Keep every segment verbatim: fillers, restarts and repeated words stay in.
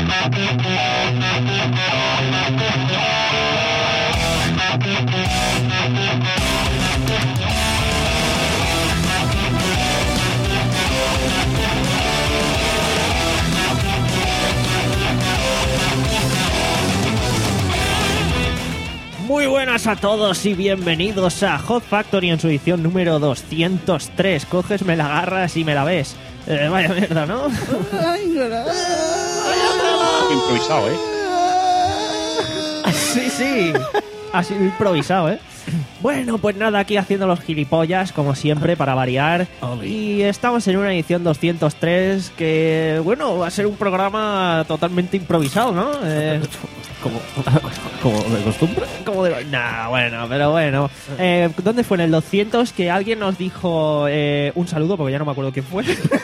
Muy buenas a todos y bienvenidos a Hot Factory en su edición número doscientos tres. Coges, me la agarras y me la ves. Eh, vaya mierda, ¿no? Improvisado, ¿eh? Sí, sí. Ha sido improvisado, ¿eh? Bueno, pues nada, aquí haciendo los gilipollas, como siempre, para variar. Y estamos en una edición doscientos tres que, bueno, va a ser un programa totalmente improvisado, ¿no? Eh, Como, como de costumbre. como de... Nah, bueno, pero bueno. Eh, ¿Dónde fue? En el doscientos que alguien nos dijo eh, un saludo, porque ya no me acuerdo quién fue.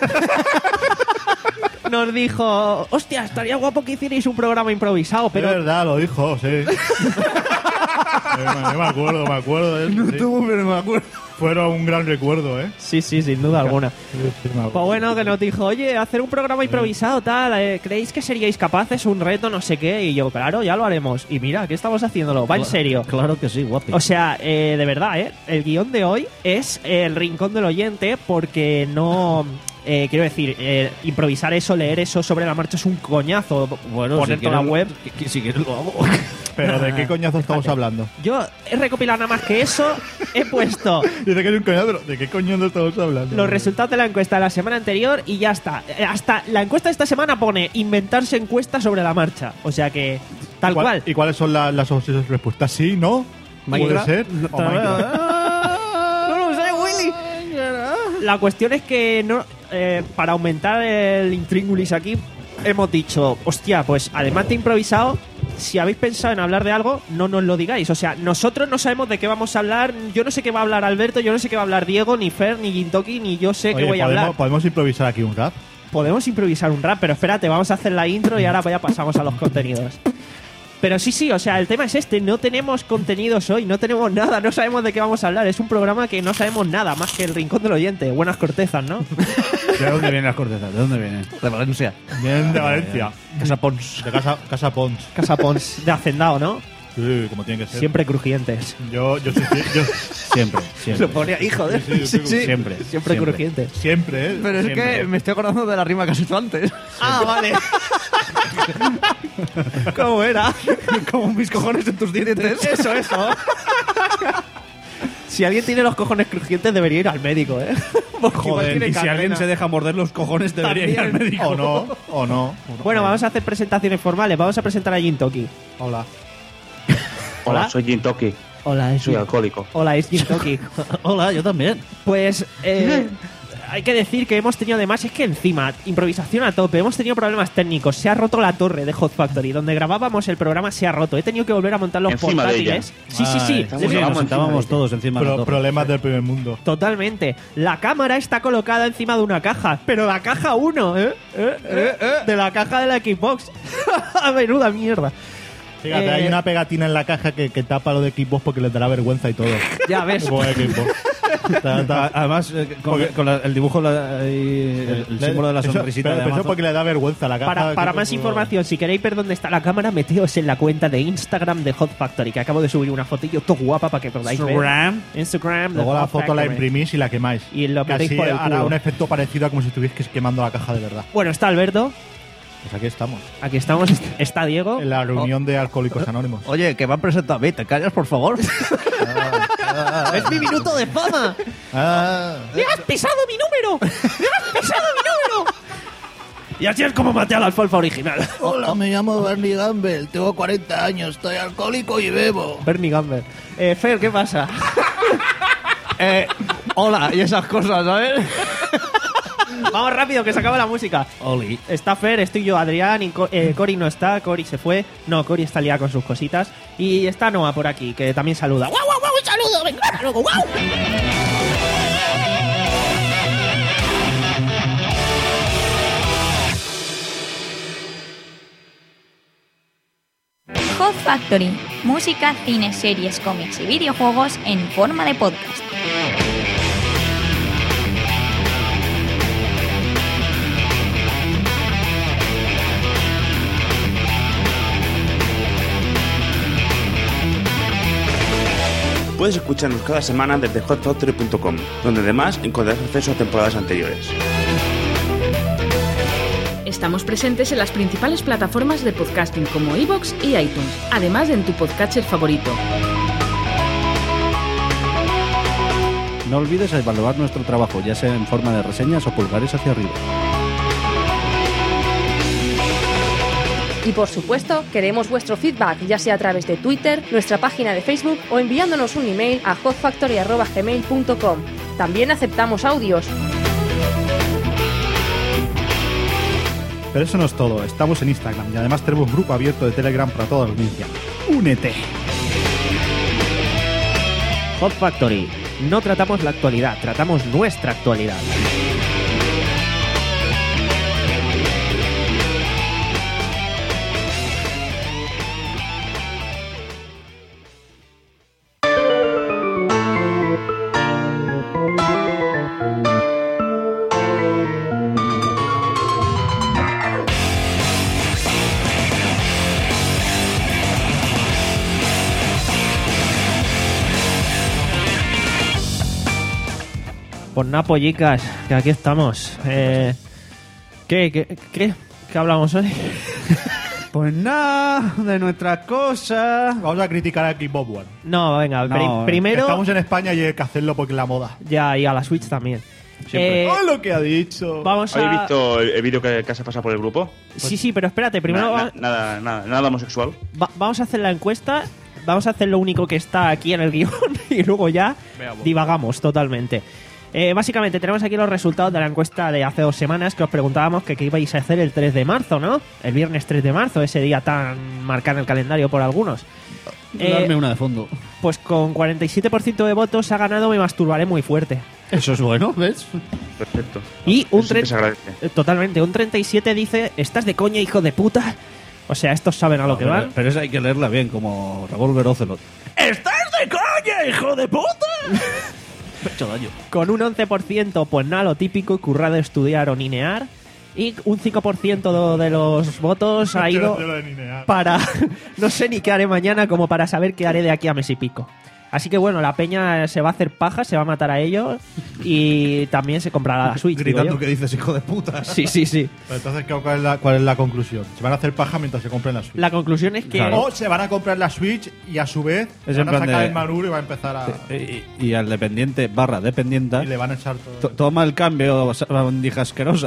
Nos dijo, hostia, estaría guapo que hicierais un programa improvisado, pero... Es verdad, lo dijo, sí. eh, me, me acuerdo, me acuerdo de eso. No sí. tuvo, pero me acuerdo. Fueron un gran recuerdo, ¿eh? Sí, sí, sin duda alguna. Sí, sí, me acuerdo. Pues bueno, que nos dijo, oye, hacer un programa improvisado, tal, eh, ¿creéis que seríais capaces? Un reto, no sé qué. Y yo, claro, ya lo haremos. Y mira, ¿qué estamos haciéndolo? Va en serio. Claro que sí, guapi. O sea, eh, de verdad, ¿eh? El guión de hoy es el rincón del oyente porque no... Eh, quiero decir, eh, improvisar eso, leer eso sobre la marcha es un coñazo. bueno, poner si toda la quieres- web. que- que- si quieres lo hago. Pero ¿de qué coñazo estamos hablando? Yo he recopilado nada más que eso, he puesto Dice que es un coñazo, pero ¿de qué coñazo estamos hablando? los resultados de la encuesta de la semana anterior y ya está. Eh, Hasta la encuesta de esta semana pone inventarse encuestas sobre la marcha. O sea que, tal ¿Y cuál- cual. ¿Y cuáles son la- las opciones de respuesta? ¿Sí? ¿No? ¿Puede Minecraft. ser? ¿O Minecraft? No lo sé, Willy. La cuestión es que no, eh, para aumentar el intríngulis aquí, hemos dicho, hostia, pues además de improvisado, si habéis pensado en hablar de algo, no nos lo digáis. O sea, nosotros no sabemos de qué vamos a hablar. Yo no sé qué va a hablar Alberto, yo no sé qué va a hablar Diego, ni Fer, ni Gintoki, ni yo sé qué Oye, voy a ¿podemos, hablar. ¿podemos improvisar aquí un rap? Podemos improvisar un rap, pero espérate, vamos a hacer la intro y ahora ya pasamos a los contenidos. Pero sí, sí, o sea, el tema es este, no tenemos contenidos hoy, no tenemos nada, no sabemos de qué vamos a hablar. Es un programa que no sabemos nada más que el rincón del oyente. Buenas cortezas, ¿no? ¿De dónde vienen las cortezas? ¿De dónde vienen? De Valencia. Bien de Valencia. Casa Pons. De Casa, casa Pons. Casa Pons, de Hacendado, ¿no? Sí, como tiene que ser. Siempre crujientes. Yo, yo, sí, sí, yo Siempre, siempre. Lo ponía, hijo de... Sí, sí, sí, Siempre. Siempre crujientes. siempre, ¿eh? Pero es Siempre. que me estoy acordando de la rima que has hecho antes. Ah, vale. ¿Cómo era? Como mis cojones en tus dientes. Eso, eso. Si alguien tiene los cojones crujientes debería ir al médico, ¿eh? Porque igual Joder, tiene y si cadena. alguien se deja morder los cojones debería ir al También. médico. O no, o no. Bueno, vamos a hacer presentaciones formales. Vamos a presentar a Gintoki. Hola. Hola. Hola, soy Gintoki. Hola, es Soy alcohólico. Hola, es Gintoki. Hola, yo también. Pues eh, hay que decir que hemos tenido además, es que encima, improvisación a tope, hemos tenido problemas técnicos, se ha roto la torre de Hot Factory, donde grabábamos el programa se ha roto, he tenido que volver a montar los Encima de portátiles. Sí, sí, sí, Ay, Estamos sí, grabando nos sentábamos encima de todos encima de la Pro- torre. problemas del primer mundo. totalmente. La cámara está colocada encima de una caja, pero la caja uno, ¿eh? ¿Eh? ¿Eh? ¿Eh? De la caja de la Xbox. A menuda mierda. Fíjate, Eh, hay una pegatina en la caja que, que tapa lo de Xbox porque les dará vergüenza y todo. Ya ves. Como de Xbox. Está- está- Además, eh, con, Porque- con la- el dibujo, la- y el, el Le- símbolo de la eso- sonrisita pero- de pero eso Amazon. porque le da vergüenza la caja. Para, para que- más información, si queréis ver dónde está la cámara, meteos en la cuenta de Instagram de Hot Factory, que acabo de subir una fotillo todo guapa para que podáis ver. Instagram. Instagram. de Luego la Hot foto la Factory. imprimís y la quemáis. Y lo Que metéis así por el hará culo. un efecto parecido a como si estuvieses quemando la caja de verdad. Bueno, está Alberto, Pues aquí estamos. aquí estamos, está Diego. En la reunión de Alcohólicos Anónimos. Oye, que me han presentado a mí, ¿te callas, por favor? ¡Es mi minuto de fama! Ah, ¡Me has pisado mi número! ¡Me has pisado mi número! Y así es como maté a la alfalfa original. Hola, me llamo Bernie Gamble, tengo cuarenta años, estoy alcohólico y bebo. Bernie Gamber. Eh, Fer, ¿qué pasa? eh, hola, y esas cosas, ¿sabes? Vamos rápido, que se acaba la música. Oli. Está Fer, estoy yo, Adrián, y Co- eh, Cori no está, Cori se fue. No, Cori está liada con sus cositas. Y está Noah por aquí, que también saluda. ¡Guau, guau, guau! ¡Un saludo! ¡Venga, hasta luego! ¡Guau! Hot Factory, música, cine, series, cómics y videojuegos en forma de podcast. Puedes escucharnos cada semana desde hot factory punto com, donde además encontrarás acceso a temporadas anteriores. Estamos presentes en las principales plataformas de podcasting como iVoox y iTunes, además en tu podcatcher favorito. No olvides evaluar nuestro trabajo, ya sea en forma de reseñas o pulgares hacia arriba. Y por supuesto, queremos vuestro feedback, ya sea a través de Twitter, nuestra página de Facebook o enviándonos un email a hot factory arroba gmail punto com. También aceptamos audios. Pero eso no es todo, estamos en Instagram y además tenemos un grupo abierto de Telegram para toda la audiencia. ¡Únete! Hot Factory. No tratamos la actualidad, tratamos nuestra actualidad. Pues nada, pollicas, que aquí estamos. Eh, ¿qué, qué, qué, ¿Qué hablamos hoy? Pues nada, de nuestras cosas. Vamos a criticar a Game One. No, venga, No, pri- primero... Estamos en España y hay que hacerlo porque es la moda. Ya, y a la Switch también. Siempre. Eh, ¡Oh, lo que ha dicho! vamos ¿Habéis a... visto el, el vídeo que, que se pasa por el grupo? Sí, sí, pero espérate, primero Na- va- na- nada, nada, nada homosexual. va- vamos a hacer la encuesta, vamos a hacer lo único que está aquí en el guión y luego ya divagamos totalmente. Eh, básicamente tenemos aquí los resultados de la encuesta de hace dos semanas que os preguntábamos que qué ibais a hacer el tres de marzo, ¿no? El viernes tres de marzo, ese día tan marcado en el calendario por algunos. Eh, Darme una de fondo. pues con cuarenta y siete por ciento de votos ha ganado Me masturbaré muy fuerte. Eso es bueno, ¿ves? Perfecto. Y un Eso siempre se tre- agradece. eh, totalmente, un treinta y siete dice, ¿estás de coña, hijo de puta? O sea, estos saben a lo que pero, van. pero esa hay que leerla bien, como Revolver Ocelot. ¿Estás de coña, hijo de puta? Me ha hecho daño. Con un once por ciento, pues nada, lo típico, currado estudiar o ninear. Y un cinco por ciento de los votos ha ido Yo lo de ninear. para... No sé ni qué haré mañana, como para saber qué haré de aquí a mes y pico. Así que bueno, la peña se va a hacer paja, se va a matar a ellos y también se comprará la Switch. digo Gritando yo. que dices, hijo de puta. Sí, sí, sí. Pero entonces, ¿cuál es, la, ¿cuál es la conclusión? Se van a hacer paja mientras se compren la Switch. La conclusión es que... Claro. O se van a comprar la Switch y a su vez Es van en a plan sacar de- el manubrio y va a empezar a... Y, y al dependiente barra dependienta, Y le van a echar todo. to- toma el cambio, bandija asquerosa.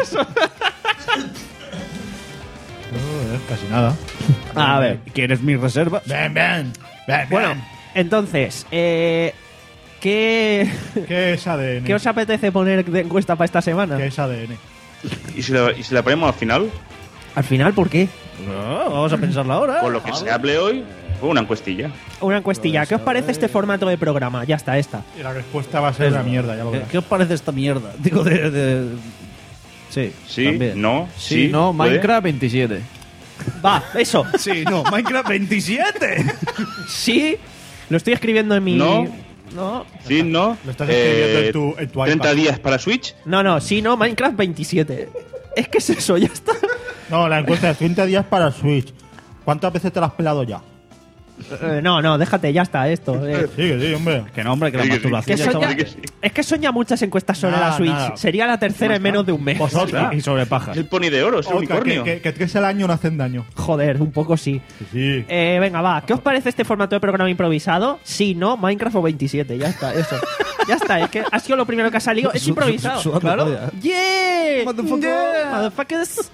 Oh, eh, casi nada. A ver. ¿Quieres mi reserva? Ven, ven. Ven, Bueno, ven. entonces, eh, ¿qué, ¿Qué es A D N? ¿qué os apetece poner de encuesta para esta semana? ¿Qué es A D N? ¿Y si, la, ¿Y si la ponemos al final? Al final, ¿por qué? No, vamos a pensarla ahora. Por lo que se hable hoy, fue una encuestilla. Una encuestilla. ¿Qué os parece este formato de programa? Ya está, esta. Y la respuesta va a ser una mierda, ya lo ¿Qué, verás. qué os parece esta mierda? Digo, de... de- Sí, Sí, también. no, Sí, sí. no, puede. Minecraft veintisiete. Va, eso. Sí, no, Minecraft veintisiete. Sí, lo estoy escribiendo en mi... No. No, Sí, no. Lo estás escribiendo Eh, en tu, en tu iPad. treinta días para Switch. no, no, sí, no, Minecraft veintisiete. Es que es eso, ya está. No, la encuesta es treinta días para Switch. ¿Cuántas veces te la has pelado ya? Eh, no, no, déjate, ya está esto. eh. Sí, que sí, hombre. Que no, hombre, que la Sí, que sí. masturbación Que ya son estaba- ya- que sí. Es que son ya muchas encuestas sobre Nada, la Switch. nada. Sería la tercera en menos de un mes. Vosotros. Y sobre pajas. El pony de oro, es el Otra, que, unicornio. que, que, que es el año no hacen daño. Joder, un poco sí. Sí, sí. Eh, venga, va. ¿Qué os parece este formato de programa improvisado? Sí, no, Minecraft o veintisiete. Ya está, eso. Ya está, es que ha sido lo primero que ha salido. Es Su- su- improvisado. su- su- Claro. polla. ¡Yeah! Motherfucker. Yeah, motherfuckers.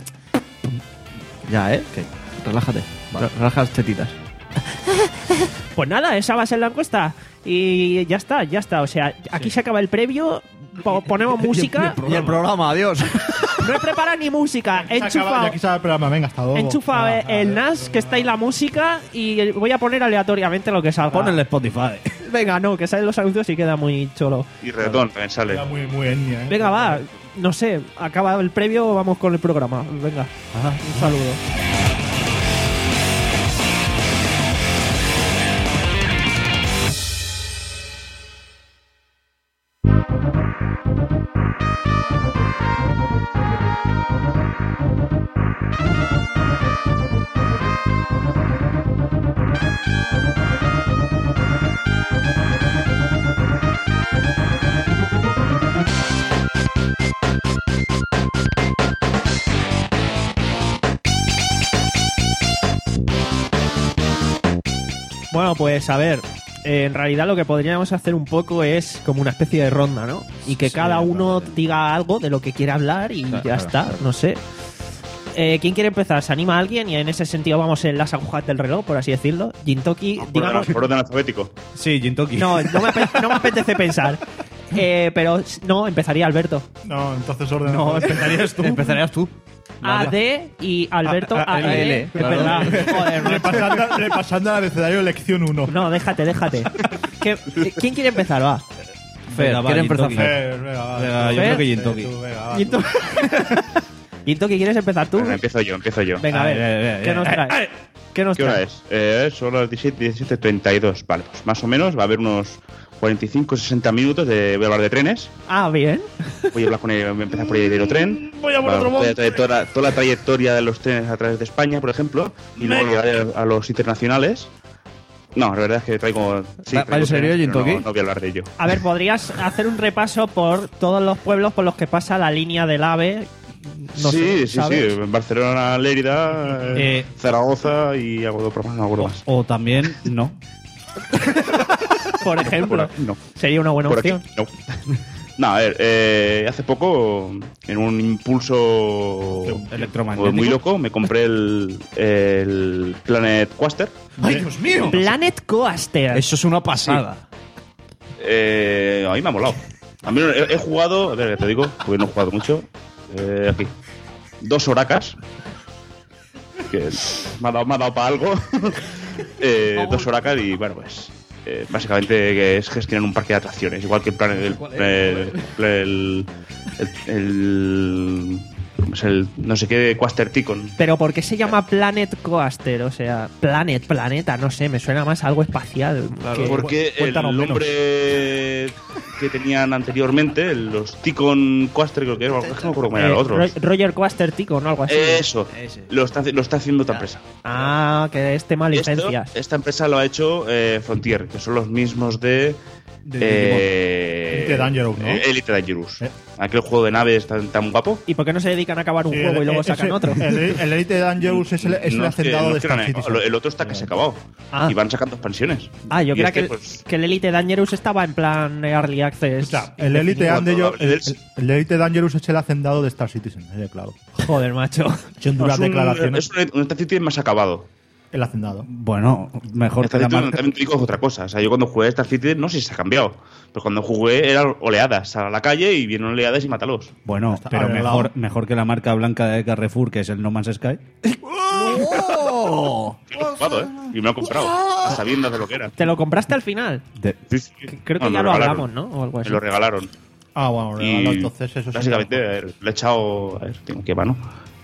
Ya, ¿eh? Que relájate. Re- Relaja las tetitas. Pues nada, esa va a ser la encuesta. Y ya está, ya está. O sea, aquí se acaba el previo. po- Ponemos música. Y el programa, adiós. No he preparado ni música. He Se acaba- enchufado, ya aquí sabe el programa, venga, hasta luego. he enchufado Ah, el ah, N A S, que está ahí la música. Y voy a poner aleatoriamente lo que salga. Pon el Spotify. Venga, no, que salen los anuncios y queda muy cholo. Y reggaetón también sale. Era muy, muy etnia, ¿eh? Venga, va. No sé, acaba el previo, vamos con el programa. Venga, un saludo. Bueno, pues a ver, eh, en realidad lo que podríamos hacer un poco es como una especie de ronda, ¿no? Y que Sí, cada uno vale. diga algo de lo que quiere hablar y Claro, ya claro, está, claro. no sé. Eh, ¿Quién quiere empezar? ¿Se anima alguien? Y en ese sentido vamos en las agujas del reloj, por así decirlo. Jintoki, Por orden, digamos... por orden alfabético. Sí, Jintoki. No, no me, ape- no me apetece pensar. Eh, pero no, empezaría Alberto. No, entonces orden. No, empezarías tú. Empezarías tú. A, D y Alberto A- A, A- L. L, Es claro. verdad. Joder, macho. Repasando, repasando al abecedario lección uno. No, déjate, déjate. ¿Qué- eh, ¿Quién quiere empezar? Va. Fer, Venga, va, ¿quiere empezar Jintoki. Fer? Eh, venga, va, Venga, tú. yo Fer. creo que Eh, Jintoki. tú, venga, va, Jinto- Jintoki, ¿quieres empezar tú? Bueno, empiezo yo, empiezo yo. Venga, a ver, A ver, a ver, ¿qué a ver. nos traes? ¿Qué nos ¿Qué hora traes? es? Eh, son las diecisiete treinta y dos. Vale, pues más o menos va a haber unos cuarenta y cinco sesenta minutos de voy a hablar de trenes. Ah, bien. Voy a hablar con el, voy a empezar por el Aerotren. Voy a por Va- otro voy a monte. traer toda, la- toda la trayectoria de los trenes a través de España, por ejemplo, y luego llegaré a, a los internacionales. No, la verdad es que traigo. Sí, ¿Va- va traigo en serio, trenes, pero Jintoki? no, no voy a hablar de ello. A ver, ¿podrías hacer un repaso por todos los pueblos por los que pasa la línea del AVE? No sí, sé, sí, ¿sabes? sí. En Barcelona, Lérida, eh, Eh, Zaragoza y algo de otro más, no me acuerdo más. O también, no. Por ejemplo. No. Sería una buena Por aquí, opción. no. No, a ver, eh, hace poco, en un impulso Electromagnético. muy loco, me compré el, el Planet Coaster. ¡Ay, Dios mío! Planet Coaster. Eso es una pasada. Eh, a mí me ha molado. A mí he, he jugado, a ver, te digo, porque no he jugado mucho. Eh, aquí, dos horacas. Que me ha dado, me ha dado para algo. eh, dos horacas y bueno, pues. eh, básicamente que es gestionar un parque de atracciones, igual que el plan. El, el, el, el, el- ¿cómo es el no sé qué Coaster Ticon. Pero ¿por qué se llama Planet Coaster? O sea, Planet, planeta, no sé, me suena más a algo espacial. que- Porque el cuéntanos menos. nombre que tenían anteriormente, los Ticon Coaster, creo que era, no me acuerdo cómo era Eh, el otro. Ro- Roger Coaster Tico, ¿no? Algo así. Eso, Ese. lo está, lo está haciendo otra empresa. Ah, que es tema Esto- licencias. esta empresa lo ha hecho eh, Frontier, que son los mismos de. De eh, Elite Dangerous, ¿no? eh, Elite Dangerous. Eh. Aquel juego de naves tan, tan guapo. ¿Y por qué no se dedican a acabar un Sí, juego y el- luego ese- sacan otro? El, el Elite Dangerous es el, es el No, hacendado que- no, de que no, Star no, Citizen. el otro está casi acabado. Ah. Y van sacando expansiones. Ah, yo Y creía este, que, pues, que el Elite Dangerous estaba en plan Early Access. O sea, el Elite, No, Dangerous, no, el, el- el- el Elite Dangerous es el hacendado de Star Citizen, eh, claro. Joder, macho. Son no, duras es un, declaraciones. es un, un Star Citizen más acabado. El hacendado. Bueno, mejor que Star la Citizen marca. también te digo otra cosa. O sea, yo cuando jugué Star Citizen, no sé si se ha cambiado. Pero cuando jugué eran oleadas. Sal a la calle y vienen oleadas y mátalos. Bueno, Está pero arreglado. mejor, mejor que la marca blanca de Carrefour, que es el No Man's Sky. ¡Oh! Yo lo he jugado, ¿eh? Y me lo he comprado. A sabiendas de lo que era. ¿Te lo compraste al final? De- Sí, sí. Creo que No, me ya lo regalaron. hablamos, ¿no? O algo Me así. lo regalaron. Ah, bueno, Y regalo, entonces eso sí. básicamente, a ver, le he echado. A ver, tengo que va, ¿no?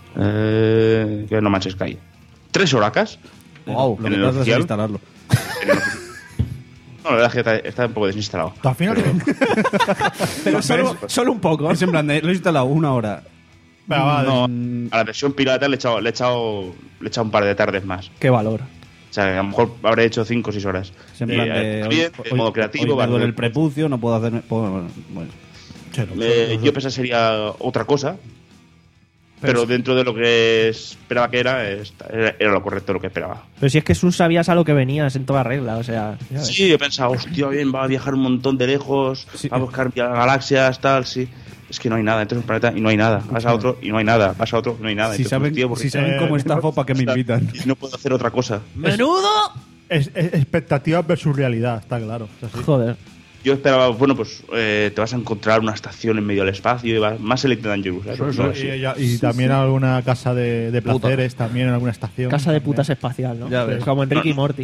Eh, que no manches Sky. Tres horacas. Wow, lo en que el tardas es oficial. instalarlo. en el ofici- No, la verdad es que está, está un poco desinstalado. Tú al final. Pero solo, solo un poco. Es en plan de, lo he instalado una hora. Venga, va, No, Mm, a la versión pirata le he echado, le he echado, le he echado un par de tardes más. Qué valor. O sea, a lo mejor habré hecho cinco o seis horas. es en Y, plan eh, de. está hoy- bien, hoy- de modo hoy creativo. me vale. duele el prepucio, no puedo hacerme. puedo- bueno, Eh, yo pensé que sería otra cosa. Pero dentro de lo que esperaba que era, esta- era, era lo correcto lo que esperaba. Pero si es que tú sabías a lo que venías en toda regla, o sea. ya ves. Sí, he pensado, hostia, bien, va a viajar un montón de lejos, Sí. va a buscar galaxias, tal, sí. Es que no hay nada, entras en un planeta y no hay nada. Vas a otro y no hay nada. Vas a otro y no hay nada. si Entonces, saben, tío, porque- si saben cómo estafo, ¿para qué me invitan? Y no puedo hacer otra cosa. ¡Menudo! Es, es expectativas versus realidad, está claro. Es así. Joder. Yo esperaba, bueno, pues eh, te vas a encontrar una estación en medio del espacio y vas, más Elite Dangerous. ¿eh? Eso, y, ya- y también alguna casa de, de placeres, también en alguna estación. Casa de también. putas espacial, ¿no? Ya ves. Como en Ricky y Morty.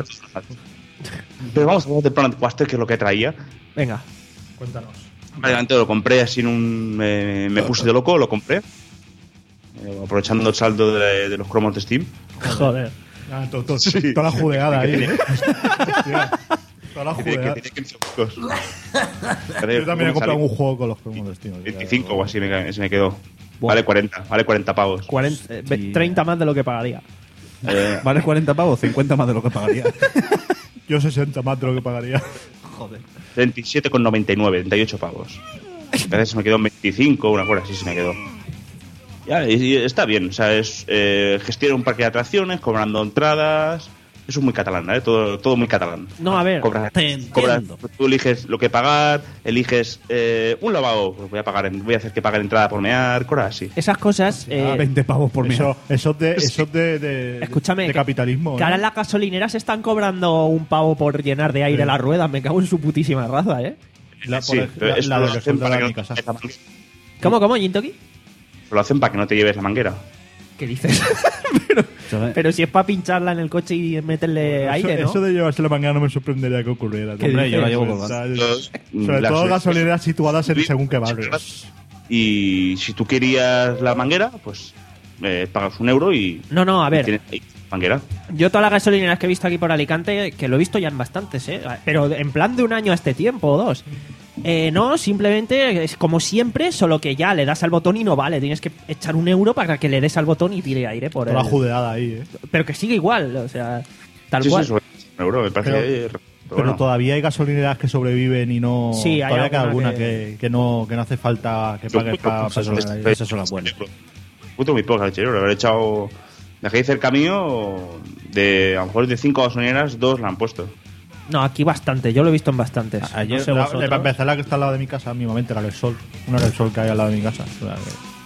Pero vamos a hablar de Planet Coaster, que es lo que traía. Venga. Cuéntanos. Básicamente lo compré así en un... Me, me puse de loco, lo compré. Eh, aprovechando el saldo de, de los cromos de Steam. Joder. Ah, to- to- Sí. Toda la judeada ahí. Que ¿eh? Hostia, toda la Que tiene judeada. que, tiene quince euros. Yo también he comprado un juego con los cromos de Steam. veinticinco o así me, se me quedó. Vale cuarenta, vale cuarenta pavos. cuarenta, eh, ve- Sí. treinta más de lo que pagaría. Eh, ¿Vale cuarenta pavos? cincuenta más de lo que pagaría. Yo sesenta más de lo que pagaría. veintisiete con noventa y nueve, treinta y ocho pavos. A veces se me quedó en veinticinco, una cosa así se me quedó. Ya, y, y está bien, o sea, es eh, gestiona un parque de atracciones, cobrando entradas, Eso es muy catalán, ¿eh? Todo, todo muy catalán. No, a ver, Cobras, te cobras- entiendo. tú eliges lo que pagar, eliges eh, un lavabo, pues voy a pagar, en- voy a hacer que paguen entrada por mear, cosas así. esas cosas... eh, veinte pavos por Eso, minuto. eso de, eso de, de, Escúchame, de que- capitalismo. que ahora ¿eh? en las gasolineras están cobrando un pavo por llenar de aire Sí. las ruedas. Me cago en su putísima raza, ¿eh? La, Sí, por- pero la- eso la lo de hacen resolver para en que mi no casa. te lleves la manguera. ¿Cómo, cómo, Gintoki? Lo hacen para que no te lleves la manguera. ¿Qué dices? pero, pero si es para pincharla en el coche y meterle Eso, aire, ¿no? eso de llevarse la mangana no me sorprendería que ocurriera. ¿Qué Hombre, dices? yo la llevo O sea, Los- sobre las- todo gasolineras situadas en según qué barrios. Y si tú querías la manguera, pues eh, pagas un euro y No, no, a ver. tienes ahí manguera. Yo todas las gasolineras que he visto aquí por Alicante, que lo he visto ya en bastantes, ¿eh? Pero en plan de un año a este tiempo o dos. Eh, no, simplemente es como siempre, solo que ya le das al botón y no vale. Tienes que echar un euro para que le des al botón y tire aire por Toda el... la judeada ahí, ¿eh? Pero que sigue igual, o sea, tal Sí, cual. sí, sobre un euro, me parece. Pero- eh, Pero bueno. todavía hay gasolineras que sobreviven y no. Sí, hay todavía queda alguna alguna que, que no, que no hace falta que pagues para esas son las- esas son las buenas. Puto muy pocas, leche, haber echado. De aquí cerca mío, de a lo mejor de cinco gasolineras, dos la han puesto. No, aquí bastante, yo lo he visto en bastantes. Ayer No sé La, vosotros. para empezar, la que está al lado de mi casa, mismamente, la del Sol. Una del Sol que hay al lado de mi casa. O sea,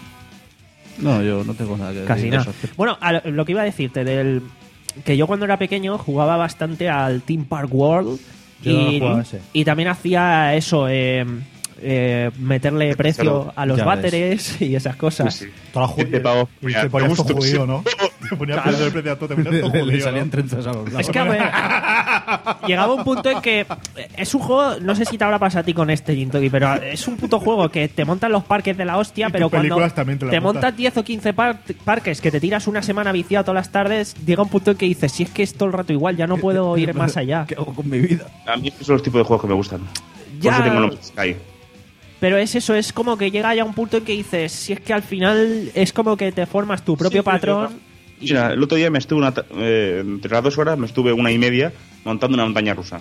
que- No, yo no tengo nada que decir. Casi de nada. eso. Bueno, a lo, lo que iba a decirte del que yo cuando era pequeño jugaba bastante al Team Park World Yo no y, jugaba a ese. y también hacía eso, eh, eh, meterle precio a los Ya váteres y esas cosas. Sí, sí. Toda la ju- Este pavo, y mira, te ponías me todo gusta, judío, sí. ¿no? Te ponías Claro. precio de precio a todo, te ponías todo Le, le judío, salían ¿no? trenzas a los lados. Es que a ver, llegaba un punto en que es un juego, no sé si te habrá pasado a ti con este Gintoki, pero es un puto juego que te montan los parques de la hostia, Y pero tus cuando películas también te la te montan. montas diez o quince par- parques que te tiras una semana viciado todas las tardes, llega un punto en que dices, si es que es todo el rato igual, ya no puedo ir más allá. ¿Qué hago con mi vida? A mí esos son los tipos de juegos que me gustan. Ya. Por eso tengo nombres ahí. Pero es eso, es como que llega ya un punto en que dices, si es que al final es como que te formas tu propio Sí, pero- patrón. Mira, el otro día me estuve una ta- eh, entre las dos horas me estuve una y media montando una montaña rusa.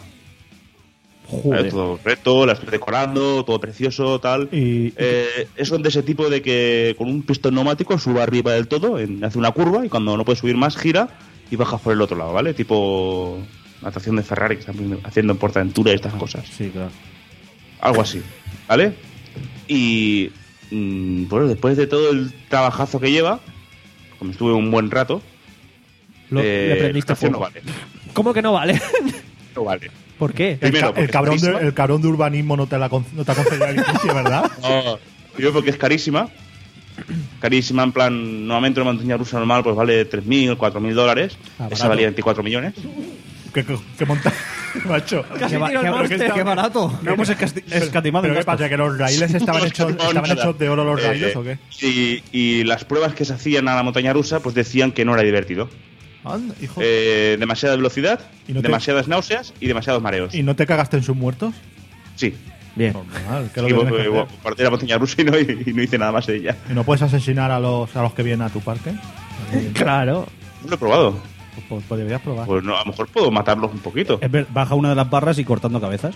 Joder. Eh, todo reto, la estoy decorando, todo precioso, tal. Y- Eh, es de ese tipo de que con un pistón neumático sube arriba del todo, en- hace una curva y cuando no puede subir más gira y baja por el otro lado, ¿vale? Tipo la atracción de Ferrari que están haciendo en PortAventura y estas cosas. Sí, claro. Algo así, ¿vale? Y mm, bueno, después de todo el trabajazo que lleva, como estuve un buen rato, Lo- eh, le prendiste la estación fuego. no vale. ¿Cómo que no vale? No vale. ¿Por qué? El, Primero, ca- porque el cabrón es de, carísima. el cabrón de urbanismo no te, la con- no te ha concedido la licencia, ¿verdad? No, yo porque es carísima. Carísima, en plan, normalmente una montaña rusa normal pues vale tres mil, cuatro mil dólares. Ah, Esa barato. valía veinticuatro millones. que, que, que monta, macho. Casi Qué, ba- tiro el qué- monster. qué- qué barato. No hemos escasti- escatimado ¿Pero en qué gastos. pasa? ¿Que los raíles estaban hechos, No, estaban nada. hechos de oro los Eh, raíles o qué? Y, y las pruebas que se hacían a la montaña rusa pues decían que no era divertido. Anda, hijo. Eh, demasiada velocidad, ¿Y no te- demasiadas náuseas y demasiados mareos. ¿Y no te cagaste en sus muertos? Sí. Bien. Normal, que lo Sí, que tienes que eh, hacer. bueno, partí la montaña rusa y no, y no hice nada más de ella. ¿Y no puedes asesinar a los, a los que vienen a tu parque? Claro. No lo he probado. Pues, pues deberías probar. Pues no, a lo mejor puedo matarlos un poquito. Es ver- baja una de las barras y cortando cabezas.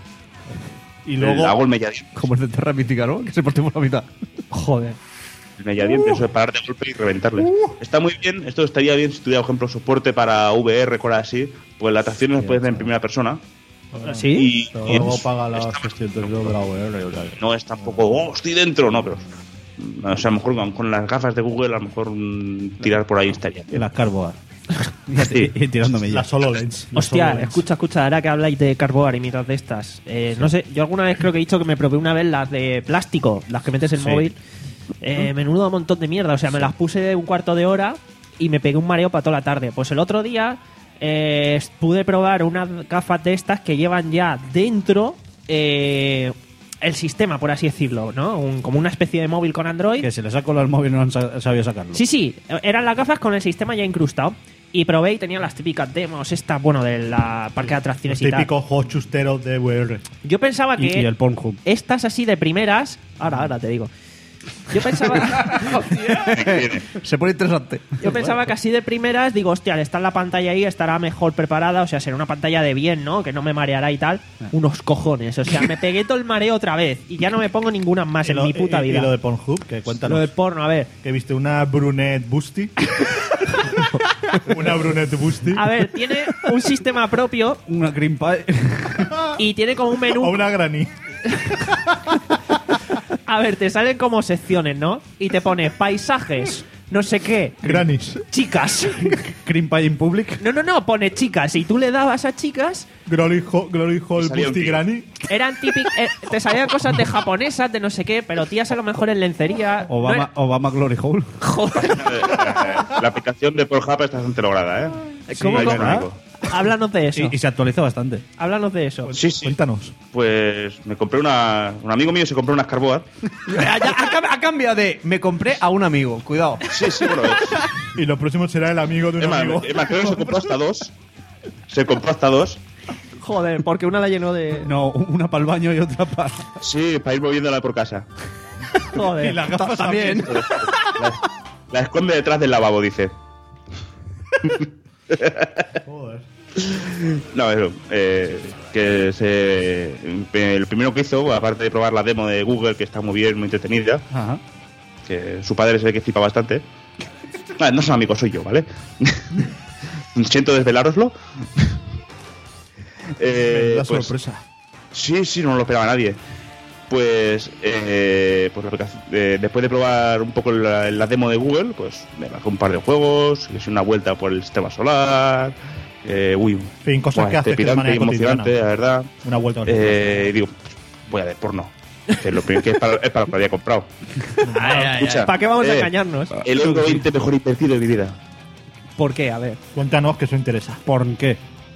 Y luego, hago el melladiente. Como el de Terra Mítica, ¿no? Que se partió por la mitad. Joder. El melladiente, eso de parar de golpe y reventarles. Está muy bien, esto estaría bien si tuviera, por ejemplo, soporte para V R, cosas así. Pues la atracción no se puede hacer en primera persona. ¿Sí? Y, pero y luego es- paga las está- seiscientos euros de la U R. o sea, no es tampoco, oh, estoy dentro, no, pero. O sea, a lo mejor con, con las gafas de Google, a lo mejor mm, tirar por ahí estaría. Y las carboas. Sí. Y tirándome La ya. solo lens. la Hostia, solo lens. escucha, escucha, ahora que habláis de Carboar y mitad de estas. Eh, No sé, yo alguna vez creo que he dicho que me probé una vez las de plástico, las que metes en Sí. móvil. Eh, menudo montón de mierda, o sea, me las puse un cuarto de hora y me pegué un mareo para toda la tarde. Pues el otro día eh, pude probar unas gafas de estas que llevan ya dentro eh, el sistema, por así decirlo, ¿no? Un- como una especie de móvil con Android. Que se le sacó al móvil y no han sa- sabido sacarlo. Sí, sí, eran las gafas con el sistema ya incrustado. Y probé y tenían las típicas demos, estas, bueno, de la parque de atracciones Los y tal. típicos juegos chusteros de V R. Yo pensaba Y, que y el Pornhub. estas así de primeras. Ahora, ahora te digo. Yo pensaba, Se pone interesante. yo pensaba que así de primeras, digo, hostia, está en la pantalla ahí, estará mejor preparada, o sea, será una pantalla de bien, ¿no? Que no me mareará y tal. Unos cojones, o sea, me pegué todo el mareo otra vez y ya no me pongo ninguna más Y en lo- mi puta y- vida. Y lo de Pornhub, que cuéntanos. Lo de porno, a ver. Que viste una brunette busty. Una brunette busty. A ver, tiene un sistema propio. Una cream pie. Y tiene como un menú. O una granny. A ver, te salen como secciones, ¿no? Y te pone paisajes, no sé qué. Grannies. Chicas. Cream pie in public. No, no, no, pone chicas. Y tú le dabas a chicas. Glory, ho Glory Hall Salía un Busty tío. Granny. Eran típicas. Eh, te salían cosas de japonesas, de no sé qué, pero tías a lo mejor en lencería. Obama, No era- Obama Glory Hole. Joder. La aplicación de Pornhub está bastante lograda, ¿eh? ¿Cómo, ahí cómo? me digo. Háblanos de eso. Y, y se actualiza bastante. Háblanos de eso. Sí, sí. Cuéntanos. Pues me compré una... Un amigo mío se compró unas Carboard. Ha, ya- ha cam- ha cambiado de me compré a un amigo. Cuidado. Sí, sí, bueno. Es, Y lo próximo será el amigo de un es más, amigo. es más, creo que se compró hasta dos. Se compró hasta dos. Joder, porque una la llenó de. No, una para el baño y otra para. Sí, para ir moviéndola por casa. Joder. Y las gafas También. La, la esconde detrás del lavabo, dice. Joder. No, eso. Eh, que se. El primero que hizo, aparte de probar la demo de Google, que está muy bien, muy entretenida, Ajá. que su padre se ve que flipa bastante. Ah, no son amigos, soy yo, ¿vale? Siento desvelároslo. Eh, La pues, sorpresa. Sí, sí, no lo esperaba nadie. Pues, eh, pues la aplicación- eh, después de probar un poco la, la demo de Google, pues me bajé un par de juegos, hice una vuelta por el sistema solar. Eh, uy, En fin, cosas buah, que haces que de trepidante manera y emocionante, cotidiana. la verdad. Una vuelta al Eh, digo, voy a ver porno. Que es lo primero que es para, es para lo que había comprado. Escucha, ¿Para qué vamos a eh, engañarnos? El euro veinte mejor invertido de mi vida. ¿Por qué? A ver. Cuéntanos que eso interesa. ¿Por qué?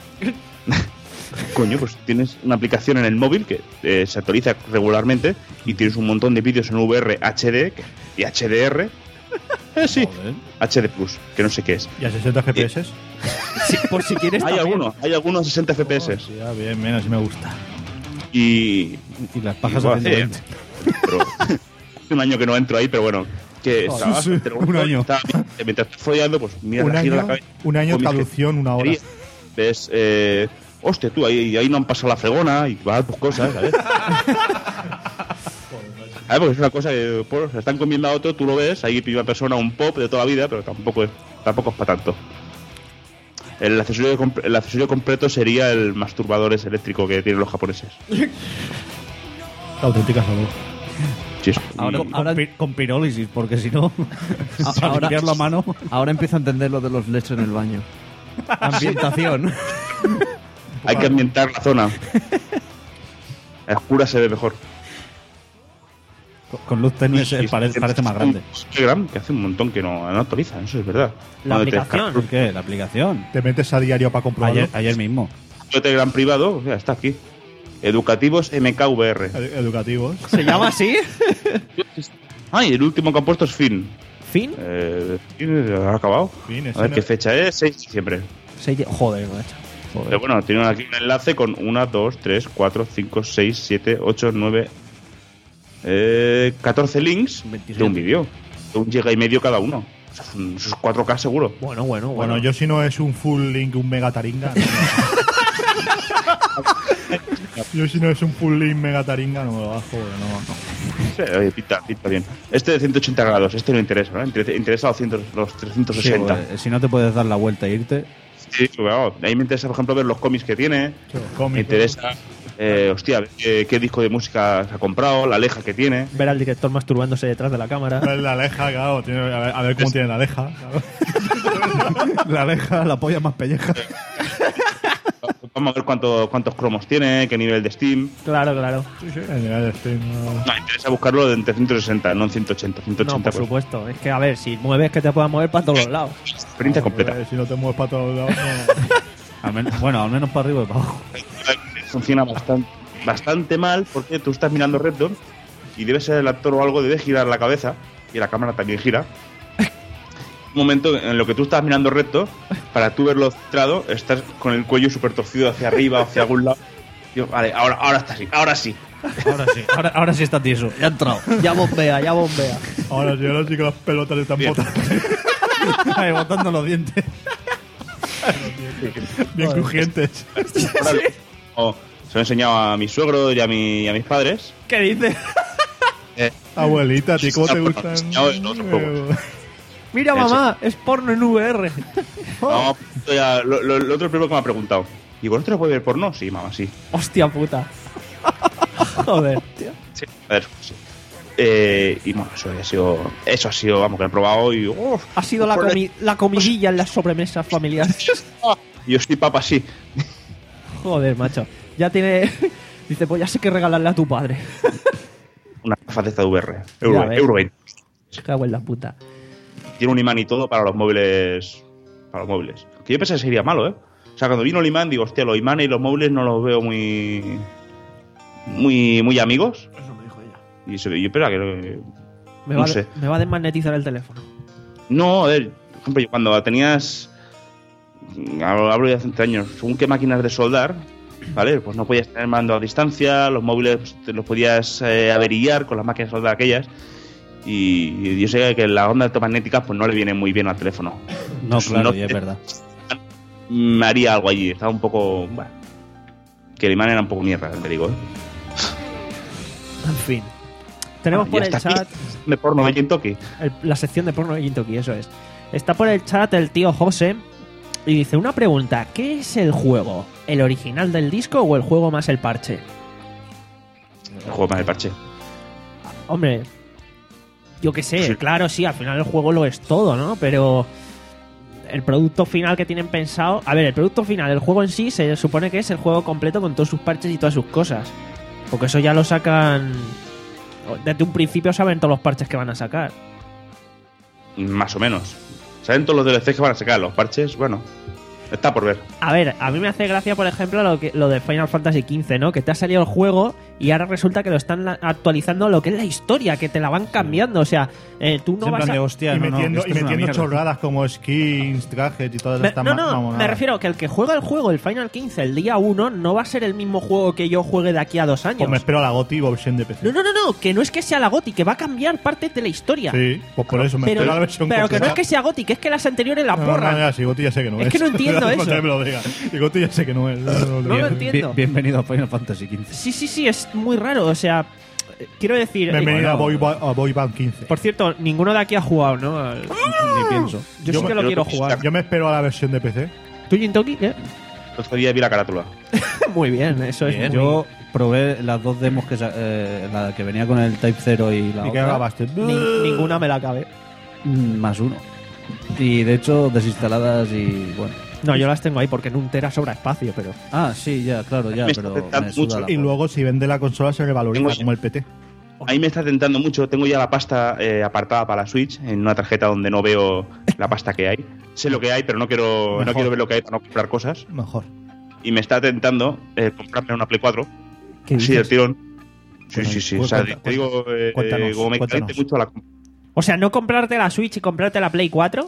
Coño, pues tienes una aplicación en el móvil que eh, se actualiza regularmente y tienes un montón de vídeos en V R H D que- y H D R. Eh, sí, Joder. H D Plus, que no sé qué es. ¿Y a sesenta F P S? Sí, por si quieres. Hay también. algunos, hay algunos sesenta F P S. Sí, ah, bien, bien, así me gusta. Y. Y las pajas Igual, a ciento veinte. eh, pero- hace un año que no entro ahí, pero bueno. Que Joder, estaba sí, bastante un bonito, año. estaba bien, que mientras estás follando, pues mira, Un gira la año, cabeza. un año comes traducción, una hora. Ves, eh, hostia, tú, ahí, ahí no han pasado la fregona y vas tus cosas, ¿sabes? A ver, porque es una cosa que pues, se están comiendo a otro, tú lo ves, ahí pide una persona un pop de toda la vida, pero tampoco es, tampoco es para tanto. El accesorio, comp- el accesorio completo sería el masturbador ese eléctrico que tienen los japoneses. La auténtica salud. Sí, Ahora- y- Con, pi- con pirólisis, porque si no, A- para ahora- limpiarlo a mano. Ahora empiezo a entender lo de los lechos en el baño. Ambientación. hay que ambientar la zona. A oscura se ve mejor. Con- Con luz tenue se- Y- parece, parece más grande. Telegram, que hace un montón que no, no actualiza, eso es verdad. La Cuando te aplicación. ¿Por qué? La aplicación. Te metes a diario para comprobarlo. Ayer, ayer mismo. descargas Telegram privado, o sea, está aquí. Educativos M K V R. Ed- Educativos. ¿Se llama así? Ah, y el último que han puesto es Fin. ¿Fin? Eh, Fin ha acabado. Fin, ese A ver no- qué fecha es, seis de diciembre. Seis de- Joder, macho. Pero bueno, tienen aquí un enlace con uno, dos, tres, cuatro, cinco, seis, siete, ocho, nueve, eh, catorce links de un vídeo. De un giga y medio cada uno. O sea, son- esos cuatro K seguro. Bueno, bueno, bueno. Bueno, yo si no es un full link, un mega taringa. no. Yo si no es un full link mega taringa no me lo bajo, porque no. Sí, oye, pinta, pinta bien. Este de ciento ochenta grados, este no interesa, ¿no? Inter- Interesa los, cien, los trescientos Sí, sesenta. pues, si no te puedes dar la vuelta e irte. Sí, claro. A mí me interesa, por ejemplo, ver los cómics que tiene. Sí, los Me cómics, interesa, eh, hostia, qué, qué disco de música se ha comprado, la aleja que tiene. Ver al director masturbándose detrás de la cámara. Ver la aleja, claro. tiene- a, ver, a ver cómo Es- tiene la aleja. claro. La aleja, la polla más pelleja. Vamos a ver cuánto, cuántos cromos tiene, qué nivel de Steam. Claro, claro. Sí, sí, en el Steam, no. No, me interesa buscarlo entre ciento sesenta, no en ciento ochenta. ciento No, ochenta por pues, supuesto. Es que, a ver, si mueves que te puedas mover para todos los lados. experiencia completa. Eh, Si no te mueves para todos lados, no. Al men- bueno, al menos para arriba y para abajo. Funciona bastante, bastante mal porque tú estás mirando Red Dawn y debe ser el actor o algo, debe girar la cabeza y la cámara también gira. Un momento en lo que tú estás mirando recto, para tú verlo centrado, estás con el cuello súper torcido hacia arriba, hacia algún lado. Digo, vale, ahora, ahora está así, ahora sí. Ahora sí, ahora, ahora sí está tieso. Ya ha entrado. Ya bombea, ya bombea. Ahora sí, ahora sí que las pelotas están Bien. botadas. Ahí, botando los dientes. Bien crujientes. Ahora lo- o- se lo he enseñado a mi suegro y a, mi, y a mis padres. ¿Qué dices? Eh, Abuelita, ¿a ti cómo te Sí, gustan? no, no, no, no, Mira, mamá, es porno en V R. No, ya, lo, lo, lo otro primero que me ha preguntado. ¿Y vosotros podéis ver porno? Sí, mamá, sí. Hostia puta. Joder, tío. Sí, a ver, sí. Eh, y bueno, eso ha sido, eso ha sido, vamos, que lo he probado y... uf, ha sido la, comi la comidilla en las sobremesas familiares. Yo estoy papa, sí. Joder, macho. Ya tiene... Dice, pues ya sé que regalarle a tu padre. Una gafas de esta de V R. Euro, Euro veinte. Se cago en la puta. Tiene un imán y todo para los móviles. Para los móviles. Que yo pensé que sería malo, ¿eh? O sea, cuando vino el imán, digo, hostia, los imanes y los móviles no los veo muy... Muy, muy amigos. Eso me dijo ella. Y se, yo espera que... Me, no va sé. me va a desmagnetizar el teléfono. No, a ver, por ejemplo, cuando tenías... Hablo de hace treinta años. Según qué máquinas de soldar, ¿vale? Pues no podías tener mando a distancia, los móviles pues, te los podías eh, averillar con las máquinas de soldar aquellas. Y, y yo sé que las ondas electromagnéticas pues no le vienen muy bien al teléfono. No, Entonces, claro, no, y es verdad. Me haría algo allí. Estaba un poco... Bueno, que el imán era un poco mierda, te digo, ¿eh? En fin. Tenemos ah, por el chat... chat... De porno de Gintoki. La sección de porno de Gintoki, eso es. Está por el chat el tío José y dice, una pregunta, ¿qué es el juego? ¿El original del disco o el juego más el parche? El juego más el parche. Hombre, yo qué sé, Sí. claro, sí, al final el juego lo es todo, ¿no? Pero el producto final que tienen pensado... A ver, el producto final, el juego en sí, se supone que es el juego completo con todos sus parches y todas sus cosas. Porque eso ya lo sacan... Desde un principio saben todos los parches que van a sacar. Más o menos. Saben todos los D L Cs que van a sacar. Los parches, bueno, está por ver. A ver, a mí me hace gracia, por ejemplo, lo, que, lo de Final Fantasy quince, ¿no? Que te ha salido el juego y ahora resulta que lo están la- actualizando lo que es la historia, que te la van cambiando. O sea, eh, tú no En vas plan a... de hostia, y no, no, metiendo, que y esto es una metiendo mierda. chorradas como skins, trajes y todas Me- estas no, ma- no, mamonadas. me refiero que el que juega el juego, el Final quince, el día uno, no va a ser el mismo juego que yo juegue de aquí a dos años. Pues me espero a la GOTY versión de P C. No, no, no, no, que no es que sea la GOTY, que va a cambiar parte de la historia. Sí, pues por eso me pero espero a la versión pero que no completa. es que sea GOTY, que es que las anteriores la No, no, porran. no, ya, sí, GOTY ya sé que no es. Es que no entiendo Cuando eso. me lo diga. Y GOTY ya sé que no es. No, no, No lo entiendo. Bien- bienvenido a Final Fantasy quince. Sí, sí, sí, es muy raro. O sea, eh, quiero decir... eh, Bienvenido a, Boy, bueno, Ba- a Boy Band quince. por cierto, ninguno de aquí ha jugado, ¿no? Al- Ni pienso. Yo, Yo sí me- que lo yo quiero creo que jugar. Yo me espero a la versión de P C. ¿Tú, Jintoki? ¿Qué? El otro día vi la carátula. Muy bien, eso es. Bien, muy- yo probé las dos demos que sa- eh, la que venía con el Type cero y la Y que otra, grabaste. Ni- ninguna me la cabe. mm, más uno. Y de hecho desinstaladas y bueno. No, yo las tengo ahí porque en un tera sobra espacio, pero... Ah, sí, ya, claro, ya, Me está pero tentando me suda mucho. la Y polla. luego, si vende la consola, se revaloriza Tengo- como el P T. A mí me está tentando mucho. Tengo ya la pasta eh, apartada para la Switch en una tarjeta donde no veo la pasta que hay. Sé lo que hay, pero no quiero, Mejor. no quiero ver lo que hay para no comprar cosas. Mejor. Y me está tentando eh, comprarme una Play cuatro. ¿Qué Así de dices? tirón. Sí, Bueno, sí, sí. pues O sea, cuenta- te digo, eh, cuéntanos, como me cuéntanos. caliente mucho la comp- O sea, no comprarte la Switch y comprarte la Play cuatro,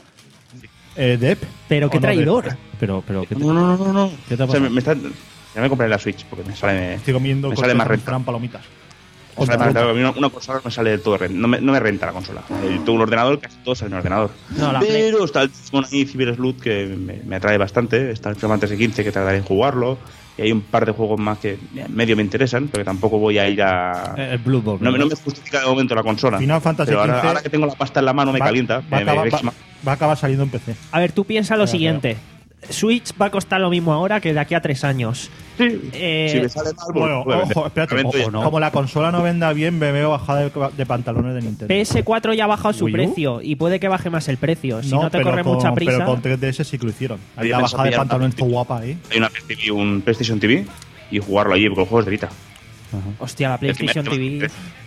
Eh, Dep. pero qué ¿O no, traidor. Dep? Pero, pero, ¿qué te, No, no, no, no. no. ¿qué te ha O sea, pasado? me, me está, ya me compré la Switch porque me sale, Estoy comiendo me sale cosas más en renta. Fran palomitas. me sale Conta, más conta. renta. A mí Una, una consola no me sale del todo renta. No me, no me renta la consola. Eh, tengo un ordenador, casi todo sale en el ordenador. No, la Play- Pero está el Digimon ahí, Cyber Sleuth, que me, me atrae bastante. Está el Final Fantasy quince, que tardaré en jugarlo. Y hay un par de juegos más que eh, medio me interesan, pero que tampoco voy a ir a... Eh, El Bloodborne. No, me- no ¿verdad? me justifica de momento la consola. Final Fantasy pero ahora, quince ahora que tengo la pasta en la mano me va- calienta. Va, a me- me acabar, vex va- más. va a acabar saliendo en P C. A ver, tú piensa lo Ya, siguiente. Switch va a costar lo mismo ahora que de aquí a tres años. Eh, Si me sale mal, Bueno, pues, ojo, espérate. momento ya ojo, está. Como la consola no venda bien, me veo bajada de, de pantalones de Nintendo. P S cuatro ya ha bajado su ¿Wii U? precio y puede que baje más el precio. Si no, te pero corre con, mucha prisa... Pero con tres D S sí que lo hicieron. Ahí Había la pensado bajada de pillar pantalones una- está guapa ahí. Hay una P S T V, un PlayStation T V y jugarlo allí, porque el juego es de Vita. Hostia, la El que me- PlayStation T V...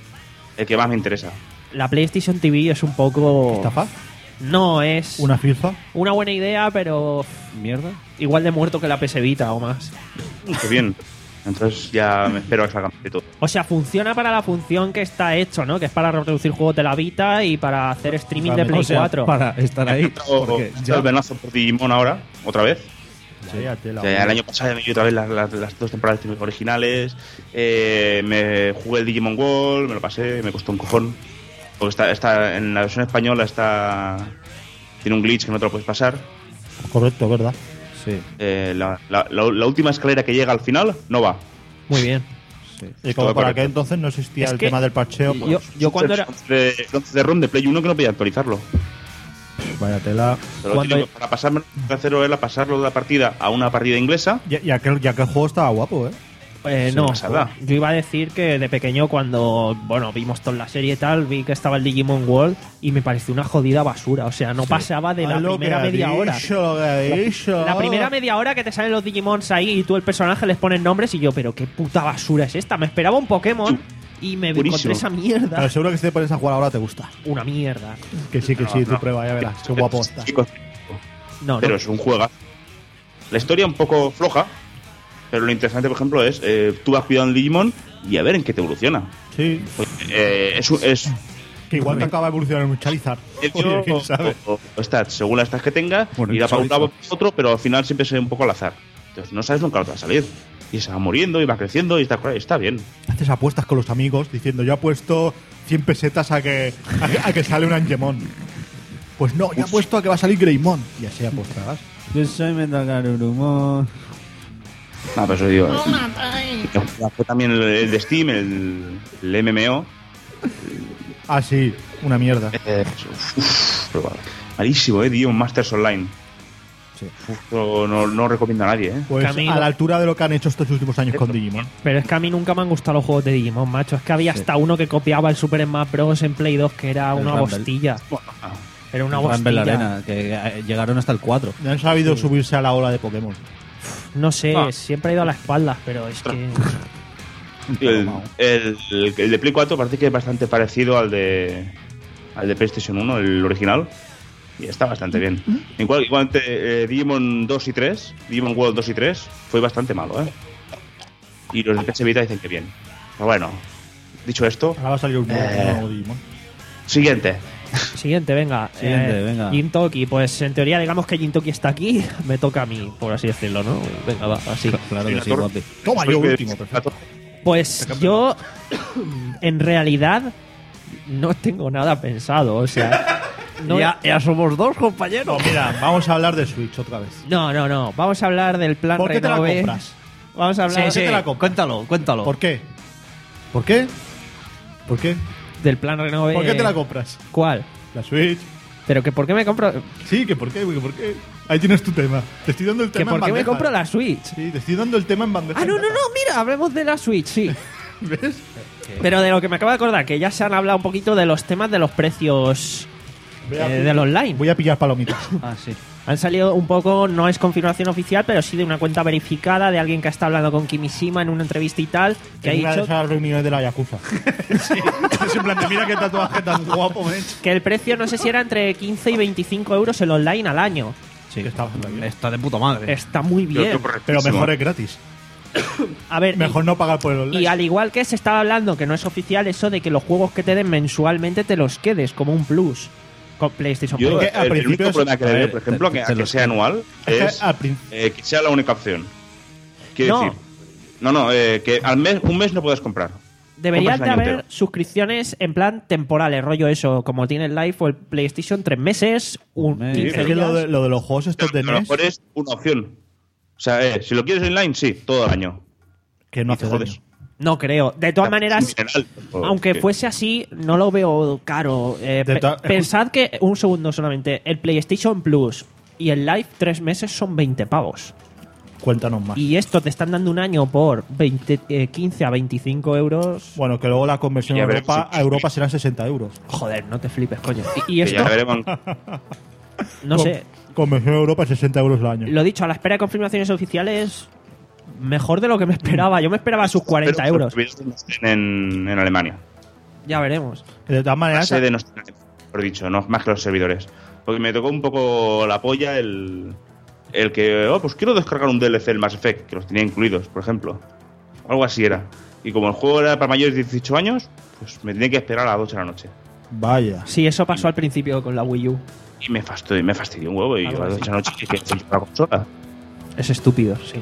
El que más me interesa. La PlayStation T V es un poco... ¿Estafa? No, es ¿Una filfa? una buena idea, pero Mierda. igual de muerto que la P S Vita o más. Qué bien. Entonces ya me espero a que salga de todo. O sea, funciona para la función que está hecho, ¿no? Que es para reproducir juegos de la Vita y para hacer streaming de Play O sea, cuatro. para estar ahí. Porque Ya ya, el venazo por Digimon ahora, otra vez. Vaya tela, O sea, el año pasado me vi otra vez las, las- las dos temporadas originales. Eh, me jugué el Digimon World, me lo pasé, me costó un cojón. Porque está, está en la versión española está tiene un glitch que no te lo puedes pasar. Correcto, ¿verdad? sí, Eh, la, la- la- la última escalera que llega al final no va. Muy bien. sí. Y como Todo por correcto. aquel entonces no existía Es el que tema del parcheo, pues, Yo, yo cuando era... De, de ROM de Play uno que no podía actualizarlo. Vaya tela. Pero lo típico, para pasarme lo que hacerlo era pasarlo de la partida a una partida inglesa. Y, y, aquel, y aquel juego estaba guapo, ¿eh? Eh, Sí, no, pasada. yo iba a decir que de pequeño cuando, bueno, vimos toda la serie y tal, vi que estaba el Digimon World y me pareció una jodida basura. O sea, no pasaba de la Ah, lo primera que ha media hora. dicho, lo que ha dicho. La primera media hora que te salen los Digimons ahí y tú el personaje les pones nombres y yo, pero qué puta basura es esta. Me esperaba un Pokémon y me Buenísimo. encontré esa mierda. Pero seguro que si te pones a jugar ahora te gusta. Una mierda. Que sí, que No, sí, tú no. prueba, ya verás. Qué guapo está. Chicos, No, pero no. es un juego. La historia un poco floja, pero lo interesante, por ejemplo, es eh, tú vas cuidando el Digimon y a ver en qué te evoluciona. Sí. Pues, eh, es, un- es Que igual te acaba de evolucionar en un Charizard. Oye, quién sabe. o, o stats, según las stats que tengas, Bueno, irá para un Charizard. lado o para otro, pero al final siempre es un poco al azar. Entonces no sabes nunca lo que va a salir. Y se va muriendo y va creciendo y está, está bien. Haces apuestas con los amigos diciendo, yo apuesto cien pesetas a que, a, que- a que sale un Angemon. Pues no, yo apuesto a que va a salir Greymon. Y así apostarás. Yo soy Metagarurumon. Ah, pero eso digo. que fue también el, el de Steam, el, el M M O. Ah, sí, una mierda. Eh, uf, pero bueno, malísimo, eh, tío, un Masters Online. Uf, no, no, no recomiendo a nadie, eh. Pues Camino. a la altura de lo que han hecho estos últimos años con Digimon. Pero es que a mí nunca me han gustado los juegos de Digimon, macho. Es que había hasta uno que copiaba el Super Smash Bros. En Play dos que era El una Rumble. bostilla. Ah, Era una Rumble bostilla. Arena, que eh, llegaron hasta el cuatro. No han sabido subirse a la ola de Pokémon. No sé, Ah. siempre he ido a la espalda, pero es que... el, el, el- el de Play cuatro parece que es bastante parecido al de al de PlayStation uno, el original. Y está bastante bien. Igual, igualmente, eh, Digimon dos y tres, Digimon World dos y tres, fue bastante malo, ¿eh? Y los de P S Vita dicen que bien. Pero bueno, dicho esto, Ahora va a salir un nuevo, Eh. un nuevo Digimon. siguiente. Siguiente, venga. Siguiente, venga. Jintoki, pues en teoría digamos que Jintoki está aquí, me toca a mí, por así decirlo, ¿no? Venga, va, así. Claro que sí, Torre. guapi. Toma, yo Después de- último, perfecto. Pues yo, en realidad, no tengo nada pensado, o sea... No, ya, ya somos dos, compañeros. No, mira, vamos a hablar de Switch otra vez. no, no, no, vamos a hablar del plan ¿Por qué te la Renove. compras? Vamos a hablar ¿Por qué te la compras? Cuéntalo, cuéntalo. ¿Por qué? ¿Por qué? ¿Por qué? del plan Renove. ¿Por qué te la compras? ¿Cuál? La Switch. Pero que por qué me compro... Sí, que por qué, que por qué. Ahí tienes tu tema. Te estoy dando el Que tema por en qué me bandeja. compro la Switch. Sí, te estoy dando el tema en bandeja. Ah, no, no, no, mira, hablemos de la Switch, sí. ¿Ves? Pero de lo que me acabo de acordar, que ya se han hablado un poquito de los temas de los precios Voy a- eh, del online. Voy a pillar palomitas. Ah, sí. Han salido un poco, no es confirmación oficial, pero sí de una cuenta verificada de alguien que está hablando con Kimishima en una entrevista y tal, que ha En una de dicho esas reuniones de la Yakuza. sí. Es en plan de, mira qué tatuaje tan guapo me he hecho. que el precio no sé si era entre quince y veinticinco euros el online al año. Sí, Que está bastante bien. está de puta madre. Está muy Creo que bien. correctísimo. Pero mejor es gratis. A ver, Mejor no pagar por el y, online. y al igual que se estaba hablando, que no es oficial, eso de que los juegos que te den mensualmente te los quedes como un plus con PlayStation Yo, Plus. Porque al el, el principio único es- problema que le a veo, ver, por ejemplo, te- que, te a que los- sea anual, Es que es al prin- eh, que sea la única opción. Quiero No. decir, no, no, eh, que al mes, un mes no puedes comprar. Deberían de compras el año haber entero. suscripciones en plan temporales, rollo eso, como tiene el Live o el PlayStation, tres meses, un Un mes. quince es que lo días. de, lo de los juegos estos de Pero a N lo E S, mejor es una opción. O sea, eh, si lo quieres online, sí, todo el año. que no Y hace te daño. jodes. No creo. De todas maneras, En general, o- aunque que- fuese así, no lo veo caro. Eh, De pe- to- pensad que, un segundo solamente, el PlayStation Plus y el Live tres meses son veinte pavos. Cuéntanos más. Y esto te están dando un año por veinte, eh, quince a veinticinco euros. Bueno, que luego la conversión Ya a veremos Europa, si- a Europa serán sesenta euros. Joder, no te flipes, coño. Y, y que esto, ya veremos. no Con- sé, Conversión a Europa, sesenta euros al año. lo dicho, a la espera de confirmaciones oficiales, mejor de lo que me esperaba. Yo me esperaba sus cuarenta Pero euros. los servidores no estén en, en Alemania. Ya veremos. De todas La maneras, sede no está en Alemania, por dicho, no más que los servidores. Porque me tocó un poco la polla el, el que, oh, pues quiero descargar un D L C del Mass Effect, que los tenía incluidos, por ejemplo. Algo así era. Y como el juego era para mayores de dieciocho años, pues me tenía que esperar a las ocho de la noche. vaya. Sí, eso pasó al principio con la Wii U. Y me fastidió, me fastidió un huevo. Y Algo yo a las así. ocho de la noche que que hacer la consola. Es estúpido, sí.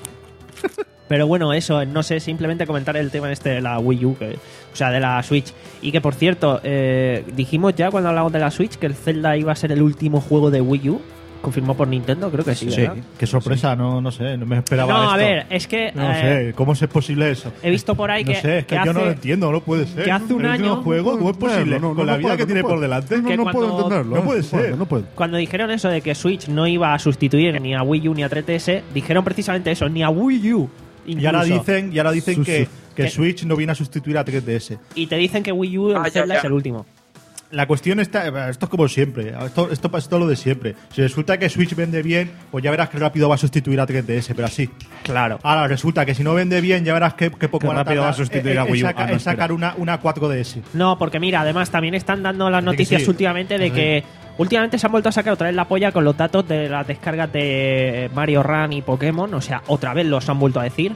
Pero bueno, eso, no sé, simplemente comentar el tema este de la Wii U, que, o sea, de la Switch. Y que, por cierto, eh, dijimos ya cuando hablamos de la Switch que el Zelda iba a ser el último juego de Wii U. confirmado por Nintendo, creo que sí, ¿verdad? Qué sorpresa, no, no sé, no me esperaba No, esto. a ver, es que... No eh, sé, ¿cómo es posible eso? He visto por ahí No que... sé, es que, que yo no hace- lo entiendo, no puede ser. que hace un El último año- juego, ¿cómo es posible? No, no, Con la no vida puedo, que no tiene puedo. por delante. No, que no cuando- puedo entenderlo. no ¿eh? puede ser. No puedo. Cuando dijeron eso de que Switch no iba a sustituir ni a Wii U ni a tres D S, dijeron precisamente eso, ni a Wii U. Y ahora incluso. dicen, y ahora dicen Su- que, su- que que- Switch no viene a sustituir a tres D S. Y te dicen que Wii U, el Ah, ya, Zelda ya. es el último. La cuestión está, esto es como siempre, esto, esto, esto es lo de siempre. Si resulta que Switch vende bien, pues ya verás que rápido va a sustituir a tres D S, pero así. Claro. Ahora resulta que si no vende bien, ya verás que, que poco Qué van a rápido va a tardar sustituir en- a Wii U. en saca- Ah, no, en sacar espera. una, una cuatro D S. No, porque mira, además también están dando las Parece que noticias sí. últimamente de que últimamente se han vuelto a sacar otra vez la polla con los datos de las descargas de Mario Run y Pokémon, o sea, otra vez los han vuelto a decir.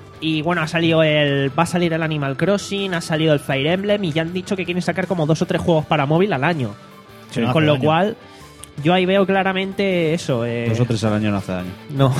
Y bueno, ha salido el va a salir el Animal Crossing, ha salido el Fire Emblem y ya han dicho que quieren sacar como dos o tres juegos para móvil al año. Sí, no con hace lo daño. cual yo ahí veo claramente eso. Eh, Dos o tres al año no hace daño. No.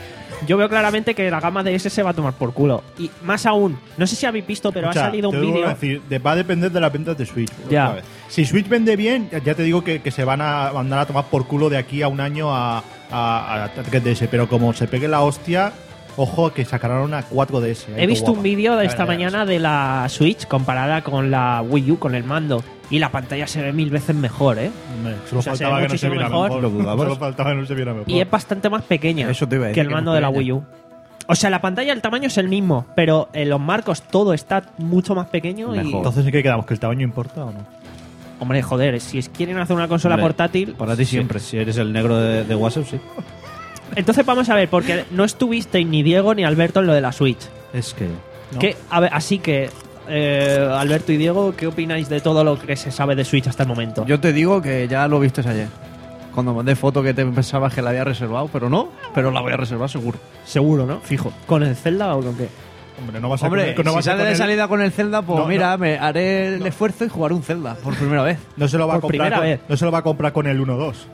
Yo veo claramente que la gama de S se va a tomar por culo. Y más aún, no sé si habéis visto, pero Escucha, ha salido te un debo vídeo. decir, de- va a depender de las ventas de Switch. Ya. ¿sabes? Si Switch vende bien, ya- ya te digo que, que se van a mandar a tomar por culo de aquí a un año a, a, a tres D S. Pero como se pegue la hostia, ojo que sacarán una cuatro D S. He visto un vídeo de Ya esta verás. mañana de la Switch comparada con la Wii U, con el mando. Y la pantalla se ve mil veces mejor, ¿eh? Hombre, solo O sea, se faltaba ve que no se muchísimo viera mejor. mejor. ¿Lo dudabas? Solo faltaba que no se viera mejor. Y es bastante más pequeña Eso te iba a que decir, el que mando más de la pequeña. Wii U. O sea, la pantalla, el tamaño es el mismo, pero en los marcos todo está mucho más pequeño y... Mejor. Entonces, ¿en qué quedamos? ¿Que el tamaño importa o no? Hombre, joder, si es- quieren hacer una consola Hombre, portátil... Para ti siempre. Si eres el negro de, de WhatsApp, sí. Entonces vamos a ver, porque no estuvisteis ni Diego ni Alberto en lo de la Switch. Es que... No. ¿Qué? A ver, así que, eh, Alberto y Diego, ¿qué opináis de todo lo que se sabe de Switch hasta el momento? Yo te digo que ya lo viste ayer. Cuando mandé foto que te pensabas que la había reservado, pero no, pero la voy a reservar seguro. Seguro, ¿no? Fijo. ¿Con el Zelda o con qué? Hombre, no vas a Hombre, poner- no si vas a sale de poner- salida con el Zelda, pues No, mira, no. me haré el esfuerzo y jugaré un Zelda por primera vez. No se lo va a Por comprar primera con, vez. no se lo va a comprar con el uno dos.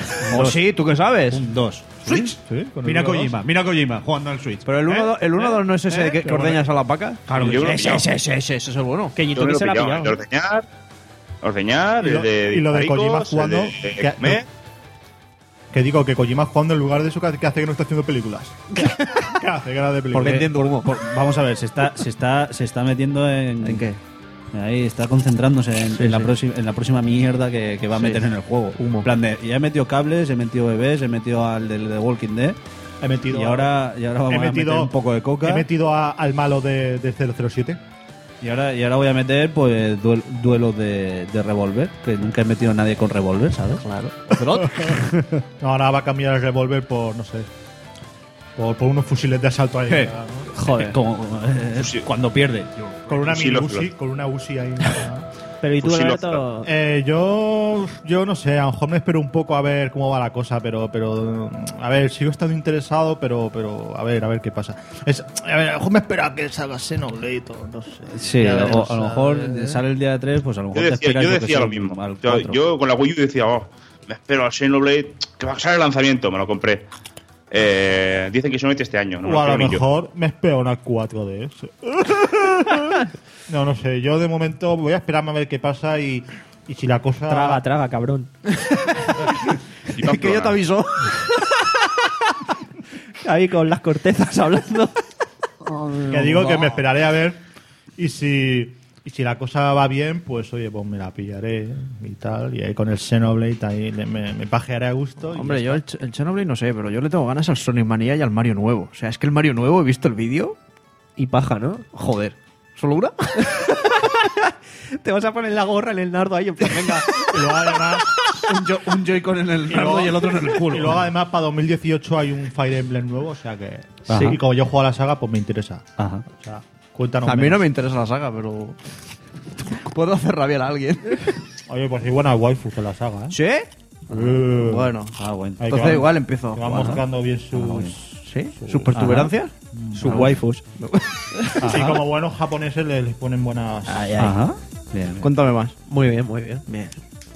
O sí, ¿tú qué sabes? Un dos. ¿Switch? Sí, con el Mira uno dos. Kojima, mira Kojima jugando al Switch. Pero el uno ¿Eh? dos no es ese ¿Eh? que, que Pero bueno. ordeñas a las vacas. Claro que Yo sí. creo Ese, ese, ese, ese, ese es el bueno. Que Yo YouTube me lo se la ha pillaba, pillado. de ordeñar, ordeñar, Y lo- de y lo de disparicos, Kojima jugando, de- de que- comer. Que digo que Kojima jugando en lugar de eso, que hace que no está haciendo películas. ¿Qué hace que no hace películas? Porque entiendo humo. Por- vamos a ver, se está, se está, se está metiendo en... ¿En qué? Ahí está concentrándose en, Sí, en la, sí. próxima, en la próxima mierda que, que va a Sí. meter en el juego. Humo. En plan de, ya he metido cables, he metido bebés, he metido al del de Walking Dead. He metido Y ahora, y ahora vamos he a metido, meter un poco de coca. He metido a- al malo de, de cero cero siete. Y ahora, y ahora voy a meter pues duel- duelos de, de revólver, que nunca he metido a nadie con revólver, ¿sabes? Claro. No, ahora va a cambiar el revólver por, no sé, por, por unos fusiles de asalto ahí. Eh. ¿no? Joder. Como, eh, Sí. cuando pierde. Con una Fusil mini off-road. Uzi, con una Uzi ahí. Pero ¿y tú, Fusil Alberto? Eh, yo, yo no sé, a lo mejor me espero un poco a ver cómo va la cosa, pero, pero a ver, sigo estando interesado, pero, pero a ver, a ver qué pasa. Es, a ver, a lo mejor me espero a que salga Xenoblade o no sé. Sí, Ya o- veremos, a lo mejor ¿sabes? sale el día de tres, pues a lo Yo mejor te decía, esperas yo que decía sea lo al- mismo. al Yo, cuatro. yo con la Wii U decía, oh, me espero al Xenoblade, que va a salir el lanzamiento, me lo compré. Eh, dicen que solamente este año, no me O a lo lo creo ni yo. mejor me espero una cuatro D S. No, no sé, yo de momento voy a esperarme a ver qué pasa y, y si la cosa... Traga, traga, cabrón. Y Pamplona. que yo te aviso. Ahí con las cortezas hablando. Que digo que me esperaré a ver y si, y si la cosa va bien, pues oye, pues me la pillaré y tal. Y ahí con el Xenoblade ahí le- me, me pajearé a gusto. y Hombre, ya yo el, está. Ch- el Chernobyl no sé, pero yo le tengo ganas al Sonic Mania y al Mario nuevo. O sea, es que el Mario nuevo, he visto el vídeo. Y paja, ¿no? Joder. ¿Solo una? Te vas a poner la gorra en el nardo ahí, en plan, venga. Y luego además, un, jo- un Joy-Con en el nardo y el otro en el culo. y luego además para dos mil dieciocho hay un Fire Emblem nuevo, o sea que... Ajá. Y como yo juego a la saga, pues me interesa. Ajá. O sea, cuéntanos A mí no menos. me interesa la saga, pero... Puedo hacer rabiar a alguien. Oye, pues hay buenas waifus en la saga, ¿eh? ¿Sí? Eh, Bueno. Ah, bueno. Ahí que Entonces van- igual empiezo. que van Ajá. mostrando bien sus... ¿Sí? ¿Sus protuberancias? Sus waifus. Sí, como buenos japoneses les, les ponen buenas... Ay, ay. Ajá. Bien. Cuéntame más. Muy bien, muy bien. Bien.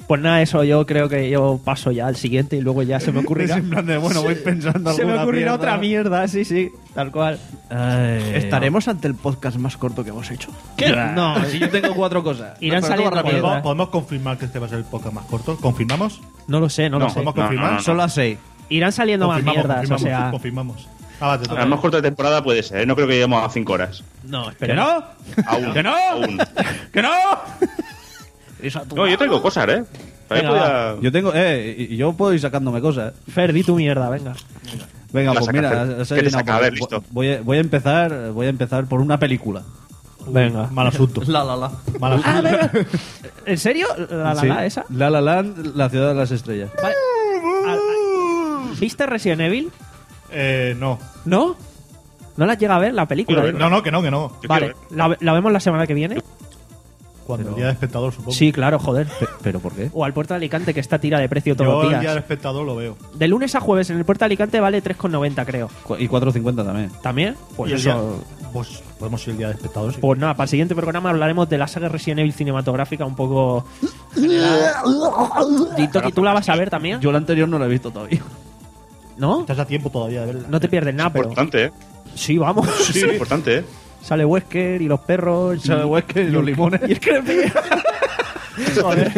Pues nada, eso yo creo que yo paso ya al siguiente y luego ya se me ocurrirá. En plan de, bueno, voy pensando Se me alguna ocurrirá mierda. otra mierda, sí, sí, tal cual. Ay, ¿Estaremos ante el podcast más corto que hemos hecho? ¿Qué? No, si yo tengo cuatro cosas. irán No, pero saliendo todo rápido. mierdas. ¿Podemos, podemos confirmar que este va a ser el podcast más corto? ¿Confirmamos? No lo sé, no, lo No, sé. ¿Podemos no, confirmar? no, no, no. Son las seis. Irán saliendo más Confirmamos, mierdas, o confirmamos, sea... confirmamos. Ah, va, te A toca. lo más corto de temporada puede ser, ¿eh? No creo que lleguemos a cinco horas. No, ¿Que espera. no? Aún. ¿Que no? Aún. ¡Que no! No, yo traigo cosas, ¿eh? Para Venga, que pueda- Yo tengo, eh, y y yo puedo ir sacándome cosas. ¿eh? Fer, di tu mierda, venga. Venga, La pues saca, mira, Fer. has ¿Qué te adivinado, saca? A pues, ver, listo. Voy a, voy a empezar, voy a empezar por una película. Venga. Mal asunto. La, la, la. Mal asunto. Ah, venga. ¿En serio? ¿La la Sí. la esa? La La Land, la ciudad de las estrellas. Vale. Ah, ah, ¿Viste Resident Evil? Eh, no. ¿No? ¿No la llega a ver la película? Quiero No, no, que no, que no. Yo Vale, quiero ver. ¿la, la vemos la semana que viene? Cuando el día del espectador, supongo. Sí, claro, joder. Pe- ¿Pero por qué? O al Puerto de Alicante, que está tira de precio todos Yo los el día del días. espectador lo veo. De lunes a jueves en el Puerto de Alicante vale tres con noventa, creo. Cu- Y cuatro cincuenta también. ¿También? Pues Y el eso... día- pues podemos ir el día del espectador. Sí. Pues nada, para el siguiente programa hablaremos de la saga Resident Evil cinematográfica un poco general. Dito, ¿tú la vas a ver también? Yo la anterior no la he visto todavía. ¿No? Estás a tiempo todavía de verla. No te pierdes nada, pero... Importante, ¿eh? Sí, vamos. Sí, importante, ¿eh? Sale Wesker y los perros. Sale Wesker y los limones. Y es que... Joder.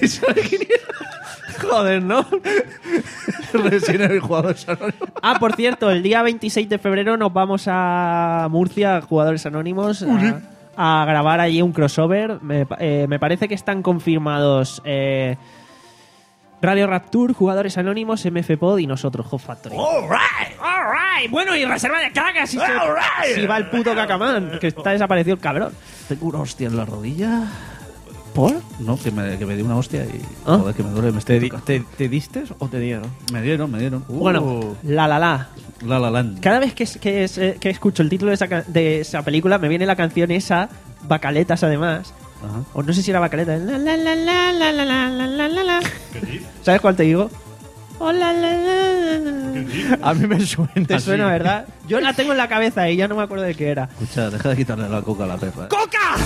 Joder, ¿no? Recién el jugador anónimos. Ah, por cierto, el día veintiséis de febrero nos vamos a Murcia, Jugadores Anónimos, a, a grabar allí un crossover. Me, pa- eh, me parece que están confirmados eh, Radio Rapture, Jugadores Anónimos, M F Pod y nosotros, Hot Factory. All right, all right. Bueno, y reserva de cagas si, se- si va el puto Cacamán, que está desaparecido el cabrón. Tengo una hostia en la rodilla. ¿Por? No, que me, que me di una hostia y. ¿Ah? Joder, que me duele. Me, ¿Te, estoy di- tocando. te, te diste o te dieron? me dieron, me dieron. Uh, Bueno, la la la. La La Land. Cada vez que, es- que, es- eh, que escucho el título de esa, ca- de esa película me viene la canción esa, Bacaletas además. Ajá. O no sé si era Bacaleta. La, la, la, la, la, la, la, la, la, la, la. ¿Sabes cuál te digo? Oh, la, la, la, la, la. A mí me suena. Te así. suena, ¿verdad? Yo la tengo en la cabeza y ya no me acuerdo de qué era. Escucha, deja de quitarle la coca a la perra. ¡Coca!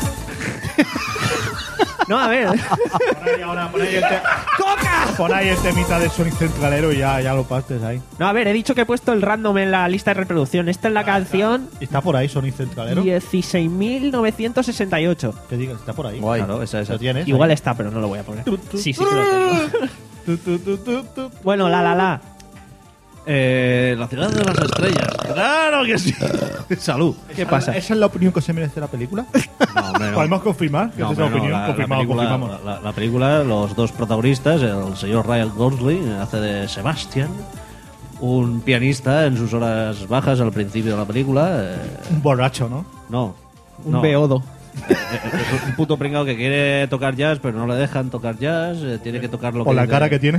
No, a ver. Pon ahí ahora, pon ahí el, te- ¡Coca! pon ahí el temita de Sonic Centralero y ya, ya lo partes ahí. No, a ver, he dicho que he puesto el random en la lista de reproducción. Esta es la canción ¿Y ¿Está por ahí Sonic Centralero? dieciséis mil novecientos sesenta y ocho. Que digas, está por ahí. Guay. Claro, esa, esa. ¿Lo tienes? Igual está, pero no lo voy a poner. Sí, sí que lo tengo. Tu, tu, tu, tu, tu. Bueno, la la la. Eh, la ciudad de las estrellas. ¡Claro que sí! Salud. ¿Qué pasa? ¿Esa es la opinión que se merece la película? No, hombre, no. ¿Podemos confirmar que No, esa es la hombre, no, opinión? la- la confirmamos, película- confirmamos. La, la película, los dos protagonistas, el señor Ryan Gosling hace de Sebastian, un pianista en sus horas bajas al principio de la película. eh, Un borracho, ¿no? no. Un no. beodo. Eh, eh, es un puto pringao que quiere tocar jazz, pero no le dejan tocar jazz. eh, tiene que tocar lo Por que. la cara que tiene.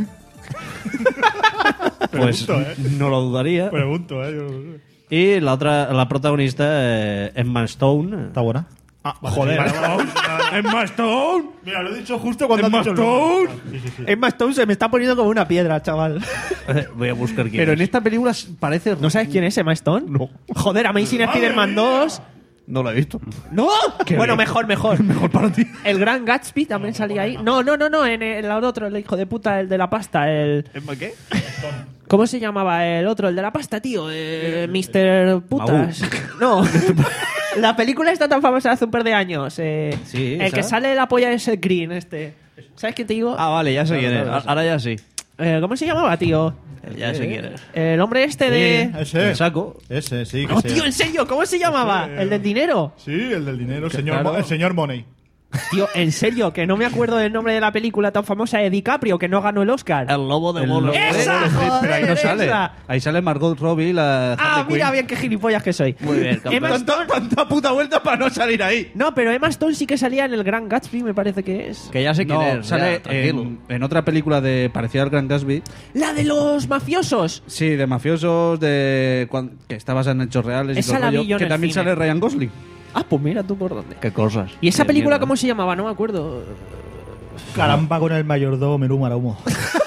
Pues Pregunto, ¿eh? no lo dudaría. Pregunto, ¿eh? Yo no sé. Y la otra, la protagonista, eh, Emma Stone. ¿Está buena? Ah, Joder. Emma Stone. Mira, lo he dicho justo cuando Emma has dicho el nombre. Stone. Sí, sí, sí. Emma Stone se me está poniendo como una piedra, chaval. Voy a buscar quién Pero es. en esta película parece. ¿No sabes quién es Emma Stone? No. Joder, Amazing Spider-Man dos. No lo he visto. ¿No? Bueno, bien. mejor, mejor. Mejor para ti. El Gran Gatsby también salía ahí. No, no, no, no, en el, el otro, el hijo de puta, el de la pasta, el... ¿Qué? ¿Cómo se llamaba el otro? El de la pasta, tío. Eh, mister Putas. No. La película está tan famosa hace un par de años. Eh, Sí, el ¿esa? que sale de la polla es el Green, este. ¿Sabes qué te digo? Ah, vale, ya sé quién es. claro, Ahora ya sí. Eh, ¿Cómo se llamaba, tío? Ya sé quién es. El hombre este de... Sí, ese. El saco. Ese, sí. Que No, sea. tío, en serio, ¿cómo se llamaba? Ese, ¿El del dinero? Sí, el del dinero, el señor, claro. Mo- el señor Money. Tío, en serio, que no me acuerdo del nombre de la película tan famosa de DiCaprio, que no ganó el Oscar. El lobo de El Wall lobo de Street. ¡Esa, Wall Street, pero ahí no joder, sale. esa! Ahí sale Margot Robbie, la Ah, Harley mira Quinn. bien qué gilipollas que soy. Muy bien, Emma campeón. Stone... Tanta puta vuelta para no salir ahí. No, pero Emma Stone sí que salía en el Gran Gatsby, me parece que es. Que ya sé quién No, es. sale ya, tranquilo. en, en otra película de parecida al Gran Gatsby. ¡La de los mafiosos! Sí, de mafiosos, de cuan- que está basada en hechos reales y Esa todo el la vi rollo, yo en que el también cine. sale Ryan Gosling. Ah, pues mira tú por dónde. Qué cosas. ¿Y esa Qué película mierda. cómo se llamaba? No me acuerdo. Caramba con el mayordomo Menú Marahumo.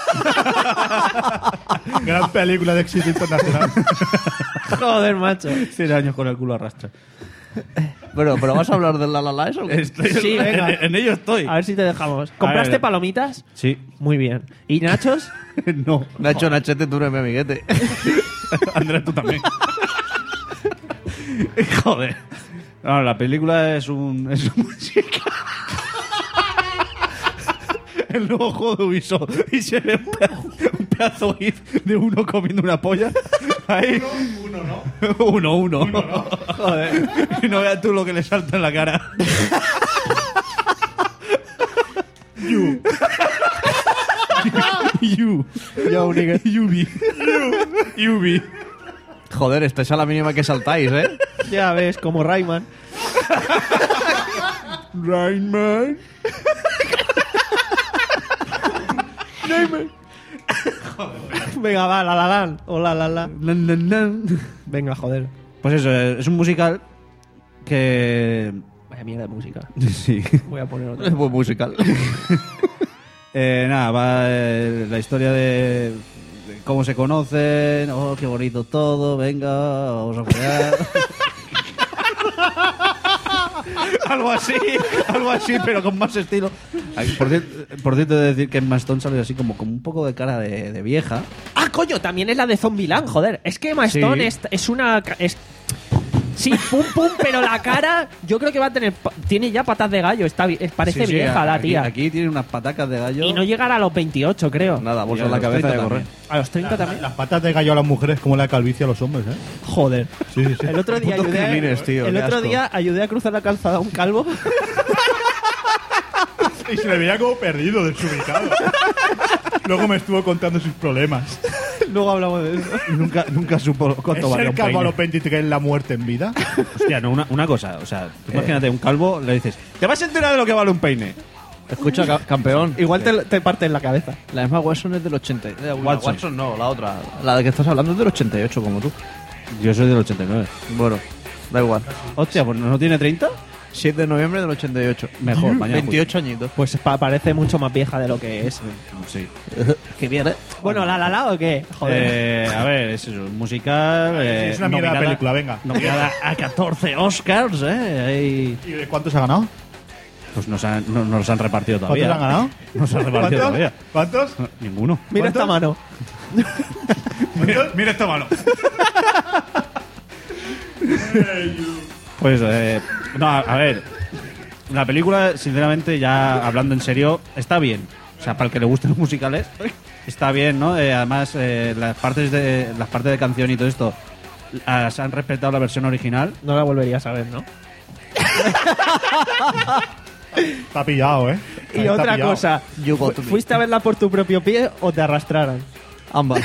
Gran película de éxito internacional. Joder, macho. Seis años con el culo arrastra. Pero, pero ¿vas a hablar del La La La eso? Estoy- Sí, venga. en, en ello estoy. A ver si te dejamos. ¿Compraste ver. palomitas? Sí. Muy bien. ¿Y nachos? No. Nacho Nachete, tú eres mi amiguete. Andrés, tú también. Joder. No, la película es un, es un musical. El nuevo juego de Ubisoft. Y se ve un pedazo, un pedazo gif de uno comiendo una polla. Ahí. Uno, uno, ¿no? Uno, uno. uno ¿no? Joder. Y no veas tú lo que le salta en la cara. You. You. Yo, nigga. Yubi. Yubi. Joder, estáis a la mínima que saltáis, ¿eh? Ya ves, como Rayman. Rayman. Venga, va, la la la. O la la la. Nan, nan, nan. Venga, joder. Pues eso, es un musical que... Vaya mierda de música. Sí. Voy a poner otra. Es buen musical. Eh, nada, va eh, la historia de, de cómo se conocen. Oh, qué bonito todo. Venga, vamos a jugar. Algo así, algo así, pero con más estilo. Ay, Por cierto, por cierto, he de decir que Emma Stone sale así como con un poco de cara de, de vieja. Ah, coño, también es la de Zombieland, joder. Es que Emma Sí. Stone es, es una... Es... Sí, pum pum, pero la cara yo creo que va a tener... pa- Tiene ya patas de gallo, está, vi- es- parece Sí, sí, vieja la aquí- tía. Aquí tiene unas patacas de gallo. Y no llegará a los veintiocho, creo. Nada, bolsa Y a en la los cabeza treinta de correr. también. A los treinta también. Las patas de gallo a las mujeres como la calvicie a los hombres, ¿eh? Joder. Sí, sí, sí. El otro día Putos ayudé, crimines, tío, el qué otro asco. día ayudé a cruzar la calzada a un calvo. Y se le veía como perdido, desubicado. Luego me estuvo contando sus problemas. Luego hablamos de eso. Nunca, nunca supo ¿Es cuánto valía ser un calvo a peine. los veintitrés la muerte en vida? Hostia, no, una, una cosa. O sea, tú imagínate un calvo, le dices, ¿te vas a enterar de lo que vale un peine? Escucha, ca- campeón. Igual te, te parte en la cabeza. La misma Watson es del ochenta. eh, Watson. Watson no, la otra. La de que estás hablando es del ochenta y ocho, como tú. Yo soy del ochenta y nueve. Bueno, da igual. Hostia, pues no tiene treinta. siete de noviembre del ochenta y ocho. Mejor, mañana veintiocho añitos. Pues pa- parece mucho más vieja de lo que es. Sí. Qué bien, ¿eh? Bueno, ¿la la la o qué? Joder. Eh, a ver, es eso, un musical. eh, es una mierda de nominada- película, venga. Nominada a catorce Oscars, ¿eh? Ahí, ¿Y de cuántos ha ganado? pues nos han, no, nos los han repartido ¿Cuántos todavía. han ganado? Nos han repartido todavía. ¿Cuántos? No, ninguno. Mira esta ¿cuántos? mano. ¿Cuántos? Mira esta mano. Pues, eh, no, a, a ver. La película, sinceramente, ya hablando en serio, está bien. O sea, para el que le gusten los musicales, está bien, ¿no? Eh, además, eh, las partes de las partes de canción y todo esto las han respetado la versión original. No la volverías a ver, ¿no? Está pillado, ¿eh? Y Está otra pillado. cosa, You fu- got to be. ¿fuiste a verla por tu propio pie o te arrastraron? Ambas.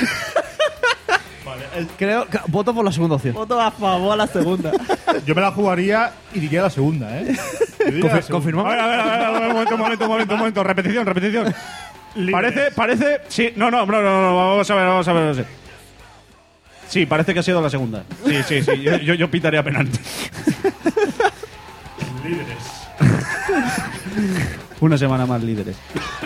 Creo que voto por la segunda opción. Voto a favor a la segunda. Yo me la jugaría y diría la segunda, ¿eh? Yo diría la segunda. ¿Confirmamos? A ver, a ver, a ver, a ver, un momento, un momento, un momento, un momento. Repetición, repetición. Parece, parece. Sí, no, no, no, no, no, vamos a ver, vamos a ver. Vamos a ver. Sí, parece que ha sido la segunda. Sí, sí, sí. Yo, yo, yo pitaría penalti. Una semana más líderes.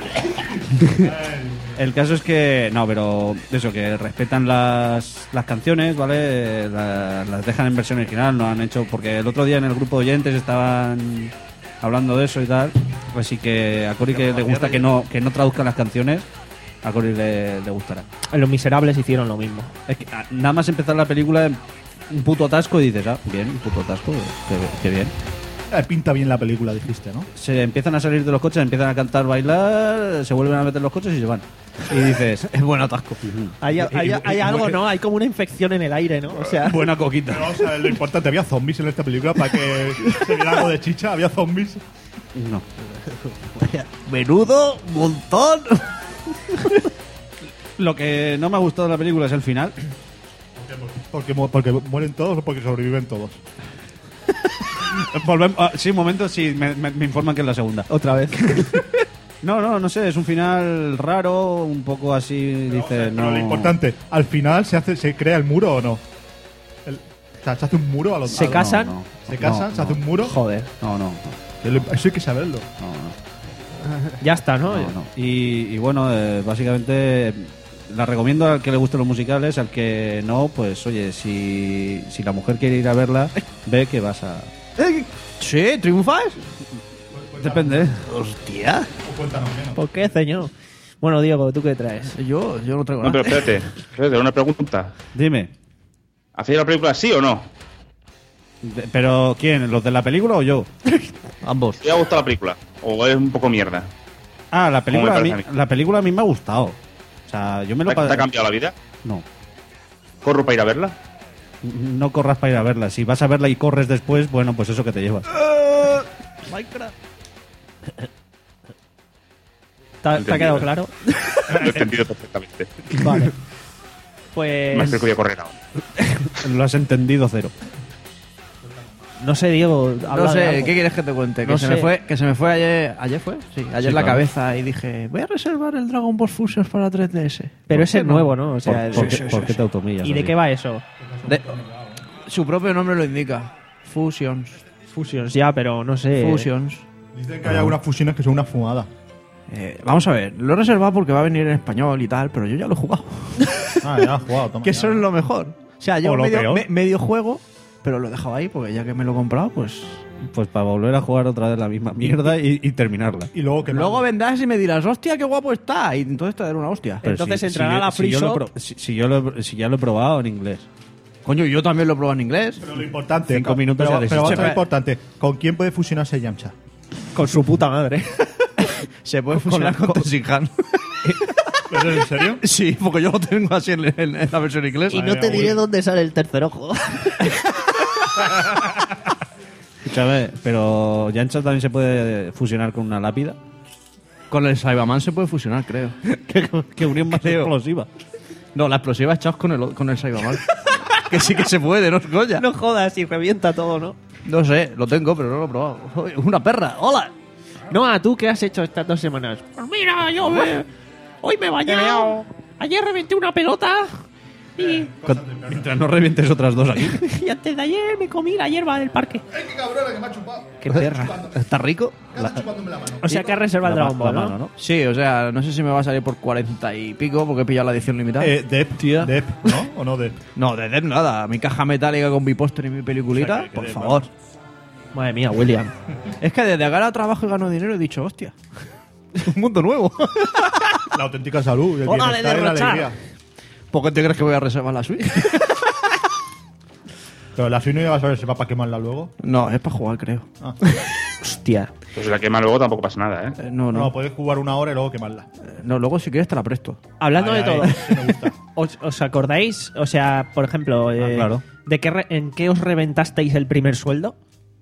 El caso es que, no, pero eso, que respetan las, las canciones, ¿vale? La- las dejan en versión original, no han hecho, porque el otro día en el grupo de oyentes estaban hablando de eso y tal, así que a Cory que le gusta que no, que no traduzcan las canciones, a Cory le, le gustará. Los Miserables hicieron lo mismo. Es que ah, nada más empezar la película, un puto atasco y dices, ah, bien, un puto atasco, qué, qué bien. Eh, Pinta bien la película, dijiste, ¿no? Se empiezan a salir de los coches, empiezan a cantar, bailar, se vuelven a meter en los coches y se van. Y dices, es buen atasco. Hay, hay, hay algo, ¿no? Hay como una infección en el aire, ¿no? O sea, Buena coquita. Pero, o sea, lo importante, había zombies en esta película para que se viera algo de chicha. Había zombies. No. Menudo montón. Lo que no me ha gustado de la película es el final. Porque, mu- porque mueren todos o porque sobreviven todos. Volvemos, ah, sí, un momento, sí, me, me- me informan que es la segunda. otra vez. No, no, no sé, es un final raro, un poco así, dice, Pero no... lo importante, al final se hace, se crea el muro o no. El- o sea, se hace un muro a los Se a- casan. No, no. Se casan, No, se hace no. un muro. Joder. No, no, Eso hay que saberlo. no, no. Ya está, ¿no? No, no. Y, y bueno, eh, básicamente la recomiendo al que le gusten los musicales, al que no, pues oye, si, si la mujer quiere ir a verla, ve que vas a ¿Sí? ¿Triunfas? Depende. Hostia. ¿Por qué, señor? Bueno, Diego, ¿tú qué traes? Yo, yo no traigo No, nada. pero espérate, espérate, una pregunta. Dime. ¿Hacéis la película sí o no? De- ¿Pero quién? ¿Los de la película o yo? Ambos. ¿Te ha gustado la película? ¿O es un poco mierda? Ah, la película, Como a me mí, parece a mí. la película a mí me ha gustado. O sea, yo me lo ¿Te, te ha pa- cambiado la vida? No. ¿Corro para ir a verla? No corras para ir a verla. Si vas a verla y corres después, bueno, pues eso que te llevas. ¿Te, ha- te ha Entendido. quedado claro? Lo he entendido perfectamente. Vale. Pues... Más que voy a correr ahora. Lo has entendido cero. No sé, Diego. habla No de sé, algo. ¿qué quieres que te cuente? Que, No se, sé. me fue, que se me fue ayer. ¿Ayer fue? Sí, ayer Sí, la claro. cabeza y dije, voy a reservar el Dragon Ball Fusions para tres D S. Pero ¿Por ese qué es no? nuevo, ¿no? O sea, ¿Por, por el- qué, por qué te automillas? ¿Y de así? qué va eso? De- su propio nombre lo indica. Fusions. Fusions, ya, pero no sé. Fusions. Dicen que hay algunas fusiones que son una fumada. Eh, vamos a ver, lo he reservado porque va a venir en español y tal, pero yo ya lo he jugado. Ah, ya has jugado, toma. que ya. eso es lo mejor. O sea, yo O lo medio, peor. me- medio juego, pero lo he dejado ahí porque ya que me lo he comprado, pues. Pues para volver a jugar otra vez la misma mierda y, y terminarla. Y luego que Luego vendrás y me dirás, hostia, qué guapo está. Y entonces te daré una hostia. Pero Entonces si- entrará si yo- la si Free yo lo he Shop. pro- si, si yo lo, he- si ya lo he probado en inglés. Coño, yo también lo he probado en inglés. Pero lo importante. Cinco ca- minutos pero, ya pero desiste. otra importante. ¿Con quién puede fusionarse Yamcha? Con su puta madre. Se puede fusionar con, Tenshinhan. ¿Pero en serio? Sí, porque yo lo tengo así en, en- en la versión inglesa. Y no te diré dónde sale el tercer ojo. Escúchame, pero Yancha también se puede fusionar con una lápida. Con el Cyberman se puede fusionar, creo. que, que unión más Creo. explosiva. No, la explosiva echados con el, con el Cyberman. que sí que se puede, no es coña. No jodas y revienta todo, ¿no? No sé, lo tengo, pero no lo he probado. Uy, una perra, hola. Noah, ¿tú qué has hecho estas dos semanas? Pues mira, yo me- hoy me he bañado. Ayer reventé una pelota. Y, Mientras no revientes otras dos aquí. y antes de ayer me comí la hierba del parque. ¡Qué cabrona que me ha chupado! Qué perra. ¿Está rico? Está chupándome la mano. O sea que has reservado el La Dragon ma- Ball, la ¿no? mano, ¿no? Sí, o sea, no sé si me va a salir por cuarenta y pico porque he pillado la edición limitada. Eh, Dep, Tía. Dep, ¿no? ¿O no Dep? No, de Dead nada. Mi caja metálica con mi póster y mi peliculita, O sea, que- que por Dead, favor. Madre mía, William. Es que desde acá trabajo y gano dinero he dicho, hostia. Un mundo nuevo. La auténtica salud. El Hola, bienestar de y la derrochar. alegría. ¿Por qué te crees que voy a reservar la Switch? Pero la Switch no ibas a ver si va para quemarla luego. No, es para jugar, creo. Ah. Hostia. Pues si la quema luego tampoco pasa nada, ¿eh? Eh, no, No, no. puedes jugar una hora y luego quemarla. Eh, No, luego si quieres te la presto. Hablando Ay, de ay, todo, sí me gusta. ¿os, os acordáis? O sea, por ejemplo, eh, claro. ¿de qué re- ¿en qué os reventasteis el primer sueldo?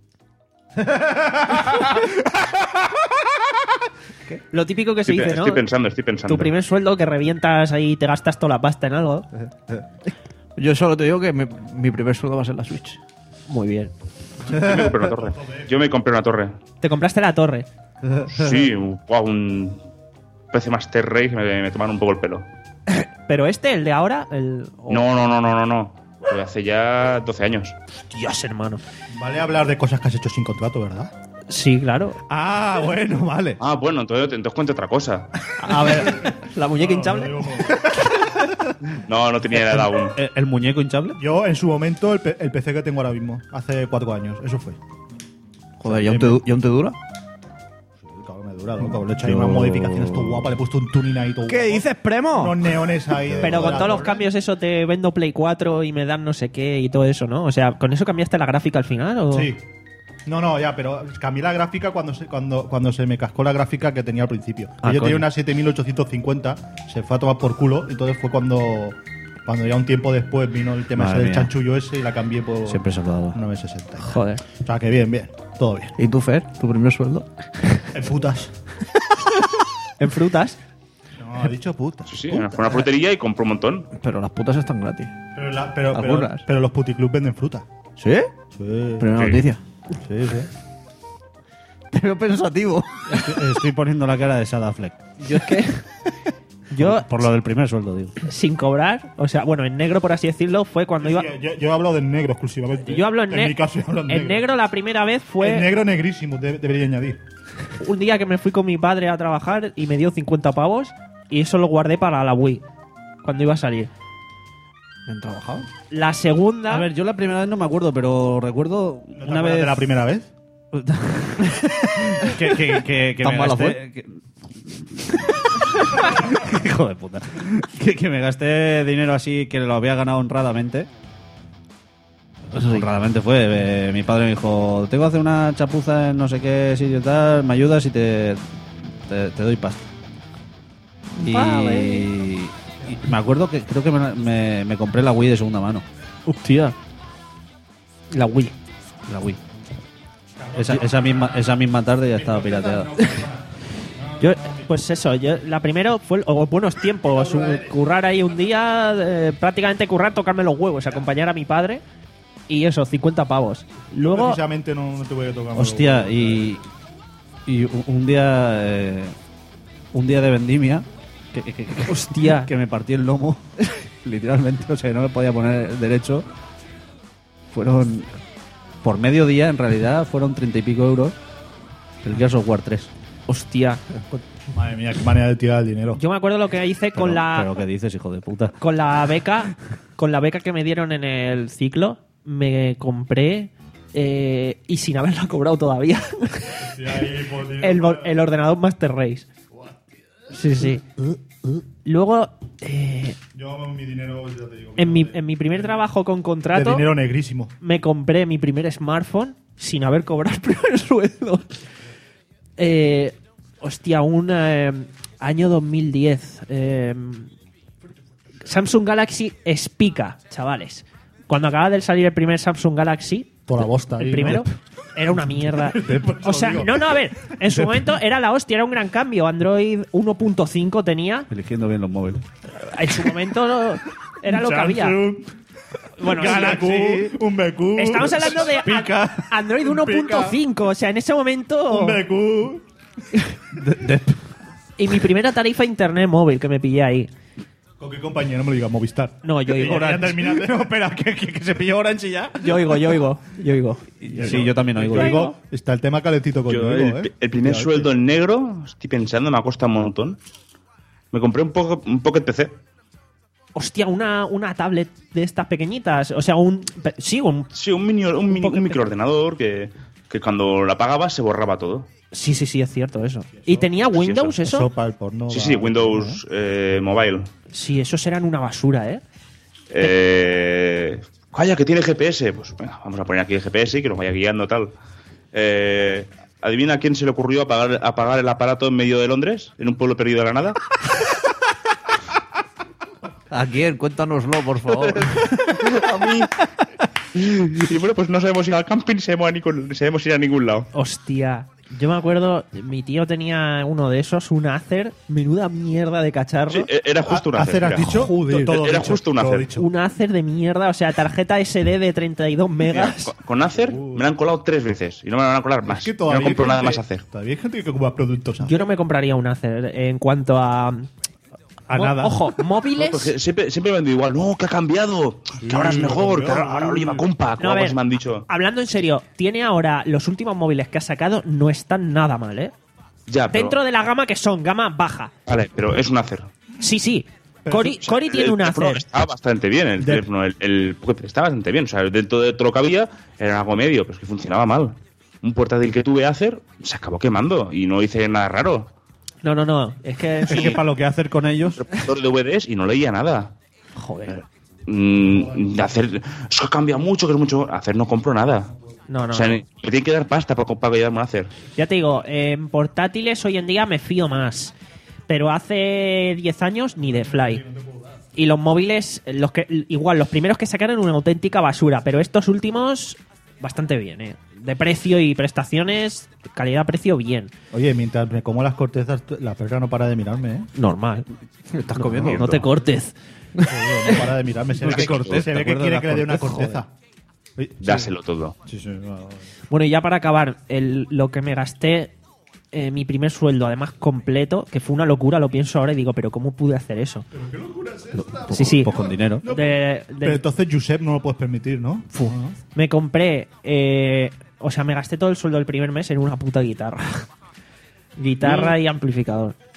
¿Qué? Lo típico que se Estoy, dice, ¿no? estoy pensando, estoy pensando. Tu primer sueldo que revientas ahí y te gastas toda la pasta en algo. Yo solo te digo que mi, mi primer sueldo va a ser la Switch. Muy bien. Yo me compré una torre. Yo me compré una torre. Te compraste la torre. Sí, un, wow, un P C Master Race me, me tomaron un poco el pelo. Pero este, el de ahora, el... oh, No, no, no, no, no, no. Fue hace ya doce años. Dios, hermano. Vale hablar de cosas que has hecho sin contrato, ¿verdad? Sí, claro. Ah, bueno, vale. Ah, bueno, entonces, entonces cuento otra cosa. A ver, la muñeca hinchable. No, digo, No, no tenía edad aún. ¿El, el muñeco hinchable? Yo, en su momento, el, P- el P C que tengo ahora mismo, hace cuatro años, eso fue. Joder, ¿y aún te, du- y aún te dura? Sí, cabrón, me dura, loco. Le he hecho ahí Yo- unas modificaciones todo guapas, le he puesto un tuning ahí todo ¿Qué guapo. dices, Premo? Unos neones ahí. de- Pero de con la todos los torre. cambios eso te vendo Play cuatro y me dan no sé qué y todo eso, ¿no? O sea, ¿con eso cambiaste la gráfica al final o...? Sí. No, no, ya, pero cambié la gráfica cuando se, cuando, cuando se me cascó la gráfica que tenía al principio. Ah, yo coño. tenía una siete mil ochocientos cincuenta, se fue a tomar por culo, entonces fue cuando, cuando ya un tiempo después vino el tema Madre ese del mía. chanchullo ese y la cambié por Siempre se lo daba. nueve sesenta. Joder. O sea, que bien, bien, todo bien. ¿Y tú, Fer? ¿Tu primer sueldo? En putas. ¿En frutas? No, he dicho putas. Sí, sí, fue a una frutería y compró un montón. Pero las putas están gratis. Pero, la- pero, pero, Algunas. pero los puticlubs venden fruta. ¿Sí? Sí, Primera Sí. noticia. sí, sí. Te veo pensativo. Estoy, estoy poniendo la cara de Sada Fleck. Yo es que... Yo, Por lo del primer sueldo, digo. sin cobrar, o sea, bueno, en negro, por así decirlo, fue cuando iba... Sí, yo, yo hablo del negro exclusivamente. Yo hablo en, en ne- mi caso, yo hablo en, en negro. La primera vez fue El negro negrísimo, de- debería añadir. un día que me fui con mi padre a trabajar y me dio cincuenta pavos y eso lo guardé para la Wii, cuando iba a salir. ¿Han trabajado? La segunda... A ver, yo la primera vez no me acuerdo, pero recuerdo ¿No te una acuerdas vez... de la primera vez? que, que, que, que ¿Tan me mala gasté... fue? que- Hijo de puta. Que, que me gasté dinero así que lo había ganado honradamente. Honradamente fue. eh, mi padre me dijo, tengo que hacer una chapuza en no sé qué sitio y tal, me ayudas y te, te, te doy pasta. Y, Vale. y me acuerdo que creo que me, me, me compré la Wii de segunda mano. Hostia. La Wii. La Wii. Esa, esa, misma, esa misma tarde ya estaba pirateada. Yo, pues eso, yo, la primero fue o buenos tiempos, un- currar ahí un día, eh, prácticamente currar, tocarme los huevos, acompañar a mi padre y eso, cincuenta pavos. Luego, Precisamente no, no te voy a tocar. Hostia, y, y un- un día eh, un día de vendimia que, que- que- hostia, que me partí el lomo literalmente, o sea, no me podía poner derecho. Fueron por medio día, en realidad, fueron treinta y pico euros el Gears of War tres. hostia. Madre mía, qué manera de tirar el dinero. Yo me acuerdo lo que hice con Pero- la Pero ¿qué dices, hijo de puta? con la beca, con la beca que me dieron en el ciclo, me compré eh, y sin haberla cobrado todavía el, bo- el ordenador Master Race. Sí, sí. Luego, eh, Yo mi dinero, ya te digo. en mi, en mi primer trabajo con De contrato, dinero negrísimo. me compré mi primer smartphone sin haber cobrado el primer sueldo. Eh, hostia, un eh, año dos mil diez. eh, Samsung Galaxy Spica, chavales. Cuando acaba de salir el primer Samsung Galaxy, Toda la bosta el ahí, primero, ¿no? era una mierda. Después O sea, lo digo. no, no, a ver, en su momento era la hostia, era un gran cambio. Android uno punto cinco tenía. Eligiendo bien los móviles. En su momento no- era lo que había. Samsung, Bueno, Galaxy, un B Q. estamos hablando de Pica, a- Android uno punto cinco. O sea, en ese momento. un B Q. Y mi primera tarifa de internet móvil que me pillé ahí. ¿Con qué compañía? No me lo digas, Movistar. No, yo oigo. Ya terminaste. No, espera, que, que, que se pilló Orange y ya. Yo oigo, yo oigo, yo oigo. Sí, yo también oigo. Yo digo, está el tema calentito Yo, conmigo, el, ¿eh? el primer Ya, sueldo en negro, estoy pensando, me ha costado un montón. Me compré un, poco, un Pocket P C. Hostia, una, una tablet de estas pequeñitas. O sea, un. pe- Sí, un. Sí, un, mini, un, mini- un microordenador que, que cuando la apagabas se borraba todo. Sí, sí, sí, es cierto eso. ¿Y tenía Windows eso. eso? Eso para el porno. Sí, va- sí, Windows eh, Mobile. Sí, esos eran una basura, ¿eh? Eh, Calla, que tiene G P S. Pues venga, vamos a poner aquí el G P S y que nos vaya guiando tal. Eh, ¿Adivina a quién se le ocurrió apagar, apagar el aparato en medio de Londres? En un pueblo perdido de la nada. ¿A quién? Cuéntanoslo, por favor. A mí. Y bueno, pues no sabemos ir al camping, ni sabemos, ni con- ni sabemos ir a ningún lado. Hostia. Yo me acuerdo, mi tío tenía uno de esos, un Acer, menuda mierda de cacharro. Sí, e- era justo un Acer. ¿Hacer has mira. dicho? Joder. Todo Era dicho, justo un todo Acer. dicho. Un Acer de mierda, o sea, tarjeta S D de treinta y dos Mira, megas. con, con Acer me la han colado tres veces y no me la van a colar más. Es que Yo todavía no compro hay nada gente- más Acer. Todavía hay gente que compra productos Acer. Yo no me compraría un Acer en cuanto a. A Mo- nada. Ojo, No, móviles. porque siempre, siempre me han dicho igual, no, que ha cambiado, que ahora es Sí, mejor, ha que ahora, cambiado, ahora lo lleva sí. compact, No, o a algo ver, así me han dicho. Hablando en serio, tiene ahora los últimos móviles que ha sacado, no están nada mal, ¿eh? Ya, pero, Dentro de la gama que son, gama baja. Vale, pero es un Acer. Sí, sí. Pero Cori, eso- Cori El tiene un teléfono Acer. Está bastante bien, el De- teléfono, el, el Pocket está bastante bien. O sea, dentro de todo lo que había, era algo medio, pero es que funcionaba mal. Un portátil que tuve Acer se acabó quemando y no hice nada raro. No, no, no. Es que. Es que para lo que hacer con ellos... Reproductor de D V Ds y no leía nada. Joder. Mm, de hacer, es que ha cambiado mucho, que es mucho. Hacer no compro nada. No, no. O sea, no. me tiene que dar pasta para, para ayudarme a hacer. Ya te digo, en portátiles hoy en día me fío más. Pero hace diez años ni de fly. Y los móviles, los que igual, los primeros que sacaron una auténtica basura. Pero estos últimos, bastante bien, ¿eh? De precio y prestaciones, calidad-precio, bien. Oye, mientras me como las cortezas, la perra no para de mirarme, ¿eh? Normal. Estás comiendo. No te cortes. Joder, no para de mirarme. Se ve Porque que, corteza, se ve ¿te que acuerdas quiere de que las le dé una cortezas? corteza. Oye, sí. Dáselo todo. Sí, sí, vale, vale. Bueno, y ya para acabar, el, lo que me gasté, eh, mi primer sueldo, además completo, que fue una locura, lo pienso ahora y digo, pero ¿cómo pude hacer eso? Sí, sí. Pues con dinero. De- de- Pero entonces, Josep, no lo puedes permitir, ¿no? Fu. No, no. Me compré, eh, o sea, me gasté todo el sueldo del primer mes en una puta guitarra. Guitarra y amplificador.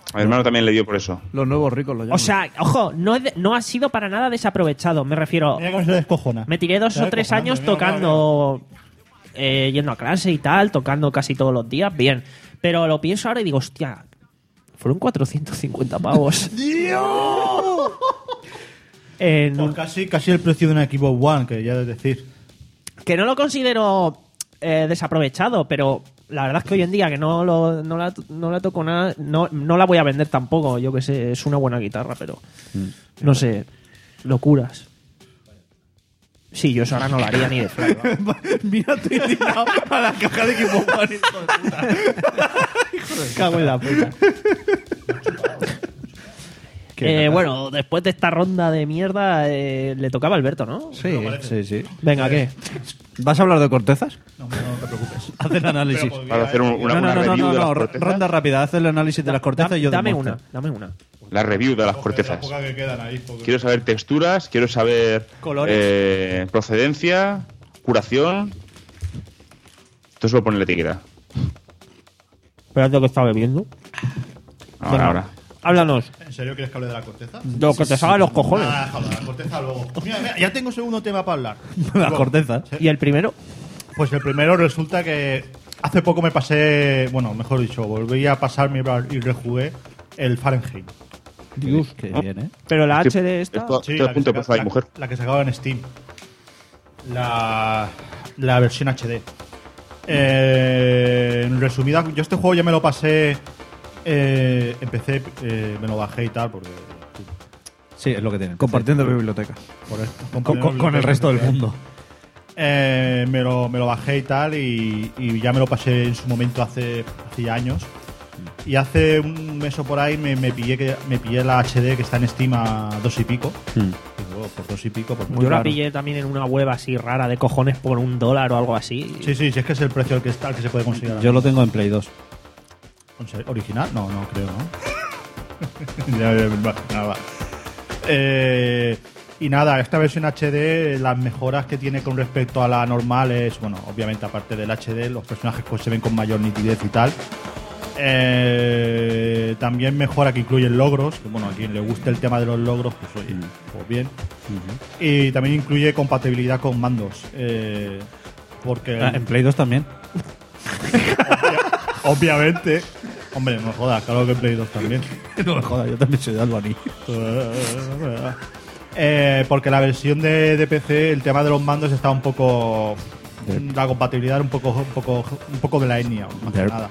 A mi hermano también le dio por eso. Los nuevos ricos lo llaman. O sea, ojo, no, es de- no ha sido para nada desaprovechado. Me refiero, Mira cómo se descojona. me tiré dos Se o tres descojonando, años mira, tocando, eh, yendo a clase y tal, tocando casi todos los días, bien. Pero lo pienso ahora y digo, hostia, fueron cuatrocientos cincuenta pavos. En Pues un- casi, casi el precio de una Xbox One, que ya es decir. que no lo considero eh, desaprovechado, pero la verdad es que hoy en día que no, lo, no, la, no la toco nada, no, no la voy a vender tampoco. Yo que sé, es una buena guitarra, pero no sé, locuras. Sí, yo eso ahora no lo haría ni de fly. ¿va? Mira, estoy indignado a la caja de equipo One, hijo de puta. Cago en la puta. Eh, bueno, después de esta ronda de mierda, eh, le tocaba a Alberto, ¿no? Sí, sí, sí. Venga, ¿qué? ¿Vas a hablar de cortezas? No, no te preocupes. Haz el análisis. Para hacer un- una, no, no, una no, no, review no, de las no, cortezas. ronda rápida. Haz el análisis de las cortezas Da- y yo dame demuestro. una, dame una. La review de las cortezas. Quiero saber texturas, quiero saber Colores. eh, procedencia, curación. Esto se lo pone en la etiqueta. Espérate lo que está bebiendo. Ahora, Venga, ahora. Háblanos. ¿En serio quieres que hable de la corteza? Lo que te salga de los cojones. Ah, joder, la corteza luego. Mira, mira, ya tengo segundo tema para hablar. Las cortezas. ¿Y el primero? Pues el primero resulta que hace poco me pasé, bueno, mejor dicho, volví a pasarme y rejugué el Fahrenheit. Dios, Qué bien, ¿eh? Pero la Estoy- H D esta... esto- Sí, estoy la a punto de que, pasar, la- mujer. la que sacaba en Steam. La, la versión H D. Eh, en resumida, yo este juego ya me lo pasé. Eh, empecé, eh, me lo bajé y tal, porque. Sí, es lo que tienen. Compartiendo biblioteca. Por esto, Con, con- con el resto del mundo. Eh, me, lo, me lo bajé y tal, y, y ya me lo pasé en su momento hace, hace ya años. Y hace un mes o por ahí me, me, pillé que, me pillé la H D que está en Steam a dos y pico. Y digo, por dos y pico, pues muy Yo la raro. pillé también en una web así rara de cojones por un dólar o algo así. Sí, sí, sí, es que es el precio al que, está, al que se puede conseguir. ahora Yo lo tengo en Play dos. ¿En serio? ¿Original? No, no creo, ¿no? ya, ya, va, nada, va. Eh, y nada, esta versión H D, las mejoras que tiene con respecto a la normal es, bueno, obviamente aparte del H D, los personajes pues se ven con mayor nitidez y tal. Eh, también mejora que incluyen logros, que bueno, a quien le guste el tema de los logros, pues oye, pues bien. Y también incluye compatibilidad con mandos. Eh, porque Ah, en Play dos también. obviamente, hombre, no jodas, claro que en Play dos también. No me jodas, yo también soy de Albany. Eh, porque la versión de, de P C, el tema de los mandos está un poco. La compatibilidad era un poco, un poco, un poco de la etnia, más que Derp. nada.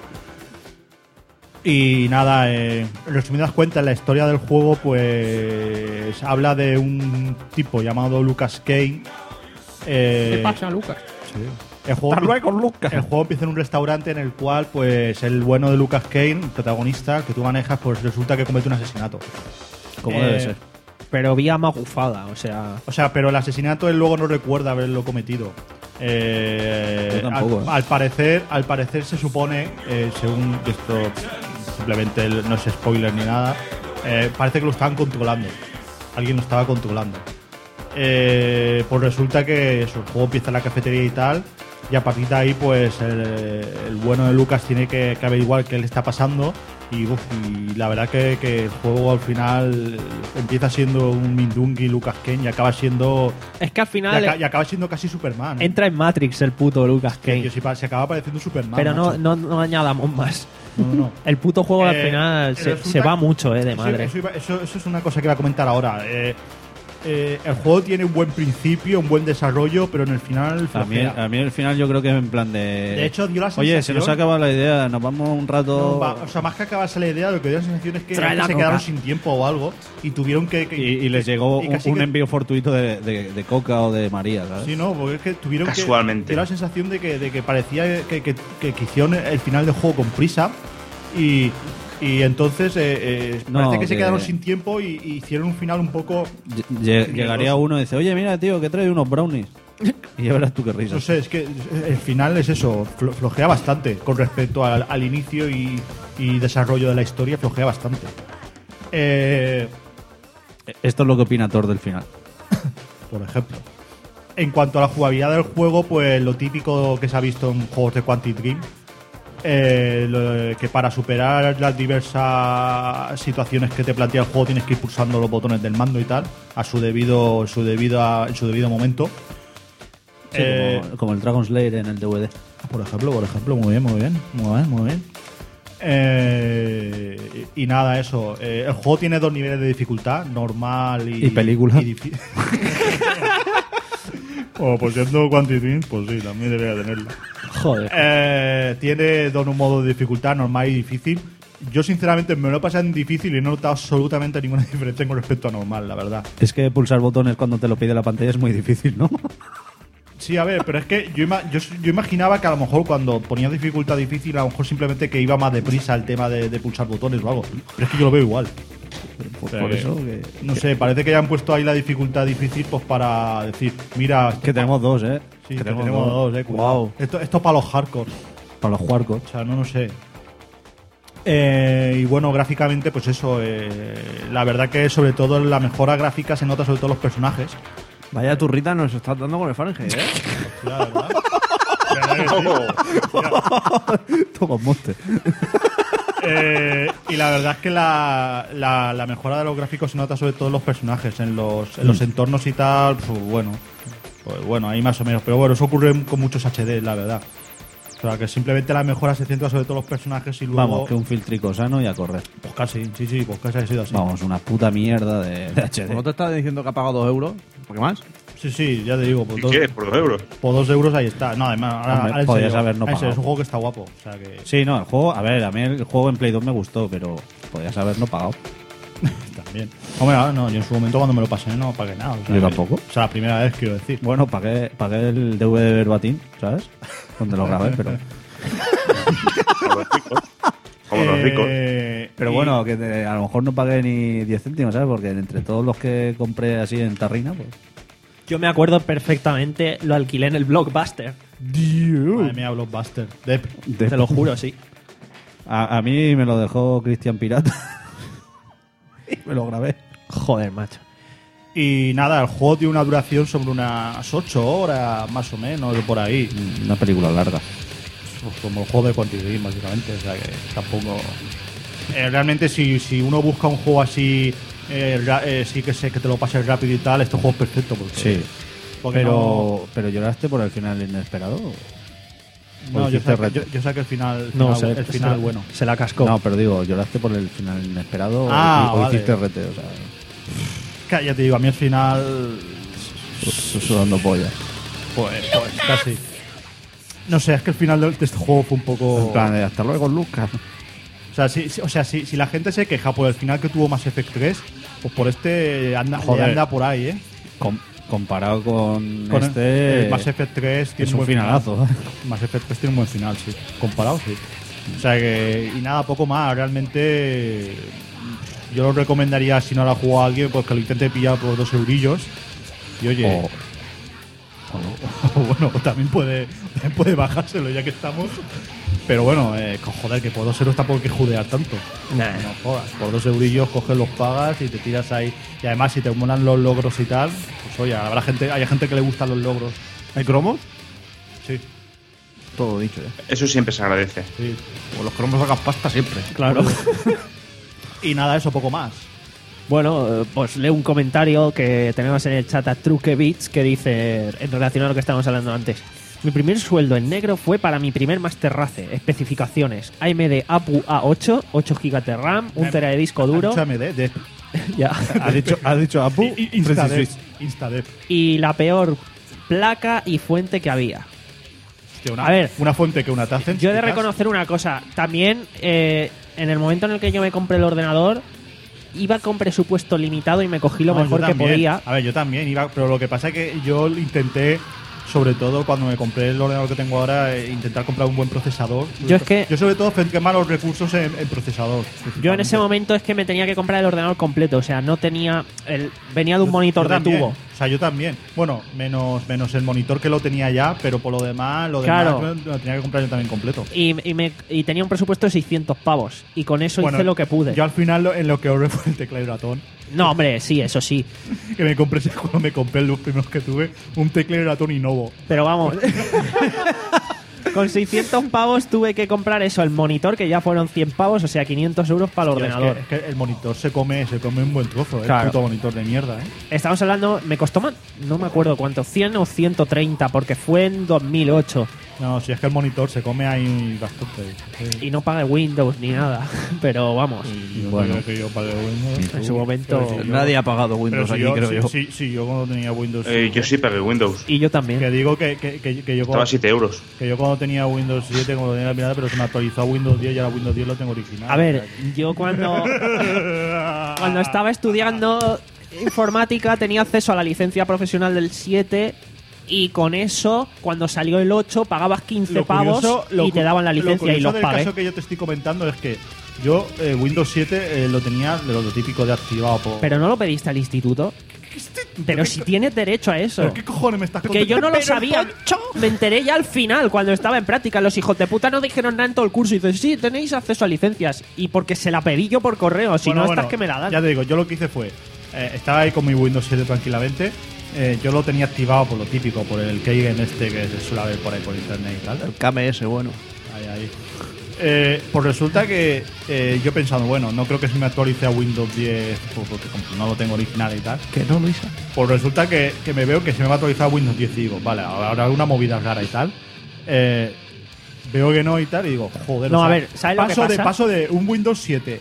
Y nada, eh, en resumidas cuentas, la historia del juego, pues. Habla de un tipo llamado Lucas Kane. Eh, ¿Qué pasa, Lucas? el juego, Hasta luego, Lucas. el juego empieza en un restaurante en el cual, pues, el bueno de Lucas Kane, el protagonista que tú manejas, pues resulta que comete un asesinato. Como Eh, debe ser. Pero vía magufada, o sea... O sea, pero el asesinato él luego no recuerda haberlo cometido. Eh, Yo tampoco, al, ¿eh? al parecer, al parecer se supone, eh, según esto simplemente el- no es spoiler ni nada, eh, parece que lo estaban controlando. Alguien lo estaba controlando. Eh, pues resulta que eso, el juego empieza en la cafetería y tal, y a partir de ahí, pues el, el bueno de Lucas tiene que, que averiguar qué le está pasando. Y, uf, y la verdad que, que el juego al final empieza siendo un Mindungi Lucas Kane y acaba siendo Es que al y, final aca- y acaba siendo casi Superman. ¿eh? entra en Matrix el puto Lucas Que- Kane. que si pa- se acaba pareciendo Superman. Pero no, macho. no, no añadamos más. No, no, no. El puto juego al Eh, final se, resulta- se va mucho, eh, de Eso- madre. Eso, iba- eso- eso es una cosa que iba a comentar ahora. Eh, eh, el juego tiene un buen principio, un buen desarrollo, pero en el final A mí, flojea. a mí el final yo creo que es en plan de... De hecho, dio la Oye, se sensación- nos ha acabado la idea, nos vamos un rato... No, va- o sea, más que acabarse la idea, lo que dio la sensación es que, Trae que la se coca. quedaron sin tiempo o algo y tuvieron que. que- y, y les llegó y un, casi un que- envío fortuito de, de- de Coca o de María, ¿sabes? Sí, no, porque es que tuvieron Casualmente. que. Dio la sensación de que, de que parecía que, que, que, que hicieron el final del juego con prisa y. Y entonces eh, eh, No, parece que se que- quedaron sin tiempo y, y hicieron un final un poco. Lle- lle- Llegaría uno y dice, oye, mira, tío, que trae unos brownies. Y ya verás tú qué risa. No sé, es que el final es eso, flo- flojea bastante con respecto al, al inicio y, y desarrollo de la historia, flojea bastante. Eh, Esto es lo que opina Thor del final. por ejemplo. En cuanto a la jugabilidad del juego, pues lo típico que se ha visto en juegos de Quantic Dream. eh, lo- que para superar las diversas situaciones que te plantea el juego tienes que ir pulsando los botones del mando y tal a su debido, su debido a- en su debido momento. Sí, Eh, como, como el Dragon Slayer en el D V D. Por ejemplo, por ejemplo, muy bien, muy bien, muy bien, muy bien. Eh, y, y nada, eso. Eh, el juego tiene dos niveles de dificultad, normal y... Y película. y difí- Oh, pues siendo Quantic pues sí, también debería tenerla. Joder. Eh, tiene dos modos de dificultad, normal y difícil. Yo sinceramente me lo he pasado en difícil y no he notado absolutamente ninguna diferencia con respecto a normal, la verdad. Es que pulsar botones cuando te lo pide la pantalla es muy difícil, ¿no? Sí, a ver, pero es que yo, ima- yo, yo imaginaba que a lo mejor cuando ponía dificultad difícil, a lo mejor simplemente que iba más deprisa el tema de, de pulsar botones o algo. Pero es que yo lo veo igual. Por, O sea por que- eso que, No sé, parece que ya han puesto ahí la dificultad difícil pues para decir, mira, esto que tenemos dos, ¿eh? sí, que tenemos, dos, eh, cuidado. Wow. Esto, esto para los hardcore. Para los hardcore. O sea, no, no sé. Eh, y bueno, gráficamente, pues eso. eh, la verdad que sobre todo la mejora gráfica se nota sobre todo en los personajes. Vaya turrita nos estás dando con el Fahrenheit, ¿eh? La verdad. La verdad que sí. Toma monte. Eh, y la verdad es que la, la, la mejora de los gráficos se nota sobre todo en los personajes, en los, en los entornos y tal. Pues bueno, pues bueno, ahí más o menos. Pero bueno, eso ocurre con muchos H D, la verdad. O sea, que simplemente la mejora se centra sobre todo en los personajes y luego... Vamos, que un filtrico sano y a correr. Pues casi, sí, sí, pues casi ha sido así. Vamos, una puta mierda de, de H D. ¿No te estás diciendo que ha pagado dos euros? ¿Por qué más? Sí, sí, ya te digo. Por ¿Y dos, qué? ¿Por dos euros? por dos euros ahí está. No, además, ahora, Hombre, ahora en podías serio, haber no ahora en serio, pagado. es un juego que está guapo. O sea que... Sí, no, el juego, a ver, a mí el juego en Play dos me gustó, pero podías haber no pagado. También. Hombre, ahora no, yo en su momento cuando me lo pasé no pagué nada. O sea, Yo que- tampoco. O sea, la primera vez quiero decir. Bueno, pagué, pagué el D V D verbatim, ¿sabes? Donde lo grabé, pero... Como los ricos. Como los ricos. Eh, Pero y- bueno, que te- a lo mejor no pagué ni diez céntimos, ¿sabes? Porque entre todos los que compré así en Tarrina, pues... Yo me acuerdo perfectamente, lo alquilé en el Blockbuster. Madre mía, Blockbuster. Dep. de- Te lo juro, sí. A, a mí me lo dejó Cristian Pirata. Y me lo grabé. Joder, macho. Y nada, el juego tiene una duración sobre unas ocho horas, más o menos, de por ahí. Una película larga. Pues como el juego de Quantic Dream, básicamente. O sea que tampoco. Eh, realmente, si, si uno busca un juego así, eh, ra- eh, sí que sé que te lo pases rápido y tal, este juego es perfecto. Porque, Sí. porque Pero, pero lloraste por el final inesperado. no, no, yo, hiciste sé, reto. yo, yo sé que el final, No, final- se, el final se- bueno. Se la cascó. No, pero digo, lloraste por el final inesperado Ah, o, o vale. hiciste rete, o sea, Que ya te digo, a mí el final. su- sudando polla. Pues, pues casi. No sé, es que el final de este juego fue un poco. En plan, de, hasta luego, Lucas. O sea, si, si- o sea si, si la gente se queja por el final que tuvo Mass Effect tres, pues por este anda, le Joder. anda por ahí, ¿eh? Com- comparado con, Con el- este, el Mass Effect tres tiene es un buen finalazo. final. Mass Effect tres tiene un buen final, sí. Comparado, sí. O sea que. Y nada, poco más. Realmente. Yo lo recomendaría, si no lo ha jugado alguien, pues que lo intente pillar por dos eurillos. Y oye. O- O bueno, también puede, también puede bajárselo ya que estamos. Pero bueno, eh, co- joder, que por dos euros tampoco hay que judear tanto. Nah. No jodas, por dos eurillos coges los pagas y te tiras ahí. Y además, si te molan los logros y tal, pues oye, habrá gente, hay gente que le gustan los logros. ¿Hay cromos? Sí, Todo dicho, ¿eh? Eso siempre se agradece. sí. O los cromos sacas pasta siempre. Claro. Y nada, eso, poco más. Bueno, eh, pues leo un comentario que tenemos en el chat a Truquebits que dice, en relación a lo que estábamos hablando antes: mi primer sueldo en negro fue para mi primer Master Race. Especificaciones: A M D A P U A ocho, ocho gigas de RAM, un tera de disco duro. Ha dicho A M D, de, Ya. ha dicho, ha dicho Apu. I- I- Instadep. Instadep. Y la peor placa y fuente que había. Hostia, una, A ver. una fuente que una Tacen. Yo he de quizás. reconocer una cosa. También, eh, en el momento en el que yo me compré el ordenador, iba con presupuesto limitado y me cogí lo Vamos, mejor yo que también. podía. A ver, yo también iba, pero lo que pasa es que yo intenté, sobre todo cuando me compré el ordenador que tengo ahora, eh, intentar comprar un buen procesador. Yo es que- Yo sobre todo centré más los recursos en, en procesador. Yo en ese momento es que me tenía que comprar el ordenador completo. O sea, no tenía. El, venía de un Yo- monitor yo de también. tubo. O sea, yo también. Bueno, menos, menos el monitor que lo tenía ya, pero por lo demás, lo Claro. demás lo tenía que comprar yo también completo. Y, y, me, y tenía un presupuesto de seiscientos pavos. Y con eso Bueno, hice lo que pude. Yo al final lo- en lo que ahorré fue el teclado y ratón. No, hombre, sí, eso sí. Que me compré ese juego, me compré los primeros que tuve, un teclado y ratón Innovo. Pero vamos. con seiscientos pavos tuve que comprar eso, el monitor, que ya fueron cien pavos, o sea, quinientos euros para el Tío, es ordenador. que, es que el monitor se come, se come un buen trozo, ¿eh? Claro. El puto monitor de mierda, ¿eh? Estamos hablando, me costó más, no me acuerdo cuánto, cien o ciento treinta, porque fue en dos mil ocho. No, si es que el monitor se come ahí bastante. Sí. Y no pagué Windows ni nada, pero vamos, Yo Bueno. creo que yo pagué Windows. en su momento... Pero si yo- Nadie ha pagado Pero Windows si aquí, yo, creo si, yo. si- si yo cuando tenía Windows. Eh, yo sí pagué Windows. Y yo también. Que digo que, que, que, que yo Estaba cuando, a siete euros. que yo cuando tenía Windows siete, cuando tenía la pirata, pero se me actualizó a Windows diez y ahora Windows diez lo tengo original. A ver, yo cuando, cuando estaba estudiando informática tenía acceso a la licencia profesional del siete y con eso, cuando salió el ocho, pagabas quince Lo pavos curioso- lo y te cu- daban la lo licencia y curioso los del pagué. caso que yo te estoy comentando es que yo eh, Windows siete eh, lo tenía de lo, lo típico de activado por... Pero no lo pediste al instituto. Pero si tienes derecho a eso. ¿Pero qué cojones me estás Porque yo no lo Pero, sabía. Poncho. Me enteré ya al final, cuando estaba en práctica. Los hijos de puta no dijeron nada en todo el curso. Y dices, sí, tenéis acceso a licencias. Y porque se la pedí yo por correo. Si Bueno, no, bueno, estas que me la dan. Ya te digo, yo lo que hice fue, eh, estaba ahí con mi Windows siete tranquilamente, eh, yo lo tenía activado por lo típico, por el Keygen este que se suele ver por ahí por internet y tal. El K M S, bueno. Ahí, ahí. Eh, pues resulta que eh, yo pensando, bueno, no creo que se me actualice a Windows diez pues, porque como no lo tengo original y tal. Que no, Luisa. Pues resulta que, que me veo que se me va a actualizar a Windows diez y digo, vale, ahora una movida rara y tal. Eh, veo que no y tal y digo, joder. No, o sea, a ver, ¿sabes lo que paso de pasa? Paso de un Windows siete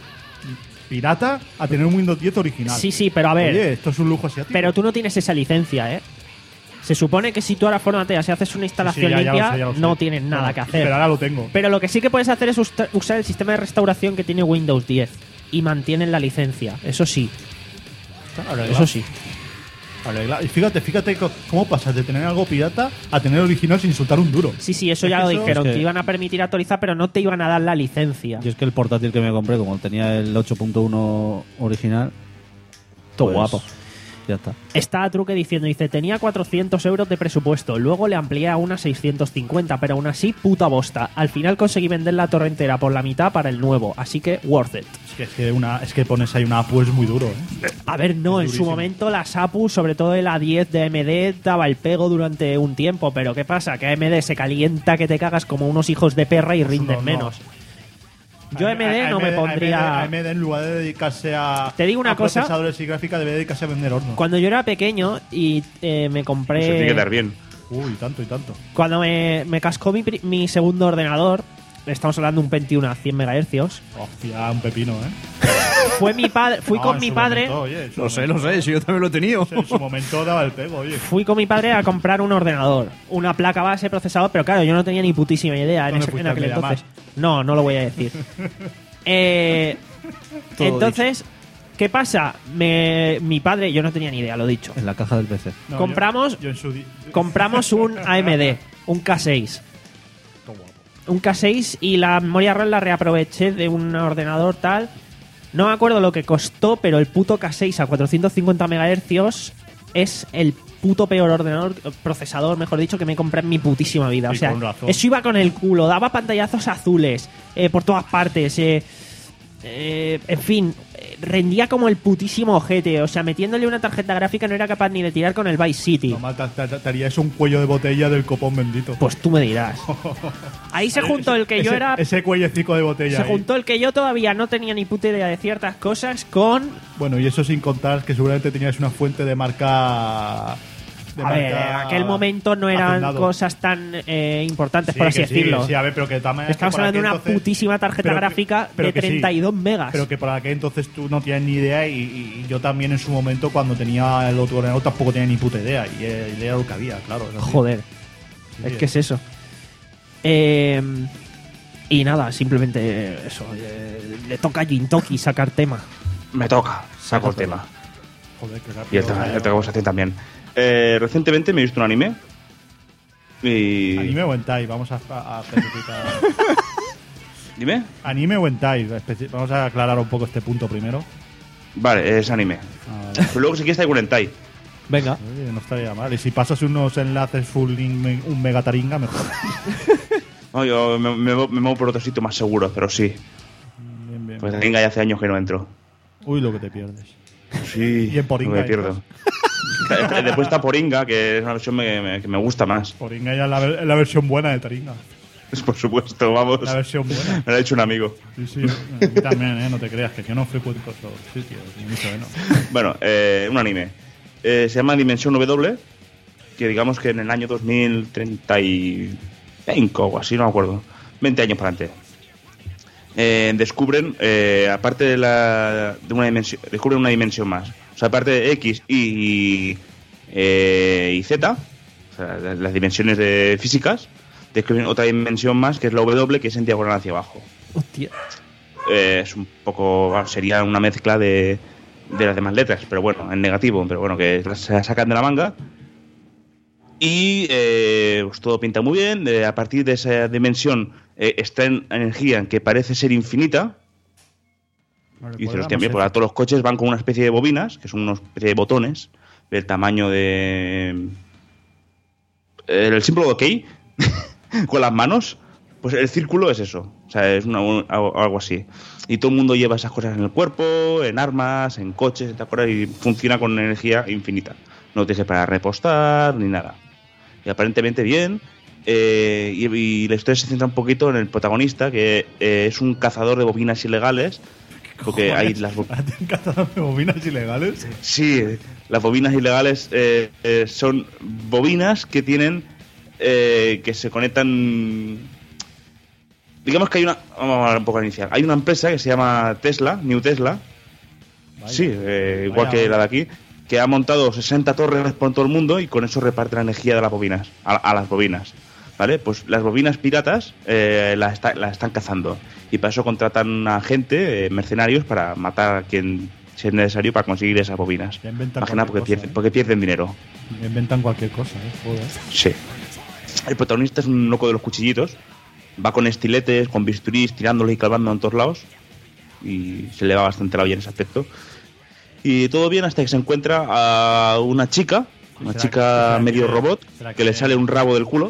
pirata a tener un Windows diez original. Sí, sí, pero a ver. Oye, esto es un lujo asiático. Pero tú no tienes esa licencia, ¿eh? Se supone que si tú ahora formateas y haces una instalación Sí, sí, ya- ya lo limpia, sé, ya lo sé. no tienes nada Bueno, que hacer. Pero ahora lo tengo. Pero lo que sí que puedes hacer es usta- usar el sistema de restauración que tiene Windows diez y mantienen la licencia. Eso sí, Arregla- eso sí. arregla. Y fíjate, fíjate co- cómo pasas de tener algo pirata a tener original sin soltar un duro. Sí, sí, eso Es ya que lo eso- dijeron, es que- que iban a permitir actualizar, pero no te iban a dar la licencia. Y es que el portátil que me compré, como tenía el ocho punto uno original, Todo pues, guapo. Ya está. Está a truque diciendo, dice, tenía cuatrocientos euros de presupuesto, luego le amplié a unas seiscientos cincuenta, pero aún así, puta bosta. Al final conseguí vender la torre entera por la mitad para el nuevo, así que worth it. Es que, es que, una, es que pones ahí una A P U es muy duro, ¿eh? A ver, no, en su durísimo. momento las A P U, sobre todo el A diez de A M D, daba el pego durante un tiempo, pero ¿qué pasa? Que A M D se calienta que te cagas como unos hijos de perra y rinden no, no. menos. Yo A M D no me pondría... A M D en lugar de dedicarse a. Te digo una a cosa. procesadores y gráfica debe dedicarse a vender hornos. Cuando yo era pequeño y eh, me Se tiene compré... que dar bien. Uy, tanto y tanto. Cuando me, me cascó mi, pri- mi segundo ordenador, estamos hablando de un veintiuno a cien megahercios, Hostia, un pepino, ¿eh? fue mi padre, fui No, con en mi su padre... momento, oye, en su Lo sé, momento- lo sé, si yo también lo he tenido. En su momento daba el pego, oye. Fui con mi padre a comprar un ordenador, una placa base, procesador, pero claro, yo no tenía ni putísima idea en, ¿Dónde ese- fuiste en al aquel Mediamar? entonces. No, no lo voy a decir. Eh, Todo entonces, ¿qué pasa? Me- mi padre, yo no tenía ni idea, lo dicho. En la caja del P C. No, compramos- Yo, yo en su di- Compramos un A M D, un K seis. Un K seis y la memoria RAM la reaproveché de un ordenador tal. No me acuerdo lo que costó, pero el puto K seis a cuatrocientos cincuenta megahercios es el puto peor ordenador, procesador, mejor dicho, que me compré en mi putísima vida. O Y sea, con razón. eso iba con el culo, daba pantallazos azules eh, por todas partes. eh, eh, en fin, eh, rendía como el putísimo ojete. O sea, metiéndole una tarjeta gráfica no era capaz ni de tirar con el Vice City. Normal, te, te, te harías un cuello de botella del copón bendito. Pues tú me dirás. Ahí se juntó el que yo Ese- era. Ese cuellecico de botella. Se ahí. juntó el que yo todavía no tenía ni puta idea de ciertas cosas con. Bueno, y eso sin contar que seguramente tenías una fuente de marca. De A ver, marca en aquel momento no eran hacendado. cosas tan eh, importantes, Sí, por así que sí, decirlo. Sí, a ver, pero que también. Estamos que por hablando de aquel una entonces- putísima tarjeta pero que- gráfica pero de que sí, treinta y dos megas. Pero que por aquel entonces tú no tienes ni idea y, y- y yo también en su momento cuando tenía el otro ordenador tampoco tenía ni puta idea y era, y era lo que había, claro. es así. Joder, Sí, es sí. que es eso. Eh, y nada, simplemente eso. eh, le toca a Jintoki sacar tema. Me toca, saco el tema. Joder, qué rápido. Y esta, esta conversación también. Eh, recientemente me he visto un anime. Y. Anime o hentai, vamos a, a, a especificar. Dime. Anime o hentai, especi- vamos a aclarar un poco este punto primero. Vale, es anime. Ah, Pero luego si quieres traigo un hentai. Venga. Oye, no estaría mal. Y si pasas unos enlaces full link, me- un megataringa, mejor. No, yo me, me, me muevo por otro sitio más seguro, pero sí. Bien, bien. Pues Taringa ya hace años que no entro. Uy, lo que te pierdes. Sí. Y en Poringa lo que hay pierdo. Después está Poringa, que es una versión me- me- que me gusta más. Poringa ya es la, ver- la versión buena de Taringa. Por supuesto, vamos. La versión buena. Me lo ha hecho un amigo. Sí, sí, a mí también, ¿eh? No te creas, que yo no frecuento esos sitios, ni mucho menos. Bueno, eh, un anime. Eh, se llama Dimensión W, que digamos que en el año dos mil treinta y cinco o así, no me acuerdo. veinte años para adelante. Eh, descubren, eh, aparte de, la, de una dimensión, descubren una dimensión más. O sea, aparte de X, Y eh, y Z, o sea, las, las dimensiones de físicas, descubren otra dimensión más, que es la W, que es en diagonal hacia abajo. Hostia. Eh, es un poco, bueno, sería una mezcla de, de las demás letras, pero bueno, en negativo, pero bueno, que se la sacan de la manga. Y eh, pues todo pinta muy bien. Eh, a partir de esa dimensión eh, está en energía que parece ser infinita. Y dices, hostia, mira, pues ahora todos los coches van con una especie de bobinas, que son una especie de botones del tamaño de... el símbolo de OK, con las manos. Pues el círculo es eso, o sea, es una, un, algo así. Y todo el mundo lleva esas cosas en el cuerpo, en armas, en coches, ¿te acuerdas? Y funciona con energía infinita. No tienes para repostar ni nada. Y aparentemente bien. Eh, y, y la historia se centra un poquito en el protagonista, que eh, es un cazador de bobinas ilegales. Porque hay las bo- ¿Un cazador de bobinas ilegales? Sí, las bobinas ilegales eh, eh, son bobinas que tienen eh, que se conectan. Digamos que hay una... Vamos a hablar un poco al inicial. Hay una empresa que se llama Tesla, New Tesla. Vaya. Sí, eh, igual vaya, que la de aquí, que ha montado sesenta torres por todo el mundo y con eso reparte la energía de las bobinas, a, a las bobinas. ¿Vale? Pues las bobinas piratas eh, las, está, las están cazando. Y para eso contratan a gente, eh, mercenarios, para matar a quien sea necesario para conseguir esas bobinas. Imagina, porque, cosa, pierden, eh. porque pierden dinero. Inventan cualquier cosa, ¿eh? Joder. Sí. El protagonista es un loco de los cuchillitos. Va con estiletes, con bisturís, tirándolos y clavando en todos lados. Y se le va bastante la olla en ese aspecto. Y todo bien hasta que se encuentra a una chica, una chica medio que, robot, que, que le sale un rabo del culo.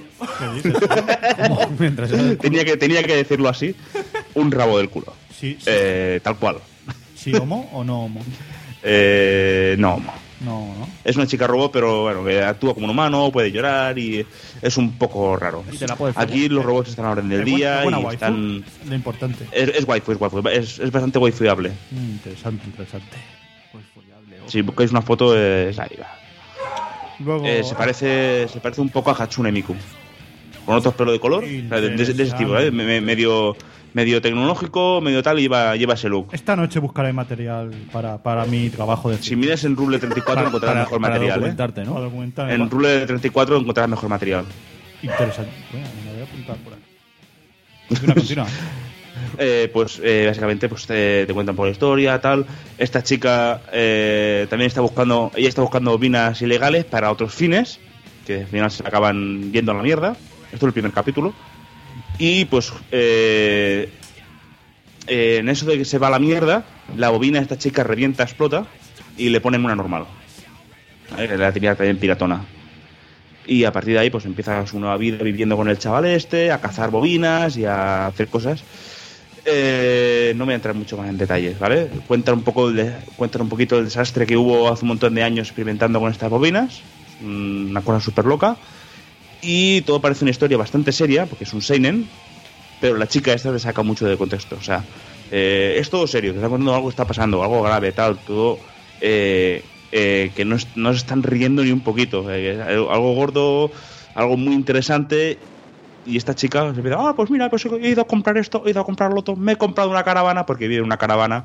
tenía, que, tenía que decirlo así. Un rabo del culo. Sí, sí. Eh, tal cual. ¿Sí homo o no homo? Eh, no homo. No, no. Es una chica robot, pero bueno, que actúa como un humano, puede llorar y es un poco raro. Aquí los robots están a orden del día buena, y waifu, están... Lo importante. Es, es waifu, es waifu. Es, es bastante waifuable. Mm, interesante, interesante. Si buscáis una foto, es ahí. Luego... Eh, se parece se parece un poco a Hatsune Miku. Con otros pelos de color, o sea, de, de, de ese tipo, ¿eh? Me, medio... medio tecnológico, medio tal, y lleva, lleva ese look. Esta noche buscaré material para, para mi trabajo de... Si miras en Rule treinta y cuatro para, encontrarás para, mejor para material, documentarte, ¿eh? ¿no? Para documentarme. En Rule treinta y cuatro encontrarás mejor material. Interesante. Bueno, me voy a apuntar por ahí. Continúa, continúa. eh, pues eh, básicamente pues te, te cuentan por la historia, tal. Esta chica eh, también está buscando, ella está buscando bobinas ilegales para otros fines, que al final se acaban yendo a la mierda. Esto es el primer capítulo. Y pues eh, eh, en eso de que se va a la mierda, la bobina de esta chica revienta, explota y le ponen una normal. ¿Vale? La tenía también piratona. Y a partir de ahí pues empieza su nueva vida viviendo con el chaval este, a cazar bobinas y a hacer cosas. Eh, no voy a entrar mucho más en detalles, ¿vale? Cuentan un poco de, cuentan un poquito del desastre que hubo hace un montón de años experimentando con estas bobinas. Una cosa súper loca. Y todo parece una historia bastante seria, porque es un seinen, pero la chica esta le saca mucho de contexto. O sea, eh, es todo serio, te está contando algo que está pasando, algo grave, tal, todo eh, eh, que no, es, no se están riendo ni un poquito. Eh, algo gordo, algo muy interesante. Y esta chica se empieza, ah, pues mira, pues he ido a comprar esto, he ido a comprar lo otro, me he comprado una caravana, porque vive en una caravana.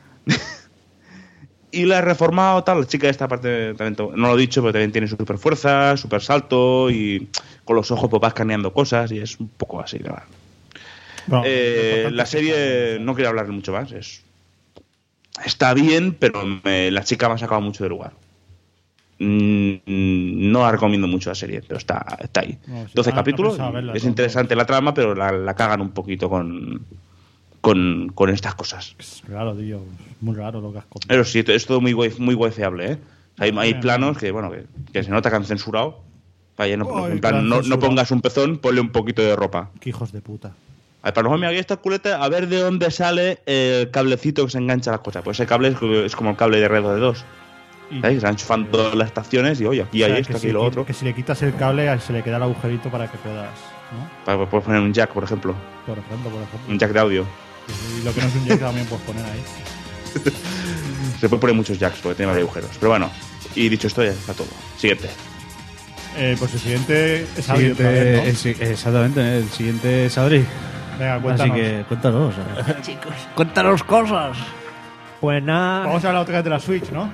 Y la he reformado, tal. La chica de esta parte, también, no lo he dicho, pero también tiene su super fuerza, super salto y con los ojos pues va escaneando cosas y es un poco así, ¿verdad? No, eh, la serie, no quiero hablar mucho más, es está bien, pero me, la chica me ha sacado mucho de lugar. Mm, no la recomiendo mucho la serie, pero está, está ahí. No, si doce capítulos, verla, es no, interesante no. la trama, pero la, la cagan un poquito con... Con, con estas cosas. Es raro, tío. Muy raro lo que has contado. Pero sí, es todo muy muy wifeable, ¿eh? Hay, hay planos que, bueno, que, que se nota que han censurado. Vaya, no, oh, en plan, no, no pongas un pezón, ponle un poquito de ropa. Qué hijos de puta. A ver, para nosotros, mira, aquí esta culeta, a ver de dónde sale el cablecito que se engancha a las cosas. Pues ese cable es, es como el cable de red de dos. ¿Sabes? Se han enchufado todas las estaciones y, oye, aquí o sea, hay esto, aquí si lo otro. Que si le quitas el cable, se le queda el agujerito para que puedas... Para poder poner un jack, por ejemplo. Por ejemplo, por ejemplo. Un jack de audio. Y lo que no es un jack también puedes poner ahí. Se puede poner muchos jacks porque tiene varios agujeros. Pero bueno, y dicho esto, ya está todo. Siguiente. Eh, pues el siguiente es Adri Siguiente, otra vez, ¿no? el si- exactamente, el siguiente es Adri. Venga, cuéntanos. Así que cuéntanos. Chicos. Cuéntanos cosas. Pues nada. Vamos a hablar otra vez de la Switch, ¿no?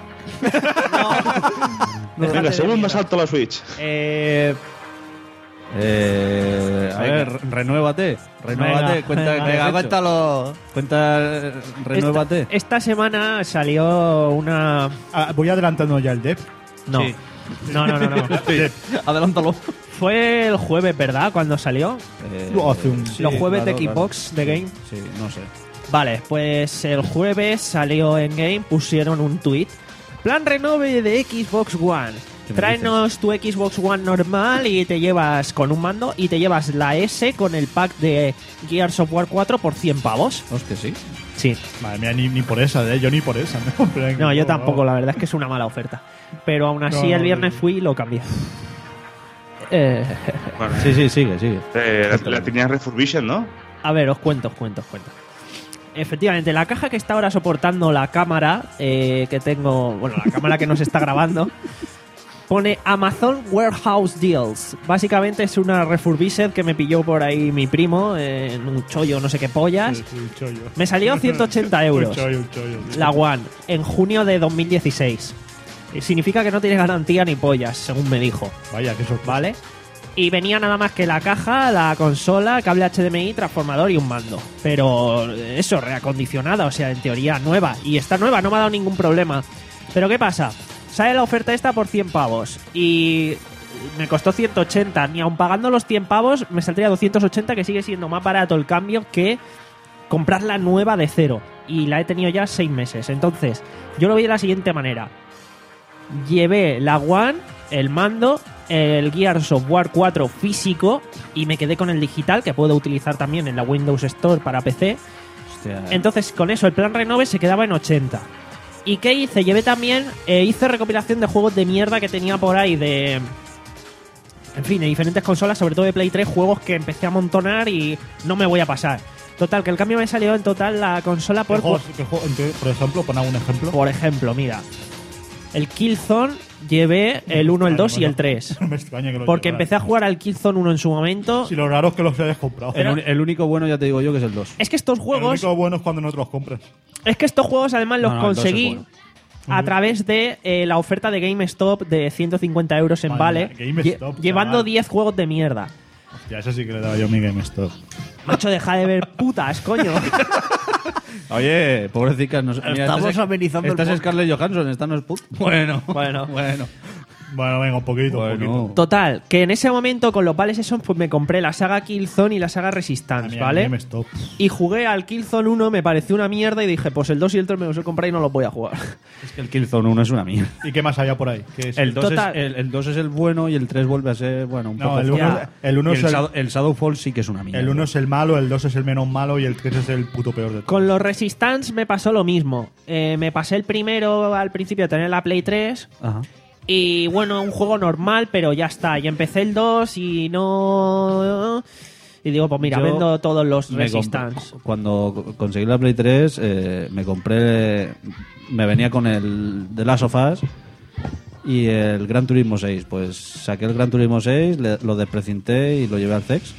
Venga, segundo salto a la Switch. Eh, Eh, a Venga. ver, renuévate. Renuévate. Venga, cuenta, venga, ¿qué has Venga, hecho? cuéntalo. Cuenta, eh, renuévate. esta, esta semana salió una. Ah, voy adelantando ya el dev. No. Sí. No, no, no, no. Adelántalo. Fue el jueves, ¿verdad? Cuando salió. Eh, Hace un- sí, Los jueves claro, de Xbox, de Game. Sí, no sé. Vale, pues el jueves salió en Game, pusieron un tweet. Plan renove de Xbox One. ¿Qué me Tráenos tu Xbox One normal y te llevas con un mando y te llevas la S con el pack de Gears of War cuatro por cien pavos. Hostia, sí. Sí. Madre mía, ni, ni por esa, ¿eh? Yo ni por esa me compré en No, yo Xbox, tampoco, la verdad es que es una mala oferta. Pero aún así No, no, el viernes no. fui y lo cambié. Eh, Bueno, Sí, sí, sigue, sigue. eh, la, la tenías refurbished, ¿no? a ver, os cuento, os cuento, os cuento. Efectivamente, la caja que está ahora soportando la cámara eh, que tengo, bueno, la cámara que nos está grabando, pone Amazon Warehouse Deals. Básicamente es una refurbished que me pilló por ahí mi primo eh, en un chollo, no sé qué pollas. Sí, sí, un chollo. Me salió ciento ochenta euros. Un chollo, un chollo. sí. La One, en junio de dos mil dieciséis. Eh, Significa que no tiene garantía ni pollas, según me dijo. Vaya, qué sorpresa. ¿Vale? Y venía nada más que la caja, la consola, cable H D M I, transformador y un mando. Pero eso, reacondicionada, o sea, en teoría nueva. Y está nueva, no me ha dado ningún problema. Pero ¿qué pasa? Sale la oferta esta por cien pavos. Y me costó ciento ochenta. Ni aun pagando los cien pavos, me saldría doscientos ochenta, que sigue siendo más barato el cambio que comprarla nueva de cero. Y la he tenido ya seis meses. Entonces, yo lo vi de la siguiente manera. Llevé la One, el mando, el Gears of War cuatro físico y me quedé con el digital que puedo utilizar también en la Windows Store para P C. Hostia. Entonces con eso el plan renove se quedaba en ochenta. ¿Y qué hice? Llevé también, eh, hice recopilación de juegos de mierda que tenía por ahí de... En fin, de diferentes consolas, sobre todo de Play tres, juegos que empecé a amontonar y no me voy a pasar. Total, que el cambio me salió en total la consola ¿Qué por... juegos- qué juego- entonces, por ejemplo, pon algún ejemplo. Por ejemplo, mira. El Killzone llevé el uno, el dos y el tres. No me extraña que lo Porque llevaras. empecé a jugar al Killzone uno en su momento. Si lo raro es que los hayas comprado. El, uni- el único bueno, ya te digo yo, que es el dos. Es que estos Lo juegos, único bueno es cuando no te los compras. es que estos juegos además los No, no, el dos es conseguí bueno. a través de eh, la oferta de GameStop de ciento cincuenta euros en Vale, Vale, GameStop, lle- llevando chaval. diez juegos de mierda. Hostia, eso sí que le daba yo a mi GameStop. Macho, deja de ver putas, coño. Oye, pobrecicas. No, sé- mira, Estamos esta es- amenizando el Esta es podcast. Scarlett Johansson, esta no es put. Bueno, Bueno. bueno. Bueno, venga, un poquito, un Bueno. poquito. Total, que en ese momento con los vales esos pues me compré la saga Killzone y la saga A Resistance, mí, ¿vale? GameStop. Y jugué al Killzone uno, me pareció una mierda y dije, pues el dos y el tres me los he comprado y no los voy a jugar. Es que el Killzone uno es una mierda. ¿Y qué más había por ahí? ¿Qué es? El dos, es, Total. el, el dos es el bueno y el tres vuelve a ser, bueno, un No, poco el flojo. uno, el uno Y es el, el, Shadow, el Shadowfall sí que es una mierda. el uno es el malo, el dos es el menos malo y el tres es el puto peor de todos. Con los Resistance me pasó lo mismo. Eh, me pasé el primero al principio de tener la Play tres. Ajá. Y bueno, un juego normal, pero ya está. Y empecé el dos y no... Y digo, pues mira, Yo vendo todos los Me Resistance. comp- cuando conseguí la Play tres, eh, me compré. Me venía con el The Last of Us y el Gran Turismo seis. Pues saqué el Gran Turismo seis, le- lo desprecinté y lo llevé al C E X.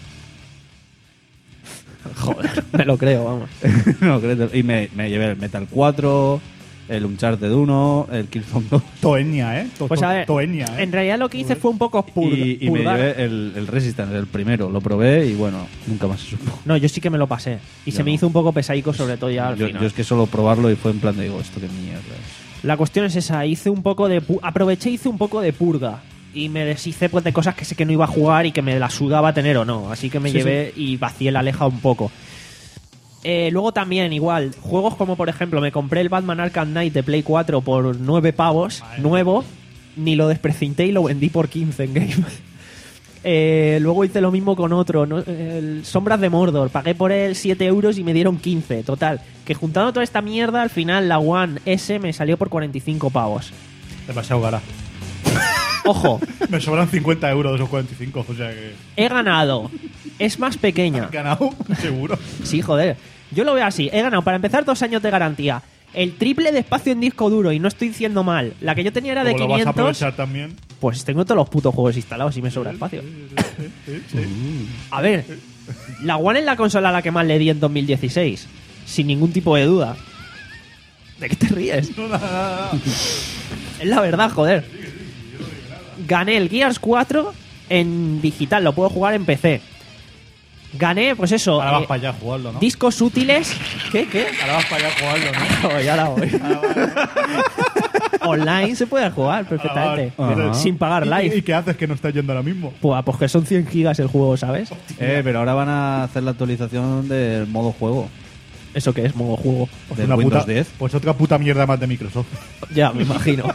Joder, me lo creo, vamos. No, creo- y me, me llevé el Metal cuatro, el Uncharted uno, el Killzone dos. Toenia, ¿eh? To- Pues to- a ver, Toenia, ¿eh? en realidad lo que hice fue un poco purga. Y, y me purgar. llevé el, el Resistance, el primero. Lo probé y bueno, nunca más se supo. No, yo sí que me lo pasé. Y Yo se me no. hizo un poco pesaico, sobre todo ya al Yo, final. yo es que solo probarlo y fue en plan de digo, esto qué mierda es. La cuestión es esa, hice un poco de pu- aproveché y hice un poco de purga y me deshice pues de cosas que sé que no iba a jugar y que me la sudaba tener o no, así que me Sí, llevé y vacié la aleja un poco. Eh, luego también igual, juegos como por ejemplo me compré el Batman Arkham Knight de Play cuatro por nueve pavos, nuevo, ni lo desprecinté y lo vendí por quince en Game. Eh, luego hice lo mismo con otro, ¿no? El Sombras de Mordor. Pagué por él siete euros y me dieron quince. Total, que juntando toda esta mierda, al final la One S me salió por cuarenta y cinco pavos. Demasiado cara. Ojo, Me sobran cincuenta euros de esos cuarenta y cinco, o sea que... he ganado es más pequeña. ¿Has ganado? Seguro. Sí, joder. Yo lo veo así. He ganado, para empezar, dos años de garantía. El triple de espacio en disco duro, y no estoy diciendo mal. La que yo tenía era de Como lo vas a quinientos. aprovechar también. Pues tengo todos los putos juegos instalados y me sobra espacio. A ver, la One es la consola a la que más le di en dos mil dieciséis. Sin ningún tipo de duda. ¿De qué te ríes? No, nada, nada. Es la verdad, joder. Gané el Gears cuatro en digital, lo puedo jugar en P C. Gané, pues eso. Ahora vas eh, para allá a jugarlo, ¿no? discos útiles. ¿Qué? ¿Qué? Ahora vas para allá a jugarlo, ¿no? No, ya la voy. Online se puede jugar perfectamente. Ah, vale. Sin pagar ¿Y- live. ¿Y qué haces que no estás yendo ahora mismo? Pues, pues que son cien gigas el juego, ¿sabes? Eh, pero ahora van a hacer la actualización del modo juego. ¿Eso qué es, modo juego? Del Una Windows puta, diez. Pues otra puta mierda más de Microsoft. Ya, me imagino.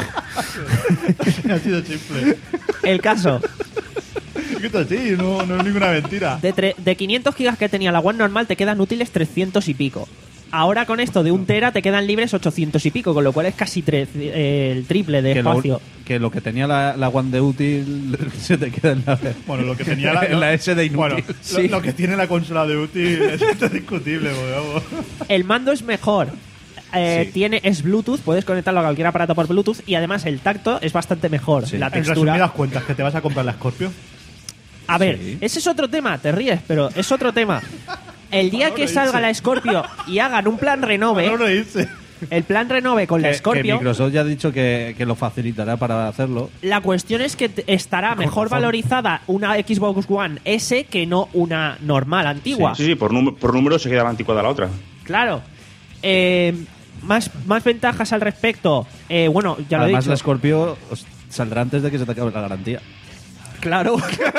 Ha sido simple. El caso, Es que esto sí, no, no es ninguna mentira. de, tre- de quinientos gigas que tenía la One normal te quedan útiles trescientos y pico. Ahora con esto de un tera te quedan libres ochocientos y pico, con lo cual es casi tre- eh, el triple de Que lo, espacio. que lo que tenía la, la One de útil se te queda en la, Bueno, lo que tenía la, en la S de inútil. Bueno, Sí. lo, lo que tiene la consola de útil es, es discutible, pues, vamos. El mando es mejor. Eh, Sí. Tiene, es Bluetooth, puedes conectarlo a cualquier aparato por Bluetooth y además el tacto es bastante mejor. Sí. La En textura. resumidas cuentas, que te vas a comprar la Scorpio. A ver, Sí. ese es otro tema, te ríes, pero es otro tema. El día Para que no salga reírse. la Scorpio y hagan un plan renove, No reírse. el plan renove con que, la que Scorpio, Microsoft ya ha dicho que, que lo facilitará para hacerlo. la cuestión es que te- estará mejor razón. valorizada una Xbox One S que no una normal, antigua. Sí, sí, por, num- por número se queda más anticuada la otra. Claro. Eh, más, más ventajas al respecto. Eh, bueno, ya lo he Además, dicho. la Scorpio os- saldrá antes de que se te acabe la garantía. Claro.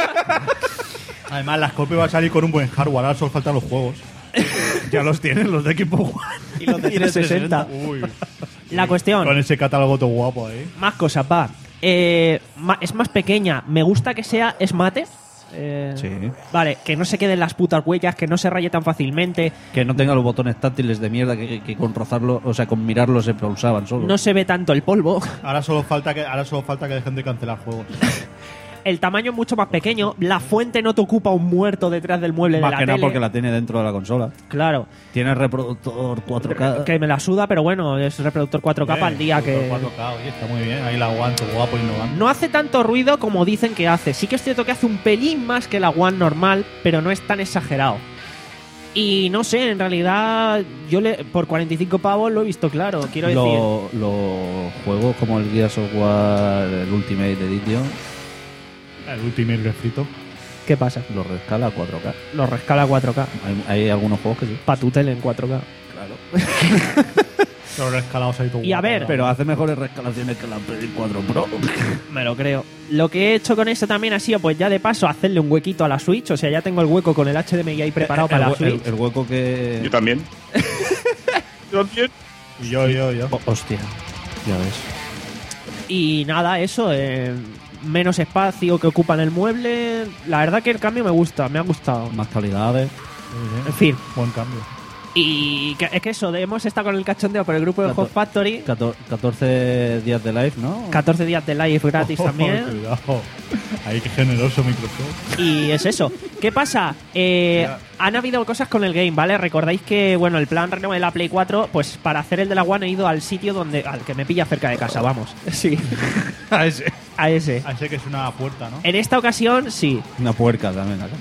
Además, la Scorpio va a salir con un buen hardware. Ahora solo faltan los juegos. Ya los tienen los de equipo One. Y los de trescientos sesenta. Uy. La cuestión. Con ese catálogo todo guapo ahí. Más cosas, va. Eh, ma- es más pequeña. Me gusta que sea es mate. Eh, Sí. Vale, que no se queden las putas huellas, que no se raye tan fácilmente. Que no tenga los botones táctiles de mierda que, que con rozarlo, o sea, con mirarlo se pulsaban solo. No se ve tanto el polvo. Ahora solo falta que, ahora solo falta que dejen de cancelar juegos. El tamaño es mucho más pequeño. La fuente no te ocupa un muerto detrás del mueble Más de la que nada tele. porque la tiene dentro de la consola. Claro. Tiene reproductor cuatro K. Que me la suda, pero bueno, es reproductor cuatro K para el día que... cuatro K, oye, está muy bien. Ahí la aguanto, guapo, innovando. No hace tanto ruido como dicen que hace. Sí que es cierto que hace un pelín más que la One normal, pero no es tan exagerado. Y no sé, en realidad, yo le, por cuarenta y cinco pavos lo he visto claro, quiero decir. Los lo juegos como el Gears of War, el Ultimate Edition, El último refrito. ¿Qué pasa? lo rescala a cuatro K. Lo rescala a cuatro K. Hay, hay algunos juegos que sí. Pa' tu tele en cuatro K. Los rescalados ahí todo Y a guapo, ver, ¿no? Pero hace mejores rescalaciones que la Play cuatro Pro. Me lo creo. Lo que he hecho con esto también ha sido, pues ya de paso, hacerle un huequito a la Switch. O sea, ya tengo el hueco con el H D M I ahí preparado para el, la hue- el- Switch. el hueco que... Yo también. Yo también. Y yo, yo, yo. Oh, hostia, ya ves. Y nada, eso, eh, menos espacio que ocupan el mueble. La verdad que el cambio me gusta, me ha gustado. Más calidades. Muy bien. En fin. Buen cambio. Y que, es que eso, de- hemos estado con el cachondeo por el grupo de Cato- Hot Factory. Cator- catorce días de live, ¿no? catorce días de live gratis Oh, también. cuidado. Ahí qué generoso Microsoft. Y es eso. ¿Qué pasa? Eh, han habido cosas con el game, ¿vale? Recordáis que, bueno, el plan renove de la Play cuatro, pues para hacer el de la One he ido al sitio donde al que me pilla cerca de casa, vamos. Sí. A ese. A ese. Así que es una puerta, ¿no? En esta ocasión, sí. Una puerca también acá.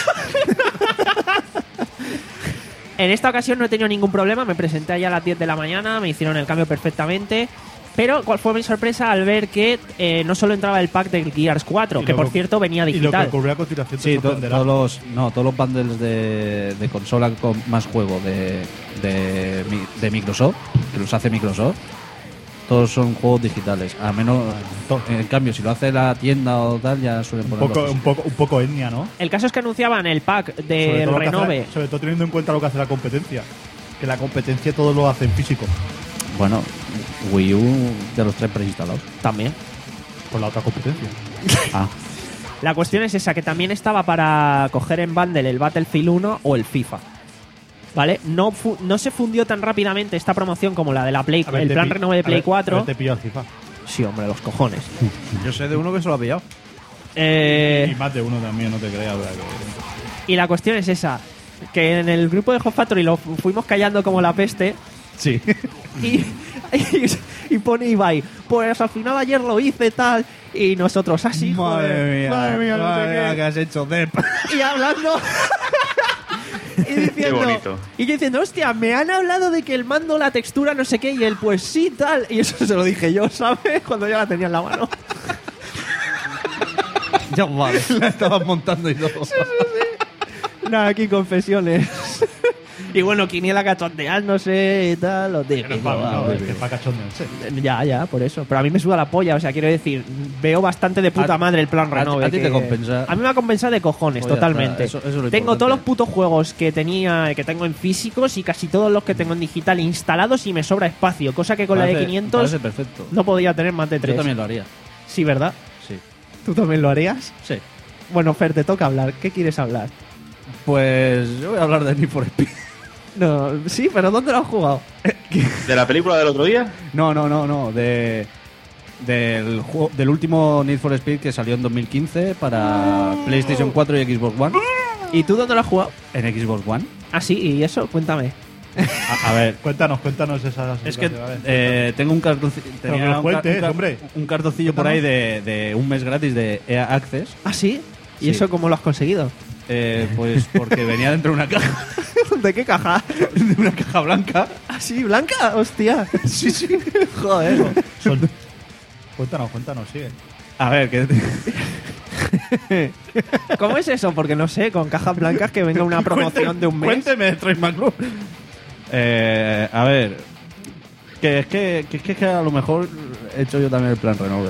En esta ocasión no he tenido ningún problema, me presenté allá a las diez de la mañana, me hicieron el cambio perfectamente. Pero ¿cuál fue mi sorpresa al ver que eh, no solo entraba el pack del Gears cuatro, Y que lo por que- cierto venía Y lo que digital? ocurrió a continuación te Sí, to- sorprenderá. todos los no, todos los bundles de, de consola con más juego de, de, mi- de Microsoft, que los hace Microsoft, todos son juegos digitales. A menos, en cambio, si lo hace la tienda o tal, ya suelen Un poner poco, un, poco, un poco etnia, ¿no? El caso es que anunciaban el pack Sobre del todo lo que hace la- renove. sobre todo teniendo en cuenta lo que hace la competencia. Que la competencia todo lo hace en físico. Bueno, Wii U de los tres preinstalados. También. Por la otra competencia. Ah, La cuestión es esa, que también estaba para coger en bundle el Battlefield uno o el FIFA. ¿Vale? No, fu- no se fundió tan rápidamente esta promoción como la de la Play, A ver, el te plan pi- renove de a Play ver, cuatro. a ver, te pillo al FIFA. Sí, hombre, los cojones. Yo sé de uno que se lo ha pillado. Eh, Y más de uno también, no te creas. ¿verdad? Que- Y la cuestión es esa, que en el grupo de Hot Factory lo fu- fuimos callando como la peste. Sí. Y, y, y pone Ibai, pues al final ayer lo hice tal. Y nosotros así, Madre joder, mía, madre mía, no sé madre mía, qué. que has hecho Dep. Y hablando y Qué diciendo bonito. y yo diciendo, hostia, me han hablado de que el mando, la textura, no sé qué, y él, pues sí, tal. Y eso se lo dije yo, ¿sabes? Cuando ya la tenía en la mano. Ya vale. La estabas montando y todo. Nada, aquí confesiones. Y bueno, Quiniela cachondeándose y tal, lo típico. Es para va, no, es para cachondearse. Ya, ya, por eso. Pero a mí me suda la polla, o sea, quiero decir, veo bastante de puta A- madre el plan a ti- Renove. a ti te que- compensa. A mí me ha compensado de cojones, Pues ya totalmente. está, eso- eso es lo tengo importante. todos los putos juegos que tenía, que tengo en físicos y casi todos los que tengo en digital instalados y me sobra espacio, cosa que con la Parece- de quinientos parece perfecto. no podía tener más de tres. Yo también lo haría. Sí, ¿verdad? Sí. ¿Tú también lo harías? Sí. Bueno, Fer, te toca hablar. ¿Qué quieres hablar? Pues yo voy a hablar de Need for Speed. No, sí, pero ¿dónde lo has jugado? ¿De la película del otro día? No, no, no, no. De, del, juego, del último Need for Speed que salió en dos mil quince para PlayStation cuatro y Xbox One. ¿Y tú dónde lo has jugado? En Xbox One. Ah, sí, y eso, cuéntame. A, a ver, Cuéntanos, cuéntanos esas. es que situaciones, a ver. eh, tengo un cartoncillo, Pero que tenía nos un, ca- cuentes, un ca- hombre. un cartoncillo por ahí de, de un mes gratis de E A Access. ¿Ah, sí? ¿Y Sí. eso cómo lo has conseguido? Eh, pues porque venía dentro de una caja, ¿De qué caja? de una caja blanca. ¿Ah, sí? ¿Blanca? Hostia. Sí, sí. Joder. Son- Cuéntanos, cuéntanos, sigue. A ver, que ¿Cómo es eso? Porque no sé, con cajas blancas que venga una promoción de un mes. Cuénteme de Trace McClure. Eh, a ver, que es que, que, es que, que a lo mejor he hecho yo también el plan Renove.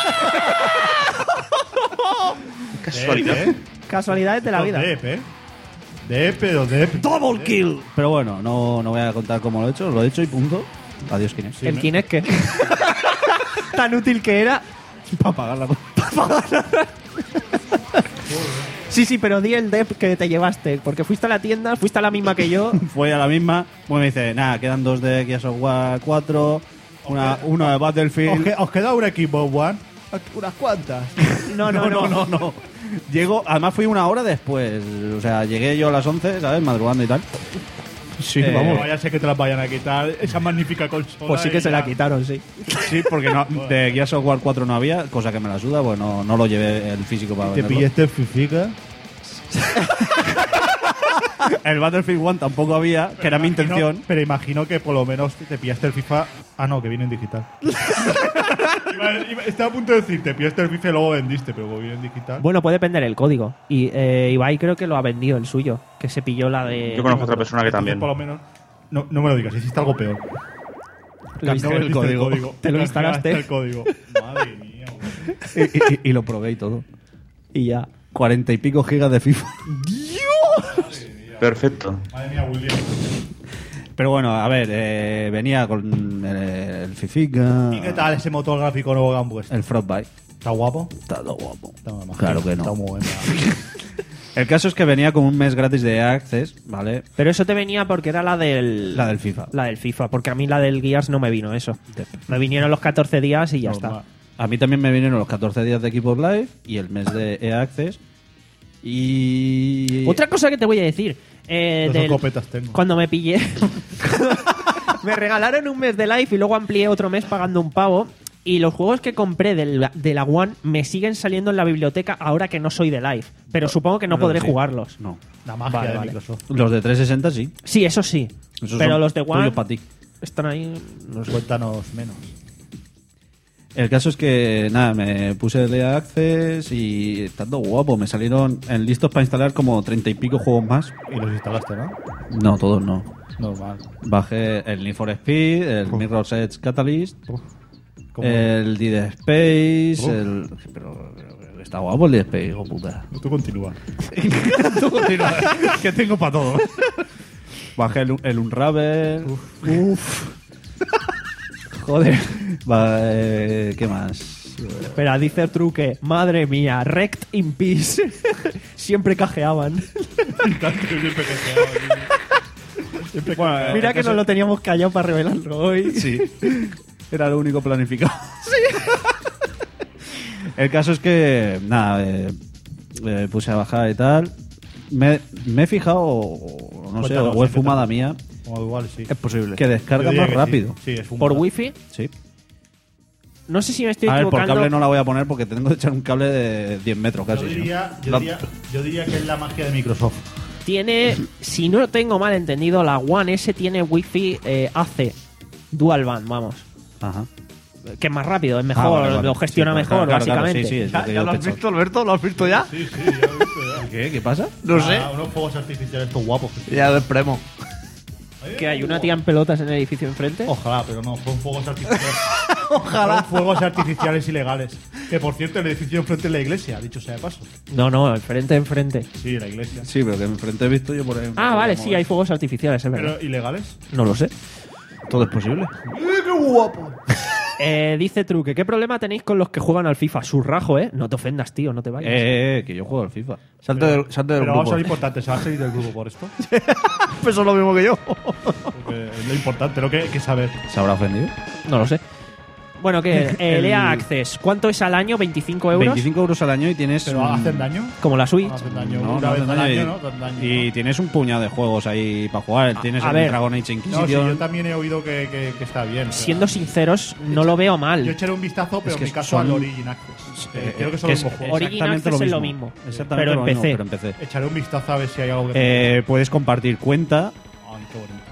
Casualidad. Dep, ¿eh? Casualidades de la Dos vida. Dep, ¿eh? Dep, dos Dep. Double kill. Pero bueno, no, no voy a contar cómo lo he hecho, lo he hecho y punto. Adiós, ¿quién es? ¿El quién es qué? Tan útil que era. Para pagar la Sí, sí, pero di el dep que te llevaste. Porque fuiste a la tienda, fuiste a la misma que yo. Fue a la misma. Bueno, me dice, nada, quedan dos de Gears of War cuatro, una, uno de ¿Os, Battlefield. que- ¿Os queda un Xbox One? Unas cuantas. No, no, no. no, no. Llego, además fui una hora después. O sea, llegué yo a las once, ¿sabes? Madrugando y tal. Sí, Eh, vamos. Vaya, sé que te las vayan a quitar. Esa magnífica consola. Pues sí que y se la ya. quitaron, sí. Sí, porque no, de Gears of War cuatro no había, cosa que me la suda, pues no, no lo llevé el físico para ¿Te venderlo. pillaste el Fifica? El Battlefield uno tampoco había, que era mi Imagino- intención. Pero imagino que por lo menos te pillaste el FIFA. Ah, no, que viene en digital. Iba- iba- Estaba a punto de decir, te pillaste el FIFA y luego vendiste, pero como viene en digital. Bueno, puede depender el código. Y eh, Ibai creo que lo ha vendido el suyo. Que se pilló la de. Yo conozco a otra persona que Entonces, también. Por lo menos. No, no me lo digas, hiciste algo peor. Lo No instalaste vendiste el código. Te lo Canjeaste instalaste. el código. Madre mía, güey. Y, y- y lo probé y todo. Y ya. Cuarenta y pico gigas de FIFA. Perfecto. Madre mía, William. Pero bueno, a ver, eh, venía con eh, el Fifica, ¿Y qué tal ese motor gráfico nuevo que han puesto? el Frostbite. ¿Está guapo? Está todo guapo. Está muy Claro que no. Está muy bueno. El caso es que venía con un mes gratis de Access, ¿vale? Pero eso te venía porque era la del. La del FIFA. La del FIFA. Porque a mí la del Gears no me vino eso. Me vinieron los catorce días y ya Normal. A mí también me vinieron los catorce días de Xbox Live y el mes de E A Access. Y. está. Otra cosa que te voy a decir. Eh, Dos del- escopetas tengo. Cuando me pillé. Me regalaron un mes de Live y luego amplié otro mes pagando un pavo. Y los juegos que compré del- de la One me siguen saliendo en la biblioteca ahora que no soy de Live. Pero supongo que no Pero podré sí. jugarlos. No. La magia Vale, de vale. Microsoft. Los de trescientos sesenta sí. Sí, eso sí. Esos pero son los de One tuyos para ti. están ahí. No sé. Cuéntanos menos. El caso es que, nada, me puse el E A Access y estando guapo. Me salieron en listos para instalar como treinta y pico juegos más. Y los instalaste, ¿no? No, todos no. Normal. Bajé el Need for Speed, el Mirror's Edge Catalyst, ¿Cómo? el Dead Space, Uf. el... Pero, pero está guapo el Dead Space, hijo puta. Tú continúa. Tú continúa, que tengo para todo. Bajé el, el Unravel. Uf. Joder. Va, eh, ¿qué más? Espera, dice Truque. Madre mía, Wrecked in Peace. Siempre cajeaban. Bueno, Mira el que caso- nos lo teníamos callado para revelarlo hoy. Sí. Era lo único planificado. El caso es que, nada, eh, eh, puse a bajar y tal. me, me he fijado, o no sé, Cuéntanos, o es sí, fumada cuéntanos. mía, O igual sí. Es posible. que Yo descarga diría más que rápido. Sí, sí, es ¿Por fumada. wifi? Sí. No sé si me estoy A ver, por equivocando. cable no la voy a poner porque tengo que echar un cable de diez metros Yo casi. ¿no? diría, yo, La- diría, yo diría que es la magia de Microsoft. Tiene, si no tengo mal entendido, la One S tiene wifi eh, A C, Dual Band, vamos. Ajá. Que es más rápido, es mejor, Ah, vale, vale. lo gestiona Sí, mejor, claro, claro, claro, básicamente. sí, sí, es ¿Ya, lo que ya yo lo has pienso. visto, Alberto? ¿Lo has visto ya? Sí, sí, ya lo he visto ya. ¿Qué? ¿Qué pasa? No sé. Ah, unos fuegos artificiales estos guapos. Ya de premo. Que hay una tía en pelotas en el edificio enfrente. Ojalá, pero no, son fuegos artificiales. Ojalá. Son fuegos artificiales ilegales. Que por cierto, el edificio enfrente es la iglesia, dicho sea de paso. No, no, enfrente, enfrente. Sí, la iglesia. Sí, pero que enfrente he visto yo por ahí. Ah, vale, sí, hay fuegos artificiales, es verdad. ¿Pero ilegales? No lo sé. Todo es posible. ¡Qué guapo! Eh, dice Truque, ¿qué problema tenéis con los que juegan al FIFA? Surrajo, ¿eh? No te ofendas, tío, no te vayas. Eh, eh, que yo juego al FIFA. Salte del, salte del Pero vamos a grupo. lo importante, ¿se va a salir del grupo por esto? Pues eso es lo mismo que yo. Porque es lo importante, ¿no? Que, que saber. ¿Se habrá ofendido? No lo sé. Bueno, que el El- E A Access, ¿cuánto es al año? ¿veinticinco euros? veinticinco euros al año y tienes. ¿Pero un- hacen daño? Como la Switch. No hacen daño. No, Una no vez hacen al daño año, y- ¿no? Hacen daño, Y ¿no? tienes un puñado de juegos ahí para jugar. Tienes a el ver. Dragon Age No, sí, Inquisition. yo también he oído que, que, que está bien. pero- Siendo sinceros, no lo veo Yo mal. echaré un vistazo, pero Es que en mi caso son- al Origin Access. Eh, Eh, creo que son que los es mismos juegos. Origin exactamente Access lo es lo mismo. mismo. Exactamente Pero lo en mismo, P C. pero en P C. Echaré un vistazo a ver si hay algo que... Eh, puedes compartir cuenta. Ay, qué bonito.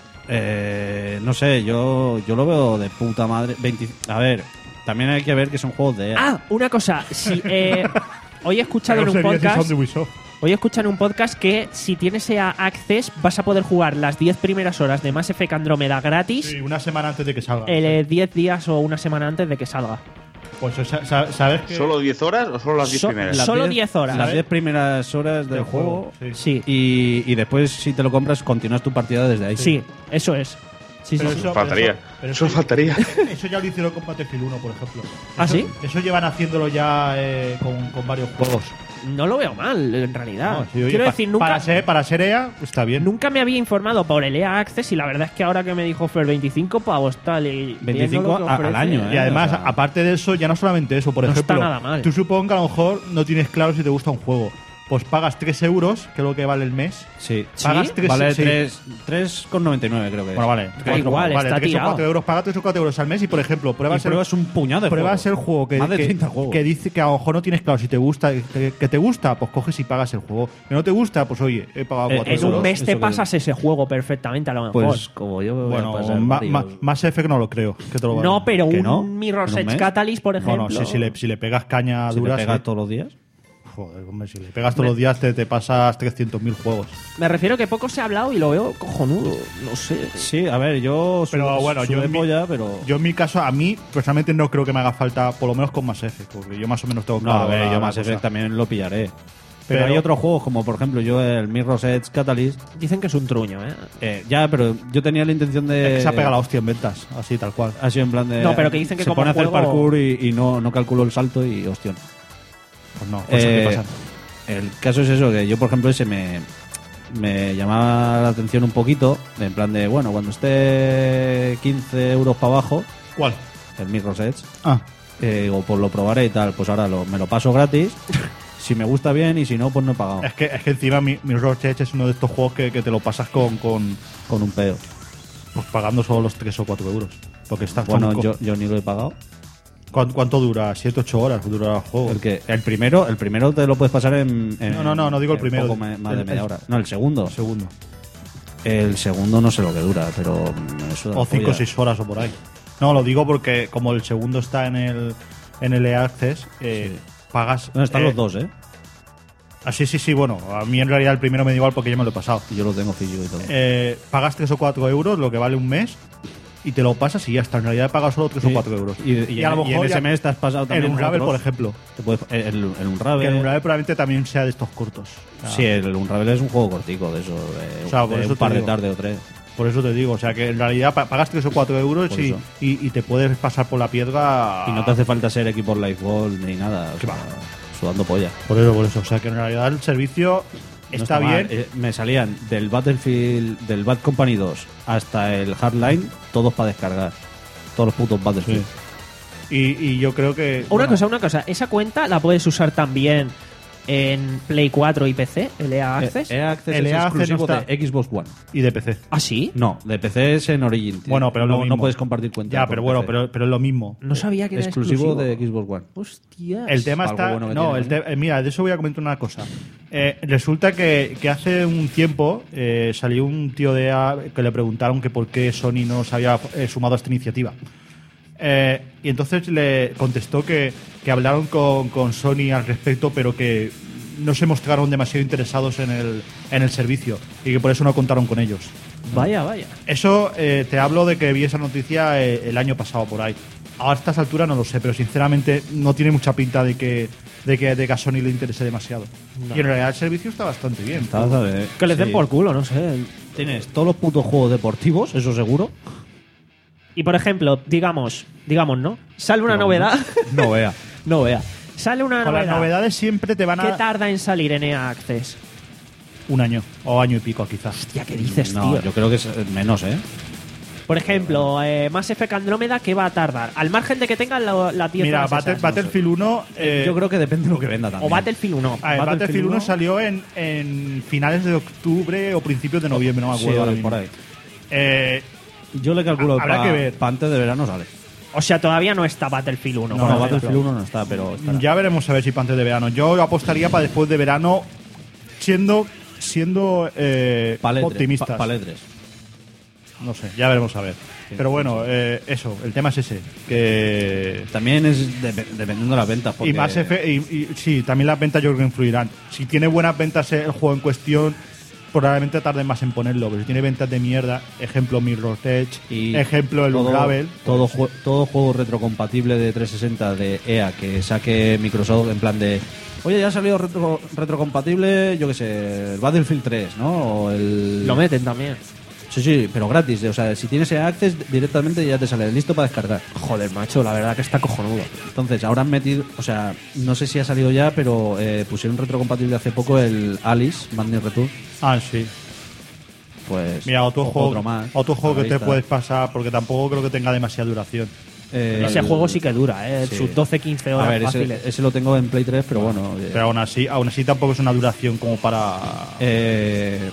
Eh, no sé, yo, yo lo veo de puta madre. veinte A ver, también hay que ver que son juegos de E A. Ah, una cosa. Si, eh, hoy he escuchado en Pero un sería si son podcast. de Ubisoft. Hoy he escuchado en un podcast que si tienes E A Access vas a poder jugar las diez primeras horas de Mass Effect Andrómeda gratis Sí, una semana antes de que salga. eh, diez días o una semana antes de que salga. Pues sa- sa- sabes que... ¿Solo diez horas o solo las diez So- primeras? la- Solo diez horas. Las ¿Sabes? diez primeras horas del del juego. sí. Sí, Y, y después, si te lo compras, continúas tu partida desde ahí. sí, eso es. Sí, sí, Pero sí. eso- Faltaría. pero Eso eso- faltaría. Eso ya lo hicieron con Battlefield uno, por ejemplo. ¿Ah, Eso- sí? Eso llevan haciéndolo ya eh, con, con varios juegos. No lo veo mal, en realidad. No, sí, oye, Quiero pa- decir, nunca, para, ser, para ser E A, está bien. nunca me había informado por el E A Access y la verdad es que ahora que me dijo Fer veinticinco pavos tal y viendo veinticinco lo que a- al ofrece, año, ¿eh? Y además, O sea- aparte de eso, ya no solamente eso, por No ejemplo, está nada mal. tú supongo que a lo mejor no tienes claro si te gusta un juego. Pues pagas tres euros, que es lo que vale el mes. Sí. Pagas tres, Vale sí. tres con noventa y nueve, creo que es. Bueno, vale. Da igual, vale, está tres o tirado. cuatro euros, pagas tres o cuatro euros al mes y, por ejemplo, Y pruebas, pruebas el, un puñado de pruebas juegos. el juego que, Más de que- treinta juegos. que dice que a lo mejor no tienes claro si te gusta, que, que te gusta, pues coges y pagas el juego. Que no te gusta, pues oye, he pagado Eh, cuatro En euros. un mes te eso que- pasas ese juego perfectamente, a lo mejor. Pues como yo voy a Bueno, pasar ma- varios- ma- Mass Effect no lo creo. Que te lo van- no, pero ¿Que un no? Mirror's ¿En un Edge mes? Catalyst, por ejemplo. Bueno, si, si, le, si le pegas caña si dura. te pegas sí. todos los días. Joder, hombre, si le pegas todos los días te, te pasas trescientos mil juegos. Me refiero que poco se ha hablado y lo veo cojonudo. No sé. Sí, a ver, yo Pero sube- bueno, yo sube en mi- polla, pero Yo en mi caso, a mí personalmente no creo que me haga falta, por lo menos con Mass Effect, porque yo más o menos tengo no, claro. a ver, la- yo la Mass cosa. Effect también lo pillaré. Pero, Pero- hay otros juegos como por ejemplo yo el Mirror's Edge Catalyst. Dicen que es un truño, ¿eh? Eh, ya, pero yo tenía la intención de Es que se ha pegado la hostia en ventas, así tal cual. Ha sido en plan de No, pero que dicen que se como pone a hacer juego- parkour y, y no, no calculó el salto y hostia. Pues no, cosas Eh, que pasan. El caso es eso, que yo por ejemplo ese me, me llamaba la atención un poquito, en plan de, bueno, cuando esté quince euros para abajo, ¿Cuál? el Mirror's Edge, Ah, eh, o pues lo probaré y tal, pues ahora lo, me lo paso gratis, si me gusta bien y si no, pues no he pagado, es que, es que encima mi, Mirror's Edge es uno de estos juegos que, que te lo pasas con, con con un pedo. pues pagando solo los tres o cuatro euros. Porque está Bueno, con- yo, yo ni lo he pagado. ¿Cuánto, cuánto dura? ¿siete ocho horas dura el juego? El que el primero, el primero te lo puedes pasar en, en- No, no, no, no digo el en primero. poco me- más El- de media el- hora. No, el segundo. El segundo. El segundo no sé lo que dura, pero mm, eso da O cinco o polla. seis horas o por ahí. No, lo digo porque como el segundo está en el en el E A Access, eh, pagas... No, están eh, los dos, ¿eh? Ah, sí, sí, sí, bueno, a mí en realidad el primero me da igual porque ya me lo he pasado. Y yo lo tengo físico y todo. Eh, pagas tres o cuatro euros, lo que vale un mes, y te lo pasas y ya está. En realidad he pagado solo tres o Sí. cuatro euros. Y, y Y a en- lo y mejor en ya- ese mes te has pasado El también Unravel, otros. por ejemplo. Te puedes- el, el Que Unravel. el Unravel probablemente también sea de estos cortos. O sea, Sí, el Unravel es un juego cortico de eso, de, O sea, por de eso un par te de digo. tarde o tres. Por eso te digo, o sea que en realidad pa- pagas tres o cuatro euros Por y, eso. y, y te puedes pasar por la piedra. Y no te hace falta ser equipo Lifeball ni nada. o ¿Qué sea, va? sudando polla. Por eso, por eso. O sea que en realidad el servicio No está, mal. bien. Eh, me salían del Battlefield, del Bad Company dos hasta el Hardline, todos para descargar. Todos los putos Battlefield. Y, y yo creo que. Una bueno, cosa, una cosa. Esa cuenta la puedes usar también en Play cuatro y P C, el E A Access. E A Access El es E A Access exclusivo no está- de Xbox One. Y de P C. ¿Ah, sí? No, de P C es en Origin. tío. Bueno, pero es no, lo mismo. no puedes compartir cuenta. Ya, con pero bueno, P C. pero, pero es lo mismo. No sabía que era exclusivo, exclusivo. de Xbox One. Hostia. El tema algo está. bueno que no, tiene, el te- eh, mira, de eso voy a comentar una cosa. Eh, resulta que, que hace un tiempo eh, salió un tío de E A que le preguntaron que por qué Sony no se había eh, sumado a esta iniciativa. Eh, y entonces le contestó que, que hablaron con, con Sony al respecto, pero que no se mostraron demasiado interesados en el, en el servicio y que por eso no contaron con ellos. Vaya, vaya. Eso eh, te hablo de que vi esa noticia eh, el año pasado por ahí. A estas alturas no lo sé, pero sinceramente no tiene mucha pinta de que, de que, de que a Sony le interese demasiado. No. Y en realidad el servicio está bastante bien. Está, ¿sabes? Que les den Sí. por culo, no sé. Tienes todos los putos juegos deportivos, eso seguro. Y por ejemplo, digamos, digamos, ¿no? Sale una novedad. No vea. no vea. Sale una Con las novedad. novedades siempre te van ¿Qué a tarda en salir en E A Access? un año o año y pico quizás. Hostia, ¿qué dices, No, tío? yo creo que es menos, ¿eh? Por ejemplo, eh, Mass Effect Andrómeda, ¿qué va a tardar? Al margen de que tengan la, la tienda. Mira, Battle- Battlefield uno eh, Yo creo que depende de lo que venda O también. Battlefield uno. a ver, Battlefield Battlefield uno uno salió en, en finales de octubre o principios de noviembre, no me Sí, acuerdo. ahora mismo. por ahí. Eh, Yo le calculo Habrá pa- que ver. pa antes de verano sale. O sea, todavía no está Battlefield uno. No, por no, ejemplo. Battlefield uno no está, pero estará. ya veremos a ver si para antes de verano. Yo apostaría para después de verano, siendo siendo eh, Paledres, optimistas. pa- paledres. No sé, ya veremos a ver. Pero bueno, eh, eso, el tema es ese. Que También es de- dependiendo de las ventas. Porque y más F, y, y- sí, también las ventas yo creo que influirán. Si tiene buenas ventas el juego en cuestión, probablemente tarde más en ponerlo. Pero si tiene ventas de mierda, ejemplo Mirror's Edge, y ejemplo el todo, Unravel, todo, jue- todo juego retrocompatible de trescientos sesenta de E A que saque Microsoft en plan de oye, ya ha salido retro, retrocompatible, yo qué sé, el Battlefield tres, ¿no? O el... Lo meten también. Sí, sí, pero gratis. O sea, si tienes E A Access, directamente ya te sale listo para descargar. Joder, macho, la verdad que está cojonudo. Entonces, ahora han metido, o sea, no sé si ha salido ya, pero eh, pusieron retrocompatible hace poco el Alice, Madness Return. ah, sí. Pues Mira, otro o- juego, otro más. otro juego a la que te lista. puedes pasar, porque tampoco creo que tenga demasiada duración. Eh, Ese el- juego sí que dura, ¿eh? sí. Sus doce quince horas A ver, fáciles. ese, ese lo tengo en Play tres, pero bueno. eh, Pero aún así, aún así tampoco es una duración como para... eh,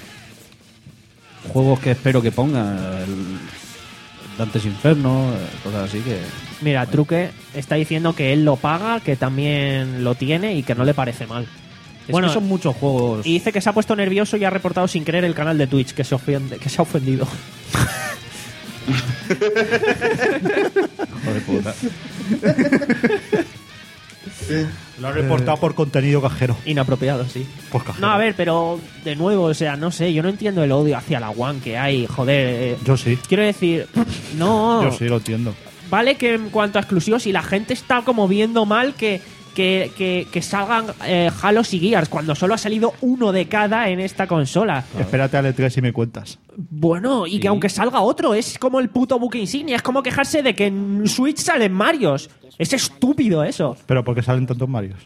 juegos que espero que pongan. El Dante's Inferno, eh, cosas así que. Mira, Truque está diciendo que él lo paga, que también lo tiene y que no le parece mal. Es bueno, que son muchos juegos. y dice que se ha puesto nervioso y ha reportado sin querer el canal de Twitch, que se, ofende, que se ha ofendido. Joder, puta. Lo ha reportado por contenido cajero. Inapropiado, sí. Por cajero. No, a ver, pero de nuevo, o sea, no sé, yo no entiendo el odio hacia la One que hay, joder. eh, Yo sí. Quiero decir, no. Yo sí lo entiendo. Vale que en cuanto a exclusivos, y la gente está como viendo mal que, que, que, que salgan eh, Halos y Gears, cuando solo ha salido uno de cada en esta consola. Espérate al E tres y me cuentas. Bueno, y que aunque salga otro, es como el puto buque insignia, es como quejarse de que en Switch salen Marios. Es estúpido eso. Pero porque salen tantos Marios.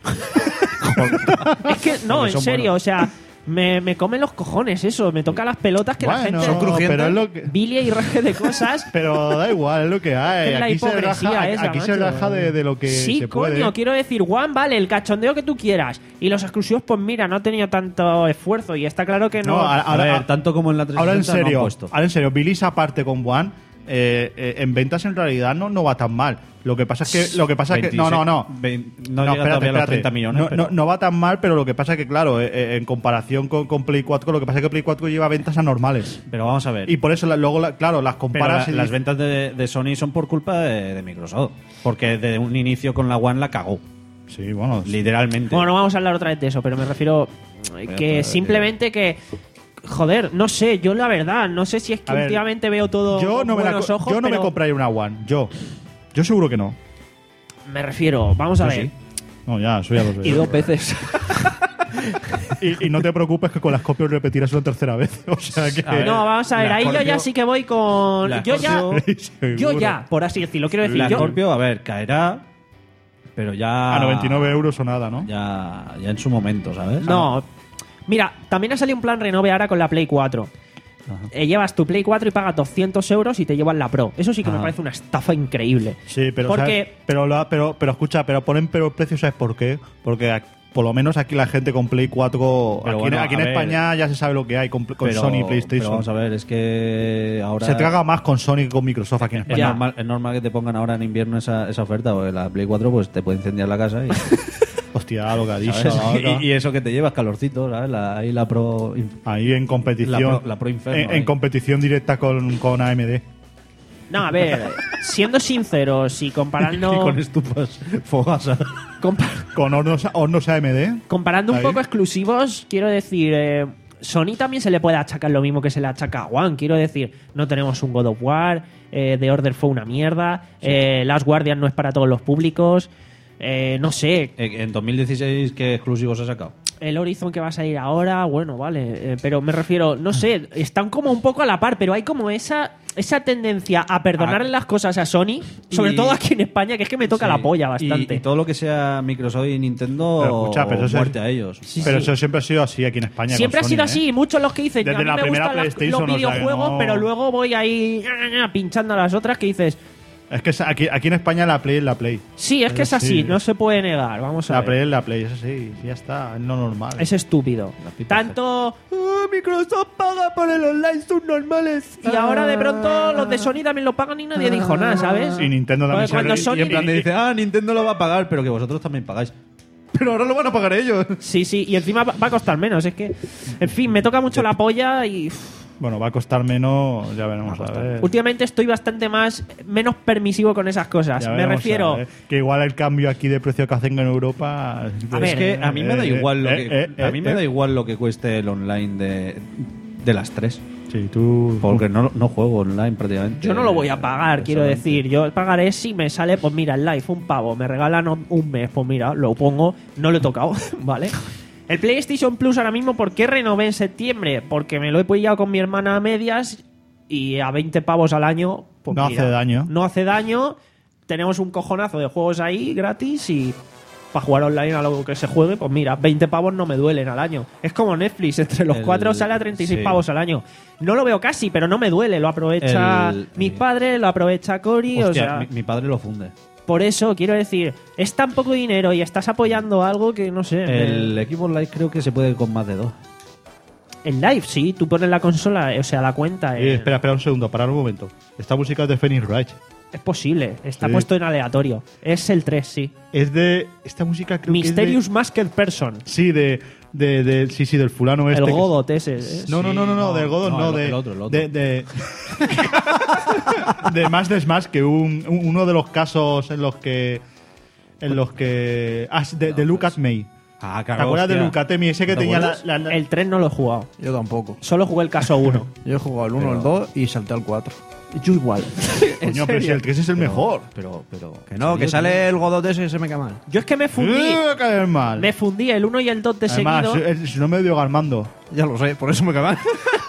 Es que, no, Porque en son serio, buenos. o sea, me, me comen los cojones eso, me toca las pelotas que la Bueno, gente pero es lo que... bilie y raje de cosas. Pero da igual, es lo que hay. Es la Aquí se hipocresía raja, esa, aquí se macho. raja de, de lo que Sí, se coño, puede. quiero decir, One, vale, el cachondeo que tú quieras. Y los exclusivos, pues mira, no tenía tanto esfuerzo y está claro que no. No, a- A ver, ahora, tanto como en la ahora en trescientos sesenta no han serio, puesto. ahora en serio, Billy's aparte con One, eh, eh, en ventas en realidad no, no va tan mal. Lo que pasa es que, lo que pasa es que, no, no, no. vein- no llega todavía a los treinta millones. No, pero- no, no va tan mal, pero lo que pasa es que, claro, eh, eh, en comparación con, con Play cuatro, lo que pasa es que Play cuatro lleva ventas anormales. Pero vamos a ver. Y por eso, la- luego, la- claro, las Pero comparas. la- y las dices- ventas de, de Sony son por culpa de, de Microsoft. Porque de un inicio con la One la cagó. Sí, bueno. Literalmente. Bueno, no vamos a hablar otra vez de eso, pero me refiero eh, que pero, simplemente que. Joder, no sé, yo la verdad, no sé si es que A ver, últimamente veo todo yo con no, me, la buenos co- ojos, yo no me pero compraría una One. Yo. Yo seguro que no. me refiero, vamos a Yo ver. sí. No, ya, eso ya lo sé. Y dos veces. Y, y no te preocupes que con las copias repetirás una tercera vez. O sea que. A ver, No, vamos a ver, la ahí yo Scorpio- ya sí que voy con. la Yo ya. Scorpio- Yo ya, por así decirlo. Quiero decir, la yo. Scorpio, a ver, caerá. Pero ya. A noventa y nueve euros o nada, ¿no? Ya, ya en su momento, ¿sabes? No. Mira, también ha salido un plan renove ahora con la Play cuatro. Eh, llevas tu Play cuatro y pagas doscientos euros y te llevan la Pro. Eso sí que me Ajá. parece una estafa increíble. Sí, pero, Porque- ¿sabes? pero, la- pero, pero escucha, pero ponen pero el precio, ¿sabes por qué? Porque a- por lo menos aquí la gente con Play cuatro, Pero aquí, bueno, aquí en a ver. España ya se sabe lo que hay con, con Pero- Sony y Pero PlayStation. vamos a ver, es que ahora... Se traga más con Sony que con Microsoft aquí en Es España. normal, es normal que te pongan ahora en invierno esa, esa oferta, porque la Play cuatro pues te puede incendiar la casa y, Hostia, lo que ha dicho. ¿sabes? ahora. y, y eso que te llevas calorcito, ¿sabes? La, ahí la Pro... Ahí en competición. La Pro- la Pro Inferno, en, ahí. en competición directa con, con A M D. No, a ver, siendo sinceros y comparando. Y con estufas fogasas. compa- Con hornos, hornos A M D. comparando un Ahí. poco exclusivos, quiero decir. eh, Sony también se le puede achacar lo mismo que se le achaca a One. Quiero decir, no tenemos un God of War, eh, The Order fue una mierda, eh, Last Guardian no es para todos los públicos, eh, no sé, Eh, En dos mil dieciséis, ¿qué exclusivos ha sacado? el Horizon que va a salir ahora, bueno, vale, eh, pero me refiero, no sé, están como un poco a la par, pero hay como esa esa tendencia a perdonarle las cosas a Sony, sobre Y- todo aquí en España, que es que me toca Sí. la polla Y- bastante. Y, todo lo que sea Microsoft y Nintendo, Pero escucha, pero eso muerte es- a ellos. Sí, pero sí. eso siempre ha sido así aquí en España. Siempre ha con sido Sony, así, ¿eh? muchos los que dicen que Desde a mí la me primera gustan las- PlayStation, los o sea, que videojuegos, no- pero luego voy ahí pinchando a las otras que dices, Es que aquí, aquí en España la Play es la Play. sí, es que es así, Sí. no se puede negar, vamos a La ver. Play es la Play, eso sí, ya está, es lo normal. Es estúpido. Tanto "Ah, Microsoft paga por el online subnormales y ahora de pronto los de Sony también lo pagan y nadie dijo nada, ¿sabes? Y Nintendo también Porque cuando se- Sony Y en plan de dice, ah, Nintendo lo va a pagar, pero que vosotros también pagáis. Pero ahora lo van a pagar ellos. Sí, sí, y encima va va a costar menos, es que en fin, me toca mucho la polla y uf, Bueno, va a costar menos, ya veremos a ver. últimamente estoy bastante más menos permisivo con esas cosas. Ya Me veremos refiero a ver. Que igual el cambio aquí de precio que hacen en Europa. A ver, Es que a mí me da eh, igual lo eh, que eh, a mí me eh, da igual lo que cueste el online de, de las tres. Sí, tú. Porque no, no juego online prácticamente. yo no lo voy a pagar, quiero Exactamente. decir. Yo pagaré si me sale, pues mira, el live, un pavo, me regalan un- un mes, pues mira, lo pongo, no lo he tocado, ¿vale? El PlayStation Plus ahora mismo, ¿por qué renové en septiembre? Porque me lo he pillado con mi hermana a medias y a veinte pavos al año. Pues No mira, hace daño. No hace daño, tenemos un cojonazo de juegos ahí gratis y para jugar online a lo que se juegue, pues mira, veinte pavos no me duelen al año. Es como Netflix, entre los El- cuatro sale a treinta y seis sí. pavos al año. No lo veo casi, pero no me duele. Lo aprovecha El- mis padres, lo aprovecha Cory. Hostia, o sea, mi, mi padre lo funde. por eso quiero decir, es tan poco dinero y estás apoyando algo que no sé. El me- Xbox Live creo que se puede con más de dos. el live, sí, tú pones la consola, o sea, la cuenta. Eh, en- espera, espera un segundo, parar un momento. Esta música es de Phoenix Wright. Es posible, está Sí. puesto en aleatorio. Es el tres, sí. Es de. Esta música creo Mysterious que Masked Person. es de. Sí, de. de, de- sí, sí, del fulano este. El que- Godot ese. es- No, no, no, no, no, del Godot no, no, el- de. el otro, el otro. De, de, de más de Smash, que un, un- uno de los casos en los que. En los que. Ah, de, de Lucas May. Ah, ¿Te acuerdas de Lucatemi? Ese que ¿Te tenía la, acuerdas? la- la- El tres no lo he jugado. Yo tampoco. Solo jugué el caso uno. Yo he jugado el uno, el dos y salté al cuatro. Yo igual. Coño, pero si el tres es el mejor. Pero, pero. Que no, que sale el Godot ese y se me cae mal. Yo es que me fundí. Eh, caer mal. Me fundí el uno y el dos de Además, seguido. eh, si no me dio Armando. Ya lo sé, por eso me cae mal.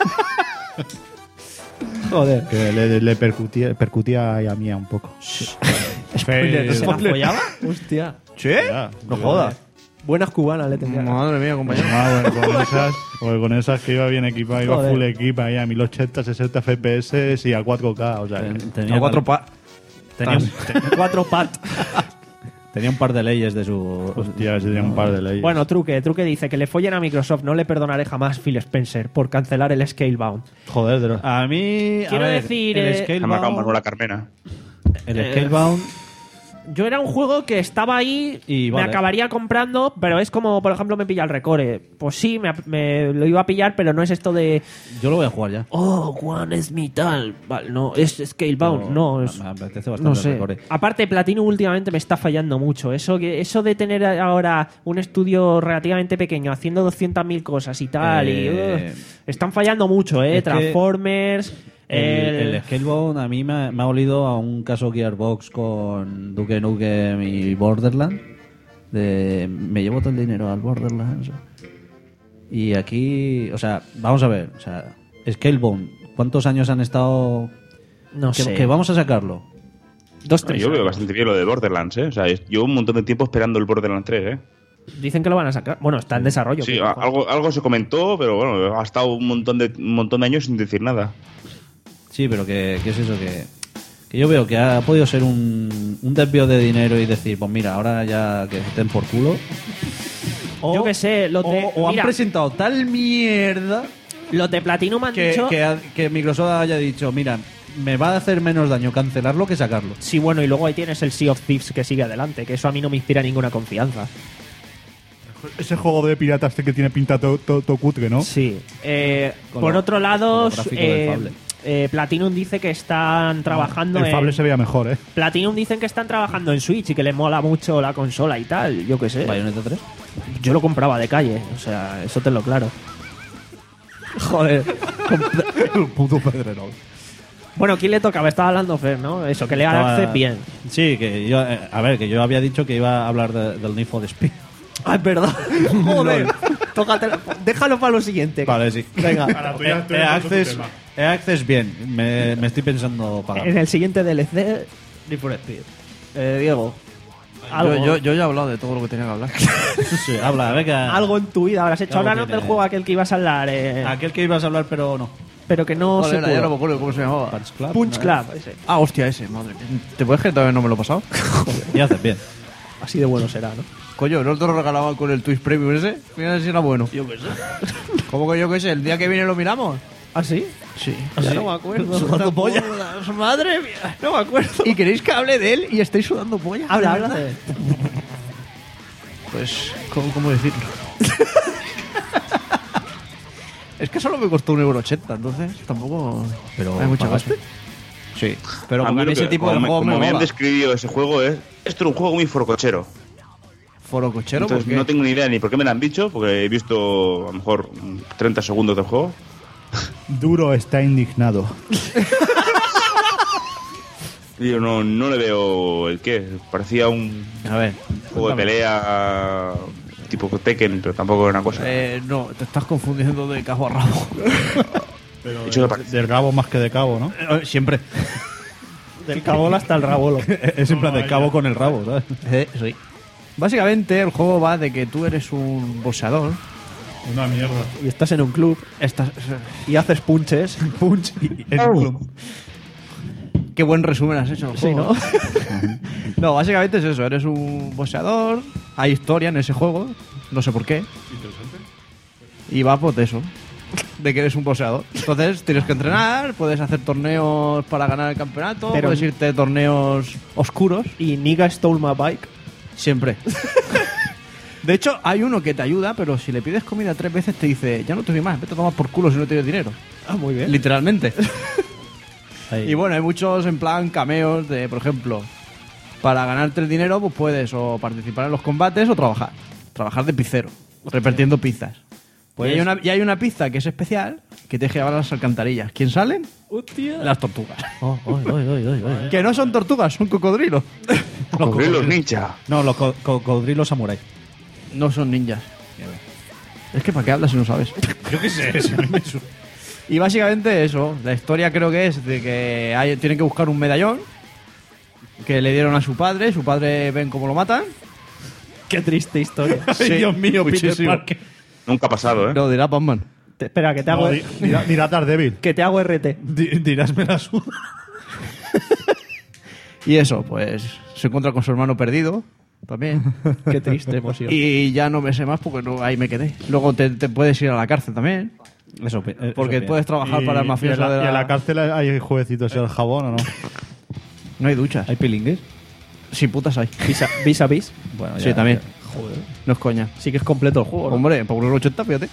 Joder. Que le, le percutía, percutía a mía un poco. ¿Se la follaba? Hostia. ¿Sí? Ya, No ya, jodas. Buenas cubanas le tendría. Madre mía, compañero. Ah, bueno, con esas, pues con esas que iba bien equipada, iba Joder. full equipa ahí a mil ochenta, sesenta F P S y a cuatro K, o sea, que- Ten- tenía, A cuatro pa... tenía, un, Cuatro pat. tenía un par de leyes de su. hostia, ese tenía un par de leyes. Bueno, Truque, Truque dice que le follen a Microsoft. No le perdonaré jamás Phil Spencer por cancelar el Scalebound. joder, de los- A mí. Quiero a ver, decir, el eh, Se me acaba Scalebound. Manuela Carmena. El Eh, Scalebound. Yo era un juego que estaba ahí, Y me vale. acabaría comprando, pero es como, por ejemplo, me pilla el Recore. Pues sí, me, me lo iba a pillar, pero no es esto de. Yo lo voy a jugar ya. Oh, Juan es mi tal. Vale, no, es Scalebound, no. es, Me apetece bastante no el sé. Recore. Aparte, Platinum últimamente me está fallando mucho. Eso que eso de tener ahora un estudio relativamente pequeño haciendo doscientas mil cosas y tal. Eh, y, uh, están fallando mucho, ¿eh? es que Transformers. El, el- el Scalebound a mí me, ha- me ha olido a un caso Gearbox con Duke Nukem y Borderlands. De me llevo todo el dinero al Borderlands. Y aquí, o sea, vamos a ver, o sea, Scalebound, ¿cuántos años han estado no que, sé. que vamos a sacarlo? Dos, tres Yo veo años. bastante bien lo de Borderlands, ¿eh? O sea, es- llevo un montón de tiempo esperando el Borderlands tres, ¿eh? Dicen que lo van a sacar. Bueno, está en desarrollo. Sí, pero, a- joder. algo, algo se comentó, pero bueno, ha estado un montón de, un montón de años sin decir nada. Sí, pero que, que es eso que, que yo veo que ha podido ser un, un desvío de dinero y decir, pues mira, ahora ya que estén por culo. O- yo qué sé, los de. O, o han mira, presentado tal mierda los de Platinum han que, dicho. que, que Microsoft haya dicho, mira, me va a hacer menos daño cancelarlo que sacarlo. Sí, bueno, y luego ahí tienes el Sea of Thieves que sigue adelante, que eso a mí no me inspira ninguna confianza. Ese juego de piratas este que tiene pinta todo to, to cutre, ¿no? Sí. Eh, Con por lo- otro lado, con lo gráfico del eh, Fable. eh, Platinum dice que están trabajando El en. Fable se veía mejor, ¿eh? Platinum dicen que están trabajando en Switch y que les mola mucho la consola y tal. Yo qué sé. Bayonetta tres. Yo lo compraba de calle, o sea, eso te lo claro. Joder. El puto pedrerol. Bueno, ¿quién le tocaba? Estaba hablando Fer, ¿no? Eso, que le Estaba- hace bien. Sí, que yo, eh, a ver, que yo había dicho que iba a hablar de- del Need for Speed. Ah, es verdad. Joder. Tócate, déjalo para lo siguiente. Vale, sí. Venga. Ahora tú ya- tú Eh, ya has puesto Access, tu tema. eh, Access bien, me, me estoy pensando pagar. En el siguiente D L C, Need for Speed. Eh, Diego. Algo, Yo, yo, yo ya he hablado de todo lo que tenía que hablar. Sí, habla, venga. algo en tu vida habrás hecho. Algo Háblanos tiene. del juego aquel que ibas a hablar, eh, Aquel que ibas a hablar, pero no. pero que no ¿Cuál se era? Ya no me pudo. acuerdo cómo se llamaba. Punch Club. Punch ¿no? Club, ese. Ah, hostia, ese, madre mía. ¿Te puedes creer que todavía no me lo he pasado? Y haces bien. Así de bueno será, ¿no? Coño, ¿no te lo regalaban con el Twitch Premium ese? Mira si era bueno. Yo qué sé. ¿Cómo que yo qué sé? ¿El día que viene lo miramos? ¿Ah, sí? Sí. Ya no me acuerdo. Sudando polla. Madre mía. No me acuerdo. ¿Y queréis que hable de él y estáis sudando polla? Habla, ¿De habla. verdad? Pues, ¿cómo, cómo decirlo? Es que solo me costó un euro ochenta, entonces tampoco Pero hay mucha pagaste. gasto. Sí, pero A como mí a mí lo ese que- tipo como de me- juego como me me han mola. describido ese juego es esto es un juego muy forcochero. Foro cochero, Entonces ¿por qué? no tengo ni idea ni por qué me lo han dicho, porque he visto a lo mejor treinta segundos del juego. Duro está indignado. Y yo no, no le veo el qué. Parecía un A ver, juego de cuéntame. pelea tipo Tekken, pero tampoco era una cosa. Eh, no, te estás confundiendo de cabo a rabo. Pero Hecho que parece- del cabo más que de cabo, ¿no? Eh, Siempre. Del cabolo hasta el rabolo. Es en plan de cabo con el rabo, ¿sabes? Eh, sí. Básicamente el juego va de que tú eres un boxeador. Una mierda. Y estás en un club Estás... y haces punches. Punch. Y, en un club. Qué buen resumen has hecho. del Sí, juego. ¿no? No, básicamente es eso. Eres un boxeador. Hay historia en ese juego. No sé por qué. Y va por eso. De que eres un boxeador. Entonces tienes que entrenar. Puedes hacer torneos para ganar el campeonato. Pero- puedes irte a torneos oscuros. Y Niga stole my bike. Siempre. De hecho, hay uno que te ayuda, pero si le pides comida tres veces te dice, ya no te doy más, vete a tomar por culo si no tienes dinero. Ah, muy bien. Literalmente. Ahí. Y bueno, hay muchos en plan cameos de, por ejemplo, para ganarte el dinero, pues puedes o participar en los combates o trabajar. Trabajar de pizzero, repartiendo pizzas. Pues- Y, hay una, y hay una pizza que es especial que te deja llevar a las alcantarillas. ¿Quién salen? Las tortugas. Oh, oh, oh, oh, oh, oh. Que no son tortugas, son cocodrilos. Cocodrilos ninja. No, los co- cocodrilos samurai. No son ninjas. Es que ¿para qué hablas si no sabes? Yo qué sé, si a mí me su- Y básicamente eso, la historia creo que es de que hay, tienen que buscar un medallón que le dieron a su padre, su padre ven cómo lo matan. Qué triste historia. Ay, Dios mío, Peter muchísimo. Parker. Nunca ha pasado, ¿eh? Lo dirá Batman. Te- espera, que te hago, No, di- dirá, dirá Daredevil. que te hago R T. Di- Dirás me la suda. Y eso, pues se encuentra con su hermano perdido también. Qué triste emoción. Y ya no me sé más porque no, ahí me quedé. Luego te, te puedes ir a la cárcel también. Eso, pi- eso Porque bien. puedes trabajar Y- para el y mafioso en la, de y en la... la cárcel hay jueguecitos y el jabón, ¿o no? No hay duchas. ¿Hay pilingues? Sí, putas hay. Vis a vis. A vis. Bueno, Sí, también. Joder. No es coña. Sí que es completo el juego, ¿no? Hombre, por unos ochenta, fíjate.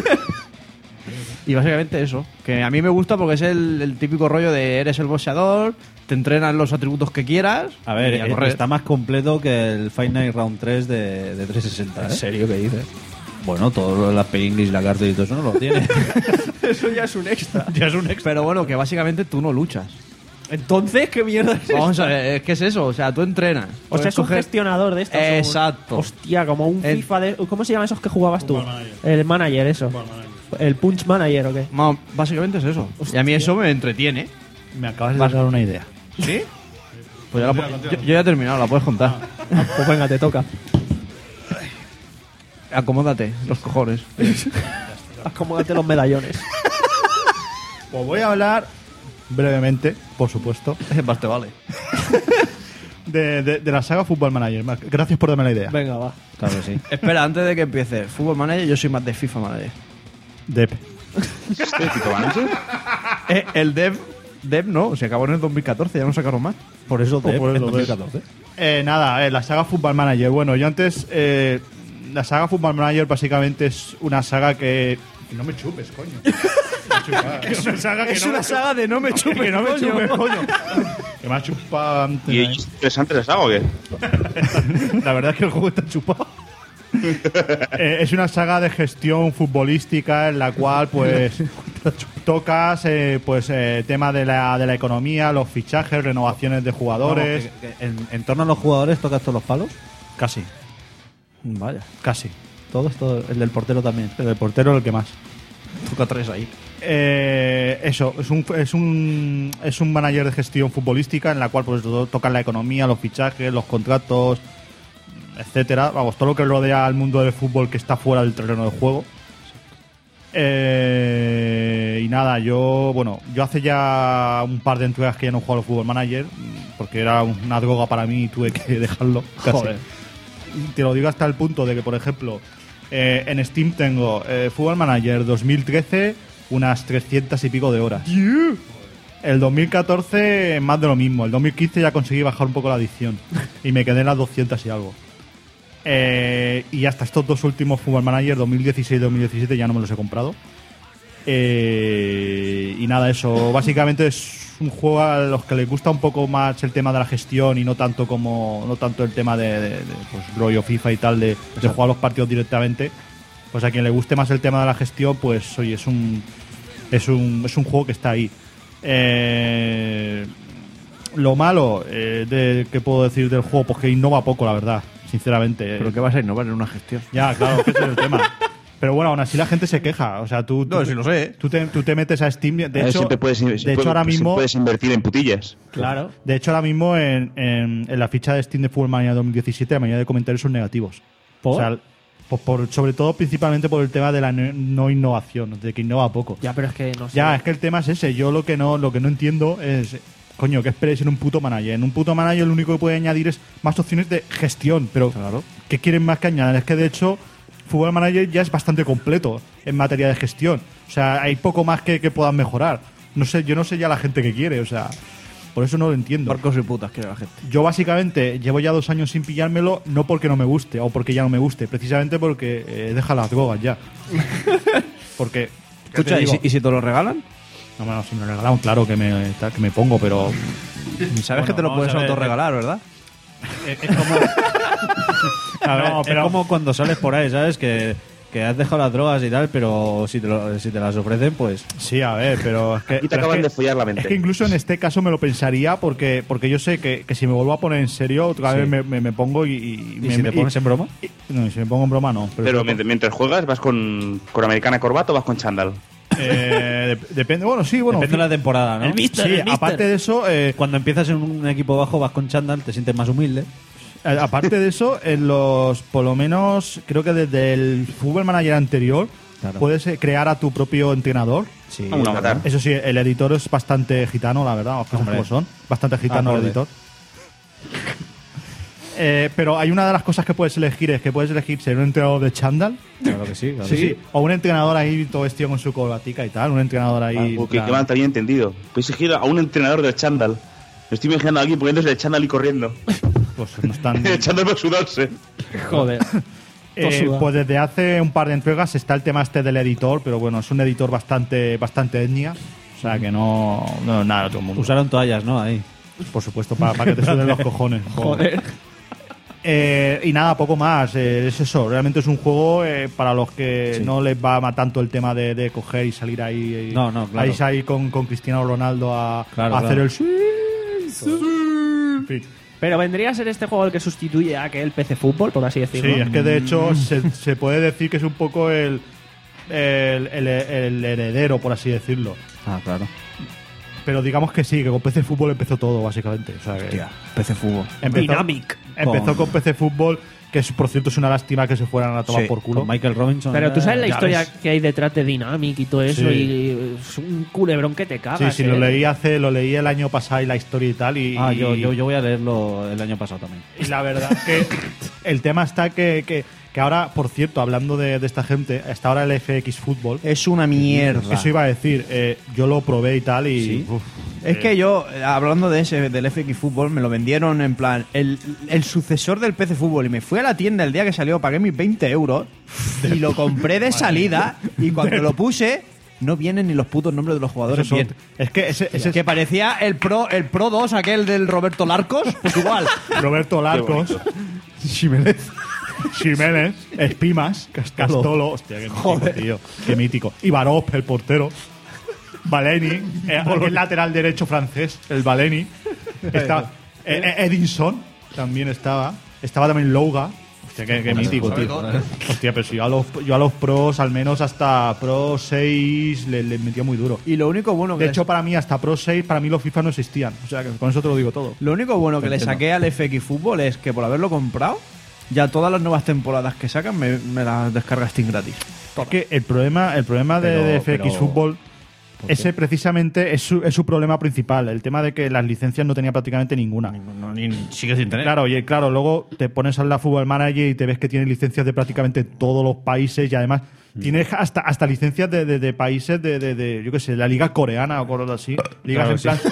Y básicamente eso. Que a mí me gusta porque es el, el típico rollo de eres el boxeador, te entrenan los atributos que quieras. A ver, y a eh, correr. está más completo que el Fight Night Round tres de, de trescientos sesenta. ¿eh? ¿En serio qué dices? Bueno, todo lo de las pilingues, la cárcel y todo eso no lo tiene. Eso ya es un extra. ya es un extra. Pero bueno, que básicamente tú no luchas. Entonces, ¿qué mierda es Vamos esta? a ver, es que es eso. O sea, tú entrenas. O sea, es un Puedes coger- gestionador de estos. o- Exacto. Hostia, como un El- FIFA de... ¿Cómo se llaman esos que jugabas tú? Football Manager. El manager, eso. El Punch Manager, ¿o qué? Ma- Básicamente es eso. Y a mí eso me entretiene. Me acabas de dar una idea. ¿Sí? Pues ya la pu- yo, yo ya he terminado, la puedes contar. Pues venga, te toca. Acomódate, los cojones. Acomódate los medallones. Pues voy a hablar brevemente, por supuesto, Más te vale. de, de, de la saga Football Manager. Marc, gracias por darme la idea. Venga, va. Claro que sí. Espera, antes de que empiece, Fútbol Manager, yo soy más de FIFA Manager. Dep. Eh, el Dev, Dev no, se acabó en el dos mil catorce, ya no sacaron más. Por eso Dep, por eso en Dep. dos mil catorce. Eh, nada, eh, la saga Football Manager. Bueno, yo antes. Eh, la saga Football Manager básicamente es una saga que. Que no me chupes, coño. es una saga que Es no una me saga de no me chupes, que no me coño. chupes, coño. Que me ha chupado antes. ¿Y es interesante esa saga o qué? La verdad es que el juego está chupado. Eh, es una saga de gestión futbolística en la cual pues tocas eh, pues eh, tema de la, de la economía, los fichajes, renovaciones de jugadores. Vamos, que- que en, en torno a los jugadores tocas todos los palos. Casi, Vaya. casi. Todos, todo, el del portero también. El portero el que más. Toca tres ahí. Eh, eso, es un, es un es un manager de gestión futbolística en la cual pues to- tocan la economía, los fichajes, los contratos, etcétera. Vamos, todo lo que rodea al mundo del fútbol que está fuera del terreno de juego. Eh, y nada, yo bueno, yo hace ya un par de entregas que ya no juego al Football Manager porque era una droga para mí y tuve que dejarlo. Casi. Joder. Te lo digo hasta el punto de que, por ejemplo, eh, en Steam tengo eh, Football Manager dos mil trece unas trescientas y pico de horas. El dos mil catorce más de lo mismo. El dos mil quince ya conseguí bajar un poco la adicción y me quedé en las doscientas y algo. Eh, y hasta estos dos últimos Football Manager dos mil dieciséis y dos mil diecisiete ya no me los he comprado. Eh, y nada, eso básicamente es un juego a los que les gusta un poco más el tema de la gestión y no tanto como no tanto el tema de, de, de pues, rollo FIFA y tal de, de jugar los partidos directamente. Pues a quien le guste más el tema de la gestión, pues oye, es un es un es un juego que está ahí. Eh, lo malo eh, de, ¿qué puedo decir del juego? Pues que innova poco, la verdad, sinceramente. Pero que vas a innovar en una gestión. Ya, claro, que ese es el tema. Pero bueno, aún así la gente se queja. O sea, tú, No, tú, si lo sé. tú, te, tú te metes a Steam. De Eh, hecho, siempre puedes, de siempre hecho ahora puedes- mismo, puedes invertir en putillas. Claro. de hecho ahora mismo en, en, en la ficha de Steam de Football Manager dos mil diecisiete la mayoría de comentarios son negativos. ¿Por? O sea, pues por, sobre todo principalmente por el tema de la no, no innovación, de que innova poco. Ya, pero es que no sé. Ya, es que el tema es ese. Yo lo que no, lo que no entiendo es, coño, ¿qué esperéis en un puto manager? En un puto manager lo único que puede añadir es más opciones de gestión, pero Claro. ¿qué quieren más que añadir? Es que de hecho Football Manager ya es bastante completo en materia de gestión. O sea, hay poco más que, que puedan mejorar. No sé, yo no sé ya la gente que quiere, o sea, por eso no lo entiendo. Barcos y putas quiere la gente. Yo básicamente llevo ya dos años sin pillármelo, no porque no me guste o porque ya no me guste, precisamente porque eh, deja las drogas ya. Porque Escucha, te ¿y digo? si, y si te lo regalan? No, bueno, si me lo regalan, claro que me, tal, que me pongo, pero Sabes que te lo vamos puedes a ver. autorregalar, ¿verdad? Es, es como, a ver, no, pero es como cuando sales por ahí, ¿sabes? Que, que has dejado las drogas y tal, pero si te, lo- si te las ofrecen, pues... sí, a ver, pero es que, Y te pero es acaban que- de follar la mente. es que incluso en este caso me lo pensaría porque porque yo sé que, que si me vuelvo a poner en serio otra vez Sí. me, me- me pongo y, y ¿Y me- si te pones en broma? y- no, y si me pongo en broma no. Pero, Pero si me mientras, mientras juegas, ¿vas con, con americana corbato o vas con chándal? Eh, dep- depende, bueno, sí, bueno. Depende de la temporada, ¿no? El mister, sí, el mister. aparte de eso, eh, Cuando empiezas en un equipo bajo vas con chándal, te sientes más humilde. eh, aparte de eso, en los, por lo menos, creo que desde el Football Manager anterior, Claro. puedes eh, crear a tu propio entrenador. Sí, Vamos a matar. Eso sí, el editor es bastante gitano, la verdad, las cosas Hombre. como son. Bastante gitano Ah, el joder. editor. Eh, pero hay una de las cosas que puedes elegir, es que puedes elegir ser un entrenador de chándal. Claro que sí, claro Sí, que sí. o un entrenador ahí todo vestido con su corbatica y tal, un entrenador ahí. Ah, en que, plan- que mal te había entendido. Puedes elegir a un entrenador del chándal. Me estoy imaginando a alguien poniéndose el chándal y corriendo. pues no están. El chándal para sudarse. Joder. Eh, Tosuda. pues desde hace un par de entregas está el tema este del editor, pero bueno, es un editor bastante bastante etnia, o sea que no, no nada de otro mundo. Usaron toallas, ¿no? Ahí. Por supuesto, para, para que te suden los cojones. Joder. Eh, y nada, poco más. eh, es eso. Realmente es un juego eh, para los que Sí. no les va ma- tanto el tema de, de coger y salir ahí. y- No, no, claro. Ahí, ahí con, con Cristiano Ronaldo a, Claro, a hacer claro. el. sí, sí. En fin. Pero vendría a ser este juego el que sustituye a aquel P C Fútbol, por así Sí, decirlo. es que de hecho se, se puede decir que es un poco el, el, el- el heredero, por así decirlo. Ah, claro. Pero digamos que sí, que con P C Fútbol empezó todo, básicamente. O sea, que Hostia, P C Fútbol. empezó, Dynamic. empezó Con- con P C Fútbol Que es, por cierto, es una lástima que se fueran a tomar Sí, por culo. Con Michael Robinson. Pero tú sabes la Ya historia ves. que hay detrás de Dynamic y todo eso, Sí. y es un culebrón que te Sí, cagas. sí, ¿eh? lo leí hace, lo leí el año pasado y la historia y tal. Y, Ah, yo, y- yo, yo voy a leerlo el año pasado también. y la verdad que el tema está que, que, que ahora, por cierto, hablando de, de esta gente, está ahora el F X Fútbol. Es una mierda. Eso iba a decir, eh, yo lo probé y tal y... ¿Sí? uf, Es eh, que yo, eh, hablando de ese, del F X Fútbol, me lo vendieron en plan el, el sucesor del P C Fútbol. Y me fui a la tienda el día que salió, pagué mis veinte euros y lo compré de salida. Y cuando lo puse, no vienen ni los putos nombres de los jugadores. esos son- bien. es que ese, ese Que parecía el Pro el Pro dos, aquel del Roberto Larcos, pues igual. es Roberto Larcos, Jiménez, Jiménez, Espimas, Castolo, hostia, qué mítico, tío, qué mítico. Y Barov, el portero. Valeni, eh, el lateral derecho francés, el Valeni. Está, eh, eh, Edinson también estaba. Estaba también Louga. Hostia, qué, qué mítico, tío. Hostia, pero si yo a, los, yo a los pros, al menos hasta Pro seis, le, le metía muy duro. Y lo único bueno que De le- hecho, para mí, hasta Pro seis, para mí los FIFA no existían. O sea, que con eso te lo digo todo. lo único bueno que le Entiendo. saqué al F X Fútbol es que por haberlo comprado, ya todas las nuevas temporadas que sacan me, me las descarga Steam gratis. Es que el problema, el problema de, Pero- de F X pero- Fútbol, ¿por ese qué? precisamente es su, es su problema principal. El tema de que las licencias no tenía prácticamente ninguna. No, ni, sigue sin tener. Claro, y claro, luego te pones al la Football Manager y te ves que tiene licencias de prácticamente todos los países y además tiene hasta, hasta licencias de, de- de países de, de- de, yo qué sé, la liga coreana o cosas así. Ligas Claro, en sí. plan.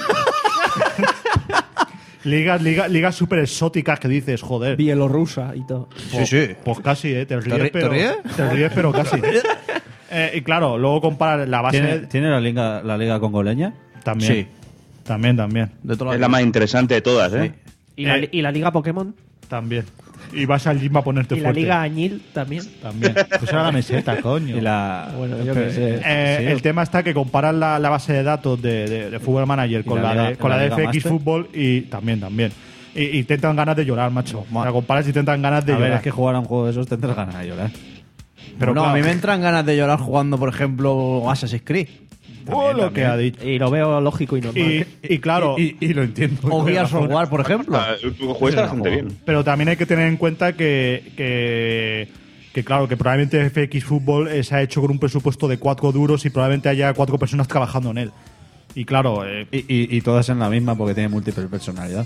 ligas, ligas, ligas súper exóticas que dices, joder. Bielorrusa y todo. Sí, sí. Pues casi, ¿eh? Te ríes, ri- te pero, ríes? te ríes, pero casi. Eh, y claro, luego comparas la base. ¿Tiene, ¿tiene la liga la liga congoleña? También. Sí. También, también. De todas Es la más interesante de todas, ¿eh? ¿Y la, Eh, y la Liga Pokémon? También. Y vas al gym a ponerte ¿Y la fuerte. Liga Añil también? También. Pues era la meseta, coño. Y la, Bueno, yo qué sé. Eh, Sí, el tema está que comparas la, la base de datos de, de, de Football Manager ¿Y con la la, Liga- de, con la la de Liga F X Master? Fútbol y también, también. Y, y te dan ganas de llorar, macho. O sea, comparas y te dan ganas de a ver, llorar. es que jugar a un juego de esos tendrás ganas de llorar. Pero no, claro, a mí me entran ganas de llorar jugando, por ejemplo, Assassin's Creed. oh, lo que ha dicho. Y lo veo lógico y normal. Y, y claro, Y, y lo entiendo. O Gears of War, por ejemplo. Ah, El juego está bastante bien. pero también hay que tener en cuenta que, que, que, claro, que probablemente F X Fútbol eh, se ha hecho con un presupuesto de cuatro duros y probablemente haya cuatro personas trabajando en él. Y claro, eh, Y, y- y todas en la misma porque tiene múltiple personalidad.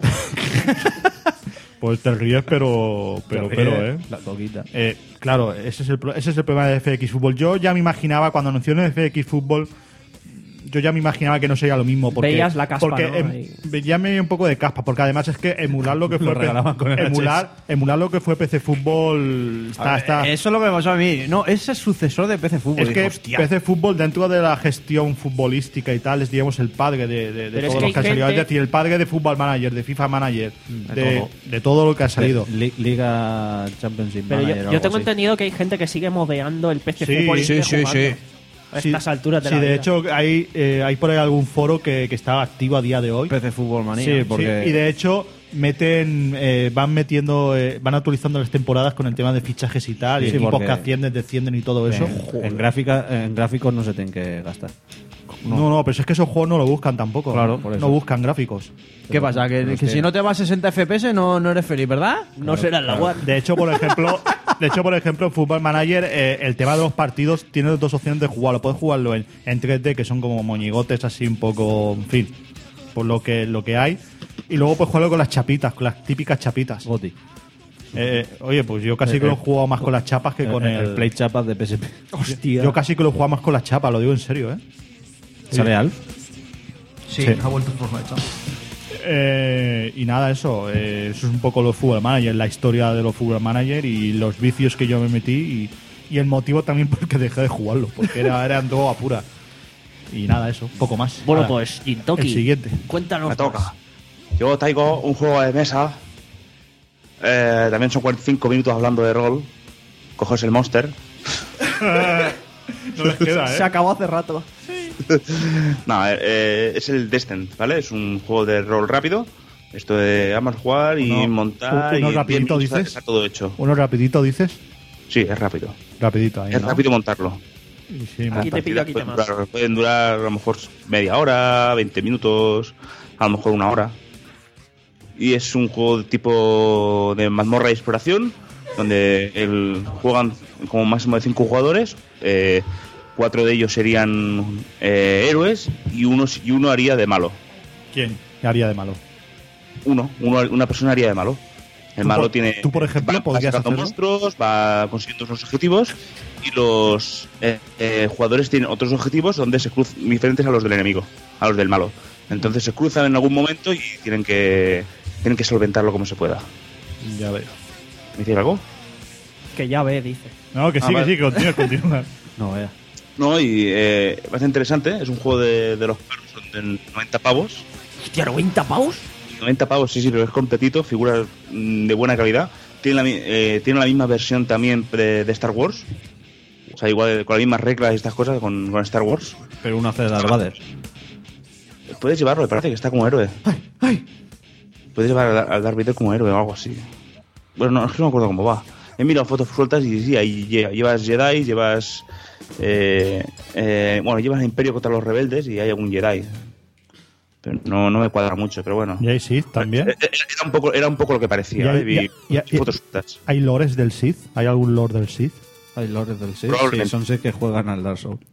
pues te ríes, pero, pero, pero, ¿eh? La coquita. Eh, claro, ese es, el, pro- ese es el problema de F X Fútbol. Yo ya me imaginaba, cuando anunciaron F X Fútbol, yo ya me imaginaba que no sería lo mismo. Porque, Veías la caspa, porque ¿no? em- Ahí. ya me dio un poco de caspa, porque además es que emular lo que Lo fue P- regalaban con el emular, emular lo que fue P C Fútbol está, A está ver, Eso es lo que me pasó a mí. No, ese es sucesor de P C Fútbol. es que Digo, hostia. P C Fútbol, dentro de la gestión futbolística y tal, es digamos el padre de, de- de Pero es todos que los que han hay salido. Es gente- decir, el padre de Football Manager, de FIFA Manager, de, de todo. de todo lo que ha salido. Li- Liga Championship Pero yo, Manager o yo algo tengo así. entendido que hay gente que sigue modeando el P C Sí, Fútbol y sí, sigue sí, jugando. sí. A Sí, estas alturas de sí, la de vida. hecho hay, eh, hay por ahí algún foro que, que está activo a día de hoy. P C Fútbol Manía. Sí, porque- Sí, y de hecho meten eh, van metiendo eh, van actualizando las temporadas con el tema de fichajes y tal, y Sí, equipos porque- que ascienden, descienden y todo eso. En, en gráfica, en gráficos no se tienen que gastar. No. no, pero es que esos juegos no lo buscan tampoco. Claro, por eso. No buscan gráficos. ¿Qué pasa? Que, Pero que es si que- no te va a sesenta F P S no, no eres feliz, ¿verdad? No será la One. De hecho, por ejemplo, de hecho, por ejemplo, en Football Manager, eh, el tema de los partidos tiene dos opciones de jugarlo. Puedes jugarlo en, en tres D, que son como moñigotes así un poco, en fin, por lo que lo que hay. Y luego puedes jugarlo con las chapitas, con las típicas chapitas. Goti. Eh, oye, pues yo casi Eh, que lo he eh, jugado más con las chapas que con el, el Play Chapas de P S P. Hostia. Yo casi que lo he jugado más con las chapas, lo digo en serio, ¿eh? ¿Sale Alf? Sí, Sí. ha vuelto por Fortnite. Eh, y nada, eso, eh, eso es un poco los Football Manager, la historia de los Football Manager y los vicios que yo me metí y, y el motivo también por el que dejé de jugarlo, porque era, eran todo a pura. Y nada, eso, poco más. Bueno, Nada. pues, Intoki, el siguiente. cuéntanos Me toca. más. Yo traigo un juego de mesa. Eh, también son cuarenta y cinco minutos hablando de rol. Coges el Monster. No les queda, Se ¿eh? acabó hace rato. No, eh, es el Descent, ¿vale? Es un juego de rol rápido. Esto de vamos a jugar y Uno- montar. uno y rapidito, diez minutos dices. Está todo hecho. Uno rapidito, dices. Sí, es rápido. Rapidito ahí, Es ¿no? rápido montarlo. Y sí, Aquí mo- te pillo, aquí te pueden, más. durar, pueden durar a lo mejor media hora, veinte minutos, a lo mejor una hora. y es un juego de tipo de mazmorra y exploración, donde el, juegan como máximo de cinco jugadores, eh, cuatro de ellos serían eh, héroes y uno, y uno haría de malo. ¿Quién haría de malo? Uno, uno una persona haría de malo. El Tú malo por- tiene. tú, por ejemplo, va, va podrías sacando hacerlo. monstruos, va consiguiendo sus objetivos y los eh, eh, jugadores tienen otros objetivos donde se cruzan diferentes a los del enemigo, a los del malo. Entonces se cruzan en algún momento y tienen que tienen que solventarlo como se pueda. Ya veo. ¿Me dice algo? Que ya ve, dice. No, que sí, Ah, que vale. sí, que continúa, continúa. No, vaya. No, y eh, bastante interesante. Es un juego de, de los paros, son de noventa pavos. Hostia, ¿noventa pavos? noventa pavos, sí, sí, pero es completito, figuras mm, de buena calidad. Tiene la, mi- eh, tiene la misma versión también de, de Star Wars. O sea, igual con las mismas reglas y estas cosas con, con Star Wars. Pero uno hace de Darth Vader. Puedes llevarlo, me parece que está como héroe. Puedes llevar al, al Darth Vader como héroe o algo así. Bueno, no, es que no me acuerdo cómo va. He mirado fotos sueltas y sí, ahí lle- llevas Jedi, llevas... Eh, eh, bueno, llevas el Imperio contra los rebeldes y hay algún Jedi. Pero no, no me cuadra mucho, pero bueno. Y hay Sith también. Eh, eh, Era un poco, era un poco lo que parecía, Y hay- ¿eh? Vi y hay- y- fotos sueltas. ¿Hay lores del Sith? ¿Hay algún lore del Sith? Hay lores del Sith. Probablemente. Sí, son seis que juegan al Dark Souls.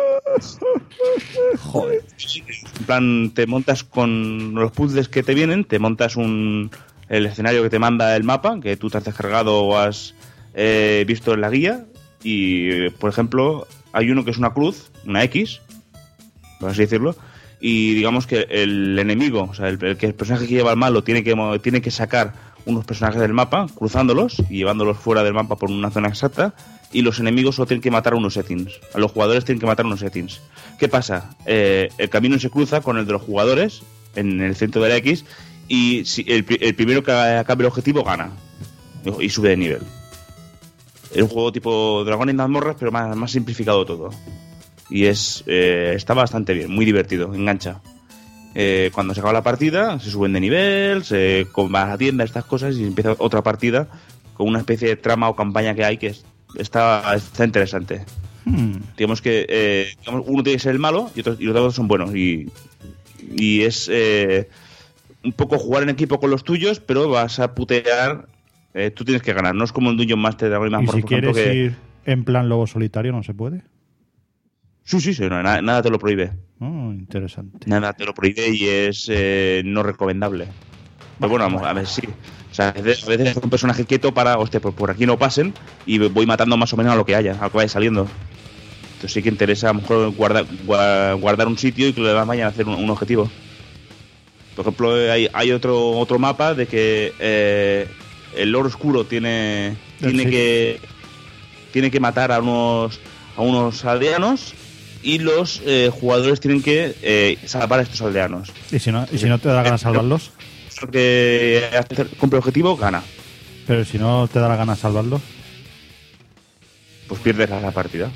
Joder. En plan, te montas con los puzzles que te vienen, te montas un el escenario que te manda el mapa, que tú te has descargado o has eh, visto en la guía. Y, eh, por ejemplo, hay uno que es una cruz, una X, por así decirlo. Y digamos que el enemigo, o sea, el, el, que el personaje que lleva el malo tiene que, mo- tiene que sacar unos personajes del mapa, cruzándolos y llevándolos fuera del mapa por una zona exacta. Y los enemigos solo tienen que matar unos settings. A los jugadores tienen que matar unos settings. ¿Qué pasa? Eh, el camino se cruza con el de los jugadores en el centro de la X. Y si el, pri- el primero que acabe el objetivo gana. Y, y sube de nivel. Es un juego tipo Dragones y mazmorras, pero más, más simplificado todo. Y es eh, está bastante bien, muy divertido, engancha. Eh, cuando se acaba la partida, se suben de nivel, se va a la tienda, estas cosas, y empieza otra partida con una especie de trama o campaña que hay que es- está, está interesante. Hmm. Digamos que eh, digamos, uno tiene que ser el malo y, otros, y los otros son buenos. Y, y es eh, un poco jugar en equipo con los tuyos, pero vas a putear. Eh, tú tienes que ganar, no es como el Dungeon Master de Dragon ¿Y Mazmorra, si por ejemplo, quieres que... ir en plan lobo solitario no se puede? Sí, sí, sí, no, nada, nada te lo prohíbe. Oh, interesante. Nada te lo prohíbe y es eh, no recomendable. Pero bueno, vamos, a ver, sí. O sea, a veces, a veces es un personaje quieto para, hostia, por, por aquí no pasen y voy matando más o menos a lo que haya, a lo que vaya saliendo. Entonces sí que interesa a lo mejor guarda- gua- guardar un sitio y que los demás vayan a hacer un, un objetivo. Por ejemplo, hay, hay otro otro mapa de que eh, el Lord Oscuro tiene Del tiene sitio. que tiene que matar a unos a unos aldeanos y los eh, jugadores tienen que eh, salvar a estos aldeanos. ¿Y si no, y si no te da ganas salvarlos? El que hace- cumple el objetivo gana. Pero si no te da la gana salvarlos. Pues pierdes la, la partida.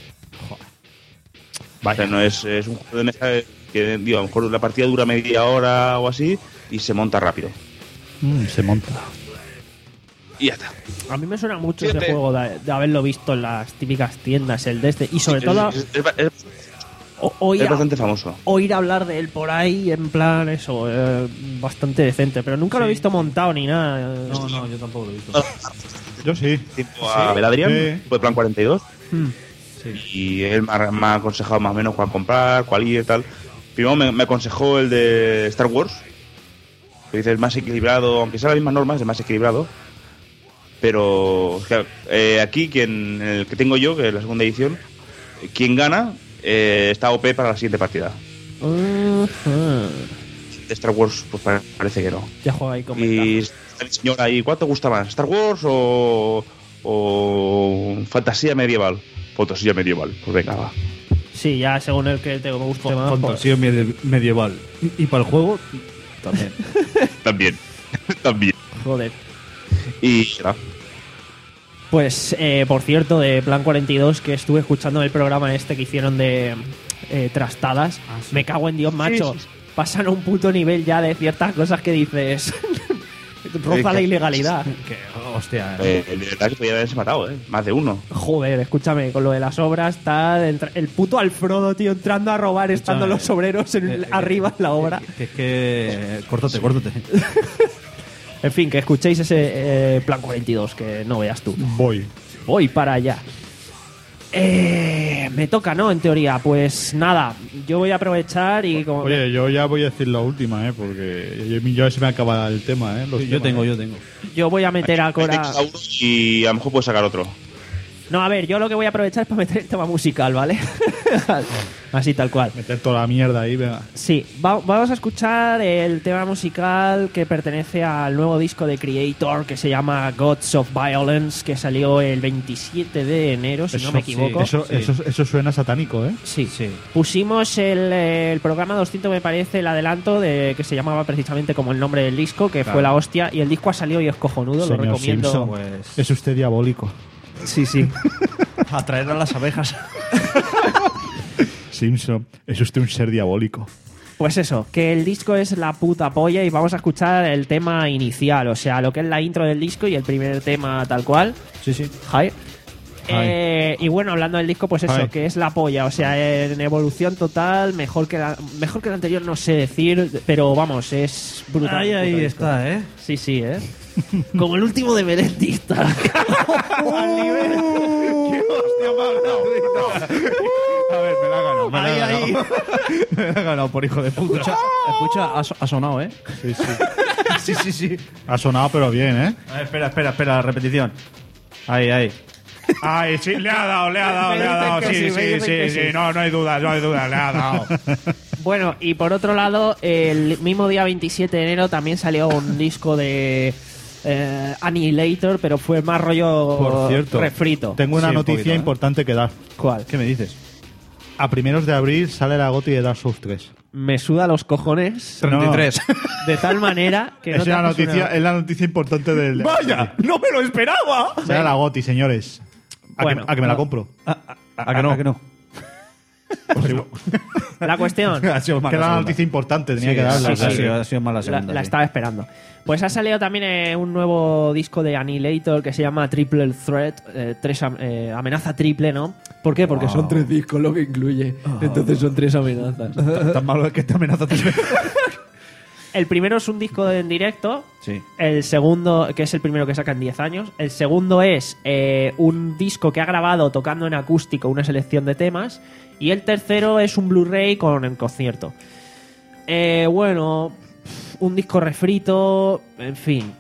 O sea, no es, es un juego de mesa que, digo, a lo mejor la partida dura media hora o así y se monta rápido. Mm, se monta. Y ya está. A mí me suena mucho ese Fíjate. juego de, de haberlo visto en las típicas tiendas, el de este. Y sobre Es- todo, es, es- es- o- oír, es bastante famoso. oír hablar de él por ahí, en plan, eso, eh, bastante decente. Pero nunca lo he visto montado ni nada. No, no, yo tampoco lo he visto. Yo sí. Tipo a Beladrian, Sí. tipo de plan cuarenta y dos. Hmm. Y él me ha, me ha aconsejado más o menos cuál comprar, cuál ir y tal. Primero me, me aconsejó el de Star Wars, que dice el más equilibrado, aunque sea la misma norma, es el más equilibrado. Pero o sea, eh, aquí, quien, el que tengo yo, que es la segunda edición, eh, quien gana eh, está O P para la siguiente partida. Ajá. De Star Wars, pues pa- parece que no. Ya juega ahí con Y ventaja. está el señor ahí, ¿cuánto gusta más? ¿Star Wars o, o fantasía medieval? Fantasía medieval, pues venga, va. Sí, ya según el que te guste más. pues- Fantasía medi- medieval. Y para el juego, también. También, también. Joder. Y nada. Pues, eh, por cierto, de Plan cuarenta y dos, que estuve escuchando el programa este que hicieron de eh, trastadas, me cago en Dios, macho. Sí, sí, sí. Pasan a un puto nivel ya de ciertas cosas que dices. Roza la ilegalidad. Que, hostia. Eh, de verdad que podía haberse matado, ¿eh? Más de uno. Joder, escúchame, con lo de las obras está entra- el puto Alfrodo, tío, entrando a robar, estando Escúchame. los obreros en- Eh, eh, arriba en la obra. Que es que. Córtate, córtate. En fin, que escuchéis ese eh, Plan cuarenta y dos, que no veas tú. Voy. Voy para allá. Eh, me toca, ¿no? En teoría. Pues nada, yo voy a aprovechar y... Como Oye, yo ya voy a decir la última, ¿eh? Porque yo, yo se me acaba el tema, ¿eh? Los Yo temas, tengo, ¿eh? yo tengo. yo voy a meter a Cora... Y a lo mejor puedes sacar otro. No, a ver, yo lo que voy a aprovechar es para meter el tema musical, ¿vale? Así tal cual. Meter toda la mierda ahí, venga. Sí, va- vamos a escuchar el tema musical que pertenece al nuevo disco de Creator que se llama Gods of Violence, que salió el veintisiete de enero, si no me equivoco. Eso, Sí. eso, eso suena satánico, ¿eh? Sí, Sí. Pusimos el, el programa doscientos, me parece, el adelanto de que se llamaba precisamente como el nombre del disco, que Claro. fue la hostia, y el disco ha salido y es cojonudo, Señor lo recomiendo. Simpson, Pues- es usted diabólico. Sí, sí. Atraer a las abejas. Simpson, es usted un ser diabólico. Pues eso, que el disco es la puta polla y vamos a escuchar el tema inicial, o sea, lo que es la intro del disco y el primer tema tal cual. Sí, sí. Hi. Eh, y bueno, hablando del disco, pues eso, Hi. que es la polla, o sea, en evolución total, mejor que la, mejor que el anterior, no sé decir, pero vamos, es brutal. Ahí, el puto ahí disco. está, ¿eh? Sí, sí, ¿eh? Como el último de Melendi está. Al nivel. A ver, me la ha ganado. Me la ha Ahí, ganado. ahí. Me ha ganado por hijo de puta. Escucha, escucha ha, so- ha sonado, ¿eh? Sí, sí. Sí, sí, sí. Ha sonado, pero bien, ¿eh? A ver, espera, espera, espera, la repetición. Ahí, ahí. Ay, sí, le ha dado, le ha dado, Me le ha dicen dado. que Sí, sí, me sí, dicen sí, que sí. sí. No, no hay duda, no hay duda, le ha dado. Bueno, y por otro lado, el mismo día veintisiete de enero también salió un disco de eh, Annihilator, pero fue más rollo Por cierto, refrito. tengo una Sí, un noticia poquito, ¿eh? importante que dar. ¿Cuál? ¿Qué me dices? A primeros de abril sale la GOTY de Dark Souls tres. Me suda los cojones treinta y tres. de tal manera que no es, te la haces noticia, una- es la noticia importante del... ¡Vaya! ¡No me lo esperaba! Será la GOTY, señores. ¿A, Bueno, que, a que me la compro? ¿A, a que no? ¿A que no? La cuestión. Ha sido Que mala era la segunda. noticia importante, tenía Sí, que darla. sí, sí, sí, sí. ha sido- ha sido mala La, segunda. la sí. estaba esperando. Pues ha salido también eh, un nuevo disco de Annihilator que se llama Triple Threat, eh, tres am- eh, amenaza triple, ¿no? ¿Por qué? Porque son tres discos lo que incluye. Entonces son tres amenazas. Tan- Tan malo es que esta amenaza te... El primero es un disco en directo. Sí. El segundo, que es el primero que saca en diez años. El segundo es eh, un disco que ha grabado tocando en acústico una selección de temas. Y el tercero es un Blu-ray con el concierto. Eh, bueno, un disco refrito, en fin.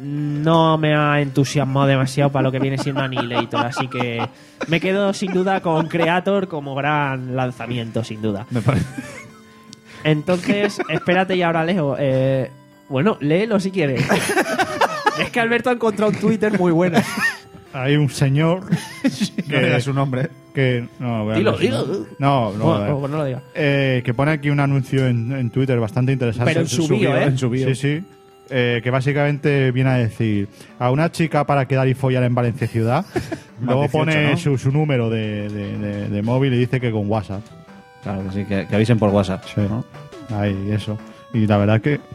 No me ha entusiasmado demasiado para lo que viene siendo Annihilator. Así que me quedo sin duda con Creator como gran lanzamiento, sin duda. Me parece... Entonces, espérate y ahora leo. Eh, bueno, léelo si quieres. Es que Alberto ha encontrado un Twitter muy bueno. Hay un señor Que diga su nombre. que... No, voy a Dilo, leer su dilo. nombre. No, no. No, a ver. no, no lo diga. Eh, que pone aquí un anuncio en, en Twitter bastante interesante. Pero en su bio, ¿eh? En su bio. Sí, sí. Eh, que básicamente viene a decir a una chica para quedar y follar en Valencia ciudad. Luego dieciocho, pone ¿no? su, su número de, de- de- de móvil y dice que con WhatsApp. Claro que sí, que, que avisen por WhatsApp. Sí. ¿no? Ahí, eso. Y la verdad que...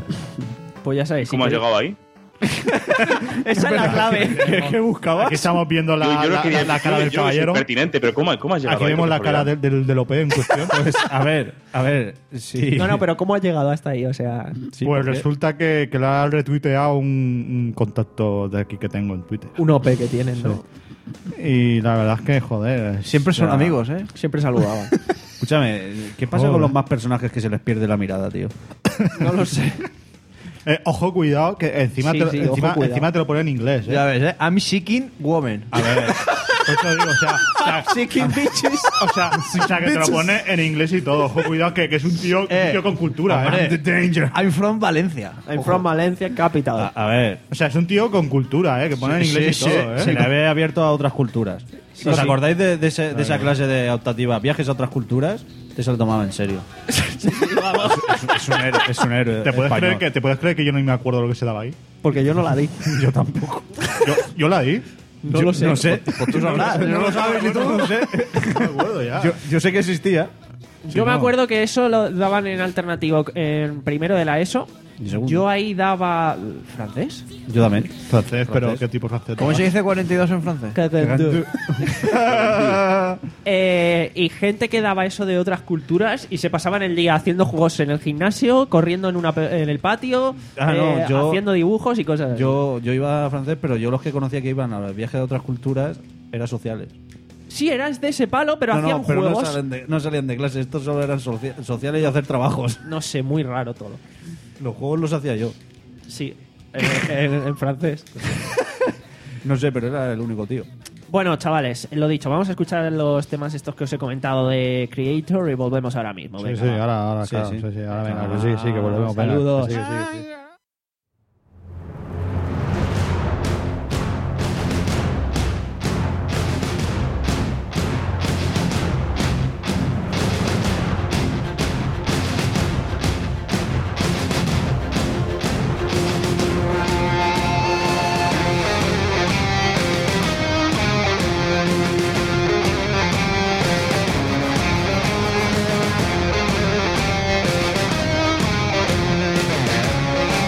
Pues ya sabéis. ¿Cómo has si llegado ahí? queréis- Esa es la clave. ¿Qué buscabas? Aquí estamos viendo la, Yo- yo no la- quería- la cara yo- del yo no soy caballero. pertinente, pero ¿cómo, cómo has llegado Aquí ahí? vemos Por la cara casualidad. del, del, del O P en cuestión. Pues, A ver, a ver, sí. No, no, pero ¿cómo has llegado hasta ahí? O sea, Sí, pues ¿por qué? resulta que, que le ha retuiteado un, un contacto de aquí que tengo en Twitter. un O P que tienen, ¿no? Y la verdad es que, joder... Siempre son o sea, amigos, ¿eh? Siempre saludaban. Escúchame, ¿qué pasa Joder. con los más personajes que se les pierde la mirada, tío? No lo sé. Eh, ojo, cuidado, que encima, Sí, te, lo- sí, ojo, encima, cuidado. encima te lo pone en inglés. ¿eh? Ya ves, ¿eh? I'm seeking woman. A ver, por eso digo, o sea, o sea, Seeking bitches. o sea, o sea, que te lo pone en inglés y todo. Ojo, cuidado, que, que es un tío, un Eh, tío con cultura, hombre. ¿eh? The danger. I'm from Valencia. I'm from Valencia, capital. A, a ver, O sea, es un tío con cultura, ¿eh? Que pone en inglés sí, y sí, todo, ¿eh? se le había abierto a otras culturas. ¿Os acordáis de, de ese- de esa clase de optativa? Viajes a otras culturas, te se lo tomaba en serio. es, es un héroe, es un héroe ¿Te puedes, español. creer que, ¿Te puedes creer que yo no me acuerdo lo que se daba ahí? Porque yo no la di. Yo tampoco. Yo, yo la di. No Yo- lo sé. No sé, pues tú sabrás. No lo sabes ni tú. No sé. No me acuerdo ya. Yo, yo sé que existía. Yo me no. acuerdo que eso lo daban en alternativo en primero de la ESO. Ni segundo. Yo ahí daba... ¿Francés? Yo también. Francés, pero Francés. ¿qué tipo francés? ¿Cómo se dice cuarenta y dos en francés? Eh, y gente que daba eso de otras culturas y se pasaban el día haciendo juegos en el gimnasio, corriendo en, una, pe- en el patio, Ah, no, eh, yo- haciendo dibujos y cosas así. Yo, yo iba a francés, pero yo los que conocía que iban a los viajes de otras culturas eran sociales. Sí, eras de ese palo, pero no, hacían no, pero no juegos... salían, de, no salían de clase. Estos solo eran socia- sociales y hacer trabajos. No sé, muy raro todo. Los juegos los hacía yo. Sí, en, en- en francés. No sé, pero era el único tío. Bueno, chavales, lo dicho, vamos a escuchar los temas estos que os he comentado de Creator y volvemos ahora mismo. Sí, Venga, sí, va. ahora, ahora, Sí, claro, sí. sí, sí, ahora venga, Ah, que sí, sí, que volvemos. venga, saludos. que sí, que sí, que sí. Thank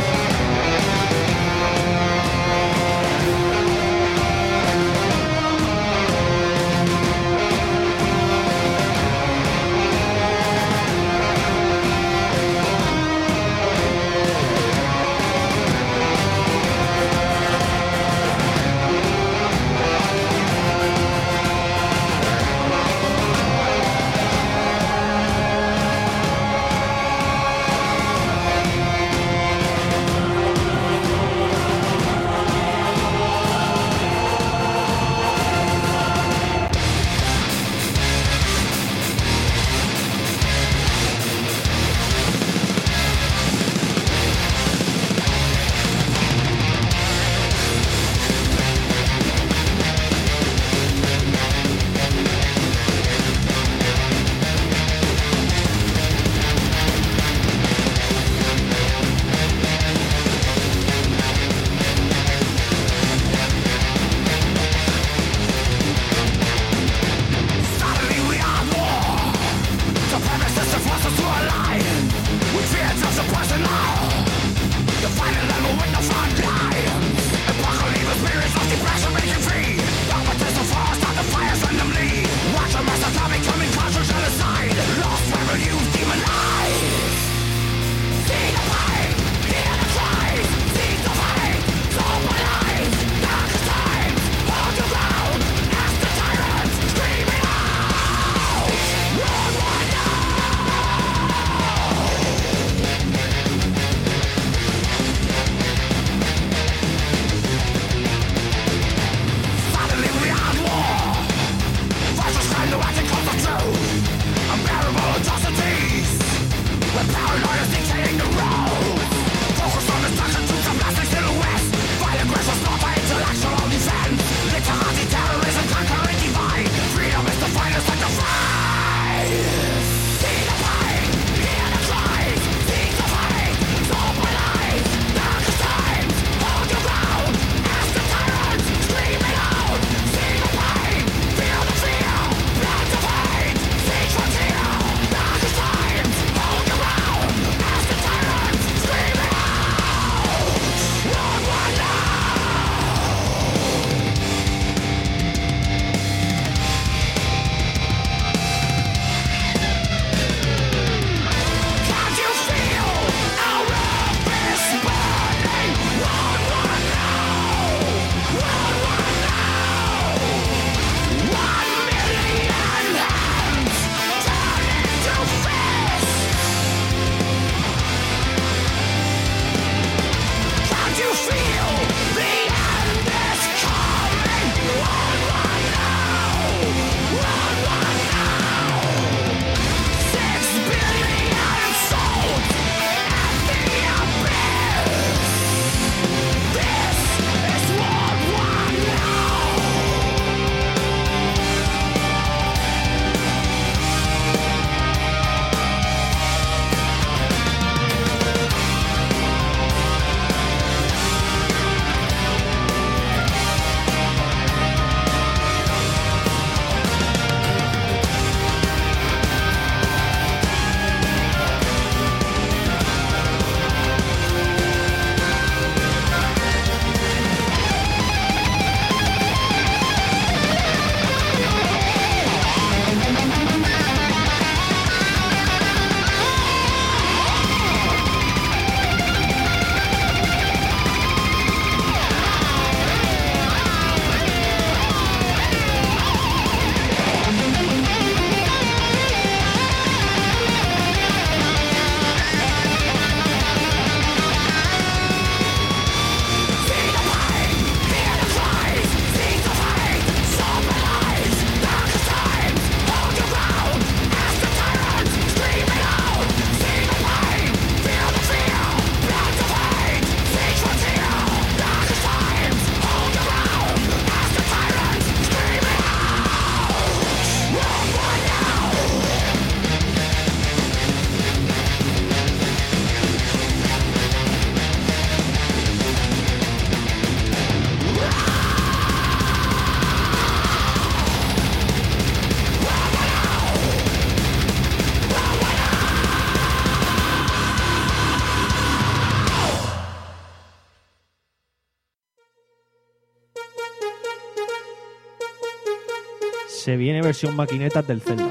Se viene versión maquinetas del Zelda.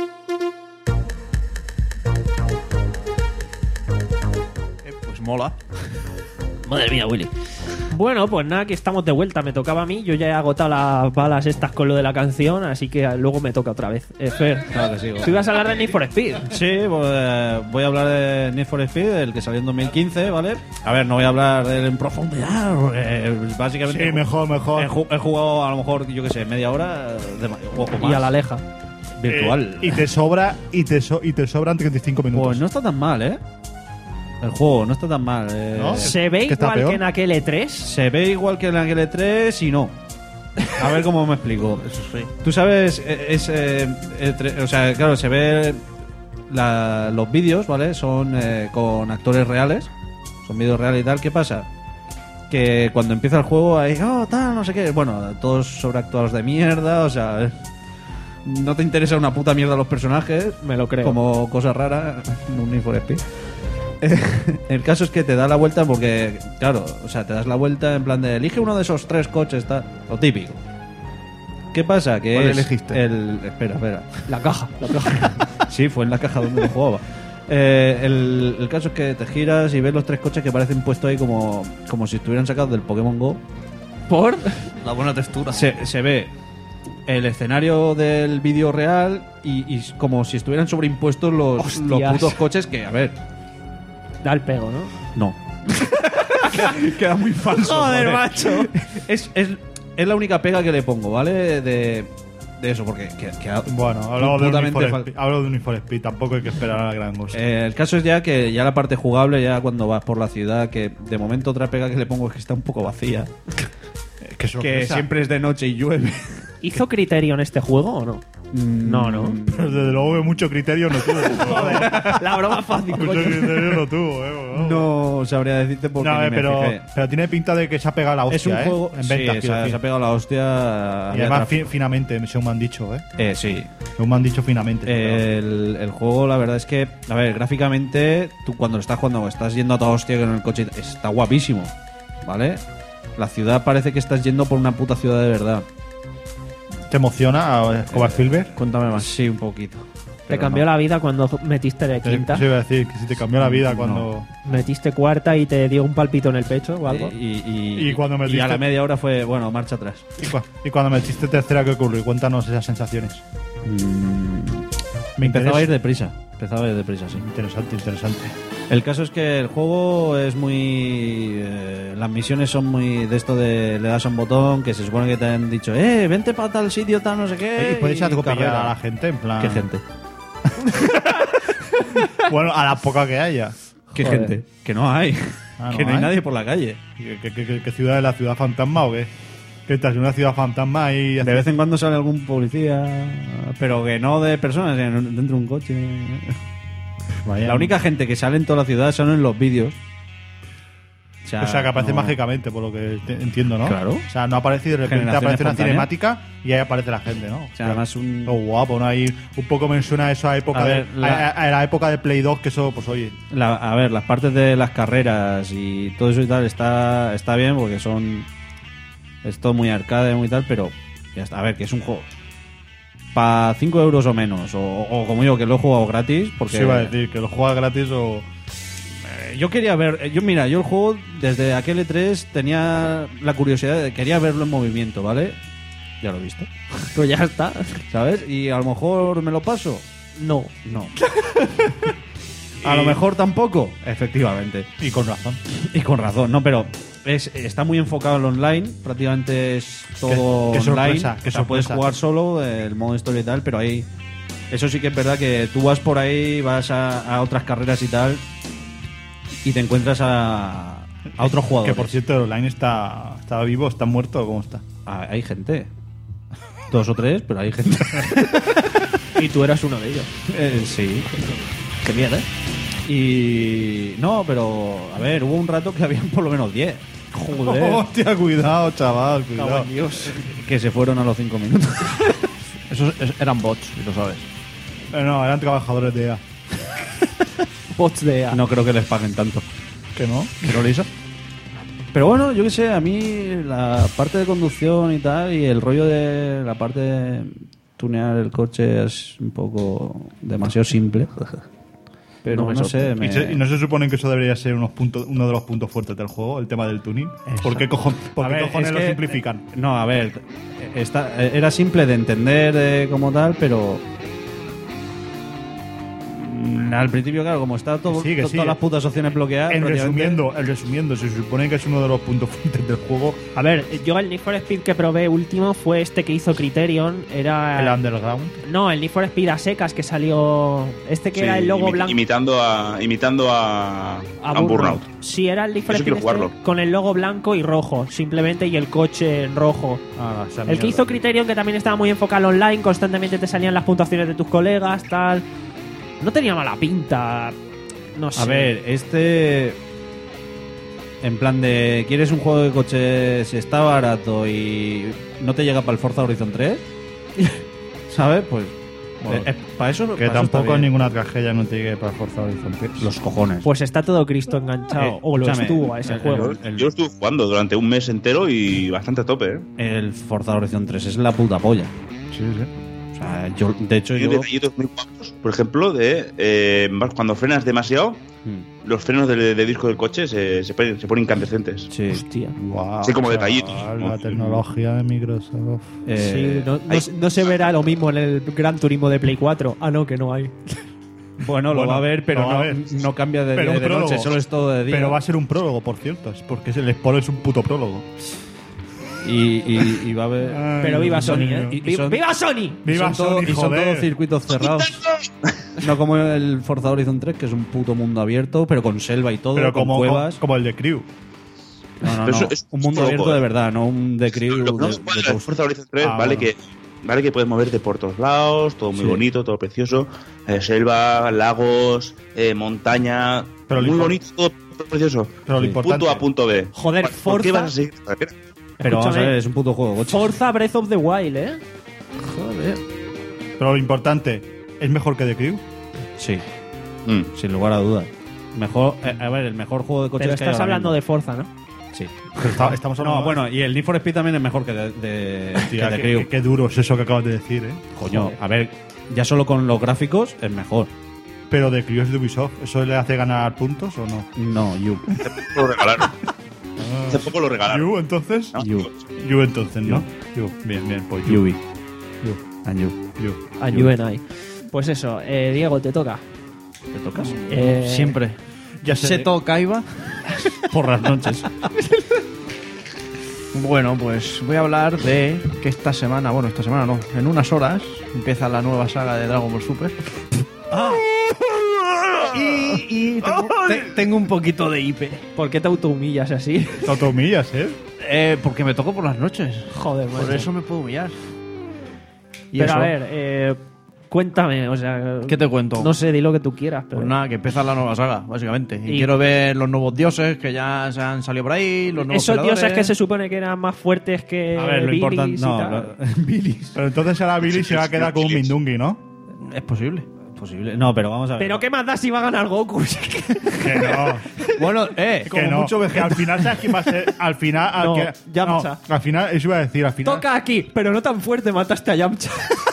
Eh, pues mola. Madre mía, Willy. Bueno, pues nada, que estamos de vuelta. Me tocaba a mí. Yo ya he agotado las balas estas con lo de la canción, así que luego me toca otra vez. Eh, Fer, Claro que sí, bueno. tú ibas a hablar de Need for Speed. Sí, pues, eh, voy a hablar de Need for Speed, el que salió en dos mil quince, ¿vale? A ver, no voy a hablar de él en profundidad, porque básicamente... Sí, mejor, mejor. He, ju- he jugado a lo mejor, yo qué sé, media hora de ma- o poco más. Y a la Aleja. Virtual. Eh, y te sobra y te, so- y te sobran treinta y cinco minutos. Pues no está tan mal, ¿eh? El juego no está tan mal. eh. ¿No? ¿Se ve ¿Que está igual peor? que en aquel E tres? Se ve igual que en aquel E tres y no. A ver cómo me explico. Eso sí. Tú sabes, eh, es, eh, el tre- o sea, claro, se ve la- los vídeos, ¿vale? Son eh, con actores reales, son vídeos reales y tal. ¿Qué pasa? Que cuando empieza el juego hay, oh, tal, no sé qué. Bueno, todos sobreactuados de mierda, o sea, no te interesa una puta mierda los personajes, Me lo creo. como cosa rara en un Need for Speed. El caso es que te da la vuelta porque, claro, o sea, te das la vuelta en plan de elige uno de esos tres coches, tal, lo típico. ¿Qué pasa? Que ¿Cuál es elegiste? el espera, espera. La caja, la caja. Sí, fue en la caja donde lo jugaba. Eh, el, el caso es que te giras y ves los tres coches que parecen puestos ahí como, como si estuvieran sacados del Pokémon Go. ¿Por? La buena textura. Se, se ve el escenario del vídeo real y, y como si estuvieran sobreimpuestos los, Hostias. los putos coches que, a ver, Da el pego, ¿no? no. queda, queda muy falso. Joder, macho. Es, es, es la única pega que le pongo, ¿vale? De, de eso, porque que, queda Bueno, hablamos de, un Need putamente for fal- Speed, hablo de un Need for Speed, tampoco hay que esperar a la gran cosa. Eh, el caso es ya que ya la parte jugable, ya cuando vas por la ciudad, que de momento otra pega que le pongo es que está un poco vacía. Eh, qué Que sorpresa. siempre es de noche y llueve. ¿Hizo criterio en este juego o no? No, no. Pero desde luego que mucho criterio no tuvo. Joder, la broma fácil, Mucho coño. criterio no tuvo, eh. bueno. No sabría decirte porque No, ni eh, me pero, fijé. pero tiene pinta de que se ha pegado la hostia, Es un ¿eh? juego... En sí, ventas, se, quiero ha- decir. se ha pegado la hostia. Y había además traf- fi- finamente, según me han dicho, ¿eh? Eh, sí. Según me han dicho finamente. Eh, el, el juego, la verdad es que, a ver, gráficamente, tú cuando lo estás jugando, estás yendo a toda hostia con el coche, está guapísimo, ¿vale? La ciudad parece que estás yendo por una puta ciudad de verdad. ¿Te emociona a Escobar Silver? Cuéntame más. Sí, un poquito. Te cambió la vida cuando metiste de quinta. Eso iba a decir, que si te cambió la vida cuando... Metiste cuarta y te dio un palpito en el pecho o algo. Y, y, Y cuando me y a diste- la media hora fue, bueno, marcha atrás. Y, cua- y cuando metiste tercera, ¿qué ocurrió? Cuéntanos esas sensaciones. Me Empezaba a ir interesa. deprisa. Empezaba a ir deprisa, sí. Interesante, interesante. El caso es que el juego es muy... eh, las misiones son muy de esto de le das a un botón que se supone que te han dicho, eh, vente para tal sitio, tal, no sé qué. ¿Y puedes atropellar carrera. a la gente? En plan... ¿Qué gente? Bueno, a la poca que haya. ¿Qué Joder. gente? Que no hay. Ah, ¿no que no hay hay? nadie por la calle. ¿Qué, qué- qué- qué ciudad es la ciudad fantasma o qué? ¿Qué estás en una ciudad fantasma y... De vez en cuando sale algún policía, pero que no de personas, sino dentro de un coche. Vaya. La única gente que sale en toda la ciudad son en los vídeos. O sea, que aparece no- mágicamente, por lo que te- entiendo, ¿no? Claro. O sea, no aparece y de repente Generación aparece una espontánea. cinemática y ahí aparece la gente, ¿no? O sea, además un... Oh, guapo, ¿no? Ahí un poco me suena eso a época A de, ver, la- a, a- a la época de Play dos, que eso, pues oye, La- a ver, las partes de las carreras y todo eso y tal está, está bien porque son. Es todo muy arcade, muy tal, pero. Ya está. A ver, que es un juego. Para cinco euros o menos, o, o como yo, que lo he jugado gratis, porque. se iba a decir que lo juegas gratis o... Eh, Yo quería ver. eh, Yo, mira, yo el juego desde aquel E tres tenía la curiosidad de. Quería verlo en movimiento, ¿vale? Ya lo he visto. Pues ya está. ¿Sabes? Y a lo mejor me lo paso. No. No. A lo mejor tampoco. Efectivamente. Y con razón. Y con razón, no, pero es, está muy enfocado en lo online, prácticamente es todo Qué- qué online. sorpresa, qué O sea, puedes sorpresa. jugar solo, el modo historia y tal, pero ahí. Eso sí que es verdad que tú vas por ahí, vas a, a otras carreras y tal, y te encuentras a, a otros jugadores. Que por cierto, el online está, está vivo, está muerto, ¿o ¿cómo está? Ah, hay gente. Dos o tres, pero hay gente. Y tú eras uno de ellos. Eh, sí. Qué miedo, ¿eh? Y. No, pero. A ver, hubo un rato que habían por lo menos diez. Joder. Hostia, cuidado, chaval, Cago cuidado. en Dios. Que se fueron a los cinco minutos. Esos es- eran bots, y lo sabes. Eh, no, eran trabajadores de E A. Bots de E A. No creo que les paguen tanto. ¿Que no? ¿Pero Lisa? Pero bueno, yo qué sé, a mí la parte de conducción y tal, y el rollo de la parte tunear el coche es un poco demasiado simple. Pero no, no sé. Me... ¿Y, se, ¿Y no se supone que eso debería ser unos puntos, uno de los puntos fuertes del juego, el tema del tuning? ¿Por qué, cojon, por qué ver, cojones lo que, simplifican? No, a ver, está, era simple de entender eh, como tal, pero al principio, claro, como está todo, sí, to, sí. todas las putas opciones bloqueadas. En resumiendo, en resumiendo, se supone que es uno de los puntos fuertes del juego. A ver, yo el Need for Speed que probé último fue este que hizo Criterion. Era el Underground. No, el Need for Speed a secas que salió. Este que sí, era el logo imi blanco. Imitando a imitando a, a, a Burnout. Burnout. Sí, era el Need for Speed este, con el logo blanco y rojo, simplemente, y el coche en rojo. Ah, el mierda. Que hizo Criterion, que también estaba muy enfocado online, constantemente te salían las puntuaciones de tus colegas, tal. No tenía mala pinta. No sé. A ver, este. En plan de. ¿Quieres un juego de coches? Está barato y no te llega para el Forza Horizon tres? ¿Sabes? Pues. Bueno, eh, eh, para eso. Que para tampoco eso ninguna tragedia no te llegue para el Forza Horizon tres. Los cojones. Pues está todo Cristo enganchado. Eh, o lo estuvo a ese el, juego. El, el, yo lo estuve jugando durante un mes entero y bastante a tope, ¿eh? El Forza Horizon tres es la puta polla. Sí, sí. O sea, yo, de hecho, hay yo... detallitos muy guapos, por ejemplo, de eh, cuando frenas demasiado, hmm. los frenos de, de disco del coche se, se, ponen, se ponen incandescentes. Sí. Hostia. Wow, sí, como detallitos. La ¿no? tecnología de Microsoft. Eh, sí, no, no, no se verá lo mismo en el Gran Turismo de Play cuatro. Ah, no, que no hay. Bueno, lo bueno, va a ver, pero no, ver. no cambia de, pero de, de noche, solo es todo de día. Pero va a ser un prólogo, por cierto, porque el Sport es un puto prólogo. Y, y, y va a haber. Ay, pero viva Sony, ¿eh? Y, y son, ¡Viva Sony! ¡Viva y son Sony! Todo, y son todos circuitos cerrados. No como el Forza Horizon tres, que es un puto mundo abierto, pero con selva y todo, pero con como, cuevas. Como el de Crew. No, no, no. Eso es un mundo poco, abierto eh. de verdad, no un de Crew. Lo que de, no de, de el Forza Horizon tres, ah, vale, bueno. que, vale que puedes moverte por todos lados, todo muy Sí. bonito, todo precioso. Eh, selva, lagos, eh, montaña. Pero muy lo bonito, todo precioso. Pero lo Sí. importante- Punto A, punto B. Joder, ¿Por, Forza- ¿Por qué vas a seguir? Pero vamos a Escúchame. ver, es un puto juego, coche. Forza Breath of the Wild, ¿eh? Joder. Pero lo importante, ¿es mejor que The Crew? Sí, Mm. sin lugar a dudas. Mejor, eh, a ver, el mejor juego de coches Pero que hay estás ahora hablando mismo. de Forza, ¿no? Sí. Pero está- estamos hablando No, bueno, y el Need for Speed también es mejor que de, de, Tía, que de qué, Crew. qué- qué duro es eso que acabas de decir, ¿eh? Coño, Joder. a ver, ya solo con los gráficos es mejor. Pero The Crew es de Ubisoft. ¿Eso le hace ganar puntos o no? No, you. Hace poco lo regalaron. Hace poco lo regalaron. ¿You entonces? ¿no? You. You entonces, ¿no? You. Bien, bien, pues You. Yubi. You. And you. You. A you and I. Pues eso, eh, Diego, te toca. ¿Te tocas? Eh, Siempre. Ya sé. Se toca, Iba. Por las noches. Bueno, pues voy a hablar de que esta semana, bueno, esta semana no, en unas horas empieza la nueva saga de Dragon Ball Super. Y, y tengo, te- tengo un poquito de hipe. ¿Por qué te autohumillas así? Te automillas, ¿eh? Eh, porque me tocó por las noches. Joder, Por macho. eso me puedo humillar. Y Pero eso, a ver, eh, cuéntame, o sea... ¿qué te cuento? No sé, di lo que tú quieras, pero... Pues nada, que empieza la nueva saga, básicamente. Y, Y- quiero ver los nuevos dioses que ya se han salido por ahí, los nuevos Esos dioses peleadores. que se supone que eran más fuertes que A ver, lo Billys importante. y No, tal. lo- Billys. Pero entonces ahora Billy se va a quedar con un Mindungi, ¿no? Es posible. Posible. No, pero vamos a ver. Pero ¿qué más da si va a ganar Goku? Que no. Bueno, eh, que como no. mucho Que Vegeta. al final, ¿sabes quién va a ser? Al final. Al No, que, Yamcha. no, al final, eso iba a decir, al final. Toca aquí, pero no tan fuerte, mataste a Yamcha.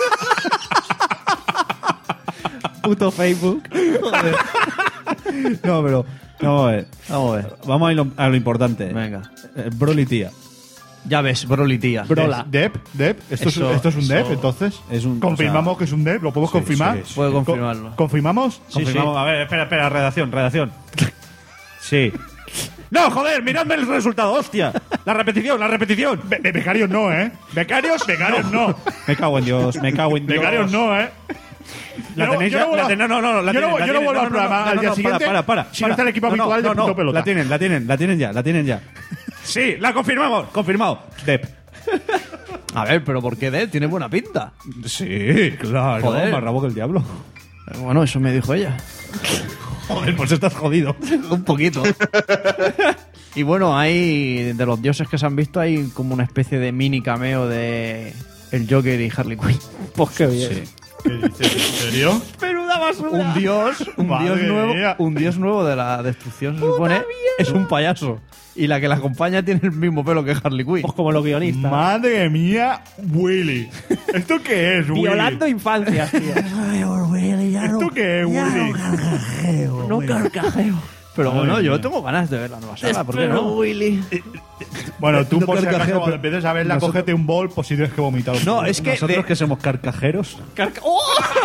Puto Facebook. No, pero. Vamos a ver. Vamos a ver. Vamos a, lo, a lo importante. Venga. Eh, Broly tía. Ya ves, Broly tía. Brola. Dep, Dep. ¿Esto, Eso- es, esto es un eso- Dep, entonces. Es un- Confirmamos o sea- que es un Dep, ¿lo podemos Sí, confirmar? sí, sí. Puedo Co- confirmarlo. ¿Confirmamos? Confirmamos. A ver, espera, espera. Redacción, redacción. Sí. No, joder, miradme el resultado, hostia. La repetición, la repetición. Be- be- becarios no, ¿eh? Becarios, becarios no. Me cago en Dios, me cago en Dios. Becarios no, ¿eh? La Yo no- tenéis yo ya. no vuelvo la a- ten- no, no, no, la yo no- tienen, la yo no tienen. vuelvo al programa al día para, siguiente Para, para, si no está el equipo No, no, habitual de no, no, punto pelota. La tienen, la tienen, la tienen ya, la tienen ya. Sí, la confirmamos, confirmado. Dep. A ver, pero ¿por qué de? Tiene buena pinta. Sí, claro. Joder. Más rabo que el diablo. Eh, Bueno, eso me dijo ella. Joder, pues estás jodido. Un poquito. Y bueno, hay de los dioses que se han visto, hay como una especie de mini cameo de el Joker y Harley Quinn. Pues qué bien. Sí. ¿Qué dices? ¿En serio? Peluda basura. Un dios, un Madre dios nuevo, mía. un dios nuevo de la destrucción, se supone, es un payaso. Y la que la acompaña tiene el mismo pelo que Harley Quinn. Pues como los guionistas. Madre mía, Willy. ¿Esto qué es, Willy? Violando infancias, tío. ¿Esto qué es, Willy? No carcajeo. Pero Madre bueno, yo mía. tengo ganas de ver la nueva saga, ¿por qué Espero, no? Willy. Bueno, tú No por si acaso carcajeo, cuando pero empieces a verla, nosotros- cógete un bol por si tienes que vomitar. un No, poco. es que Nosotros de- que somos carcajeros. Carca- ¡Oh!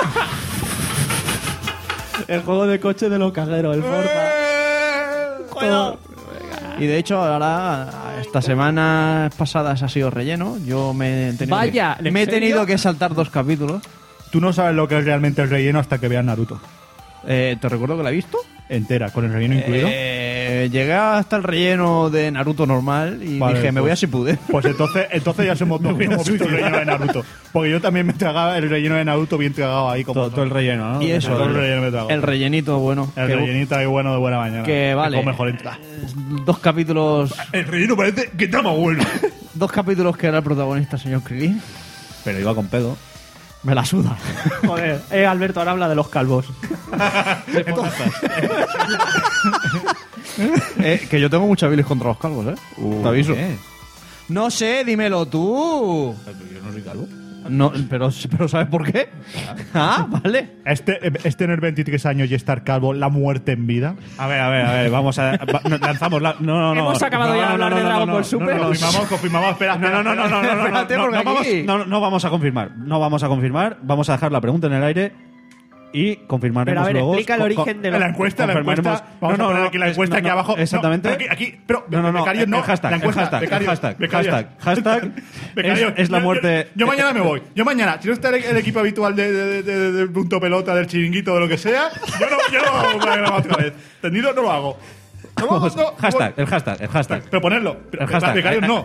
El juego de coche de los cajeros, el Forza. Todo. Y de hecho, ahora, estas semanas pasadas ha sido relleno. Yo me he tenido, Vaya, que, ¿en me he serio? tenido que saltar dos capítulos. Tú no sabes lo que es realmente el relleno hasta que veas Naruto. Eh, ¿Te recuerdo que la he visto? Entera, con el relleno incluido. Eh, llegué hasta el relleno de Naruto normal y Vale, dije, me pues- voy a Shippuden. Pues entonces, entonces ya somos dos que hemos visto el relleno de Naruto. Porque yo también me tragaba el relleno de Naruto bien tragado ahí. Como Todo, todo el relleno, ¿no? Y eso, Todo el el, relleno me trago. el rellenito bueno. El que, rellenito ahí bueno de buena mañana. que vale. Con mejor entrada. Dos capítulos. El relleno parece que está más bueno. Dos capítulos que era el protagonista, señor Krillin. Pero iba con pedo. Me la suda. Joder, eh, Alberto, ahora habla de los calvos. Eh, que yo tengo mucha bilis contra los calvos, ¿eh? Te aviso. ¿qué? No sé, dímelo tú. Yo no soy calvo. No, pero, pero ¿sabes por qué? Ah, vale. Este, es tener veintitrés años y estar calvo, la muerte en vida. A ver, a ver, a ver, vamos a. va- no, lanzamos la. No, no, no. Hemos acabado no, ya de no, hablar no, de no, Dragon no, Ball no, Super. no, no, Confirmamos, confirmamos, espera, No, no, no, no, no, no, no, Espérate, no, porque no, vamos, aquí- no, no vamos a confirmar. No vamos a confirmar. Vamos a dejar la pregunta en el aire y confirmaremos Pero a ver, luego. explica el co- origen co- de La los... encuesta, la encuesta. confirmaremos- Vamos No, a no, poner no, aquí la es- encuesta no, aquí no, abajo. exactamente. No, pero aquí, aquí, pero No, no, no, becarios no. el hashtag, la el encuesta, hashtag, el becarios, hashtag, becarios. hashtag, hashtag Becarios. es- es la Yo- muerte- Yo, yo mañana me voy. Yo mañana, si no está el, el equipo habitual de, de, de, de- de punto pelota, del chiringuito, de lo que sea, yo no, yo no hago una grabada otra vez. ¿Entendido? No lo hago. No lo hago, no. Hashtag, el hashtag, el hashtag. Pero ponerlo. Pero, El hashtag. becarios no.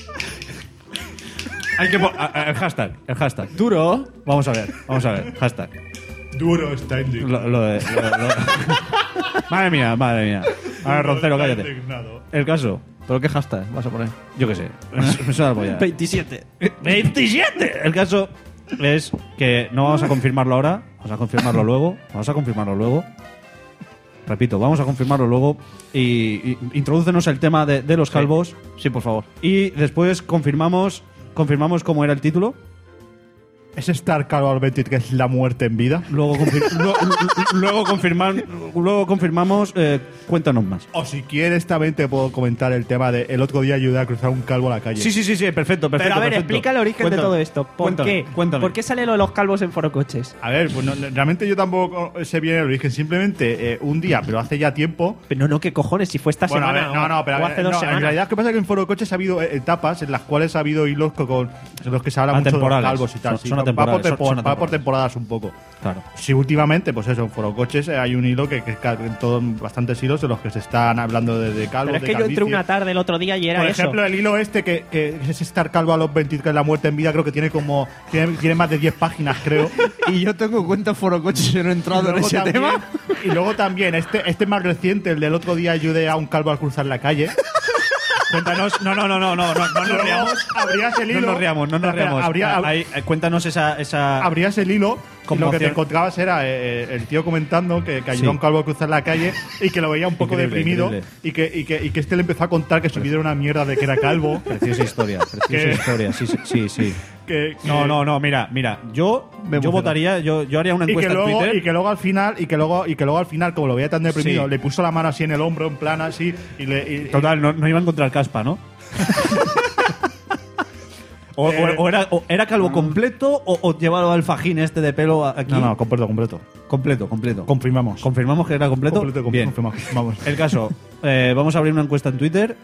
Hay que po- a- a- el hashtag, el hashtag. Duro. Vamos a ver, vamos a ver, hashtag. Duro standing. Lo, lo de, lo- lo- madre mía, madre mía. A ver, Roncero, cállate. Indignado. El caso, ¿Pero qué hashtag vas a poner? yo qué sé. Me suena la polla. veintisiete. veintisiete. El caso es que no vamos a confirmarlo ahora, vamos a confirmarlo luego, vamos a confirmarlo luego. Repito, vamos a confirmarlo luego y, y introdúcenos el tema de, de los calvos Sí, por favor. y después confirmamos confirmamos cómo era el título. ¿Es estar calvo al veintitrés la muerte en vida? Luego, confir- luego, luego, confirman- luego confirmamos. eh, cuéntanos más. O si quieres también te puedo comentar el tema de el otro día ayudé a cruzar un calvo a la calle. Sí, sí, sí, sí, perfecto, perfecto. Pero a ver, perfecto. explica el origen Cuéntame, de todo esto. ¿Por cuéntame, qué? Cuéntame. ¿Por qué sale lo de los calvos en Forocoches? A ver, pues no, realmente yo tampoco sé bien el origen. Simplemente eh, un día, pero hace ya tiempo. Pero no, no, ¿qué cojones? Si fue esta Bueno, a semana ver, no, no, pero o a hace ver, dos no, en semanas. realidad, ¿qué pasa? Que en Foro Coches ha habido eh, etapas en las cuales ha habido hilos con, con- en los que se habla mucho de los Atemporales. calvos y tal. Son- sí, son va por atemporales, son- tempo- son va por atemporales. temporadas un poco. Claro. Sí, últimamente, pues eso, en Foro Coches eh, hay un hilo que, que, que en todos bastantes hilos en los que se están hablando de, de calvos, Pero es de que yo entré calvicie. una tarde el otro día y era Por eso. ejemplo, el hilo este que, que es estar calvo a los veintitrés, la muerte en vida, creo que tiene como tiene, tiene más de diez páginas, creo. Y yo tengo cuenta Forocoches y no he entrado en luego ese también- tema. Y luego también, este, este más reciente, el del otro día ayudé a un calvo a cruzar la calle. Cuéntanos, no, no, no, no, no, no, no nos Luego riamos. abrías el No hilo. nos riamos, no nos Espera, riamos. abría- Ah, ahí, eh, cuéntanos esa. esa... abrías el hilo y lo que Conmoción. te encontrabas era eh, el tío comentando que, que ayudó Sí. a un calvo a cruzar la calle y que lo veía un poco Increíble, deprimido increíble. y que, y, que, y que este le empezó a contar que su vida era una mierda de que era calvo. Preciosa historia, preciosa Que- historia, sí, sí, sí. sí. que, que- No, no, no, mira, mira, yo, Me yo emociona. votaría, yo, yo haría una Y que, encuesta en luego, Twitter. y que luego al final y que luego y que luego al final como lo veía tan deprimido Sí. le puso la mano así en el hombro en plan así y le y- Total, no, no iba a encontrar caspa, ¿no? o, o- Eh, o era, o era calvo completo o, o llevaba el fajín este de pelo aquí. no no completo completo completo, completo. confirmamos Confirmamos que era completo. completo com- Bien. confirmamos vamos El caso, eh, vamos a abrir una encuesta en Twitter.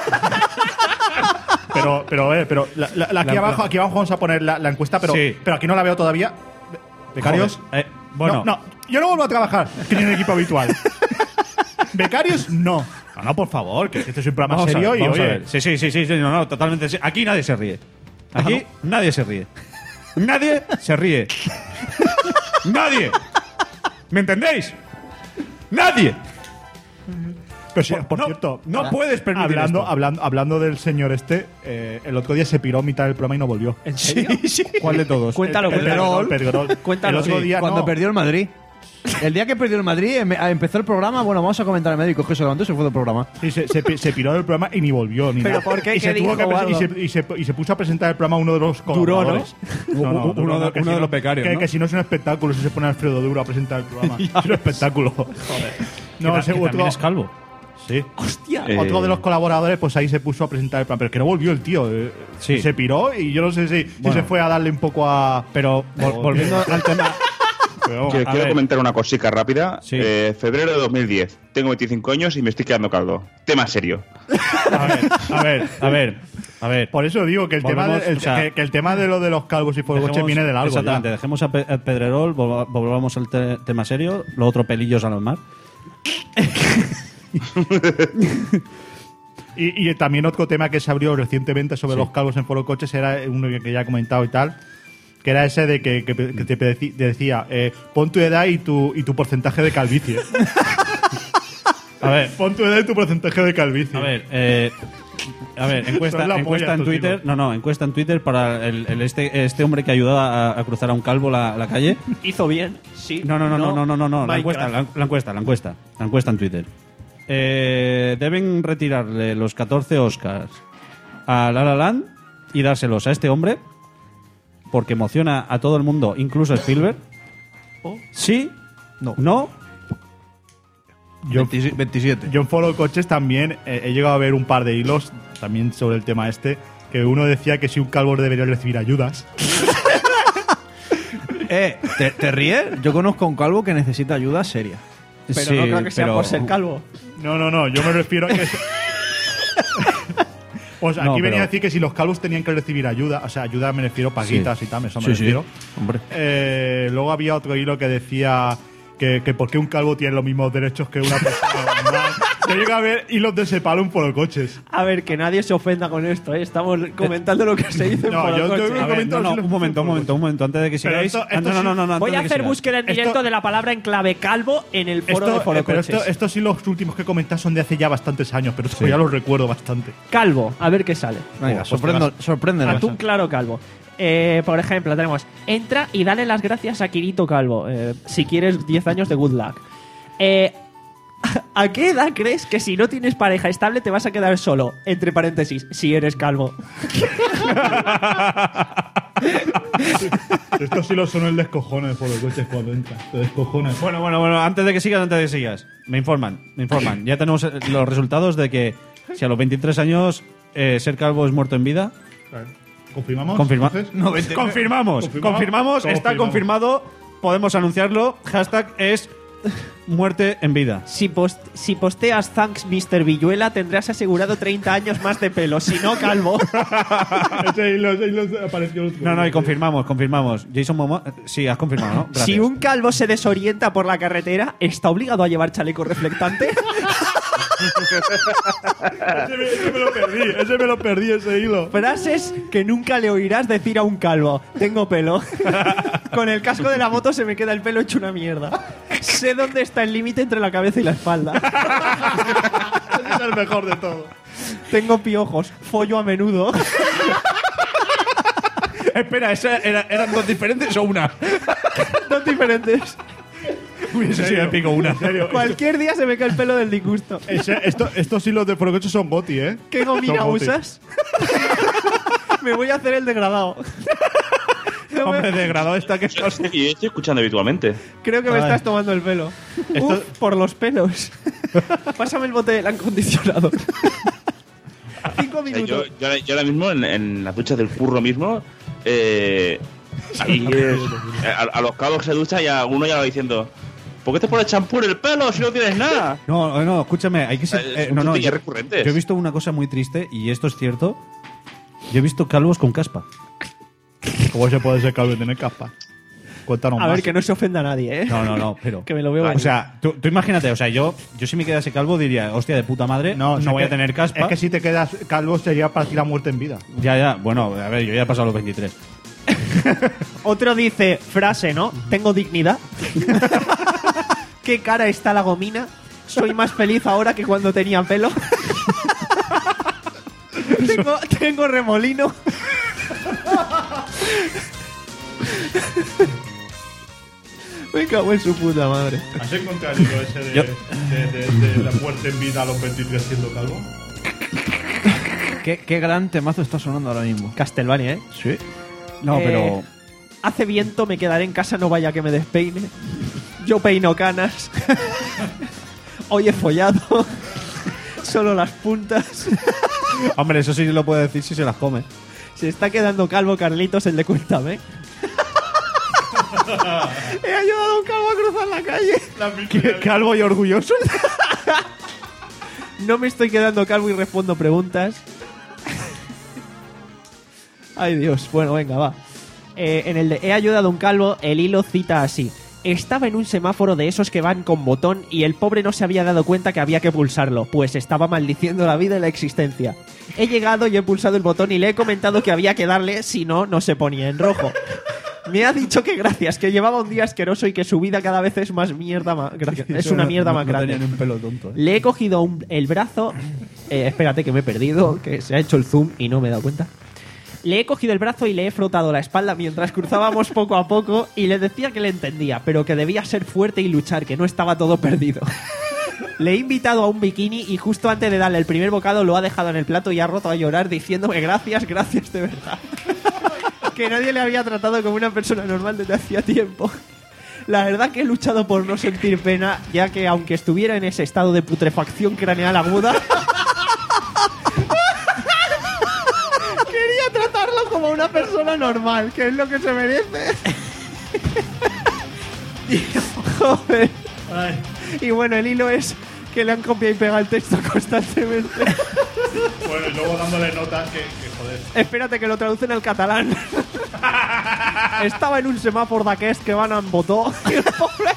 pero pero eh, pero la- la- la- aquí La- abajo la- aquí abajo vamos a poner la, la encuesta pero Sí. pero aquí no la veo todavía. Becarios. Joder, eh, bueno, No, no, yo no vuelvo a trabajar que ni en el equipo habitual. Becarios, no. No, no, por favor, que este es un programa vamos a serio ver, y vamos a oye. ver. Sí, sí, sí, sí, sí, no, no, totalmente. sí. Aquí nadie se ríe. Aquí nadie se ríe. Nadie se ríe. Nadie. ¿Me entendéis? Nadie. Pero sí, por no, cierto, no ah, puedes permitir hablando, esto. hablando, hablando del señor este, eh, el otro día se piró a mitad del programa y no volvió. ¿En serio? ¿Cuál de todos? Cuéntalo, El- el cuéntalo. Pedrerol, Pedrerol. Cuéntalo. El otro Sí, día Cuando no. perdió el Madrid. El día que perdió el Madrid, em- empezó el programa. Bueno, vamos a comentar el médico que se levantó y se fue del programa. Sí, se, se, pi- se piró del programa y ni volvió. Ni ¿Pero nada. por qué? Y ¿Qué se, tuvo dijo que o presen- y, algo? se, y, se, y se puso a presentar el programa uno de los Duro, ¿no? colaboradores. No, no, Uno Duro, de- no, que uno si de no- los becarios, Que, ¿no? que si no es un espectáculo, si se pone Alfredo Duro a presentar el programa. es un espectáculo. Joder. No, Que ese ta- que otro, también es calvo. Sí. Hostia. Eh, Otro de los colaboradores, pues ahí se puso a presentar el programa. Pero que no volvió el tío. eh. Sí. Se piró y yo no sé si, si Bueno. se fue a darle un poco a. Pero vol- Joder. volviendo al tema. Pero, Que- a quiero ver. comentar una cosita rápida. Sí. Eh, febrero de dos mil diez. Tengo veinticinco años y me estoy quedando calvo. Tema serio. a ver, a ver. A ver, a ver. Por eso digo que el, tema Volvemos, de, el- o sea, que, que el tema de lo de los calvos y folgoches Dejemos- viene de largo. ya. Exactamente, dejemos a, Pe- a Pedrerol, volva- volvamos al te- tema serio, lo otro pelillos a los mar. Y, y también otro tema que se abrió recientemente sobre Sí. los calvos en Foro Coches era uno que ya he comentado y tal, que era ese de que, que- que te deci- te decía, eh, pon tu edad y tu, y tu porcentaje de calvicie. A ver, Pon tu edad y tu porcentaje de calvicie. a ver, eh, a ver, encuesta, Son la encuesta polla en estos Twitter, chicos. no, no, encuesta en Twitter para el, el este, este hombre que ayudaba a, a cruzar a un calvo la, la calle. Hizo bien, sí. No, no, no, no, no, no, no, no, la Minecraft. encuesta, la, la encuesta, la encuesta, la encuesta en Twitter. Eh, deben retirarle los catorce Oscars a La La Land y dárselos a este hombre porque emociona a todo el mundo, incluso a Spielberg. Sí, No. no. Yo, veintisiete. veintisiete. yo en Foro Coches también eh, he llegado a ver un par de hilos también sobre el tema este, que uno decía que si un calvo debería recibir ayudas. Eh, ¿te, te ríes? Yo conozco a un calvo que necesita ayuda seria. Pero Sí, no creo que sea pero- por ser calvo. No, no, no, yo me refiero a que... Pues aquí No, venía pero- a decir que si los calvos tenían que recibir ayuda, o sea, ayuda me refiero paguitas y tal, eso me Sí, sí. refiero. Hombre. Eh, luego había otro hilo que decía que, que por qué un calvo tiene los mismos derechos que una persona normal. Yo llegué a ver hilos de ese palo en Foro Coches. A ver, que nadie se ofenda con esto, ¿eh? Estamos comentando lo que se dice en No, Foro yo- yo- Coches. yo- A ver, no, no, un momento, un momento, un momento, antes de que Pero sigáis. esto- ah, esto no, no, sí- no, no, antes Voy de a que hacer sigáis. búsqueda en directo Esto- de la palabra en clave calvo en el foro Esto, de Foro eh, pero Coches. esto, estos sí los últimos que he comentado son de hace ya bastantes años, pero todavía los recuerdo bastante. Calvo, a ver qué sale. Venga, pues sorprendo, sorpréndenos. Atún claro calvo. Eh, por ejemplo, tenemos entra y dale las gracias a Kirito Calvo. Eh, si quieres diez años de good luck. Eh, ¿A qué edad crees que si no tienes pareja estable te vas a quedar solo? Entre paréntesis, si eres calvo. Estos sí los son el descojone de Foro Coches cuando entra. Te descojones. Bueno, bueno, bueno, antes de que sigas, antes de que sigas. Me informan, me informan. Ya tenemos eh, los resultados de que si a los veintitrés años eh, ser calvo es muerto en vida. ¿Confirmamos? Confirma entonces? No, veinte- confirmamos, ¿Confirmado? confirmamos, está Confirmamos. confirmado. Podemos anunciarlo. Hashtag es muerte en vida. Si, post- si posteas thanks mister Villuela tendrás asegurado treinta años más de pelo, si no calvo. Ese hilo, ese hilo apareció el otro No, no, y día. confirmamos, confirmamos. Jason Momoa, eh, sí, has confirmado, ¿no? Gracias. Si un calvo se desorienta por la carretera, ¿está obligado a llevar chaleco reflectante? Ese me, ese me lo perdí, ese me lo perdí, ese hilo. Frases que nunca le oirás decir a un calvo. Tengo pelo. Con el casco de la moto se me queda el pelo hecho una mierda. Sé dónde está el límite entre la cabeza y la espalda. Ese es el mejor de todo. Tengo piojos. Follo a menudo. Espera, ¿esa era- ¿eran dos diferentes o una? Dos diferentes. Hubiese sido épico una. En serio. Cualquier día se me cae el pelo del disgusto. Ese- esto- estos hilos de Foro Coches son goti, ¿eh? ¿Qué gomina Son goti. usas? Me voy a hacer el degradado. No me- Hombre, degradado está que Yo estoy escuchando habitualmente. Creo que me A ver. estás tomando el pelo. Esto- Uf, por los pelos. Pásame el bote del acondicionador. Cinco O sea, yo, minutos. yo, ahora- yo ahora mismo, en, en las duchas del curro mismo, eh, ahí, eh, a, a los cabos que se duchan y a uno ya va diciendo: ¿por qué te pones champú en el pelo si no tienes nada? No, no, escúchame, hay que ser. Eh, eh, son no, no, tonterías yo, recurrentes. yo he visto una cosa muy triste y esto es cierto. Yo he visto calvos con caspa. ¿Cómo se puede ser calvo y tener caspa? Cuéntanos A más. ver, que no se ofenda a nadie, ¿eh? No, no, no, pero. Que me lo veo O venir. sea, tú, tú imagínate, o sea, yo, yo si me quedase calvo diría, hostia, de puta madre, no, o sea, voy a que- tener caspa. Es que si te quedas calvo sería para ti la muerte en vida. Ya, ya, bueno, a ver, yo ya he pasado los veintitrés. Otro dice, frase, ¿no? Tengo dignidad. ¿Qué cara está la gomina? Soy más feliz ahora que cuando tenía pelo. tengo, tengo remolino. Me cago en su puta madre. ¿Has encontrado el libro ese de, Yo- de, de, de la muerte en vida a los veintitrés siendo calvo? ¿Qué, qué gran temazo está sonando ahora mismo. Castlevania, ¿eh? Sí. No, Eh, pero... Hace viento, me quedaré en casa, no vaya que me despeine. Yo peino canas. Hoy he follado. Solo las puntas. Hombre, eso sí lo puede decir si se las come. Se está quedando calvo Carlitos, el de Cuéntame. He ayudado a un calvo a cruzar la calle. ¿Qué- calvo y orgulloso. No me estoy quedando calvo y respondo preguntas. Ay, Dios. Bueno, venga, va. Eh, en el de He ayudado a un calvo, el hilo cita así. Estaba en un semáforo de esos que van con botón y el pobre no se había dado cuenta que había que pulsarlo, pues estaba maldiciendo la vida y la existencia. He llegado y he pulsado el botón y le he comentado que había que darle, si no, no se ponía en rojo. Me ha dicho que gracias, que llevaba un día asqueroso y que su vida cada vez es más mierda más... gracias, es una mierda más grande. No tenían un pelo tonto, ¿eh? Le he cogido un- el brazo... eh, espérate que me he perdido, que se ha hecho el zoom y no me he dado cuenta. Le he cogido el brazo y le he frotado la espalda mientras cruzábamos poco a poco y le decía que le entendía, pero que debía ser fuerte y luchar, que no estaba todo perdido. Le he invitado a un bikini y justo antes de darle el primer bocado lo ha dejado en el plato y ha roto a llorar diciéndome gracias, gracias de verdad. Que nadie le había tratado como una persona normal desde hacía tiempo. La verdad que he luchado por no sentir pena, ya que aunque estuviera en ese estado de putrefacción craneal aguda, quería tratarlo como una persona normal, que es lo que se merece. Y, joder. Y bueno, el hilo es que le han copiado y pegado el texto constantemente. Bueno, y luego dándole notas que, que joder. Espérate que lo traducen al catalán. Estaba en un semáforo d'aquest que van en botó. Y el pobre...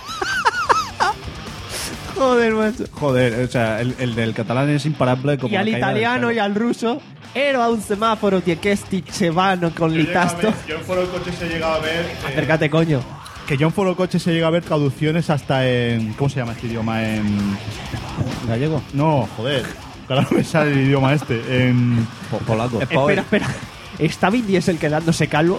Joder, macho. Joder, o sea, el, el del catalán es imparable como Y al la caída del italiano pelo. y al ruso. Ero a un semáforo di questi cevano con Yo he llegado a litasto. ver- Yo en Foro del Coche se he llegado a ver. eh, Acércate, coño. Que yo en Foro Coche se llega a ver traducciones hasta en... ¿Cómo se llama este idioma? En... ¿Gallego? No, joder. Ahora no me sale el idioma este. En... Po- Polaco. Espera, espera. ¿Está Vin Diesel quedándose calvo?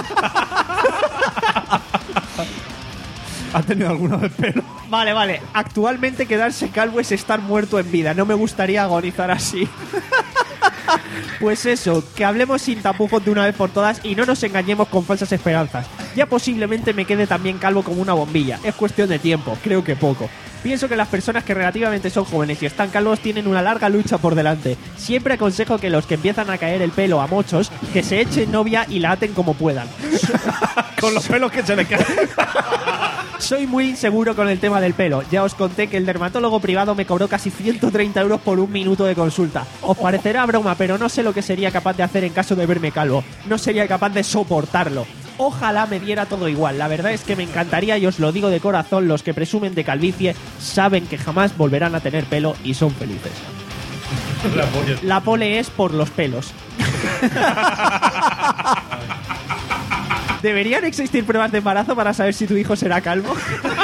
¿Ha tenido alguna vez pelo? Vale, vale. Actualmente quedarse calvo es estar muerto en vida. No me gustaría agonizar así. Pues eso, que hablemos sin tapujos de una vez por todas y no nos engañemos con falsas esperanzas. Ya posiblemente me quede también calvo como una bombilla. Es cuestión de tiempo, creo que poco. Pienso que las personas que relativamente son jóvenes y están calvos tienen una larga lucha por delante. Siempre aconsejo que los que empiezan a caer el pelo a mochos, que se echen novia y la aten como puedan. Con los pelos que se le caen. Soy muy inseguro con el tema del pelo. Ya os conté que el dermatólogo privado me cobró casi ciento treinta euros por un minuto de consulta. Os parecerá broma, pero no sé lo que sería capaz de hacer en caso de verme calvo. No sería capaz de soportarlo. Ojalá me diera todo igual. La verdad es que me encantaría y os lo digo de corazón, los que presumen de calvicie saben que jamás volverán a tener pelo y son felices. La polla. La pole es por los pelos. ¿Deberían existir pruebas de embarazo para saber si tu hijo será calvo?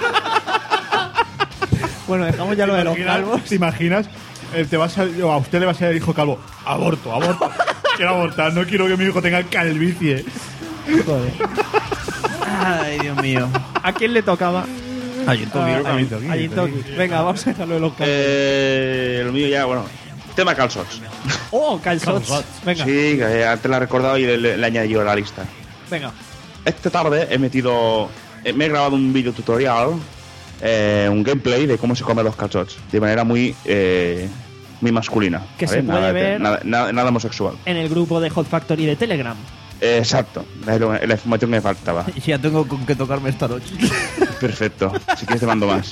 Bueno, dejamos ya lo de los ¿Te imaginas- calvos. ¿Te imaginas? Eh, te va a, salir- o a usted le va a salir el hijo calvo. Aborto, aborto. Quiero abortar, no quiero que mi hijo tenga calvicie. Joder. Ay, Dios mío. ¿A quién le tocaba? A Jintoki. A a Jintoki. Venga, vamos a dejarlo de los calvos. Eh, lo mío ya, bueno. Tema calzots. ¡Oh, calzots! Venga, Sí, que antes la he recordado y le, le, le he añadido a la lista. venga. Esta tarde he metido. eh, Me he grabado un video tutorial, eh, un gameplay de cómo se comen los calzots. De manera muy. Eh, muy masculina. Que ¿vale? se puede nada, de- ver- Nada, nada, nada homosexual. En el grupo de Hot Factory de Telegram. Eh, exacto. Es lo- la información que me faltaba. Ya tengo con qué tocarme esta noche. Perfecto. Si quieres te mando más.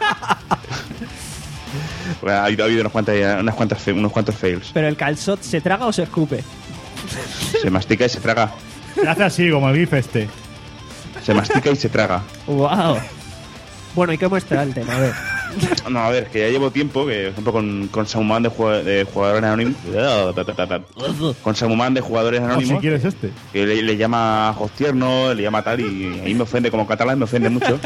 Bueno, ha habido, ha habido unas cuantas, unas cuantas, fe- unos cuantos fails. Pero el calzot, ¿se traga o se escupe? Se mastica y se traga. Se hace así, como el gif este. Se mastica y se traga. ¡Wow! Bueno, ¿y cómo está el tema? A ver. No, a ver, que ya llevo tiempo, que por ejemplo con, con Samuman de, jue- de jugadores anónimos. Con Samuman de jugadores O si anónimos. quieres este. Que le, le llama hostierno, le llama tal, y a mí me ofende como catalán, me ofende mucho.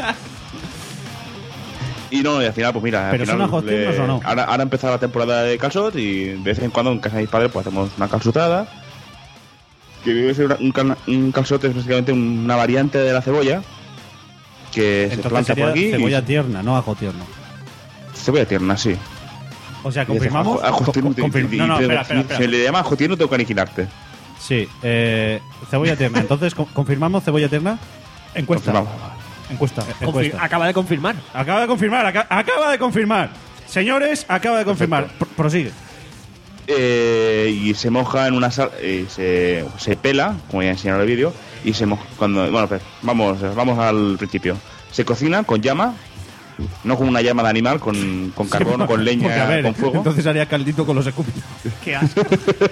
Y no, y al final, pues mira, al ¿Pero final son hostiernos le- o no? Ahora, ahora ha empezado la temporada de calzot y de vez en cuando en casa de mis padres pues hacemos una calzotada. Que debe ser una- un, cal- un calzot es básicamente una variante de la cebolla. que se Entonces planta sería por aquí. y- cebolla tierna, no ajo tierno. Cebolla tierna, sí. O sea, Y dices, confirmamos. ajo- ajo Co- tierno, co- confirm- y- no, no, y- espera, y- espera, Si espera. le llamas ajo tierno, tengo que aniquilarte. Sí, eh, cebolla tierna. Entonces, co- ¿confirmamos cebolla tierna? Encuesta. Confirmamos. Encuesta. Confir- Encuesta. acaba de confirmar. Acaba de confirmar, aca- acaba de confirmar. Señores, acaba de confirmar. Pr- prosigue. Eh, y se moja en una sal, eh, se, se pela, como ya he enseñado en el vídeo, y se moja cuando, bueno, pues, vamos, vamos al principio. Se cocina con llama, no con una llama de animal, con, con carbón, con leña, Porque, a ver, con fuego. entonces haría caldito con los escupidos. Qué asco.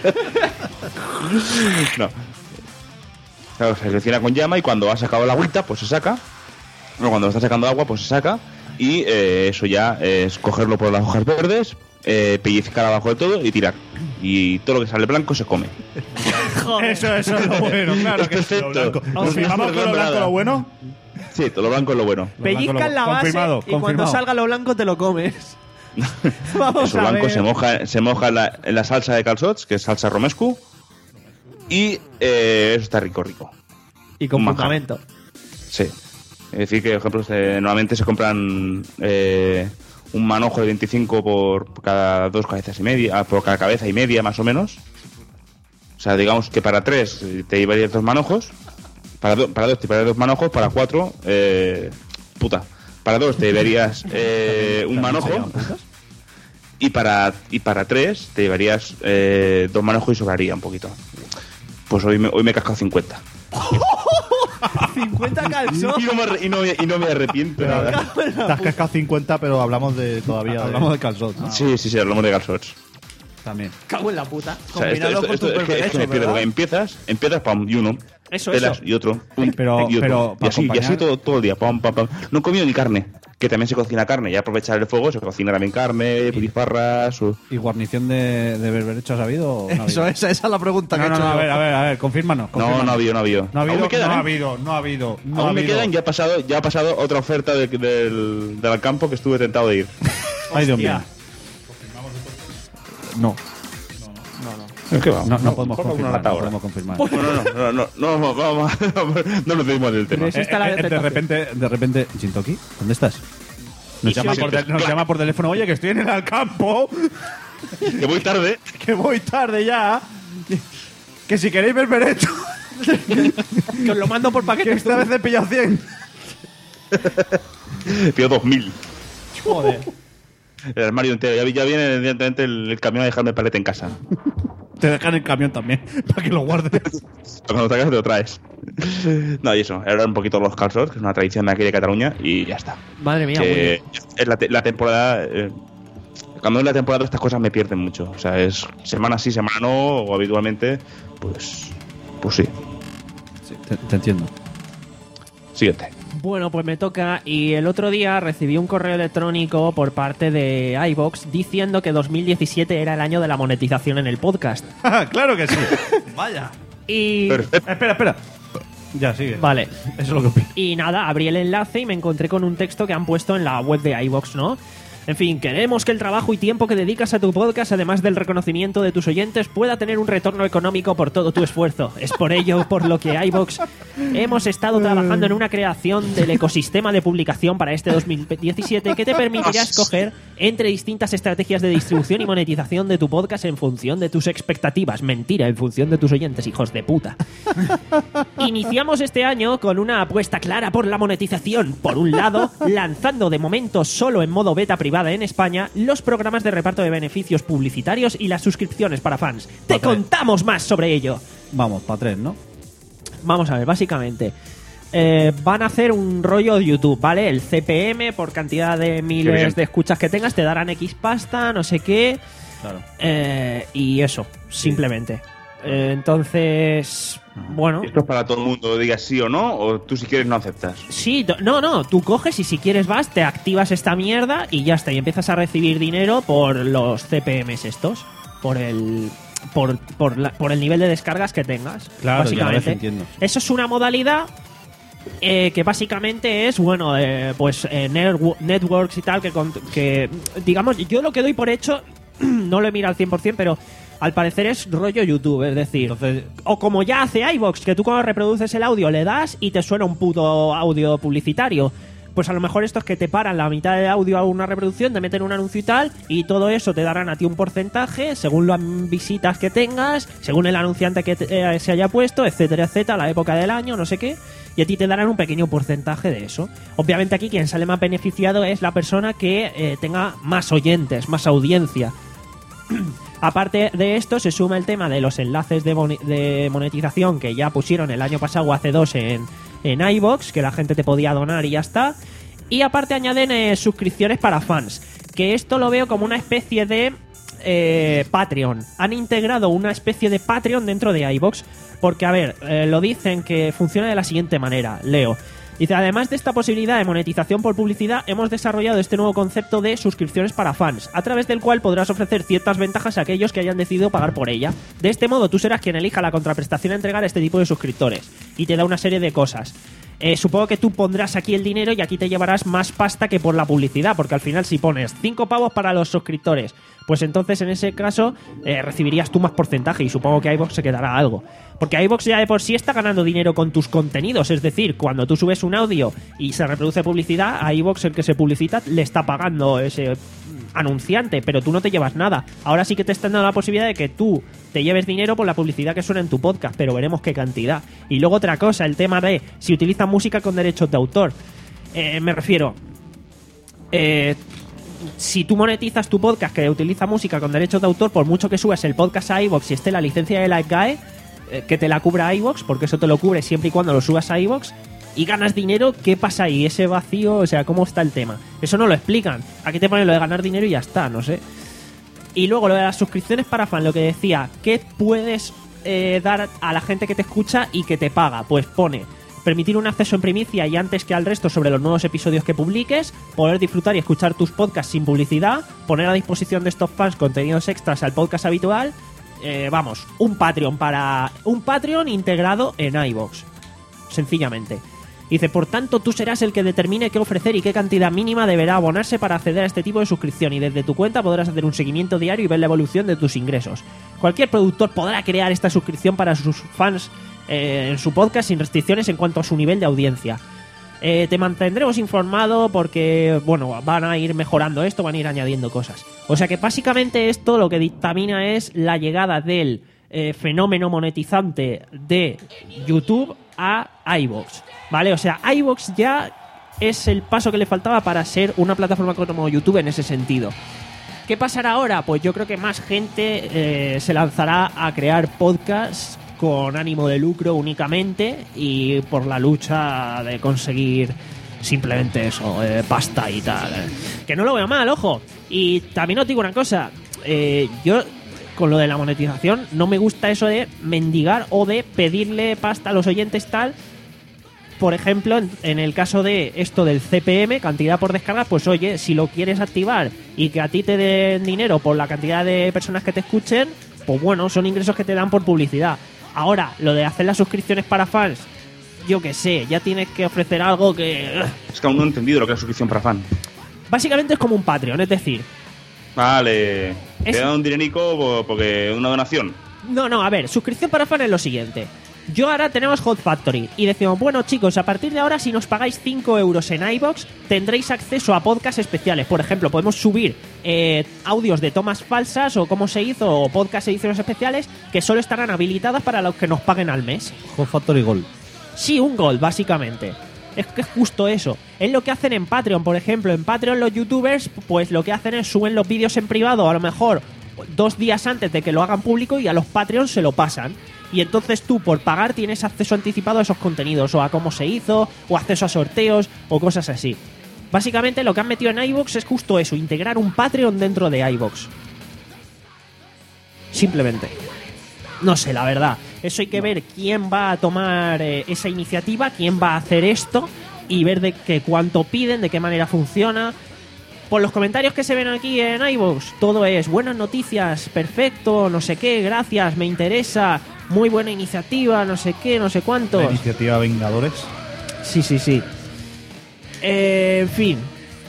No. Claro, se cocina con llama y cuando ha sacado la agüita, pues se saca. No, cuando está sacando agua, pues se saca. Y eh, eso ya es cogerlo por las hojas verdes, eh, pellizcar abajo de todo y tirar. Y todo lo que sale blanco se come. Eso, eso es lo bueno, claro Es que es lo perfecto. blanco. No ¿Confirmamos se que lo blanco nada. lo bueno? Sí, todo lo blanco es lo bueno. Pellizca en la base Confirmado, y cuando confirmado. salga lo blanco te lo comes. Vamos Eso a blanco ver. se moja, se moja en la, en la salsa de calzots, que es salsa romescu. Y eh, eso está rico, rico. Y con un manjar. fundamento. Sí. Es decir, que, por ejemplo, se- normalmente se compran eh, un manojo de veinticinco por cada dos cabezas y media, ah, por cada cabeza y media, más o menos. O sea, digamos que para tres eh, te llevarías dos manojos. Para, do- para dos te llevarías dos manojos. Para cuatro, eh, puta. Para dos te llevarías eh, un manojo. Y para, y para tres te llevarías eh, dos manojos y sobraría un poquito. Pues hoy me, hoy me he cascado cincuenta. cincuenta Y calzones. no me, arre- y no me- y no me arrepiento nada. Te has cascado cincuenta, pero hablamos de todavía. Hablamos de de... calzot, ¿no? Sí, sí, sí, hablamos de calzots. También. Cago en la puta. O sea, esto, Combinado esto, con esto tu es que, es que berberecho, me pierdo, ¿verdad? porque empiezas, empiezas, pam, y uno. Eso, pelas eso. y otro. Pum, Pero- y otro. pero, y para así, y así acompañar- todo, todo el día. Pam, pam, pam. No he comido ni carne, que también se cocina carne. Ya aprovechar el fuego, se cocina también carne, putifarras. O... ¿Y guarnición de, de berberecho has habido o no ha Eso, habido? esa, esa es la pregunta No, que no, he hecho no, a yo. ver, a ver, a ver, confírmanos. No, confírmanos. no ha habido, no ha habido. No ha habido, Aún me quedan, no ha ¿eh? habido, no ha habido, no ha Aún me habido. quedan, ya ha pasado, ya ha pasado otra oferta de- del, del campo que estuve tentado de ir. Ay, Dios mío. No, Es que vamos, no, no podemos vamos a una confirmar. lata No ahora. podemos confirmar. No, no, no, no, no, no, vamos, no nos pedimos del tema. Pero Eh, está la eh, de tentación. repente, de repente, Shintoki, ¿dónde estás? Nos, Y llama, sí, por, sí, tel- nos claro. llama por teléfono, oye, que estoy en el campo, Que voy tarde. que voy tarde ya, que, que si queréis berberecho, Que os lo mando por que paquete. esta vez he pillado cien. Pido dos mil. Joder. El armario entero. Ya, vi- ya viene evidentemente el, el camión a dejarme el palete en casa. Te dejan el camión también, para que lo guardes. Cuando traigas te lo traes. No, y eso. Era un poquito los calzots, que es una tradición de aquí de Cataluña, y ya está. Madre mía, muy Que bien. es la, te- la temporada. eh, cuando es la temporada, estas cosas me pierden mucho. O sea, es semana sí, semana no, o habitualmente, pues. Pues sí. Te, te entiendo. Siguiente. Bueno, pues me toca. Y el otro día recibí un correo electrónico por parte de iVoox diciendo que dos mil diecisiete era el año de la monetización en el podcast. Claro que sí. Vaya. Y. Perfecto. Espera, espera. Ya, sigue. Vale. Eso es lo que opino. Y nada, abrí el enlace y me encontré con un texto que han puesto en la web de iVoox, ¿no? En fin, queremos que el trabajo y tiempo que dedicas a tu podcast, además del reconocimiento de tus oyentes, pueda tener un retorno económico por todo tu esfuerzo. Es por ello por lo que iVoox hemos estado trabajando en una creación del ecosistema de publicación para este dos mil diecisiete que te permitirá escoger entre distintas estrategias de distribución y monetización de tu podcast en función de tus expectativas. Mentira, en función de tus oyentes, hijos de puta. Iniciamos este año con una apuesta clara por la monetización. Por un lado, lanzando de momento solo en modo beta privada en España los programas de reparto de beneficios publicitarios y las suscripciones para fans. Te Ok. contamos más sobre ello. Vamos, para tres, ¿no? Vamos a ver, básicamente. eh, van a hacer un rollo de YouTube, ¿vale? El C P M, por cantidad de Qué miles bien. de escuchas que tengas, te darán X pasta, no sé qué. Claro. eh, y eso, simplemente. Eh, entonces, bueno. ¿Esto es para todo el mundo? ¿Digas sí o no? ¿O tú si quieres no aceptas? Sí, do- no, no, tú coges y si quieres vas, te activas esta mierda y ya está, y empiezas a recibir dinero por los C P Ms estos, por el por, por, la- por el nivel de descargas que tengas, Claro, ya a básicamente. veces entiendo. Eso es una modalidad eh, que básicamente es, bueno, eh, pues eh, netwo- networks y tal, que, con- que digamos, yo lo que doy por hecho, no lo he mirado al cien por cien, pero Al parecer es rollo YouTube, es decir, Entonces, o como ya hace iVoox, que tú cuando reproduces el audio le das y te suena un puto audio publicitario. Pues a lo mejor esto es que te paran la mitad de audio a una reproducción, te meten un anuncio y tal, y todo eso te darán a ti un porcentaje según las visitas que tengas, según el anunciante que te, eh, se haya puesto, etcétera, etcétera, la época del año, no sé qué, y a ti te darán un pequeño porcentaje de eso. Obviamente aquí quien sale más beneficiado es la persona que eh, tenga más oyentes, más audiencia. Aparte de esto, se suma el tema de los enlaces de, mon- de monetización que ya pusieron el año pasado o hace dos en, en iVoox, que la gente te podía donar y ya está. Y aparte añaden eh, suscripciones para fans, que esto lo veo como una especie de eh, Patreon. Han integrado una especie de Patreon dentro de iVoox, porque, a ver, eh, lo dicen que funciona de la siguiente manera, leo. Dice, además de esta posibilidad de monetización por publicidad, hemos desarrollado este nuevo concepto de suscripciones para fans, a través del cual podrás ofrecer ciertas ventajas a aquellos que hayan decidido pagar por ella. De este modo, tú serás quien elija la contraprestación a entregar a este tipo de suscriptores, y te da una serie de cosas. Eh, supongo que tú pondrás aquí el dinero y aquí te llevarás más pasta que por la publicidad, porque al final si pones cinco pavos para los suscriptores, pues entonces en ese caso eh, recibirías tú más porcentaje y supongo que iVoox se quedará algo. Porque iVoox ya de por sí está ganando dinero con tus contenidos, es decir, cuando tú subes un audio y se reproduce publicidad, a iVoox el que se publicita le está pagando ese anunciante, pero tú no te llevas nada. Ahora sí que te están dando la posibilidad de que tú te lleves dinero por la publicidad que suena en tu podcast, pero veremos qué cantidad. Y luego otra cosa, el tema de si utilizan música con derechos de autor. Eh, me refiero... Eh, si tú monetizas tu podcast que utiliza música con derechos de autor, por mucho que subas el podcast a iVoox y esté la licencia de la G A E, eh, que te la cubra iVoox, porque eso te lo cubre siempre y cuando lo subas a iVoox, y ganas dinero, ¿qué pasa ahí? Ese vacío, o sea, ¿cómo está el tema? Eso no lo explican. Aquí te ponen lo de ganar dinero y ya está, no sé. Y luego lo de las suscripciones para fan, lo que decía, ¿qué puedes eh, dar a la gente que te escucha y que te paga? Pues pone... permitir un acceso en primicia y antes que al resto sobre los nuevos episodios que publiques, poder disfrutar y escuchar tus podcasts sin publicidad, poner a disposición de estos fans contenidos extras al podcast habitual, eh, vamos, un Patreon para un Patreon integrado en iVoox, sencillamente. Dice, por tanto, tú serás el que determine qué ofrecer y qué cantidad mínima deberá abonarse para acceder a este tipo de suscripción y desde tu cuenta podrás hacer un seguimiento diario y ver la evolución de tus ingresos. Cualquier productor podrá crear esta suscripción para sus fans eh, en su podcast sin restricciones en cuanto a su nivel de audiencia. Eh, te mantendremos informado porque, bueno, van a ir mejorando esto, van a ir añadiendo cosas. O sea que básicamente esto lo que dictamina es la llegada del eh, fenómeno monetizante de YouTube a iVoox, ¿vale? O sea, iVoox ya es el paso que le faltaba para ser una plataforma como YouTube en ese sentido. ¿Qué pasará ahora? Pues yo creo que más gente eh, se lanzará a crear podcasts con ánimo de lucro únicamente y por la lucha de conseguir simplemente eso, eh, pasta y tal. Eh. Que no lo veo mal, ojo. Y también os digo una cosa, eh, yo con lo de la monetización no me gusta eso de mendigar o de pedirle pasta a los oyentes tal. Por ejemplo, en, en el caso de esto del C P M, cantidad por descarga, pues oye, si lo quieres activar y que a ti te den dinero por la cantidad de personas que te escuchen, pues bueno, son ingresos que te dan por publicidad. Ahora, lo de hacer las suscripciones para fans, yo qué sé, ya tienes que ofrecer algo que... Es que aún no he entendido lo que es la suscripción para fan. Básicamente es como un Patreon, es decir... Vale, Es- te da un dinerico po- porque una donación. No, no, a ver, suscripción para fan es lo siguiente. Yo ahora tenemos Hot Factory y decimos, bueno chicos, a partir de ahora si nos pagáis cinco euros en iVoox tendréis acceso a podcasts especiales. Por ejemplo, podemos subir eh, audios de tomas falsas o cómo se hizo o podcast ediciones especiales que solo estarán habilitadas para los que nos paguen al mes. Hot Factory Gold. Sí, un Gold, básicamente. Es que es justo eso. Es lo que hacen en Patreon, por ejemplo. En Patreon los youtubers, pues lo que hacen es suben los vídeos en privado, a lo mejor dos días antes de que lo hagan público y a los Patreons se lo pasan. Y entonces tú, por pagar, tienes acceso anticipado a esos contenidos, o a cómo se hizo, o acceso a sorteos, o cosas así. Básicamente lo que han metido en iVoox es justo eso, integrar un Patreon dentro de iVoox. Simplemente. No sé, la verdad. Eso hay que ver quién va a tomar eh, esa iniciativa, quién va a hacer esto y ver de qué cuánto piden, de qué manera funciona. Por los comentarios que se ven aquí en iVoox, todo es buenas noticias, perfecto, no sé qué, gracias, me interesa, muy buena iniciativa, no sé qué, no sé cuántos. La iniciativa Vengadores. Sí, sí, sí. Eh, en fin.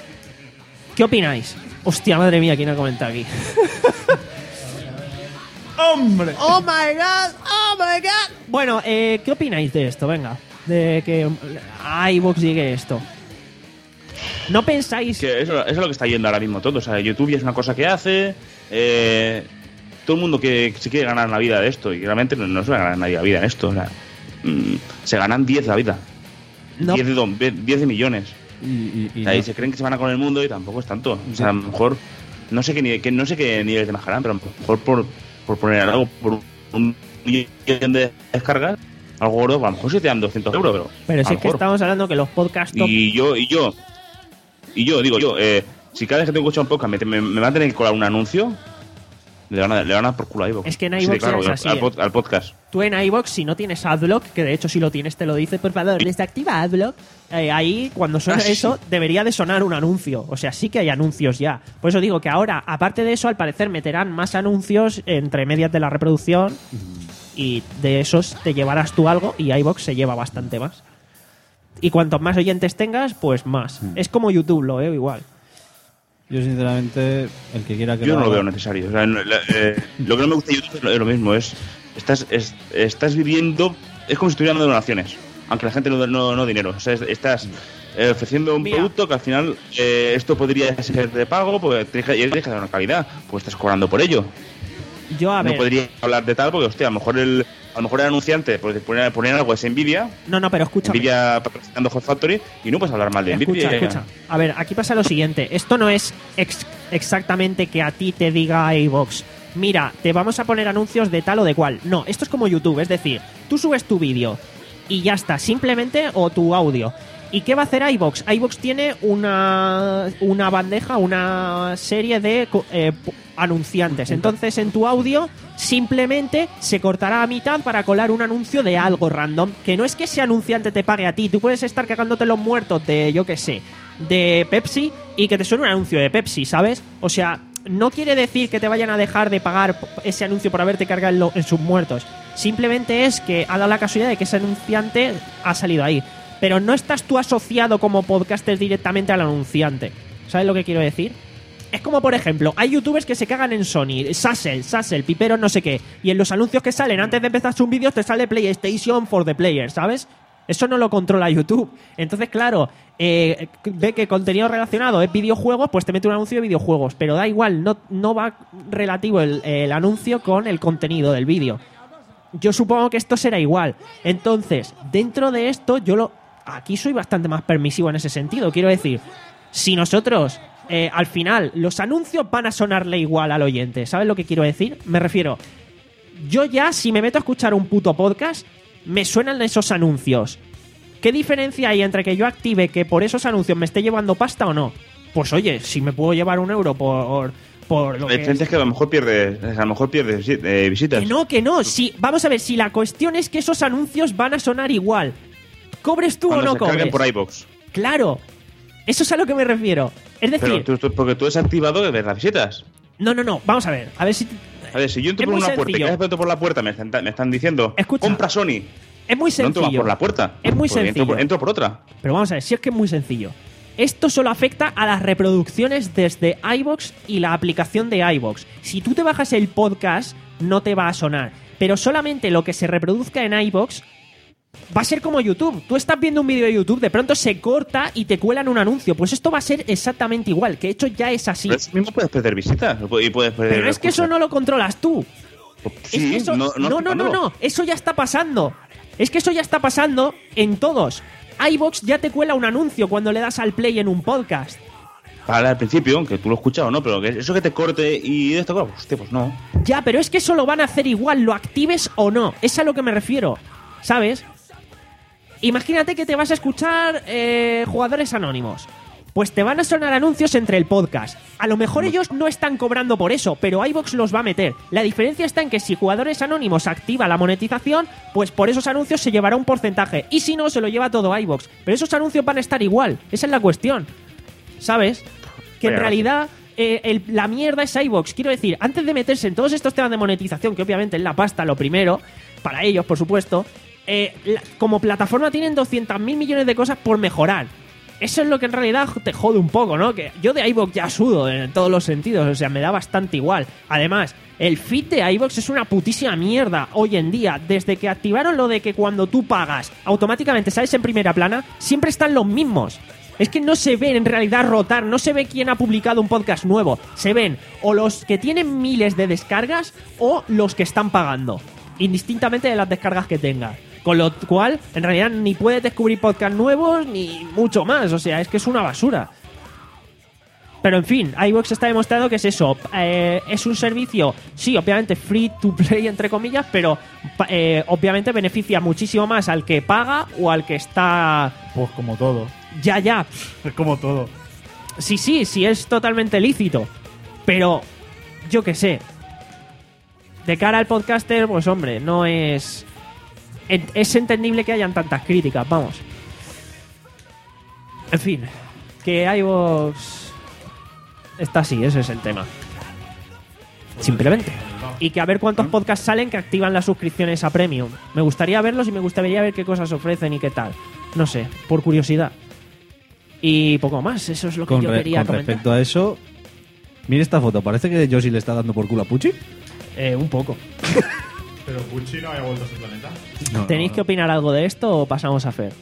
¿Qué opináis? Hostia, madre mía, ¿quién ha comentado aquí? ¡Hombre! ¡Oh, my God! ¡Oh, my God! Bueno, eh, ¿qué opináis de esto? Venga, de que a iVoox llegue esto. ¿No pensáis...? Que eso, eso es lo que está yendo ahora mismo todo. O sea, YouTube ya es una cosa que hace... Eh, todo el mundo que se quiere ganar la vida de esto. Y realmente no, no se va a ganar nadie la vida en esto. O sea, mmm, se ganan diez la vida. No. diez, de, don- diez de millones. Y, y, y O sea, y no- se creen que se van a con el mundo y tampoco es tanto. O sea, a lo mejor... No sé qué, ni- que, no sé qué niveles de bajarán, pero a lo mejor por, por poner algo por un millón de descargas, algo gordo, a lo mejor sí te dan doscientos euros, pero... Pero a si lo es que mejor. estamos hablando que los podcasts top... Y yo, y yo, y yo, digo yo, eh, si cada vez que tengo que escuchar un podcast me, me, me va a tener que colar un anuncio, le van a, le van a dar por culo a iVoox. Es que en Sí, iVoox claro, es al- así, al, eh. pod- al podcast. Tú en iVoox, si no tienes Adblock, que de hecho si lo tienes te lo dice, por favor, desactiva Adblock. Eh, ahí, cuando suena Ah, sí. eso, debería de sonar un anuncio. O sea, sí que hay anuncios ya. Por eso digo que ahora, aparte de eso, al parecer meterán más anuncios entre medias de la reproducción y de esos te llevarás tú algo y iVoox se lleva bastante más. Y cuantos más oyentes tengas, pues más. Es como YouTube, lo veo igual. Yo, sinceramente, el que quiera que Yo no lo haga- veo necesario. O sea, no- la- eh, lo que no me gusta de YouTube es lo, es lo mismo. Es, estás, es- estás viviendo... Es como si estuvieras dando donaciones. Aunque la gente no no, no dinero. O sea, es- estás eh, ofreciendo un Mira. producto que al final eh, esto podría ser de pago, pues tienes que, y tienes que dar una calidad. Pues estás cobrando por ello. Yo, a no ver... podría hablar de tal porque, hostia, a lo mejor el, a lo mejor el anunciante pues, poner, poner algo es Nvidia, No, no, pero escúchame. Nvidia patrocinando Hot Factory, y no puedes hablar mal de Escucha, Nvidia. escucha. A ver, aquí pasa lo siguiente. Esto no es ex- exactamente que a ti te diga iVoox, mira, te vamos a poner anuncios de tal o de cual. No, esto es como YouTube. Es decir, tú subes tu vídeo y ya está, simplemente, o tu audio. ¿Y qué va a hacer iVoox? iVoox tiene una, una bandeja, una serie de co- eh, pu- anunciantes. Entonces, en tu audio simplemente se cortará a mitad para colar un anuncio de algo random. Que no es que ese anunciante te pague a ti. Tú puedes estar cagándote los muertos de, yo qué sé, de Pepsi y que te suene un anuncio de Pepsi, ¿sabes? O sea, no quiere decir que te vayan a dejar de pagar ese anuncio por haberte cargado en, lo- en sus muertos. Simplemente es que ha dado la casualidad de que ese anunciante ha salido ahí. Pero no estás tú asociado como podcaster directamente al anunciante. ¿Sabes lo que quiero decir? Es como, por ejemplo, hay youtubers que se cagan en Sony, Sassel, Sassel, Pipero, no sé qué. Y en los anuncios que salen antes de empezar un vídeo te sale PlayStation for the player, ¿sabes? Eso no lo controla YouTube. Entonces, claro, eh, ve que contenido relacionado es videojuegos, pues te mete un anuncio de videojuegos. Pero da igual, no, no va relativo el, el anuncio con el contenido del vídeo. Yo supongo que esto será igual. Entonces, dentro de esto, yo lo... Aquí soy bastante más permisivo en ese sentido. Quiero decir, si nosotros, eh, al final, los anuncios van a sonarle igual al oyente. ¿Sabes lo que quiero decir? Me refiero, yo ya, si me meto a escuchar un puto podcast, me suenan esos anuncios. ¿Qué diferencia hay entre que yo active que por esos anuncios me esté llevando pasta o no? Pues oye, si me puedo llevar un euro por... por lo La que diferencia es que a lo mejor pierdes, a lo mejor pierdes visi- eh, visitas. Que no, que no. Si, vamos a ver, si la cuestión es que esos anuncios van a sonar igual. ¿Cobres tú Cuando o no se carguen cobres? por iVoox. Claro. Eso es a lo que me refiero. Es decir, Pero tú, tú- porque tú has activado de ver las visitas. no, no, no. Vamos a ver. A ver si... A ver, si yo entro Es por muy una puerta y sencillo. cada vez que entro por la puerta me están, me están diciendo, Escucha. compra Sony. Es muy No entro más sencillo. por la puerta. Es muy Porque Entro por, sencillo. entro por otra. Pero vamos a ver, si es que es muy sencillo. Esto solo afecta a las reproducciones desde iVoox y la aplicación de iVoox. Si tú te bajas el podcast, no te va a sonar. Pero solamente lo que se reproduzca en iVoox va a ser como YouTube. Tú estás viendo un vídeo de YouTube, de pronto se corta y te cuelan un anuncio. Pues esto va a ser exactamente igual, que hecho ya es así. Pero eso mismo puedes perder visitas. Y puedes perder Pero es que eso no lo controlas tú. Sí, Es que eso, no, no, no, no, no, eso ya está pasando. Es que eso ya está pasando en todos. iVoox ya te cuela un anuncio cuando le das al play en un podcast. Para al principio, que tú lo has escuchado, ¿no? Pero que eso que te corte y esto, claro, hostia, pues no. Ya, pero es que eso lo van a hacer igual, lo actives o no. Es a lo que me refiero, ¿sabes? Imagínate que te vas a escuchar eh, Jugadores Anónimos. Pues te van a sonar anuncios entre el podcast. A lo mejor ellos no están cobrando por eso, pero iVoox los va a meter. La diferencia está en que si Jugadores Anónimos activa la monetización, pues por esos anuncios se llevará un porcentaje. Y si no, se lo lleva todo iVoox. Pero esos anuncios van a estar igual. Esa es la cuestión. ¿Sabes? Que en Vaya realidad eh, el- la mierda es iVoox. Quiero decir, antes de meterse en todos estos temas de monetización, que obviamente es la pasta lo primero, para ellos, por supuesto, eh, la- como plataforma tienen doscientos mil millones de cosas por mejorar. eso es lo que en realidad te jode un poco, ¿no? Que yo de iVoox ya sudo en todos los sentidos, o sea, me da bastante igual. Además, el feed de iVoox es una putísima mierda hoy en día. Desde que activaron lo de que cuando tú pagas, automáticamente sales en primera plana, siempre están los mismos. Es que no se ven en realidad rotar, no se ve quién ha publicado un podcast nuevo. Se ven o los que tienen miles de descargas o los que están pagando, indistintamente de las descargas que tengas. Con lo cual, en realidad, ni puedes descubrir podcasts nuevos ni mucho más. O sea, es que es una basura. Pero en fin, iVoox está demostrando que es eso. Eh, es un servicio, sí, obviamente free to play, entre comillas, pero eh, obviamente beneficia muchísimo más al que paga o al que está... Pues como todo. Ya, ya. Es como todo. Sí, sí, sí, es totalmente lícito. Pero, yo qué sé. De cara al podcaster, pues hombre, no es... Es entendible que hayan tantas críticas, vamos. En fin, que iVoox está así, ese es el tema. Simplemente. Y que a ver cuántos podcasts salen que activan las suscripciones a Premium. Me gustaría verlos y me gustaría ver qué cosas ofrecen y qué tal. No sé, por curiosidad. Y poco más, eso es lo que Con, yo re- quería con comentar. respecto a eso, mira esta foto. Parece que Yoshi le está dando por culo a Pucci. Eh, un poco. Pero Pucci no había vuelto a su planeta. No, ¿Tenéis no, que opinar algo de esto o pasamos a Fer?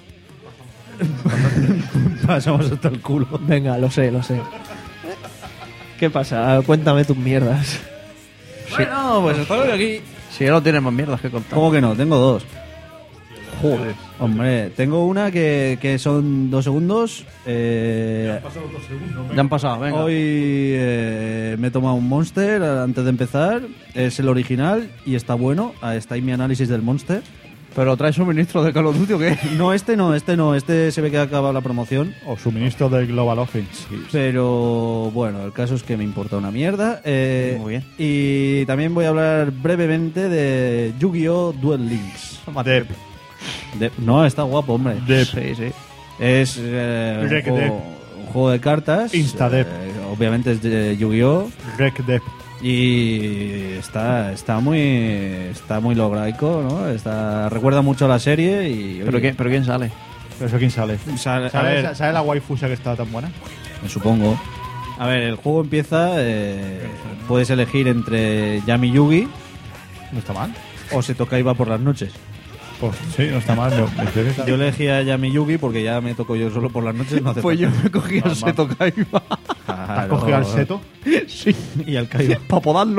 no. Pasamos hasta el culo. Venga, lo sé, lo sé. ¿Qué pasa? Cuéntame tus mierdas. Bueno, pues estoy aquí. Si ya no tienes más mierdas que contar. ¿Cómo que no? Tengo dos. Joder. Hombre, tengo una que, que son dos segundos. Eh, Ya han pasado, venga. hoy eh, me he tomado un Monster antes de empezar. Es el original y está bueno. Ahí está ahí mi análisis del Monster. ¿Pero traes suministro de Call of Duty o qué? No, este no, este no. Este se ve que ha acabado la promoción. O suministro del Global Offense. Pero bueno, el caso es que me importa una mierda. Eh, Muy bien. Y también voy a hablar brevemente de Yu-Gi-Oh! Duel Links. Dep. De- no, está guapo, hombre. Dep. Sí, sí. Es eh, un, Rec juego, Dep. un juego de cartas. Instadep. Eh, obviamente es de Yu-Gi-Oh! Rec Dep. Y está está muy está muy lograico, ¿no? Está, recuerda mucho a la serie y... ¿Pero, oye, qué, ¿Pero quién sale? ¿Pero eso quién sale? sale- a ¿Sale, ver, ¿Sale la waifusa que estaba tan buena? me supongo. A ver, el juego empieza... eh, puedes elegir entre Yami Yugi No está mal. o Seto Kaiba por las noches. Pues sí, no está mal. No. Me parece que está- Yo elegí a Yami Yugi porque ya me toco yo solo por las noches. No hace Pues yo falta. me cogí el Seto Kaiba. ¿Te has Claro. cogido al seto? Sí. Y al Kaiba. Para podarlo.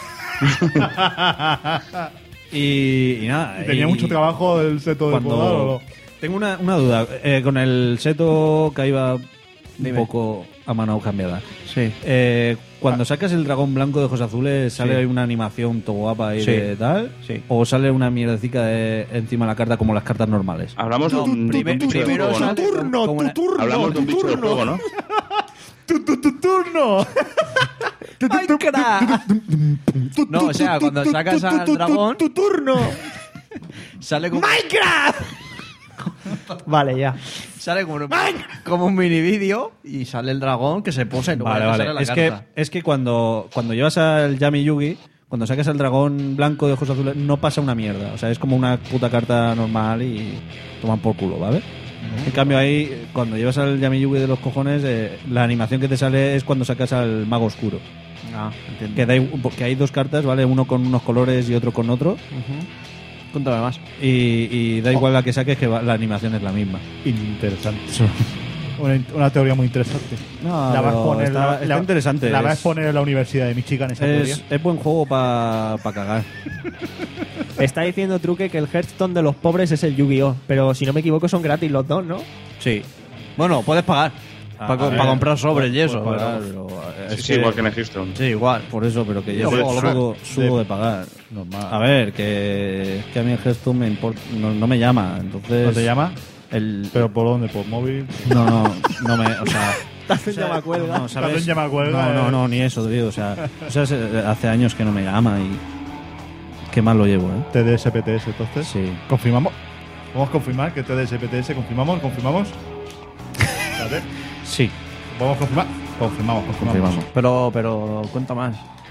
Y, y nada. ¿Y tenía y- mucho trabajo el seto de cuando podar o no? tengo una, una duda eh, con el Seto Kaiba un Dime. poco a mano cambiada. Sí. Eh, cuando sacas el dragón blanco de ojos azules, ¿sale Sí. una animación todo guapa ahí Sí. de tal? Sí. ¿O sale una mierdecica de, encima de la carta como las cartas normales? Hablamos No, de un, de un primer- bicho de primero juego, ¿no? sale turno, como tu una- turno. Hablamos de un tu bicho de turno. juego, ¿no? ¡Tu, tu, tu turno! ¡Ay, crack! No, o sea, cuando sacas al dragón, ¡Tu turno! sale como, ¡Minecraft! Vale, ya. sale como, un- como un mini vídeo y sale el dragón que se posa y luego Vale, ya te vale. sale la Es que, carta. es que cuando, cuando llevas al Yami Yugi, cuando sacas al dragón blanco de ojos azules, no pasa una mierda. O sea, es como una puta carta normal y toman por culo, ¿vale? En cambio ahí, cuando llevas al Yami Yugi de los cojones, eh, la animación que te sale es cuando sacas al mago oscuro. Ah, entiendo. Que da igu- porque hay dos cartas, ¿vale? Uno con unos colores y otro con otro. Ujú. Cuéntame más. Y, y da igual la que saques, que va- la animación es la misma. Interesante. Una, una teoría muy interesante. No, la vas a pero poner está- la, está la- interesante. La vas a Es- poner en la Universidad de Michigan esa teoría. Es, es buen juego para cagar. Está diciendo Truque que el Hearthstone de los pobres es el Yu-Gi-Oh! Pero si no me equivoco son gratis los dos, ¿no? Sí. Bueno, puedes pagar. Ah, para a ver, comprar sobres y eso. Puedes pagar, pero- pero, eh, Sí, es sí, que- igual que en el Hearthstone. Sí, igual. Por eso, pero que yo Yo juego, lo sudo, sudo de pagar. A ver, que, es que a mí el Hearthstone me importa, no, no me llama. Entonces, ¿No te llama? El, ¿Pero por dónde? ¿Por móvil? no, no, no me. O sea. Estás en llamacuelga. No, ¿sabes? Estás en llamacuelga, No, no, eh. no, ni eso, tío. O sea, o sea, se- hace años que no me llama y. Qué mal lo llevo, ¿eh? T D S P T S, entonces. Sí. ¿Confirmamos? ¿Vamos a confirmar que T D S P T S? ¿Confirmamos? ¿Confirmamos? Espérate. Sí. ¿Vamos a confirmar? Confirmamos, confirmamos. Confirmamos. Pero, pero, cuenta más.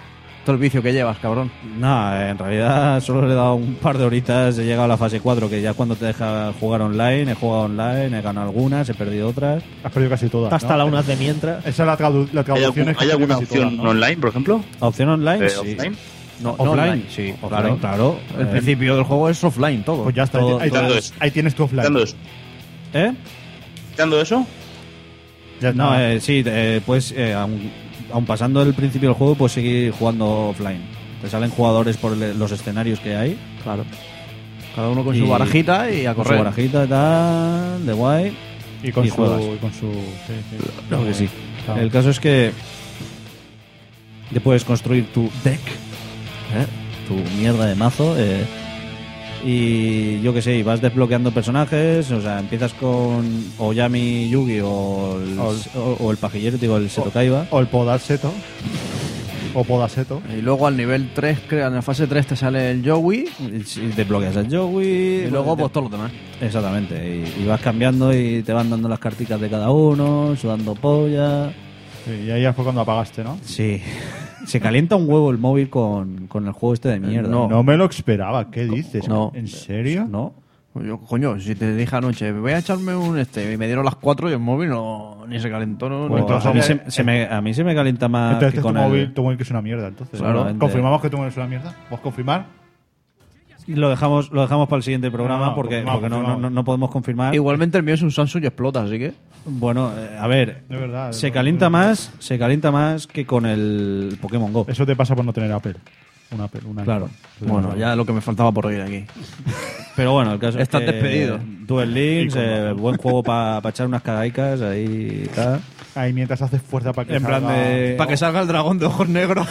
Todo el vicio que llevas, cabrón. No, en realidad solo le he dado un par de horitas, he llegado a la fase cuatro, que ya es cuando te deja jugar online, he jugado online, he ganado algunas, he perdido otras. Has perdido casi todas. Hasta ¿no? la unas de mientras. Esa es la, tradu la ¿Hay, traducción. algún- es que hay alguna casi opción todas, ¿no? online, por ejemplo? ¿Opción online? Eh, Sí. offline. No, Offline, online, sí, Offline, claro. claro. El Eh, principio del juego es offline, todo. Pues ya está. Todo- ahí, todo ahí- es- ahí tienes tu offline. ¿Quitando eso? ¿Eh? ¿Quitando eso? Ya está. No, eh, sí, eh, pues eh, aun, aun pasando el principio del juego, puedes seguir jugando offline. Te salen jugadores por le- los escenarios que hay. Claro. Cada uno con Y- su barajita y a Con correr. su barajita y tal, de guay. y con y su. juegas. y con su sí, sí. Claro que sí. Claro. El caso es que te puedes construir tu deck, ¿eh? Tu mierda de mazo, eh, y yo que sé, y vas desbloqueando personajes, o sea, empiezas con Oyami Yugi o el, O el- o, o el pajillero, digo, el Seto Kaiba. O el Podaseto. O Podaseto. Y luego al nivel tres, creo, en la fase tres te sale el Joey. Y desbloqueas al Joey. Y luego, te- pues, todos los demás. Exactamente, y, y vas cambiando y te van dando las carticas de cada uno, sudando polla. Sí, y ahí ya fue cuando apagaste, ¿no? Sí. Se calienta un huevo el móvil con, con el juego este de mierda. No. No me lo esperaba. ¿Qué dices? No. ¿En serio? ¿No? Yo, coño, si te dije anoche, voy a echarme un este, y me dieron las cuatro y el móvil no, ni se calentó, no. Pues no- entonces- a, mí se, se me, a mí se me calienta más Entonces que tu con móvil, el... tu móvil que es una mierda, entonces. Claro. ¿Confirmamos que tu móvil es una mierda? ¿Vos confirmar? Lo dejamos, lo dejamos para el siguiente programa No, no, porque, confirmado, porque no, confirmado. no, no podemos confirmar. Igualmente el mío es un Samsung y explota, así que. Bueno, eh, a ver, De verdad. se no, calienta no. más, se calienta más que con el Pokémon Go. Eso te pasa por no tener Apple. Un Apple, un Claro. iPhone. Bueno, ya lo que me faltaba por oír aquí. Pero bueno, el caso Estás es que despedido. Duel Links, Y con eh, razón. buen juego para echar unas cagaicas ahí y tal. Ahí mientras haces fuerza para que En plan salga de... Para que salga el dragón de ojos negros.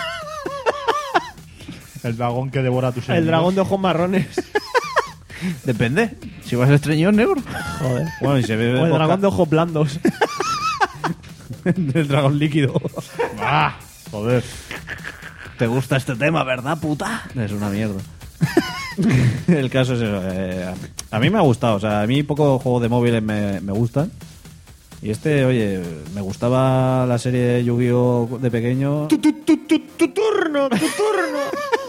el dragón que devora a tus El enemigos. dragón de ojos marrones. Depende. Si vas a estreñido negro. Joder. Bueno, y se ve O el dragón de ojos blandos. del dragón líquido. ¡Ah! Joder. ¿Te gusta este tema, verdad, puta? Es una mierda. El caso es eso. eh, a mí me ha gustado. O sea, a mí pocos juegos de móviles me, me gustan. Y este, oye, me gustaba la serie de Yu-Gi-Oh! De pequeño. Tu, tu, tu, tu, tu turno, tu turno.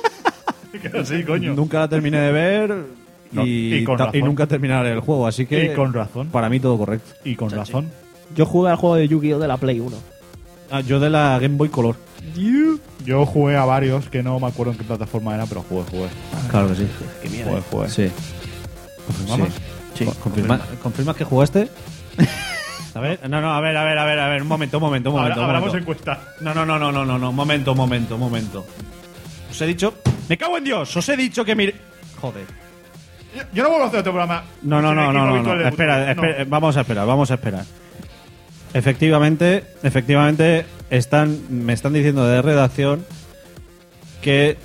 Sí, coño. Nunca la terminé de ver. No, y, y con ta- razón. y nunca terminaré el juego. Así que. Y con razón. Para mí todo correcto. Y con razón. Yo jugué al juego de Yu-Gi-Oh! De la Play uno. Ah, yo de la Game Boy Color. Yo jugué a varios que no me acuerdo en qué plataforma era, pero jugué, jugué. Claro que sí. Jugué, jugué. Sí. ¿Confirmamos? Sí. Confirma- ¿Confirmas que jugaste? A ver, no, no, a ver, a ver, a ver, a ver, un momento, un momento, un momento. un Abramos momento. encuesta. No, no, no, no, no, no, no, un momento, un momento, un momento. Os he dicho. ¡Me cago en Dios! Os he dicho que mire. Joder. Yo, yo no vuelvo a hacer otro programa. No, no, sin no, equipo no, no, habitual no. de Espera, Puto. espera, vamos a esperar, vamos a esperar. Efectivamente, efectivamente, están, me están diciendo de redacción que.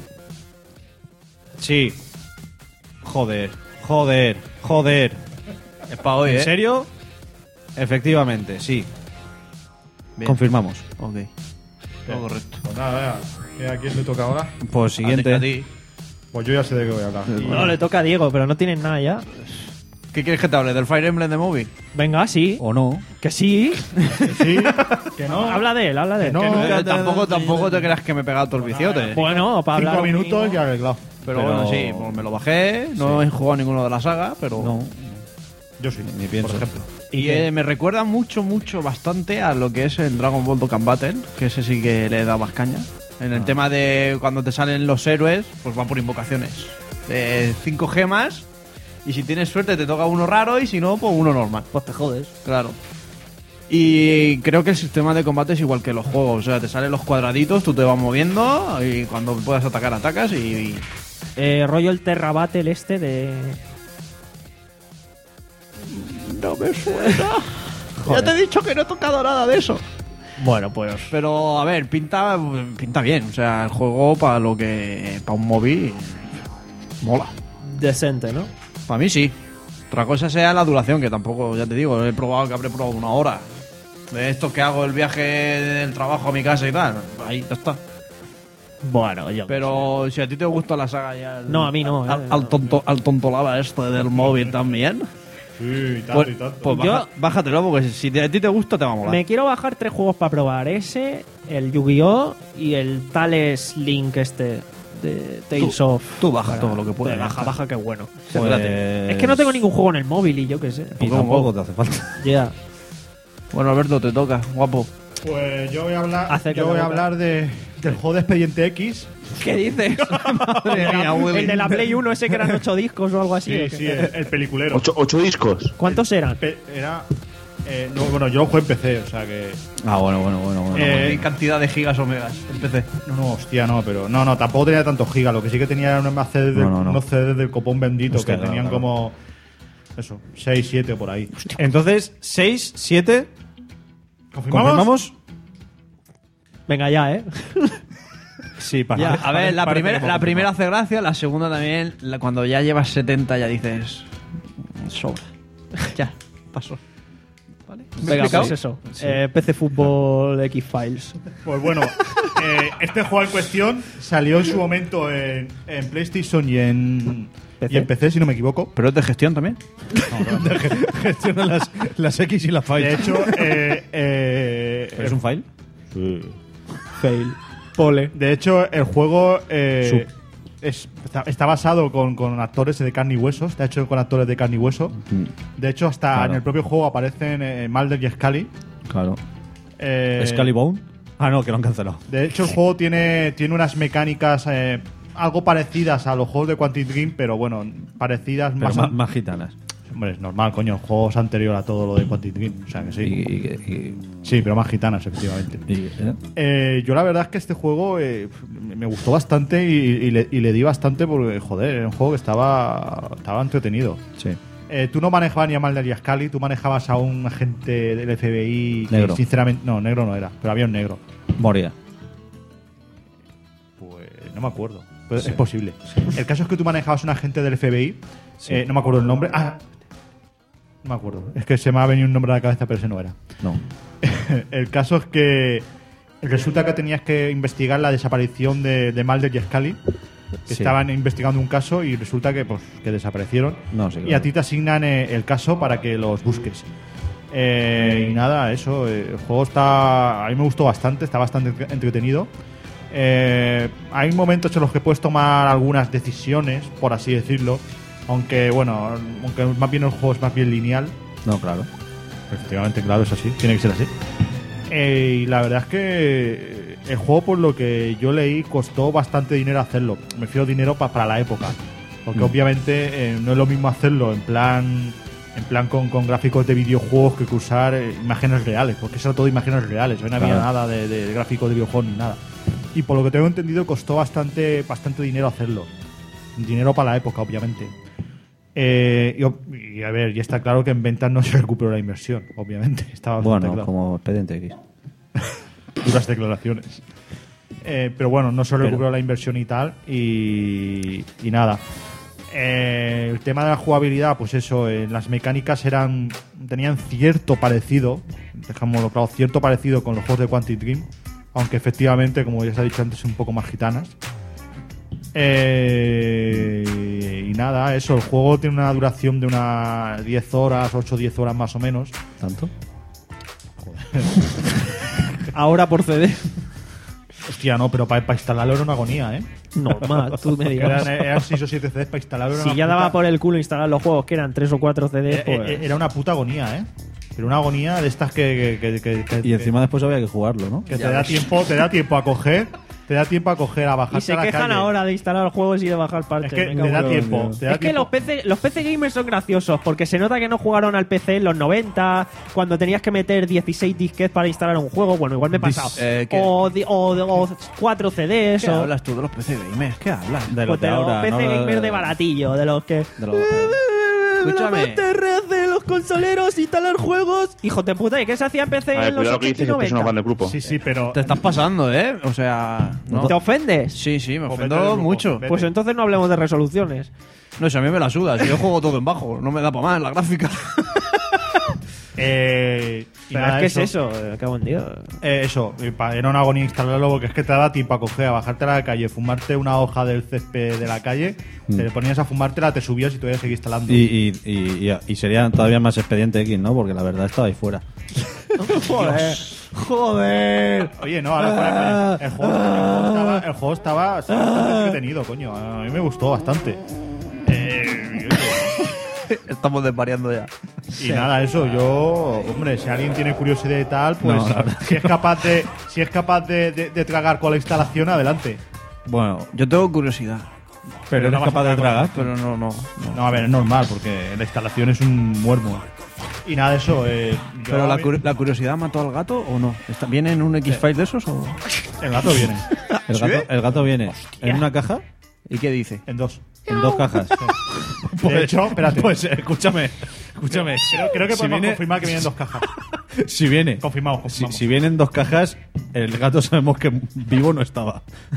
Sí. Joder, joder, joder. Es para hoy, ¿En ¿eh? serio? Efectivamente, sí. Bien. Confirmamos. Ok. Todo correcto. Pues nada, venga. ¿A quién le toca ahora? Pues siguiente. A ti, a ti. Pues yo ya sé de qué voy a hablar. No, le toca a Diego, pero no tienen nada ya. ¿Qué quieres que te hable? ¿Del Fire Emblem de móvil? Venga, sí. ¿O no? Que sí. Sí, que no. Habla de él, habla de él. no. Que nunca Eh, tampoco, tampoco te creas que me he pegado todo el viciote. Bueno, para hablar. Cinco un minutos mínimo. y arreglado. Pero, Pero- bueno, sí, pues me lo bajé. No he jugado ninguno de la saga, pero. No, Yo sí. ni pienso. Por ejemplo. Y eh, me recuerda mucho, mucho, bastante a lo que es el Dragon Ball Dokkan Battle, que ese sí que le he dado más caña. En el tema de cuando te salen los héroes, pues van por invocaciones. De cinco gemas, y si tienes suerte te toca uno raro, y si no, pues uno normal. Pues te jodes. Claro. Y creo que el sistema de combate es igual que los juegos. O sea, te salen los cuadraditos, tú te vas moviendo, y cuando puedas atacar, atacas, y... y- Eh, rollo el Terra Battle este de. No me suena. Ya te he dicho que no he tocado nada de eso. Bueno, pues. Pero, a ver, pinta, pinta bien. O sea, el juego para lo que. Para un móvil. Mola. Decente, ¿no? Para mí sí. Otra cosa sea la duración, que tampoco, ya te digo, he probado que habré probado una hora. De esto que hago el viaje del trabajo a mi casa y tal. Ahí ya está. Bueno, yo. Pero si a ti te gusta la saga ya. el- No, a mí no, Al, eh, al no. tonto, al tontolaba este del móvil también. Sí, y tanto, Pues, y tanto. pues Yo- baja- bájatelo, porque si a ti te gusta te va a molar. Me quiero bajar tres juegos para probar. Ese, el Yu-Gi-Oh! Y el Tales Link este de Tales Tú- of. tú baja Para- todo lo que puedas. Baja, baja, que bueno. Pues- Es que no tengo ningún juego en el móvil y yo qué sé. Y tampoco te hace falta. Ya. Bueno, Alberto, te toca, guapo. Pues yo voy a hablar, Acércate yo voy la a boca. hablar de, del juego de Expediente X. ¿Qué dices? Madre mía, Willy. El de la Play uno ese que eran ocho discos o algo así. Sí, ¿o qué? sí, el, el peliculero. Ocho, ocho discos. ¿Cuántos eran? Pe- Era. eh, no, bueno, yo lo jugué en P C, o sea que. Ah, bueno, bueno, bueno. bueno. Eh, ¿Qué cantidad de gigas o megas en P C? No, no, hostia, no, pero. No, no, tampoco tenía tantos gigas. Lo que sí que tenía eran unos C Ds del, No, no, no. unos C Ds del copón bendito Hostia, que claro, tenían claro. como. Eso, seis, siete por ahí. Entonces, seis, siete. ¿Confirmamos? ¿Confirmamos? Venga ya, ¿eh? Sí, para. Ya, a ver, la, parece primera, que la hemos primera hace gracia, la segunda también. la- cuando ya llevas setenta ya dices. Sobra. Ya, pasó. ¿Vale? ¿Me he Venga, explicado? pues eso. Eh, P C Fútbol X-Files. Pues bueno, eh, este juego en cuestión salió en su momento en, en PlayStation y en, P C. y en P C, si no me equivoco. ¿Pero es de gestión también? Gestiona las, las X y las De files. hecho, eh, eh, ¿Es un file? Fail. Pole. de hecho, el juego eh, es- está, está basado con, con actores de carne y hueso. Está hecho con actores de carne y hueso. De hecho, hasta Claro. en el propio juego aparecen eh, Mulder y Scully. Claro. Eh, ¿Scully Bone? Ah, no, que lo han cancelado. De hecho, el juego tiene, tiene unas mecánicas eh, algo parecidas a los juegos de Quantic Dream, pero bueno, parecidas Pero más. más, más gitanas. Hombre, es normal, coño. El juego es anterior a todo lo de Quantic Dream. O sea que sí. Y, y- y- Sí, pero más gitanas, efectivamente. y- ¿eh? Eh, yo la verdad es que este juego eh, me gustó bastante y, y le, y le di bastante porque, joder, era un juego que estaba, estaba entretenido. Sí. Eh, tú no manejabas ni a Mulder y a Scully, tú manejabas a un agente del F B I que, Negro. sinceramente, no, negro no era, pero había un negro. Moría. Pues no me acuerdo. Pues Sí. Es posible. El caso es que tú manejabas un agente del F B I, Sí. eh, no me acuerdo el nombre. Ah, no me acuerdo. Es que se me ha venido un nombre a la cabeza, pero ese no era. No. El caso es que resulta que tenías que investigar la desaparición de, de Mulder y Scully, que Sí. estaban investigando un caso y resulta que pues que desaparecieron. No, sí, Y claro. a ti te asignan eh, el caso para que los busques. Eh, y nada, eso. eh, el juego está. A mí me gustó bastante, está bastante entre- entretenido. Eh, hay momentos en los que puedes tomar algunas decisiones, por así decirlo. Aunque, bueno, aunque más bien el juego es más bien lineal. No, claro. Efectivamente, claro, es así, tiene que ser así. Eh, y la verdad es que el juego, por lo que yo leí, costó bastante dinero hacerlo. Me refiero dinero pa- para la época. Porque Mm. obviamente eh, no es lo mismo hacerlo en plan en plan con, con gráficos de videojuegos que usar eh, imágenes reales. Porque eso era todo imágenes reales. Hoy no había Claro. nada de, de gráficos de videojuegos ni nada. Y por lo que tengo entendido, costó bastante, bastante dinero hacerlo. Dinero para la época, obviamente. Eh, y, ob- y a ver, ya está claro que en ventas no se recuperó la inversión, obviamente. Estaba bastante Bueno, claro. como Expediente X. Duras declaraciones. Eh, pero bueno, no se Pero- recuperó la inversión y tal. Y, y nada. Eh, el tema de la jugabilidad, pues eso, eh, las mecánicas eran tenían cierto parecido, dejámoslo claro, cierto parecido con los juegos de Quantic Dream, aunque efectivamente, como ya se ha dicho antes, un poco más gitanas. Eh, y nada, eso, el juego tiene una duración de unas diez horas, ocho o diez horas más o menos. ¿Tanto? Ahora por C D. Hostia, no, pero para instalarlo era una agonía, ¿eh? Normal, tú me digas. Eran, eran seis o siete C Ds para instalarlo. Era Si una ya daba puta- por el culo instalar los juegos que eran tres o cuatro C Ds, Eh, pues. eh, Era una puta agonía, ¿eh? Pero una agonía de estas que, que, que, que- Y encima después había que jugarlo, ¿no? que te da tiempo, te da tiempo a coger, te da tiempo a coger, a bajarte Y se a la quejan calle. ahora de instalar juegos y de bajar parches. Es que Venga, te da bueno. tiempo, te da Es que tiempo. los P C, los P C gamers son graciosos porque se nota que no jugaron al P C en los noventa, cuando tenías que meter dieciséis disquetes para instalar un juego. Bueno, igual me he pasado. eh, ¿qué? o, di- o, o cuatro C Ds. ¿Qué o, hablas tú de los P C gamers? ¿Qué hablas? De pues los de de los ahora. P C no gamers de baratillo, de los que. de los- Escúchame. T R de los consoleros, instalar juegos. Hijos de puta, ¿y qué se hacía en P C A ver, en los cuidado que ochenta y dices que eso no noventa? van del grupo. Sí, sí, pero Te estás pasando, ¿eh? O sea, no. ¿Te ofendes? Sí, sí, me Pues vete del ofendo grupo, mucho. vete. Pues entonces no hablemos de resoluciones. No, si a mí me la suda, si yo juego todo en bajo, no me da para más la gráfica. eh, y Pero nada, es que es eso, eh, qué buen día. Eh, eso, y pa- era una agonía instalarlo porque es que te daba tiempo a coger, a bajarte a la calle, fumarte una hoja del césped de la calle, te ponías a fumártela, te subías y todavía seguías instalando. Y, y, y, y- y sería todavía más Expediente X, ¿no? Porque la verdad estaba ahí fuera. Joder. Joder. Oye, no, ahora fuera, coña. el juego, el juego estaba, el juego estaba, estaba bastante entretenido, coño. A mí me gustó bastante. Eh, Estamos desvariando ya. y nada, eso, yo, hombre, si alguien tiene curiosidad y tal, pues No, la verdad si es capaz de, si es capaz de, de, de tragar con la instalación, adelante. Bueno, yo tengo curiosidad. Pero no eres vas capaz a de tragar, tragar. Pero no, no. No, a ver, es normal, porque la instalación es un muermo. Y nada, eso. Eh, yo ¿Pero a la, mí- cur- la curiosidad mató al gato o no? ¿Está, ¿Viene en un X-File de esos o...? El gato viene. El gato, el gato viene en una caja, ¿Y qué dice? En dos. en dos cajas. De hecho, espérate. Pues eh, escúchame, escúchame. creo, creo que si podemos viene- confirmar que vienen dos cajas. Si viene, Confirmamos, si, confirmamos. si vienen dos cajas, el gato sabemos que vivo no estaba.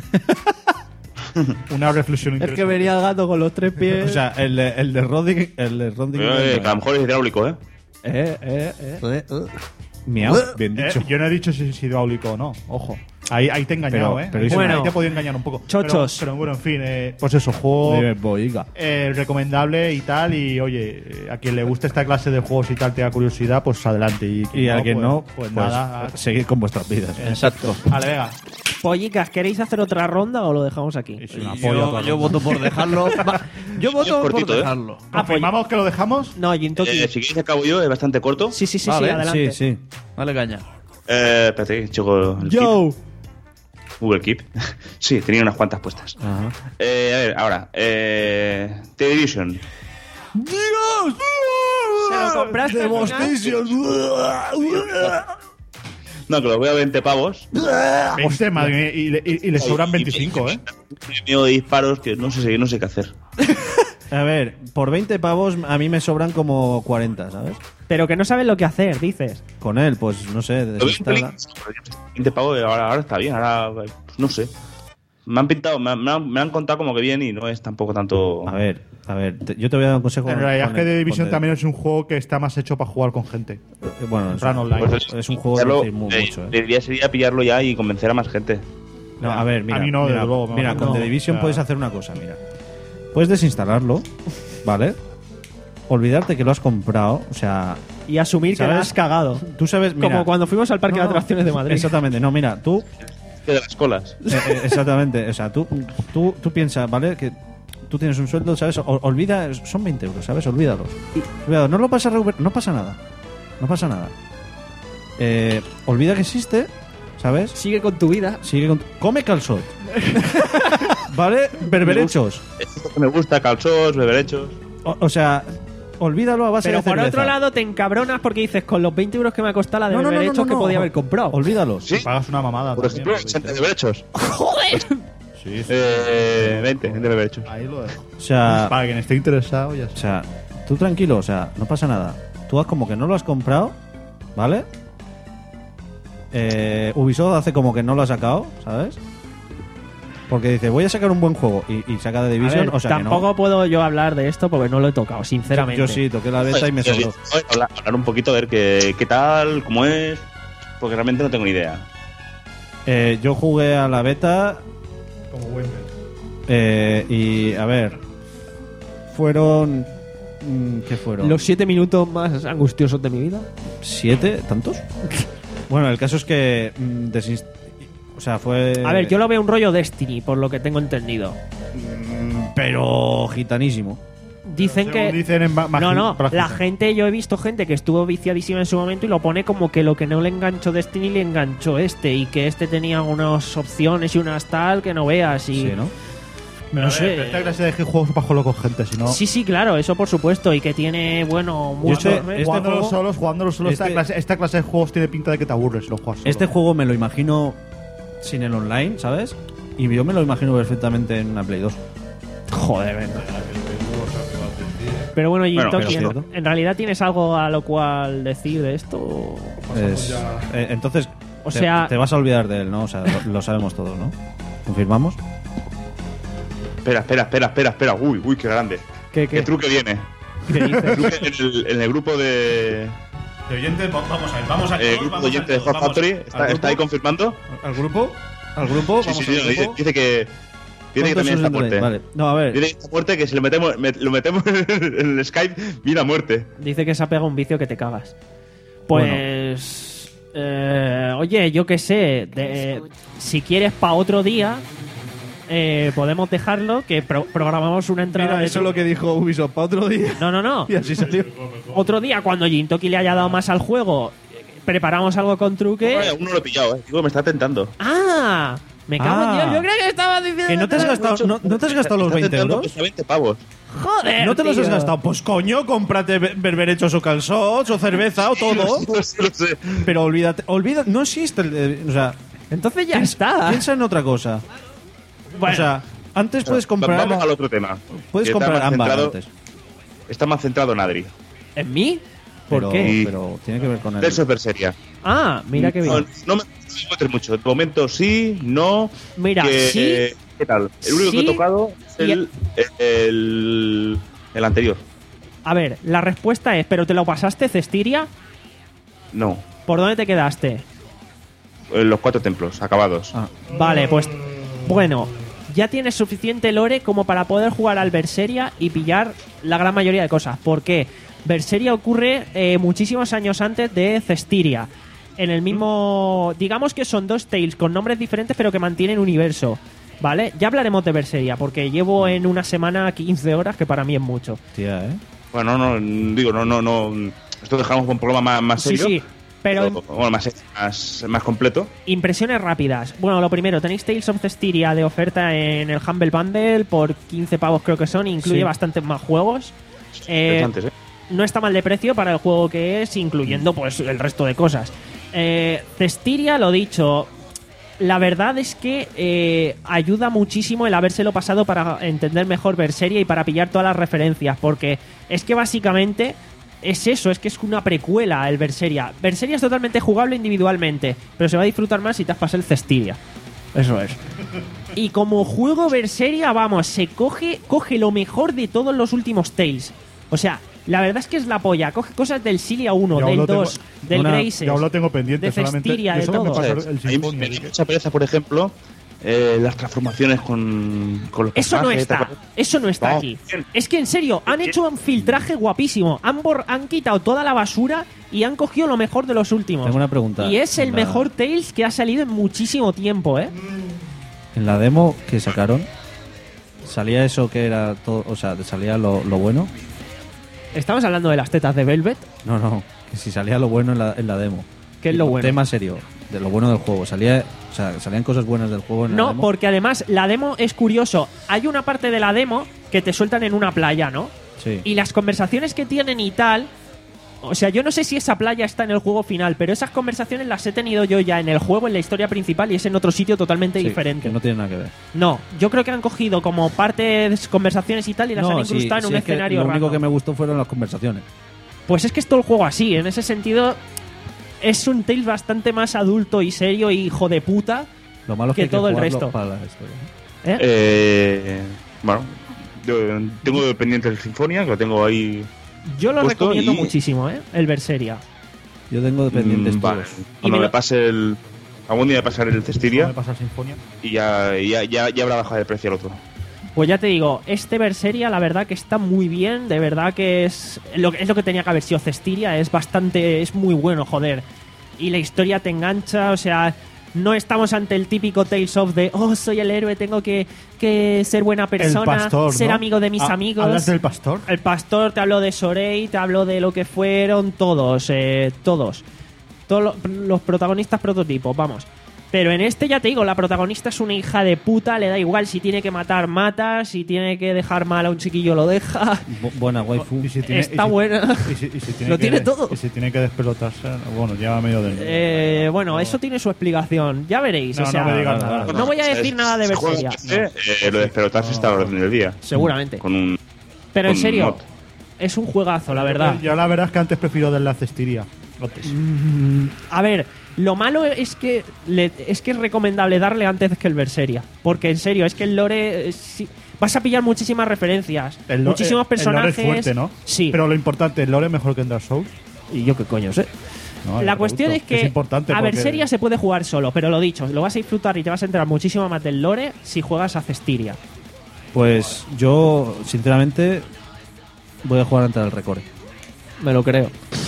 Una reflexión Es que interesante. venía el gato con los tres pies. O sea, el de, el de Roding, el de Roding. Eh, que a lo mejor es hidráulico, ¿eh? eh, eh, eh. Eh, eh. Miau, bien Eh, dicho. yo no he dicho si es hidráulico o no. Ojo. Ahí, ahí te he engañado, Pero- ¿eh? pero ahí, te- bueno. ahí te he podido engañar un poco. Chochos. Pero, pero bueno, en fin, eh, pues eso, juego Dime, boiga. eh, recomendable y tal. Y oye, eh, a quien le guste esta clase de juegos y tal, tenga curiosidad, pues adelante. Y, Y a quien pues, no, pues, pues, nada. seguid con vuestras vidas. Exacto. Vale, venga. Pollicas, ¿queréis hacer otra ronda o lo dejamos aquí? Es una polla Yo, toda yo la- voto por dejarlo. Va, yo voto por cortito, ¿eh? dejarlo. ¿Confirmamos que lo dejamos? No, Gintoki. Eh, si queréis acabo yo, es bastante corto. sí, sí, sí, Vale, sí, adelante. Sí, sí. Dale caña. Eh, espérate, chico. el Yo. Keep. Google Keep. Sí, tenía unas cuantas puestas. Ajá. Eh, a ver, ahora. Eh, The Division. ¿Se lo compraste al final? No, que lo veo a veinte pavos. veinte, madre mía, y, le- y- y le sobran veinticinco, ¿eh? Mío de disparos que no sé, no sé qué hacer. A ver, por veinte pavos a mí me sobran como cuarenta, ¿sabes? Pero que no sabes lo que hacer, dices. Con él, pues no sé, Lo veo desinstala. veinte pavos, ahora, ahora está bien. Ahora, pues, no sé. Me han pintado, me han, me han- me han contado como que bien y no es tampoco tanto. A ver, a ver, te- yo te voy a dar un consejo. En realidad es con que el- The Division con también es un juego que está más hecho para jugar con gente. eh, Bueno, es, Run online. Pues es un juego de pillarlo, decir mu- eh, mucho, ¿eh? La idea sería pillarlo ya y convencer a más gente. No, a ver, mira, A mí no, mira, desde luego, me mira, imagino. con The Division O sea- puedes hacer una cosa, mira. Puedes desinstalarlo, ¿vale? Olvidarte que lo has comprado, o sea, Y asumir que la ¿Sabes? has cagado. tú sabes, mira, Como cuando fuimos al parque No, de atracciones de Madrid. Exactamente, no, mira, tú Que de las colas. Eh, eh, exactamente, o sea, tú, tú, tú piensas, ¿vale? Que tú tienes un sueldo, ¿sabes? O- olvida, son veinte euros, ¿sabes? Olvídalos. Olvídalos, no lo pasa a recuperar, no pasa nada. No pasa nada. Eh, olvida que existe, ¿sabes? Sigue con tu vida. Sigue con, come calzot. ¿Vale? Berberechos. Esto que me gusta, calzos, beberechos. O, o sea, olvídalo a base Pero de por cerveza. otro lado te encabronas porque dices con los veinte euros que me ha costado la de No, no, no, derechos no, no, que no. podía haber comprado. Olvídalos. Sí. Pagas una mamada Por también. ejemplo, por ochenta de veinte. beberechos. Sí, sí. Eh, veinte de beberechos. Ahí lo dejo. O sea, Para quien esté interesado, ya o está. sea, tú tranquilo, o sea, no pasa nada. Tú haz como que no lo has comprado, ¿vale? Eh, Ubisoft hace como que no lo ha sacado, ¿sabes? Porque dice, voy a sacar un buen juego y, y saca The A Division, ver, o sea tampoco que puedo yo hablar de esto porque no lo he tocado, no. sinceramente. Yo sí, toqué la beta y me sobró. Hablar, hablar un poquito, a ver qué, qué tal, cómo es. Porque realmente no tengo ni idea. Eh, yo jugué a la beta Como buen eh, y, a ver, fueron... mm, ¿Qué fueron? Los siete minutos más angustiosos de mi vida. ¿Siete? ¿Tantos? Bueno, el caso es que... mm, desinst- o sea, fue... A ver, yo lo veo un rollo Destiny, por lo que tengo entendido. Mm, Pero gitanísimo. Dicen Según que... dicen en ma- No, no, Magin- la gente, yo he visto gente que estuvo viciadísima en su momento y lo pone como que lo que no le enganchó Destiny le enganchó este y que este tenía unas opciones y unas tal que no veas y... Sí, ¿no? Pero, no a sé. ver, pero esta clase de juegos para jugarlo con gente, si no. Sí, sí, claro, eso por supuesto y que tiene, bueno, mucho... este- este jugándolo juego- solos, jugándolo solos, esta, este- clase, esta clase de juegos tiene pinta de que te aburres si lo juegas solo. Este juego me lo imagino sin el online, ¿sabes? Y yo me lo imagino perfectamente en una Play dos. Joder, venga. Pero bueno, Bueno, Gintoki, pero ¿en, sí. en realidad tienes algo a lo cual decir de esto? ¿O? Es- eh, entonces, O te, sea- te vas a olvidar de él, ¿no? O sea, lo, lo sabemos todos, ¿no? ¿Confirmamos? Espera, espera, espera, espera, espera. Uy, uy, qué grande. ¿Qué, ¿Qué qué, truque viene? qué dices? Truque en, el, en el grupo de. De oyentes, vamos a ir, vamos a eh, El grupo de oyentes de Hot Factory. ¿Está, está ahí confirmando? ¿Al grupo? ¿Al grupo? Sí, sí, sí. Dice, dice que. Dice que ¿Cuántos también está usuarios muerte. tenéis? Vale. No, a ver. Dice que está muerte, que si lo metemos, met- lo metemos en el Skype, viene a muerte. Dice que se ha pegado un vicio que te cagas. Pues... Eh, oye, yo qué sé, de- si quieres para otro día, eh, podemos dejarlo, que pro- programamos una entrada. Mira, de eso es lo que dijo Ubisoft para otro día. No, no, no. Y así salió. Otro día, cuando Jintoki le haya dado más al juego, preparamos algo con truque. Oye, aún no lo he pillado, eh. Digo, me está tentando. ¡Ah! Me cago en Ah. Dios. Yo creo que estaba diciendo. ¿Que no te has gastado, no, no te has gastado los Me está veinte tentando euros? que sea veinte pavos. Joder. ¿No te los has tío. gastado? Pues coño, cómprate be- berberechos o calzots o cerveza o todo. Lo sé, lo sé. Pero olvídate, olvida, no existe el, eh, o sea, Entonces ya piensa, está. piensa en otra cosa. Bueno. O sea, antes puedes comprar, Vamos al otro tema. puedes Que está comprar más ambas centrado- antes. Está más centrado en Adri. ¿En mí? ¿Por Pero, qué? Sí. pero tiene que ver con el... Eso es Berseria. Ah, mira qué No, bien. no me encuentres mucho. De momento sí, no. Mira, que- sí. ¿Qué tal? El único Sí, que he tocado es y- el, el, el anterior. A ver, la respuesta es, ¿pero te lo pasaste, Cestiria? No. ¿Por dónde te quedaste? En los cuatro templos, acabados. Ah, Vale, pues bueno, ya tienes suficiente lore como para poder jugar al Berseria y pillar la gran mayoría de cosas. ¿Por qué? Berseria ocurre eh, muchísimos años antes de Cestiria. En el mismo... Digamos que son dos Tales con nombres diferentes pero que mantienen universo. ¿Vale? Ya hablaremos de Berseria porque llevo en una semana quince horas, que para mí es mucho. tía, ¿eh? Bueno, no, digo, no, no, no. Esto dejamos con un programa más, más Sí, serio. sí, pero... Bueno, más, más, más completo. Impresiones rápidas. Bueno, lo primero, tenéis Tales of Cestiria de oferta en el Humble Bundle por quince pavos creo que son, incluye Sí. bastantes más juegos. Eh, Interesantes, ¿eh? no está mal de precio para el juego que es, incluyendo pues el resto de cosas. Eh, Cestiria, lo dicho, la verdad es que eh, ayuda muchísimo el habérselo pasado para entender mejor Berseria y para pillar todas las referencias, porque es que básicamente es eso, es que es una precuela el Berseria. Berseria es totalmente jugable individualmente, pero se va a disfrutar más si te has pasado el Cestiria. Eso es. Y como juego Berseria, vamos, se coge, coge lo mejor de todos los últimos Tales. O sea, la verdad es que es la polla. Coge cosas del Silia uno, Yo del lo tengo- dos, del una- Graces, Yo aún lo tengo pendiente de solamente. Cestiria, yo de solo me todo. paso O sea, el a mí Sinfonia. me da mucha pereza, por ejemplo, eh, las transformaciones con, con los Eso no personajes, ¿te está, acuerdas? eso no está No, aquí. bien. Es que en serio, han hecho un filtraje guapísimo. Han, bor- han quitado toda la basura y han cogido lo mejor de los últimos. Tengo una pregunta. Y es el La- mejor Tales que ha salido en muchísimo tiempo, ¿eh? En la demo que sacaron, salía eso que era todo, o sea, salía lo, lo bueno. Estamos hablando de las tetas de Velvet, No, no, que si salía lo bueno en la, en la demo. que es lo bueno. Tema serio, de lo bueno del juego. Salía, o sea, salían cosas buenas del juego en la No, demo. porque además la demo es curioso. Hay una parte de la demo que te sueltan en una playa, ¿no? Sí. Y las conversaciones que tienen y tal. O sea, yo no sé si esa playa está en el juego final, pero esas conversaciones las he tenido yo ya en el juego, en la historia principal, y es en otro sitio totalmente Sí, diferente. que no tiene nada que ver. No, yo creo que han cogido como parte de conversaciones y tal y las han No, incrustado sí, en sí, un es que escenario lo único random. que me gustó fueron las conversaciones. Pues es que es todo el juego así, en ese sentido es un Tales bastante más adulto y serio y hijo de puta. Lo malo es Que que, hay que todo el jugarlo resto. para la historia. ¿eh? Eh, bueno, yo tengo pendiente el Sinfonia, que lo tengo ahí. Yo lo puesto recomiendo y- muchísimo, ¿eh? El Berseria. Yo tengo dependientes Mm, vale. todos. Y Cuando me me lo- pase el. Algún día me pasaré el ¿Cómo Cestiria me pasa el Sinfonia? y ya, ya, ya, ya habrá bajado el precio al otro. Pues ya te digo, este Berseria la verdad que está muy bien, de verdad que es lo, es lo que tenía que haber sido Cestiria, es bastante, es muy bueno, joder. Y la historia te engancha, o sea, no estamos ante el típico Tales of de, oh, soy el héroe, tengo que, que ser buena persona, el pastor, ser ¿no? amigo de mis Ah, amigos. ¿Hablas del pastor? El pastor, te habló de Sorey, te habló de lo que fueron todos, eh, todos. Todos lo- los protagonistas prototipos, vamos. Pero en este ya te digo, la protagonista es una hija de puta, le da igual si tiene que matar, mata, si tiene que dejar mal a un chiquillo, lo deja. Bu- buena waifu. Y si tiene- Está y si- buena. Y si, y si tiene Lo que tiene de- todo. Y si tiene que despelotarse, bueno, lleva medio del. Eh, bueno, eso tiene su explicación, ya veréis. No, o sea, no me digas nada. no voy a O sea, decir es- nada de si juegas Berseria, en P C, eh, lo de despelotarse está a la orden del día. seguramente. Con un. Pero en con serio, mod. es un juegazo, la verdad. Yo la verdad es que antes prefiero del la Cestiria. Antes. A ver, lo malo es que le- es que es recomendable darle antes que el Berseria. Porque en serio, es que el lore. eh, sí, vas a pillar muchísimas referencias. El lo- muchísimos eh, personajes. El lore es fuerte, ¿no? Sí. Pero lo importante, el lore es mejor que en Dark Souls. Y yo qué coño sé. No, La yo cuestión es pregunto. que Es importante a porque- Berseria se puede jugar solo, pero lo dicho, lo vas a disfrutar y te vas a enterar muchísimo más del lore si juegas a Cestiria. Pues yo, sinceramente, voy a jugar ante el Recore. Me lo creo.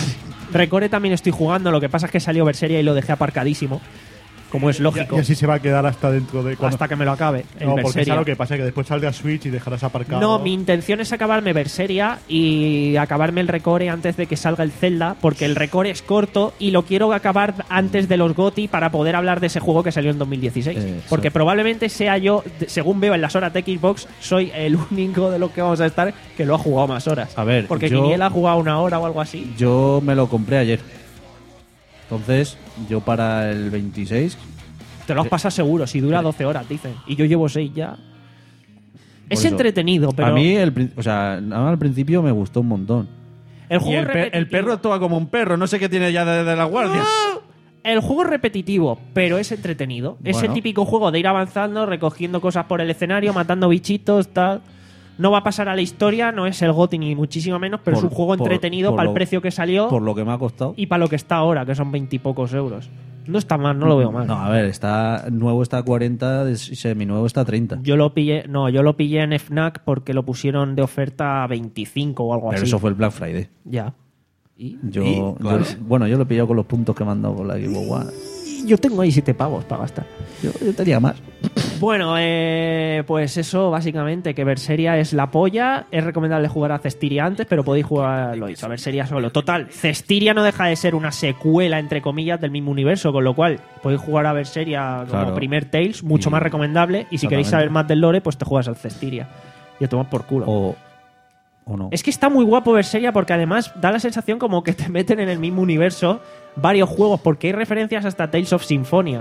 Recore también estoy jugando, lo que pasa es que salió Berseria y lo dejé aparcadísimo, como es lógico. Y así se va a quedar hasta dentro de... cuando- Hasta que me lo acabe. el No, porque Berseria. es lo que pasa, que después salga Switch y dejarás aparcado. No, mi intención es acabarme Berseria y acabarme el Recore antes de que salga el Zelda, porque el Recore es corto y lo quiero acabar antes de los GOTY para poder hablar de ese juego que salió en dos mil dieciséis. Eso. Porque probablemente sea yo, de- según veo en las horas de Xbox, soy el único de los que vamos a estar que lo ha jugado más horas. A ver, porque yo- Quiniela ha jugado una hora o algo así. Yo me lo compré ayer. Entonces, yo para el veintiséis... Te lo has pasado seguro, si dura doce horas, dicen. Y yo llevo seis ya. Es eso. entretenido, pero A mí, el, prin- o sea, nada, al principio me gustó un montón. el juego Y el, es pe- repetitivo. el perro actúa como un perro, no sé qué tiene ya de, de la guardia. El juego es repetitivo, pero es entretenido. Es el Bueno. típico juego de ir avanzando, recogiendo cosas por el escenario, matando bichitos, tal. No va a pasar a la historia, no es el GOTY ni muchísimo menos, pero Por- es un juego por- entretenido por para el lo- precio que salió Por lo que me ha costado. y para lo que está ahora, que son veintipocos euros. No está mal, no lo veo mal. No, a ver, está nuevo está a cuarenta y seminuevo está a treinta. Yo lo pillé, no, yo lo pillé en Fnac porque lo pusieron de oferta a veinticinco o algo Pero así. eso fue el Black Friday. Ya. ¿Y? Yo, Y, yo- claro. bueno, yo lo he pillado con los puntos que me han dado por la Xbox One. Yo tengo ahí siete pavos para gastar. Yo, yo tenía más. Bueno, eh, pues eso básicamente, que Berseria es la polla. Es recomendable jugar a Cestiria antes, pero podéis jugar, lo he dicho, a Berseria solo. Total, Cestiria no deja de ser una secuela, entre comillas, del mismo universo, con lo cual podéis jugar a Berseria como Claro. primer Tales, mucho Y- más recomendable. Y si queréis Exactamente. saber más del lore, pues te juegas al Cestiria. Y a tomar por culo. O, o no. Es que está muy guapo Berseria porque además da la sensación como que te meten en el mismo universo varios juegos, porque hay referencias hasta Tales of Symphonia.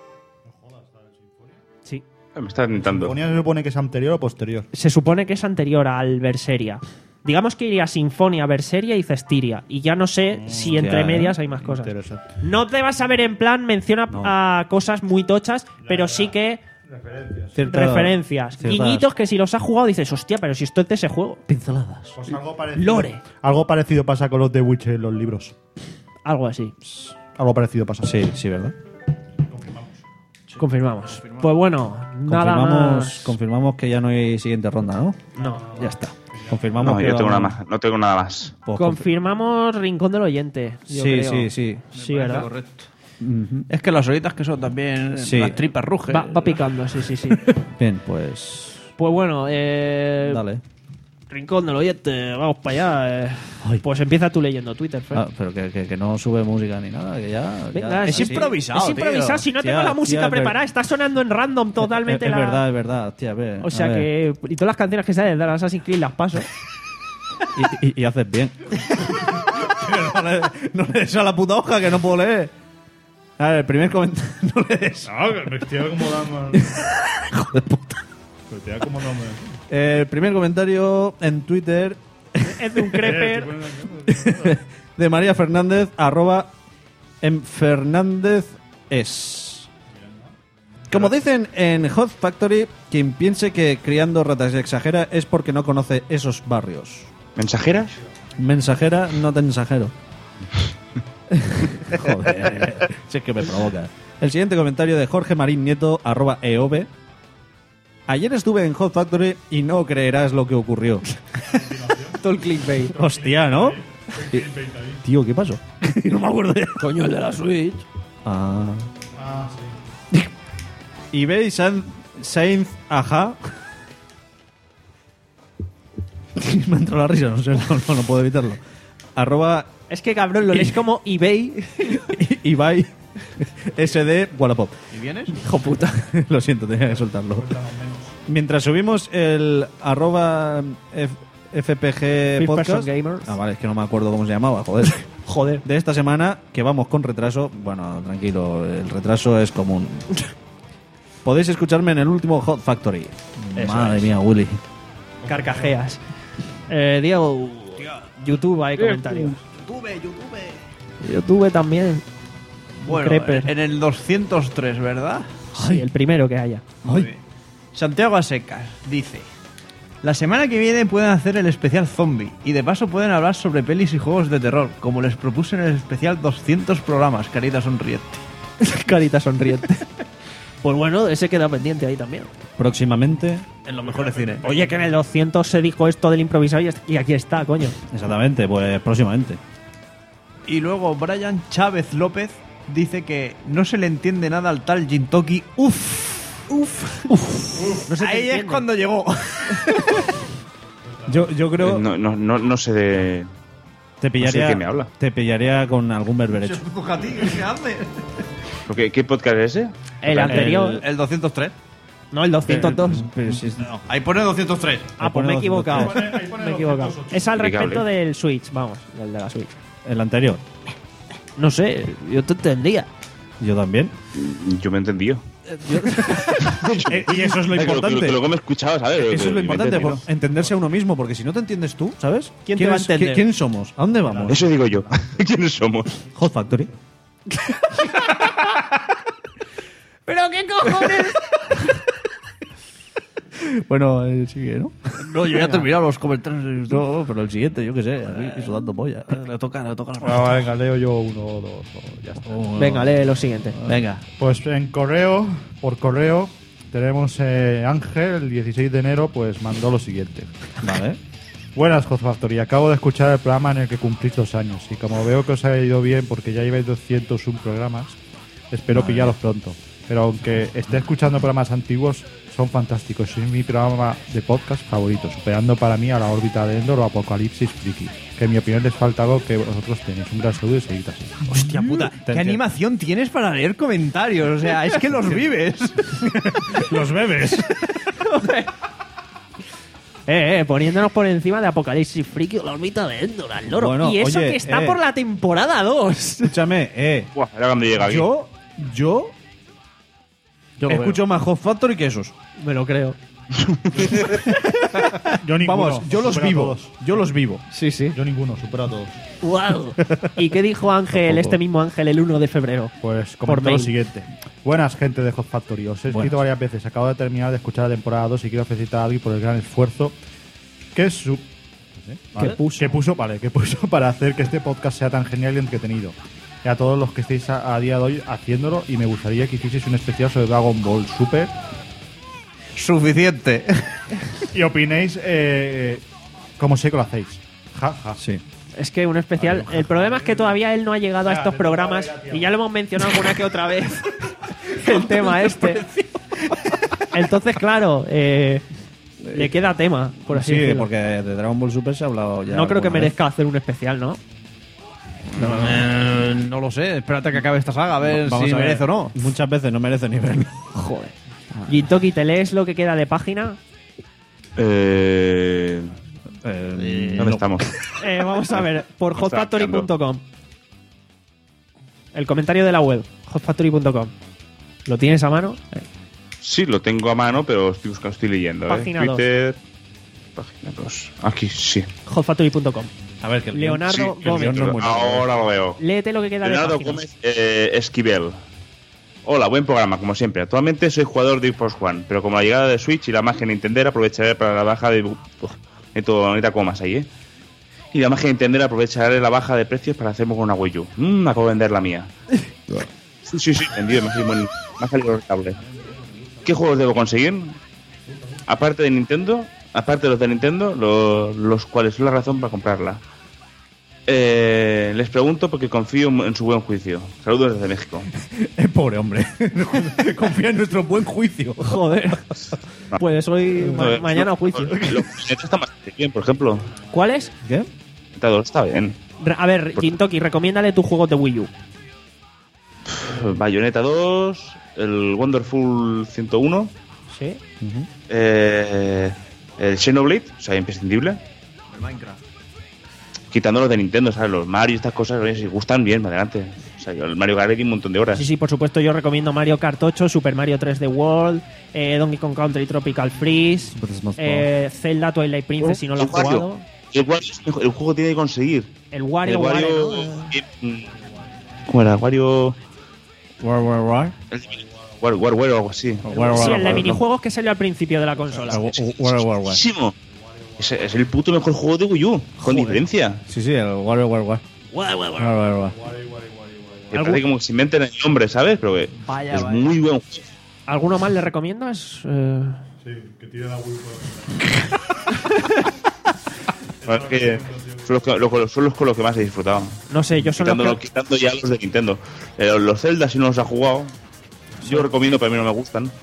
Sí. Me está tentando. Sinfonía se supone que es anterior o posterior. Se supone que es anterior al Berseria. Digamos que iría Sinfonia, Berseria y Cestiria. Y ya no sé si entre ya, medias eh. hay más cosas. Interesante. No te vas a ver en plan, menciona No. a cosas muy tochas, pero sí que Cierta- referencias. ciertas Guiñitos que si los has jugado dices, hostia, pero si esto es de ese juego. pinceladas. Pues algo parecido, Lore. Algo parecido pasa con los de Witcher en los libros. Algo así. Algo parecido pasa. Sí, sí, ¿verdad? Confirmamos. Pues bueno, nada Confirmamos, más. confirmamos que ya no hay siguiente ronda, ¿no? No, ya está. Confirmamos No, que yo tengo vamos- nada más. No tengo nada más. Pues Confirmamos Rincón del Oyente. yo Sí, creo. sí, sí. Sí, ¿verdad? Correcto. Ujú. Es que las horitas que son también, Sí. las tripas rugen. Va, va picando, sí, sí, sí. Bien, pues. Pues bueno, eh, Dale. Rincón del Oyente, vamos para allá. eh. Pues empieza tú leyendo Twitter, Fred. Ah, pero que, que- que no sube música ni nada, que ya. Venga, ya- es sí. improvisado, Es improvisado, tío. si no Tía, tengo la música tía, es preparada, ver- está sonando en random totalmente. Es, es la- verdad, es verdad. Tía, a ver, O a sea ver. que. Y todas las canciones que salen de Assassin's Creed las paso. Y, y- y haces bien. no, le, no le des a la puta hoja que no puedo leer. A ver, el primer comentario. No le des. No, que me estoy acomodando. Hijo de puta. Me estoy acomodando. El primer comentario en Twitter Es de un creeper. de María Fernández, arroba en Fernández es. Como dicen en Hot Factory, quien piense que criando ratas exagera es porque no conoce esos barrios. ¿Mensajeras? Mensajera, no te mensajero. Joder, si es que me provoca. El siguiente comentario de Jorge Marín Nieto, arroba eov. Ayer estuve en Hot Factory y no creerás lo que ocurrió. Todo el clickbait. Hostia, ¿no? Y- Tío, ¿qué pasó? No me acuerdo ya. Coño, el de la Switch. Ah. Y veis San- Sainz, ajá. Me ha entrado la risa, no sé, no, no, no puedo evitarlo. Arroba Es que cabrón, lo lees como eBay. Ibai S D Wallapop. ¿Y vienes? Hijo puta. Lo siento, tenía que soltarlo. Mientras subimos el arroba F- FPG First Person Podcast. Gamers. Ah, vale, es que no me acuerdo cómo se llamaba, joder. Joder. De esta semana, que vamos con retraso. Bueno, tranquilo, el retraso es común. Podéis escucharme en el último Hot Factory. Eso Madre es. mía, Willy. Carcajeas. Eh, Diego, YouTube hay comentarios. YouTube, YouTube. YouTube también. Bueno, Creeper. en el doscientos tres, ¿verdad? Sí, el primero que haya. Muy bien. Santiago Asecas dice: la semana que viene pueden hacer el especial zombie y de paso pueden hablar sobre pelis y juegos de terror, como les propuse en el especial doscientos programas, carita sonriente. Carita sonriente. Pues bueno, ese queda pendiente ahí también. Próximamente. En los mejores cines. Oye, que en el doscientos se dijo esto del improvisado y est- y aquí está, coño. Exactamente, pues próximamente. Y luego Brian Chávez López dice que no se le entiende nada al tal Jintoki. Uf, uf, uf. No se te Ahí es entiende. cuando llegó. Yo, yo creo No, no, no, no sé de... te pillaría, no sé de qué me habla. te pillaría con algún berberecho. ¿Qué hace? ¿Qué, ¿Qué podcast es ese? El anterior. El, el doscientos tres. No, el doscientos dos. Pero si es- Ahí pone doscientos tres. Ah, pues me he equivocado. Ahí pone- ahí pone Me he equivocado. doscientos ocho. Es al respecto Explicable. del Switch, vamos, del de la Switch. el anterior. No sé, yo te entendía. Yo también. Yo me he entendido. Eh, y eso es lo Que lo- importante. Que luego me he escuchado, ¿sabes? Eso Que- es que lo me he importante, entendido. por entenderse a uno mismo, porque si no te entiendes tú, ¿sabes? ¿Quién te va a es- entender? ¿Quién somos? ¿A dónde vamos? Eso digo yo. ¿Quiénes somos? Hot Factory. ¿Pero qué cojones? Bueno, eh, sigue, ¿no? No, yo ya he terminado los comentarios. No, pero el siguiente, yo qué sé, aquí sudando polla. Le toca, le toca la Ah, venga, leo yo uno, dos, dos, ya está. Venga, lee lo siguiente. Venga. Pues en correo, por correo, tenemos eh, Ángel, el dieciséis de enero, pues mandó lo siguiente. Vale. Buenas, Hot Factory. Acabo de escuchar el programa en el que cumplís dos años y como veo que os ha ido bien porque ya lleváis doscientos un programas, espero pillaros pronto. Pero aunque esté escuchando programas antiguos, son fantásticos. Sois mi programa de podcast favorito, superando para mí a La órbita de Endor o Apocalipsis Friki. Que en mi opinión les falta algo que vosotros tenéis. Un gran saludo y seguid así. Hostia puta, ¿qué entiendo. animación tienes para leer comentarios? O sea, es que los vives. Los bebes. Eh, eh, poniéndonos por encima de Apocalipsis Friki o la órbita de Endor, al loro. Bueno, y eso oye, que está eh. por la temporada dos. Escúchame, eh. Buah, era cuando llega aquí. Yo, yo, Yo lo escucho más Hot Factory que esos. Me lo creo. Yo ninguno. Vamos, yo los supera a vivo. todos. Yo los vivo. Sí, sí. Yo ninguno, supera a todos. Wow. ¿Y qué dijo Ángel, Tampoco. este mismo Ángel, el uno de febrero? Pues Por comento lo mail. siguiente. Buenas, gente de Hot Factory. Os he escrito Buenas. varias veces. Acabo de terminar de escuchar la temporada dos y quiero felicitar a Adri por el gran esfuerzo que su ¿Qué puso? que puso, vale, que puso para hacer que este podcast sea tan genial y entretenido. Y a todos los que estéis a, a día de hoy haciéndolo, y me gustaría que hicieseis un especial sobre Dragon Ball Super Suficiente. y opinéis eh, cómo sé que lo hacéis. Ja, ja. Sí. Es que un especial. El problema es que todavía él no ha llegado a Ya, estos te programas toca ya, tío. y ya lo hemos mencionado alguna que otra vez. El tema este. Entonces, claro, eh, le queda tema, por así Sí, decirlo. porque de Dragon Ball Super se ha hablado ya. No creo que alguna vez. merezca hacer un especial, ¿no? Eh, no lo sé, espérate que acabe esta saga a ver Vamos si a ver. merece o no. Muchas veces no merece ni verlo. Joder. Gintoki, ¿te lees lo que queda de página? Eh, Eh, ¿Dónde no. estamos? Eh, vamos a ver, por Está hotfactory punto com. El comentario de la web, hotfactory punto com. ¿Lo tienes a mano? Eh, Sí, lo tengo a mano, pero estoy buscando, estoy leyendo. ¿eh? Página dos. Twitter. Página dos. Aquí, sí. hotfactory punto com. A ver, que el Leonardo Sí, Gómez. guión no es muy largo. Ahora lo veo. Léete lo que queda Leonardo de página. Gómez eh, Esquivel. Hola, buen programa, como siempre. Actualmente soy jugador de Xbox One, pero como la llegada de Switch y la magia Nintendo aprovecharé para la baja de... Uf, necesito, necesito comas ahí, ¿eh? Y la magia Nintendo aprovecharé la baja de precios para hacerme con una Wii U. Mmm, acabo de vender la mía. Sí, sí, sí, vendido, me ha salido, me ha salido rentable. ¿Qué juegos debo conseguir? Aparte de Nintendo, aparte de los de Nintendo, lo- los cuales son la razón para comprarla. Eh, les pregunto porque confío en su buen juicio. Saludos desde México. Eh, pobre hombre. Confía en nuestro buen juicio. Joder. Pues hoy, ma- Eh, mañana lo- juicio. Lo Bayonetta está bastante bien, por ejemplo. ¿Cuál es? ¿Qué? Bayonetta dos está bien. Re- A ver, Gintoki, recomiéndale tus juegos de Wii U. Bayonetta dos, el Wonderful ciento uno, ¿Sí? eh, el Xenoblade, o sea, imprescindible. El Minecraft. Quitando los de Nintendo, ¿sabes? Los Mario y estas cosas, oye, si gustan bien, adelante. O sea, yo el Mario Kart le di un montón de horas. Sí, sí, por supuesto, yo recomiendo Mario Kart ocho, Super Mario tres D World, eh, Donkey Kong Country Tropical Freeze, Super Smash Bros. eh, Zelda Twilight Princess, si no lo has El Wario. jugado. El, Wario es mejor, el juego tiene que conseguir. El Wario, el Wario. Wario, ¿no? eh, mm, ¿Cómo era? Wario. War, war, war. el- Wario, Wario, Wario, algo así. War, Sí, war, el de war, minijuegos que salió al principio de la consola. war. War, war, war. Buenísimo. Es, es el puto mejor juego de Wii U, con diferencia. Sí, sí, el War, war, war. War, war, war. Me parece como que se inventen el nombre, ¿sabes? Pero que Vaya, es vaya. muy buen juego. ¿Alguno más le recomiendas? Eh, Sí, que tire la Wii. Es que Son los, que, los, son los con los que más he disfrutado. No sé, yo son quitando, los que... quitando ya los de Nintendo. Eh, los Zelda si no los ha jugado. Yo recomiendo, pero a mí no me gustan.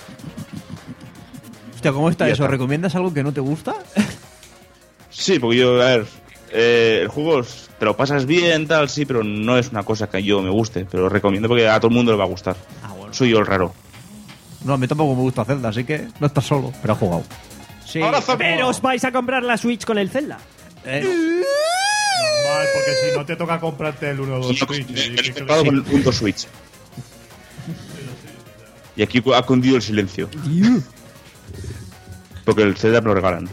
Hostia, ¿cómo está Ya eso? está. ¿Recomiendas algo que no te gusta? Sí, porque yo, a ver, eh, el juego es- te lo pasas bien, tal, sí, pero no es una cosa que yo me guste. Pero lo recomiendo porque a todo el mundo le va a gustar. Ah, bueno. Soy yo el raro. No, a mí tampoco me gusta Zelda, así que no estás solo. Pero has jugado. Sí, pero os vais a comprar la Switch con el Zelda. Eh, Normal, porque si no te toca comprarte el uno o dos Yo Switch. me- y- me he y- comprado con el punto Switch. Y aquí ha cundido el silencio. Porque el Zelda me lo regalan.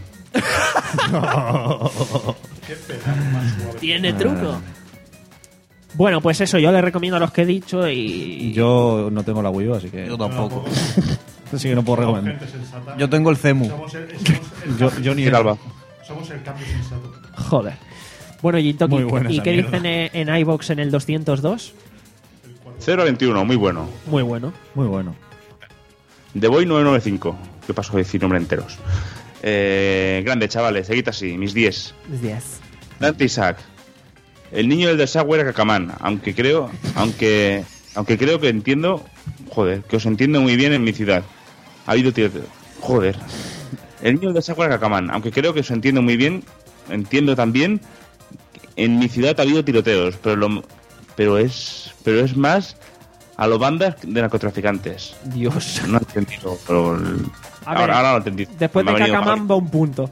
Tiene truco. Bueno, pues eso, yo les recomiendo a los que he dicho y... Yo no tengo la Wii U, así que. yo tampoco. Así que no puedo Somos recomendar. gente sensata. Yo tengo el Cemu. Somos el, somos el, Yo, yo ni Mira, Alba. somos el cambio sensato. Joder. Bueno, Gintoki, Muy buena ¿y esa qué mierda. dicen en, en iVoox en el doscientos dos? cero a veintiuno, muy bueno. Muy bueno. Muy bueno. The Boy nueve nueve cinco. ¿Qué paso de decir nombre enteros? Eh, grande, chavales, seguid así, mis diez. Yes. Dante Isaac. El niño del desagüe era Cacamán, aunque creo, aunque, aunque creo que entiendo, joder, que os entiendo muy bien en mi ciudad. Ha habido tiroteo. Joder. El niño del desagüe era Cacamán, aunque creo que os entiendo muy bien, entiendo también, en mi ciudad ha habido tiroteos, pero lo, pero es, pero es más a lo bandas de narcotraficantes. Dios. No he entendido, pero el- A ahora, ver, ahora lo he entendido. Después Me de ha venido Cacamán mal. va un punto.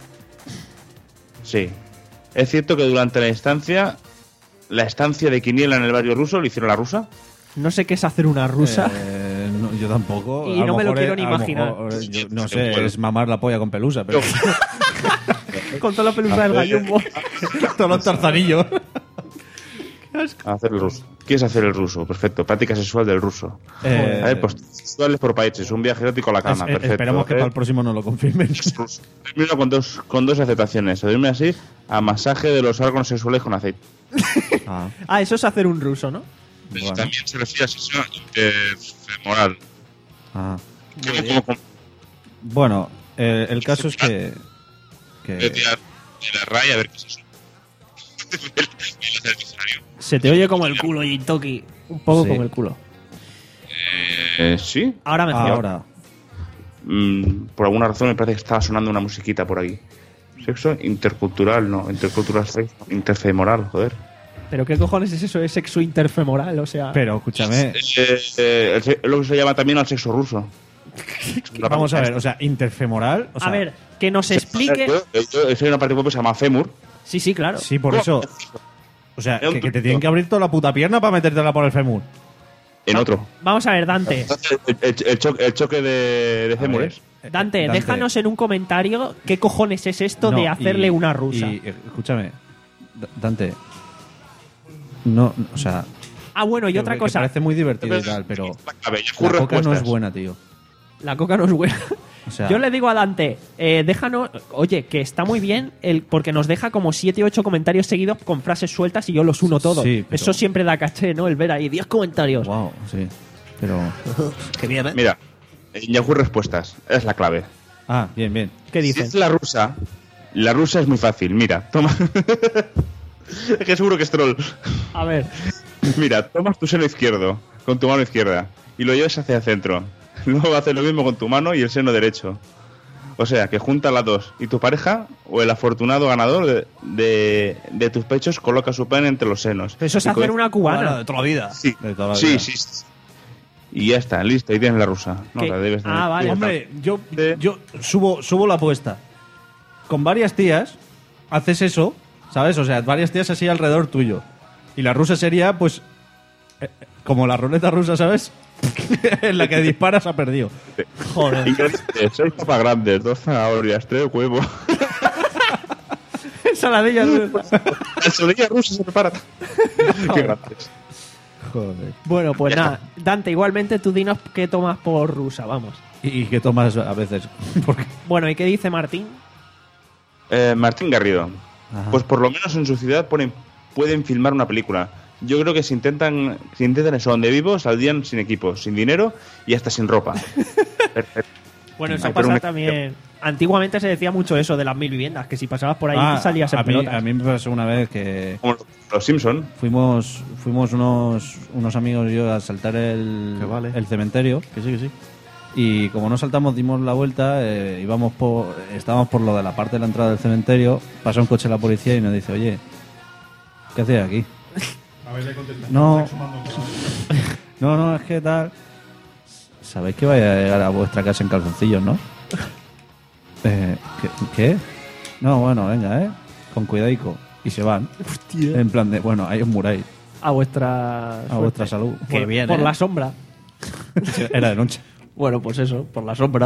Sí. Es cierto que durante la estancia, la estancia de Quiniela en el barrio ruso, ¿lo hicieron la rusa? No sé qué es hacer una rusa. Eh, no, yo tampoco. Y A no me lo mejor quiero es- ni a lo imaginar. mejor, eh, yo no Sí, sé, bueno. es mamar la polla con pelusa, pero. Con toda la pelusa del gallumbo. Todos los tarzanillos. Hacer el ruso. ¿Quieres hacer el ruso? Perfecto. Práctica sexual del ruso. Eh, A ver, pues sexuales por países. Un viaje erótico a la cama. es- eh, Perfecto. esperemos que Eh, para el próximo nos lo confirmen. ruso. Termino con dos, con dos aceptaciones. Se duerme así a masaje de los órganos sexuales con aceite. Ah, Ah, eso es hacer un ruso, ¿no? bueno. También se refiere a sexo interfemoral. Ah. Como, como, como, Bueno, eh, el caso es que. de, que de la, de la raya, a ver qué es eso. El hacer el diccionario. Se te oye como el culo, Gintoki. Un poco Sí. como el culo. Eh, sí. Ahora mejor. ahora. Mm, por alguna razón me parece que estaba sonando una musiquita por aquí. Sexo intercultural, no. Intercultural sexo. Interfemoral, joder. ¿Pero qué cojones es eso? Es sexo interfemoral, o sea... Pero escúchame, Eh, eh, el se- lo que se llama también al sexo ruso. vamos a ver, o sea, interfemoral. O sea, a ver, que nos explique... Yo, yo, yo soy una parte web que se llama fémur. Sí, sí, claro. Sí, por eso. O sea, Es un que, que te truco. tienen que abrir toda la puta pierna para metértela por el fémur. En otro. Vamos a ver, Dante. El, el- el choque, el choque de, de fémures. Dante, Dante. déjanos en un comentario qué cojones es esto No, de hacerle y- una rusa. Y, eh, escúchame, D- Dante. No, no, o sea. Ah, bueno, y que- otra que cosa. parece muy divertido y tal, pero. A ver, La ocurre coca no es respuestas. buena, tío. La coca no es buena. O sea, Yo le digo a Dante, eh, déjanos, oye, que está muy bien, el, porque nos deja como siete u ocho comentarios seguidos con frases sueltas y yo los uno todos. Sí, pero- Eso siempre da caché, ¿no? El ver ahí diez comentarios. Wow, sí. Pero. Qué bien, ¿eh? Mira, en Yahoo Respuestas. Es la clave. Ah, bien, bien. ¿Qué Si dicen? es la rusa, la rusa es muy fácil. Mira, toma. Es que seguro que es troll. A ver, Mira, tomas tu seno izquierdo con tu mano izquierda y lo llevas hacia el centro. Luego haces lo mismo con tu mano y el seno derecho. O sea, que juntas las dos y tu pareja o el afortunado ganador de, de, de tus pechos coloca su pene entre los senos. eso es Y con- hacer una cubana. de toda la vida. Sí, De toda la sí, vida. sí, sí. Y ya está, listo, ahí tienes la rusa. No, ¿Qué? la debes tener. Ah, vale. Hombre, yo, Sí. yo subo, subo la apuesta. Con varias tías, haces eso, ¿sabes? O sea, varias tías así alrededor tuyo. Y la rusa sería, pues, eh, como la ruleta rusa, ¿sabes? En la que disparas ha perdido. Joder. Ingredientes, seis papas grandes, dos zanahorias, tres huevos. Saladilla rusa. La soledad rusa se prepara. Qué grandes. Joder. Bueno, pues Ya nada. Dante, igualmente tú dinos qué tomas por rusa, vamos. Y, y que tomas a veces. Porque... Bueno, ¿y qué dice Martín? Eh, Martín Garrido. Ajá. Pues por lo menos en su ciudad ponen, pueden filmar una película. Yo creo que si intentan, si intentan eso donde vivo, saldrían sin equipo, sin dinero y hasta sin ropa. Perfecto. Bueno, eso Ay, pero pasa me- también. Antiguamente se decía mucho eso de las mil viviendas, que si pasabas por ahí Ah, salías en a, mí, pelotas. a mí me pasó una vez que Como los Simpson. fuimos fuimos unos, unos amigos y yo a saltar el, Que vale. el cementerio. Que sí, que sí. Y como no saltamos, dimos la vuelta, eh, íbamos por, estábamos por lo de la parte de la entrada del cementerio, pasó un coche de la policía y nos dice, oye, ¿qué hacéis aquí? A ver, le contesta. No, no, no, es que tal... Sabéis que vais a llegar a vuestra casa en calzoncillos, ¿no? Eh, ¿qué, ¿Qué? No, bueno, venga, ¿eh? Con cuidadico. Y se van. Hostia. En plan de, bueno, ahí os muráis. A vuestra... A vuestra salud. Por, Qué bien, por ¿eh? la sombra. Era de noche. Bueno, pues eso, por la sombra.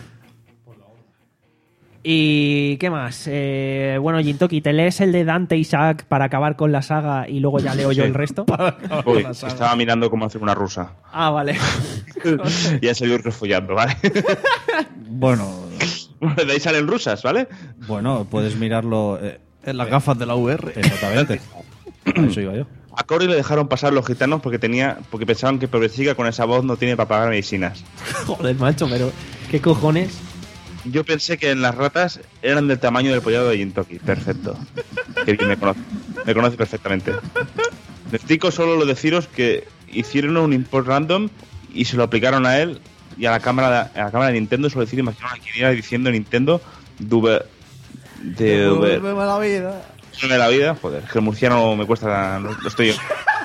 ¿Y qué más? Eh, bueno, Jintoki, ¿te lees el de Dante y Isaac para acabar con la saga y luego ya leo yo Sí. el resto? Uy, estaba mirando cómo hacer una rusa. Ah, vale. Y han salido refollando, ¿vale? Bueno, De ahí salen rusas, ¿vale? bueno, puedes mirarlo... eh, En las gafas de la U R. exactamente. A eso iba yo. A Cory le dejaron pasar los gitanos porque tenía porque pensaban que pobrecita con esa voz no tiene para pagar medicinas. Joder, macho, pero ¿qué cojones? Yo pensé que en las ratas eran del tamaño del pollado de Jintoki. Perfecto. Que bien me conoce. Me conoce perfectamente. Les digo solo lo deciros que hicieron un import random y se lo aplicaron a él y a la cámara de, a la cámara de Nintendo. Solo decir, imaginaron a quien iba diciendo Nintendo Dube, de Dube, Devuélveme la vida. de la vida. Joder, es que el murciano me cuesta. Lo, lo estoy.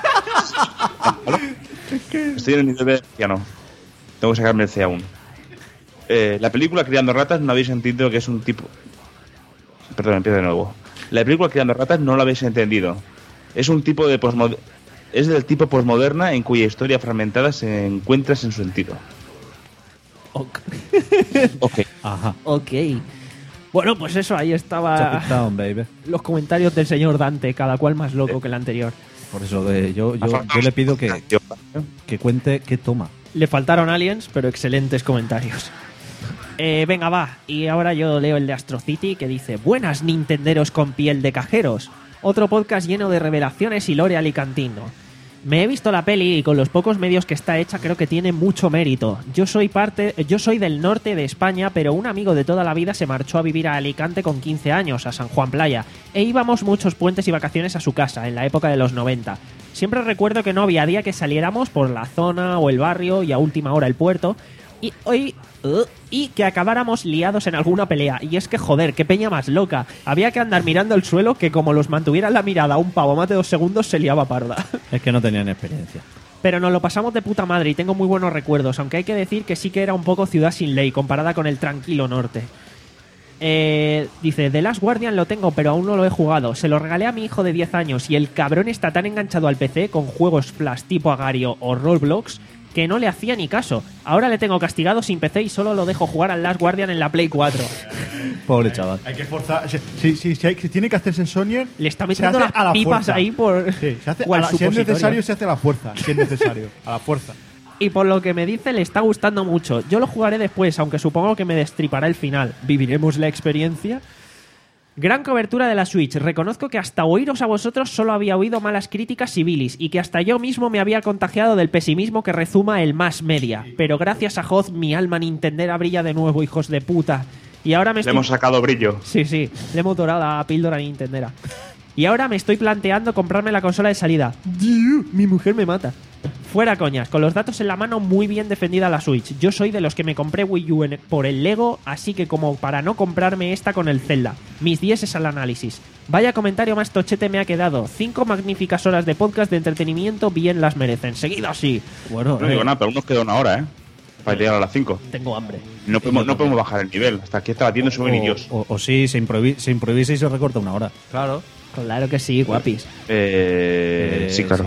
Estoy en el nivel de murciano. Tengo que sacarme el C aún. Eh, la película Criando Ratas no habéis entendido que es un tipo. Perdón, empiezo de nuevo. La película Criando Ratas no la habéis entendido. Es un tipo de posmod... Es del tipo posmoderna en cuya historia fragmentada se encuentra sin sentido. Ok. Ok. Ajá. Ok. Bueno, pues eso, ahí estaba Chop it down, baby. los comentarios del señor Dante, cada cual más loco que el anterior. Por eso de, yo, yo, yo le pido que, que cuente qué toma. Le faltaron aliens, pero excelentes comentarios. Eh, venga, va. Y ahora yo leo el de Astro City que dice: Buenas Nintenderos con piel de cajeros. Otro podcast lleno de revelaciones y lore alicantino. Me he visto la peli y con los pocos medios que está hecha creo que tiene mucho mérito. Yo soy parte, yo soy del norte de España, pero un amigo de toda la vida se marchó a vivir a Alicante con quince años, a San Juan Playa, e íbamos muchos puentes y vacaciones a su casa, en la época de los noventa. Siempre recuerdo que no había día que saliéramos por la zona o el barrio y a última hora el puerto, y hoy uh, y que acabáramos liados en alguna pelea. Y es que joder, qué peña más loca. Había que andar mirando el suelo que como los mantuviera la mirada un pavo más de dos segundos se liaba parda. Es que no tenían experiencia. Pero nos lo pasamos de puta madre y tengo muy buenos recuerdos, aunque hay que decir que sí que era un poco ciudad sin ley comparada con el tranquilo norte. Eh, dice, The Last Guardian lo tengo pero aún no lo he jugado. Se lo regalé a mi hijo de diez años y el cabrón está tan enganchado al P C con juegos flash tipo Agario o Roblox que no le hacía ni caso. Ahora le tengo castigado sin P C y solo lo dejo jugar al Last Guardian en la Play cuatro. Pobre chaval. Hay que forzar. Si, si, si, si hay- si tiene que hacerse en Sonyer, Le está se metiendo hace las a la pipas fuerza. ahí por... Sí, se hace o a al la- si es supositorio. necesario, se hace a la fuerza. Si es necesario, a la fuerza. Y por lo que me dice, le está gustando mucho. Yo lo jugaré después, aunque supongo que me destripará el final. ¿Viviremos la experiencia? Gran cobertura de la Switch. Reconozco que hasta oíros a vosotros solo había oído malas críticas y bilis, y que hasta yo mismo me había contagiado del pesimismo que rezuma el más media. Pero gracias a Hoz, mi alma nintendera brilla de nuevo, hijos de puta. Y ahora me Le estoy... hemos sacado brillo. Sí, sí, le hemos dorado la píldora nintendera. Y ahora me estoy planteando comprarme la consola de salida. Diu, mi mujer me mata. Fuera coñas, con los datos en la mano muy bien defendida la Switch. Yo soy de los que me compré Wii U en- por el Lego, así que como para no comprarme esta con el Zelda. Mis dieces al análisis. Vaya comentario más tochete me ha quedado. Cinco magníficas horas de podcast de entretenimiento bien las merecen. Seguido así. Bueno, No digo eh, nada, pero aún nos queda una hora, ¿eh? Para llegar a las cinco. Tengo hambre. No podemos, no podemos bajar el nivel. Hasta aquí está batiendo su y Dios. o, o, o sí, se, improvi- se improvisa y se recorta una hora. Claro. Claro que sí, guapis. Eh, Eh, sí, claro.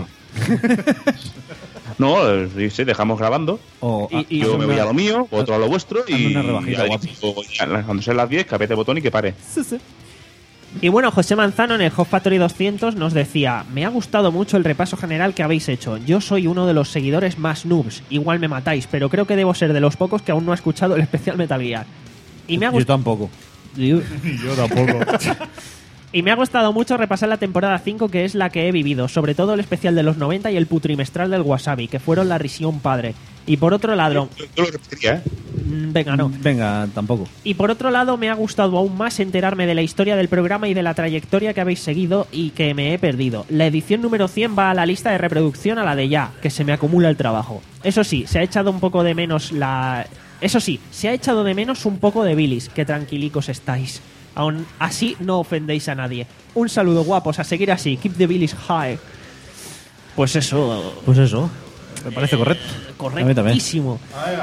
No, eh, sí, dejamos grabando. O, Y- y- Yo haz me voy una- a lo mío, otro a lo vuestro y, hazme una rebajita, y guapi. digo, ya, cuando sean las diez, que apriete el botón y que pare. Y bueno, José Manzano en el Hot Factory doscientos nos decía: me ha gustado mucho el repaso general que habéis hecho. Yo soy uno de los seguidores más noobs. Igual me matáis, pero creo que debo ser de los pocos que aún no ha escuchado el especial Metal Gear. Y me ha Yo gustado... tampoco. Yo tampoco. Y me ha gustado mucho repasar la temporada cinco, que es la que he vivido, sobre todo el especial de los noventa y el putrimestral del Wasabi, que fueron la risión padre. Y por otro lado... Yo lo repetiría, ¿eh? Venga, no. Venga, tampoco. Y por otro lado, me ha gustado aún más enterarme de la historia del programa y de la trayectoria que habéis seguido y que me he perdido. La edición número cien va a la lista de reproducción a la de ya, que se me acumula el trabajo. Eso sí, se ha echado un poco de menos la... Eso sí, se ha echado de menos un poco de bilis. Qué tranquilicos estáis. Aún así, no ofendéis a nadie. Un saludo, guapos, a seguir así. Keep the bilis high. Pues eso... Pues eso. Me parece correcto. Correctísimo.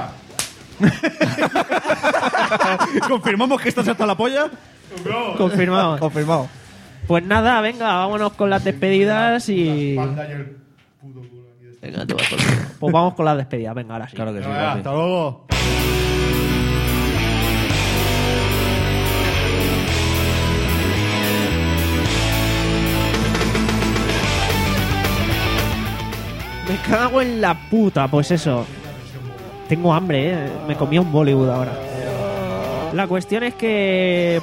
¿Confirmamos que estás hasta la polla? Confirmado. Confirmado. Pues nada, venga, vámonos con las despedidas y... Venga, te vas con- Pues vamos con las despedidas, venga, ahora sí. Claro que sí. Venga, papi. hasta luego. Me cago en la puta, pues eso. Tengo hambre, eh. Me comí un Bollywood ahora. La cuestión es que...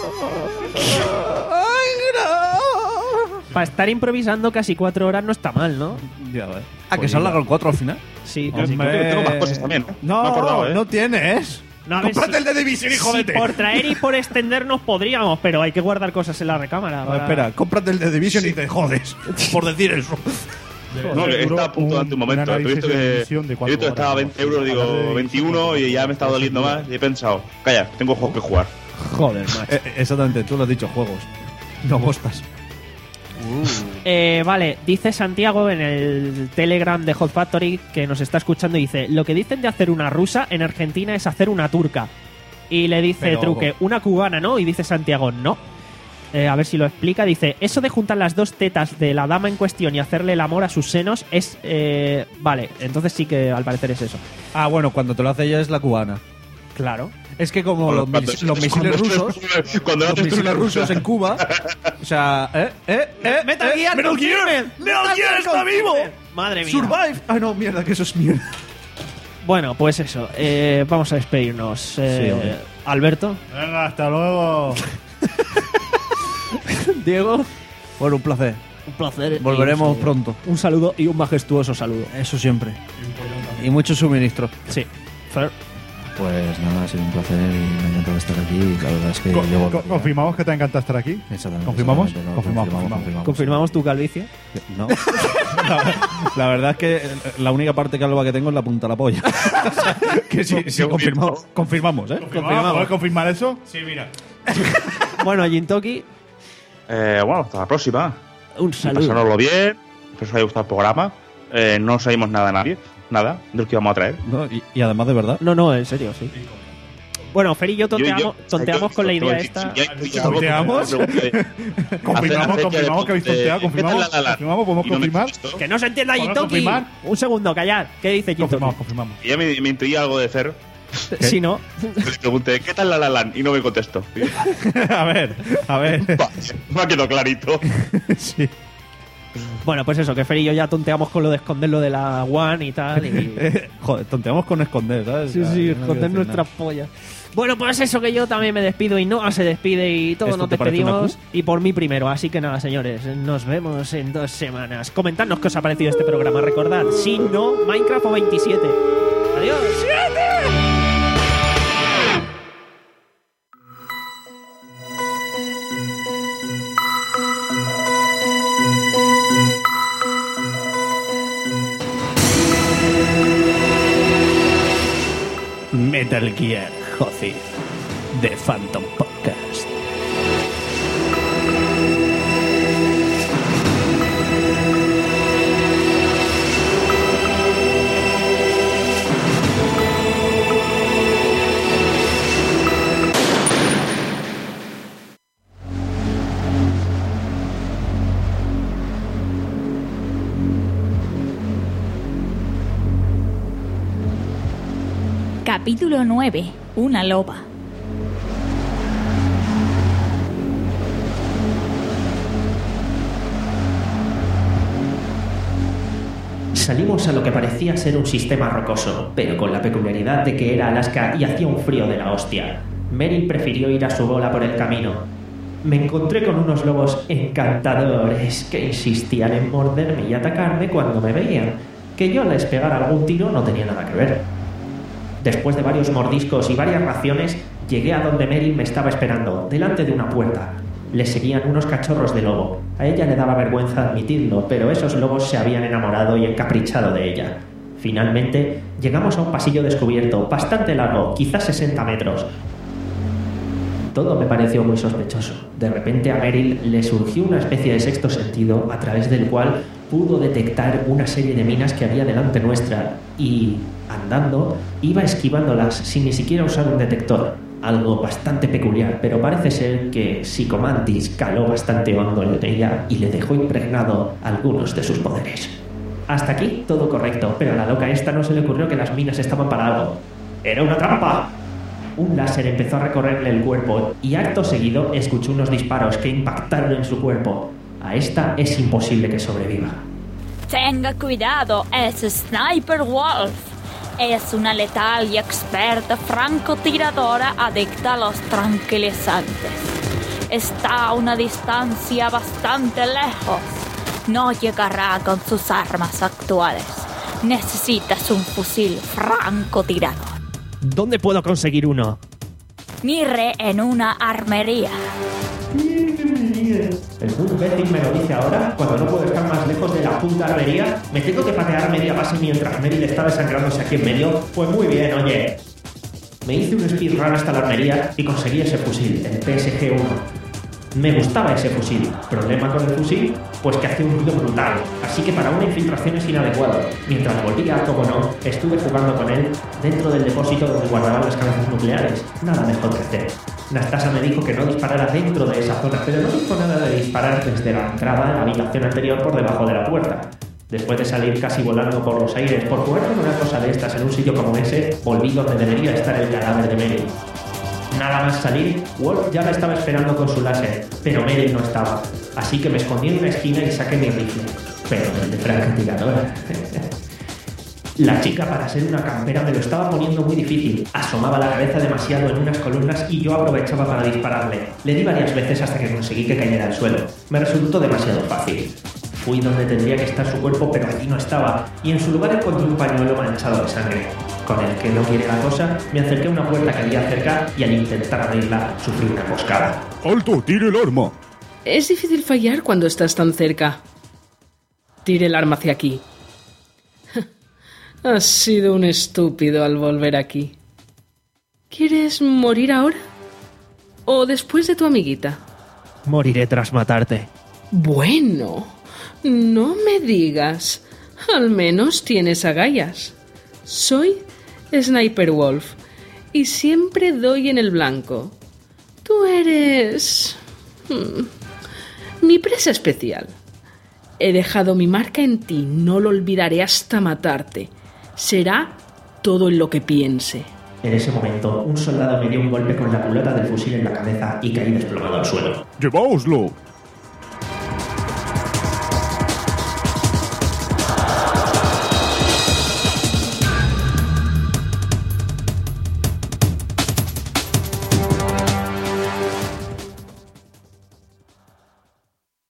Para estar improvisando casi cuatro horas no está mal, ¿no? Ya ves. ¿A que se han largado el cuatro al final? Sí, Yo casi. creo que tengo más cosas también, ¿eh? No, Me he acordado, ¿eh? no tienes. No, a ver, Cómprate si- el de Division, hijo si de te. por traer y por extendernos podríamos, pero hay que guardar cosas en la recámara. No, para- espera, cómprate el de Division y te jodes por decir eso. No, que Seguro está a punto un- durante un momento. un He visto análisis de que, división de he cuatro visto que estaba a horas, veinte euros, ¿no? Hablar digo de veintiuno, y ya me está doliendo más. Y he pensado, calla, tengo juegos que jugar. Joder, macho. Eh, eh, exactamente, tú lo has dicho, juegos. No costas. Eh, vale, dice Santiago en el Telegram de Hot Factory que nos está escuchando y dice: lo que dicen de hacer una rusa en Argentina es hacer una turca. Y le dice Pero- Truque, una cubana, ¿no? Y dice Santiago, no. Eh, a ver si lo explica. Dice: eso de juntar las dos tetas de la dama en cuestión y hacerle el amor a sus senos es... eh, vale, entonces sí que al parecer es eso. Ah, bueno, cuando te lo hace ella es la cubana. Claro. Es que como los, Cuando- mis- los misiles cuando- rusos, Cuando los haces tú misiles una rusos rusa. en Cuba, o sea, eh, eh, eh, Metal eh, Gear Metal Gear, Confirmed. Metal Gear está vivo. Madre mía. Survive. Ah, no, mierda, que eso es mierda. Bueno, pues eso. eh, vamos a despedirnos. Eh, Sí, hombre. Alberto, Venga, hasta luego. Diego, Bueno, un placer. un placer. Volveremos Y un saludo. pronto. Un saludo y un majestuoso saludo. Eso siempre. Y mucho suministro. Sí. Fer. Pues nada, ha sido un placer y me ha encantado estar aquí. La verdad es que Co- yo co- volvería. ¿Confirmamos que te encanta estar aquí? Exactamente, ¿Confirmamos? exactamente, no, Confirmamos, confirmamos, confirmamos. ¿Confirmamos tu calvicie? No. La, la verdad es que la única parte calva que tengo es la punta de la polla. O sea, que sí, sí, confirmamos, confirmamos, ¿eh? ¿Confirmamos? ¿Puedes confirmar eso? Sí, mira. Bueno, Jintoki, Eh, bueno, hasta la próxima. un saludo. Pasárnoslo bien. Espero que os haya gustado el programa. Eh, no sabemos nada de nadie. Nada de lo que íbamos a traer. No, y, y además de verdad. No, no, en serio, sí. Bueno, Fer y yo Yo- yo- tonteamos, tonteamos yo- con la yo- idea si- esta. si hay- si hay- ¿Tonteamos? si hay- Confirmamos, Hace- confirmamos que habéis hace- tonteado, eh, confirmamos, la, la, la. confirmamos, podemos Y no me confirmar. contesto. Que no se entienda ¿Podemos Jintoki. confirmar? Un segundo, callar. ¿Qué dice Jintoki? Confirmamos, confirmamos. Y ya me, me intuía algo de Fer. Si no. Le pregunté, ¿qué tal la la Land? Y no me contestó. A ver, a ver. Vale, me ha quedado clarito. Sí. Bueno, pues eso, que Fer y yo ya tonteamos con lo de esconder lo de la One y tal. Y... Eh, joder, tonteamos con esconder, ¿sabes? Sí, O sea, sí, no esconder quiero decir nuestras pollas. Bueno, pues eso, que yo también me despido y Noah se despide y todos ¿Esto nos te parece despedimos. una Y por mí primero, así que nada, señores, nos vemos en dos semanas. Comentadnos qué os ha parecido este programa. Recordad, si no, Minecraft o veintisiete. Adiós. Metal Gear Hozid de Phantom Podcast. Capítulo nueve. Una loba. Salimos a lo que parecía ser un sistema rocoso, pero con la peculiaridad de que era Alaska y hacía un frío de la hostia. Meryl prefirió ir a su bola por el camino. me encontré con unos lobos encantadores que insistían en morderme y atacarme cuando me veían. Que yo les pegara algún tiro no tenía nada que ver. Después de varios mordiscos y varias raciones, llegué a donde Meryl me estaba esperando, delante de una puerta. Le seguían unos cachorros de lobo. A ella le daba vergüenza admitirlo, pero esos lobos se habían enamorado y encaprichado de ella. Finalmente, llegamos a un pasillo descubierto, bastante largo, quizás sesenta metros. Todo me pareció muy sospechoso. De repente a Meryl le surgió una especie de sexto sentido a través del cual pudo detectar una serie de minas que había delante nuestra y, andando, iba esquivándolas sin ni siquiera usar un detector. Algo bastante peculiar, pero parece ser que Psychomantis caló bastante hondo en ella y le dejó impregnado algunos de sus poderes. Hasta aquí todo correcto, pero a la loca esta no se le ocurrió que las minas estaban para algo. ¡Era una trampa! Un láser empezó a recorrerle el cuerpo y acto seguido escuchó unos disparos que impactaron en su cuerpo. A esta es imposible que sobreviva. Tenga cuidado, es Sniper Wolf. Es una letal y experta francotiradora adicta a los tranquilizantes. Está a una distancia bastante lejos. No llegará con sus armas actuales. Necesitas un fusil francotirador. ¿Dónde puedo conseguir uno? Mire en una armería. El puto imbécil me lo dice ahora, cuando no puedo estar más lejos de la puta armería. Me tengo que patear media base mientras Meryl está desangrándose aquí en medio. Pues muy bien, oye. Me hice un speedrun hasta la armería y conseguí ese fusil, el P S G uno. Me gustaba ese fusil. ¿Problema con el fusil? Pues que hacía un ruido brutal, así que para una infiltración es inadecuado. Mientras volvía, como no, estuve jugando con él dentro del depósito donde guardaban las cabezas nucleares. Nada mejor que hacer. Nastasa me dijo que no disparara dentro de esa zona, pero no dijo nada de disparar desde la entrada de la habitación anterior por debajo de la puerta. Después de salir casi volando por los aires por jugar con una cosa de estas en un sitio como ese, volví donde debería estar el cadáver de Meryl. Nada más salir, Wolf ya me estaba esperando con su láser, pero Meryl no estaba. Así que me escondí en una esquina y saqué mi rifle. Pero el de francotiradora. La chica, para ser una campera, me lo estaba poniendo muy difícil. Asomaba la cabeza demasiado en unas columnas y yo aprovechaba para dispararle. Le di varias veces hasta que conseguí que cayera al suelo. Me resultó demasiado fácil. Fui donde tendría que estar su cuerpo, pero allí no estaba, y en su lugar encontré un pañuelo manchado de sangre. Con el que no quiere la cosa, me acerqué a una puerta que había cerca y al intentar abrirla, sufrí una emboscada. ¡Alto! ¡Tire el arma! Es difícil fallar cuando estás tan cerca. Tire el arma hacia aquí. Has sido un estúpido al volver aquí. ¿Quieres morir ahora? ¿O después de tu amiguita? Moriré tras matarte. Bueno, no me digas. Al menos tienes agallas. Soy Sniper Wolf y siempre doy en el blanco. Tú eres... Hmm, mi presa especial. He dejado mi marca en ti, no lo olvidaré hasta matarte. Será todo en lo que piense. En ese momento, un soldado me dio un golpe con la culata del fusil en la cabeza y caí desplomado al suelo. ¡Lleváoslo!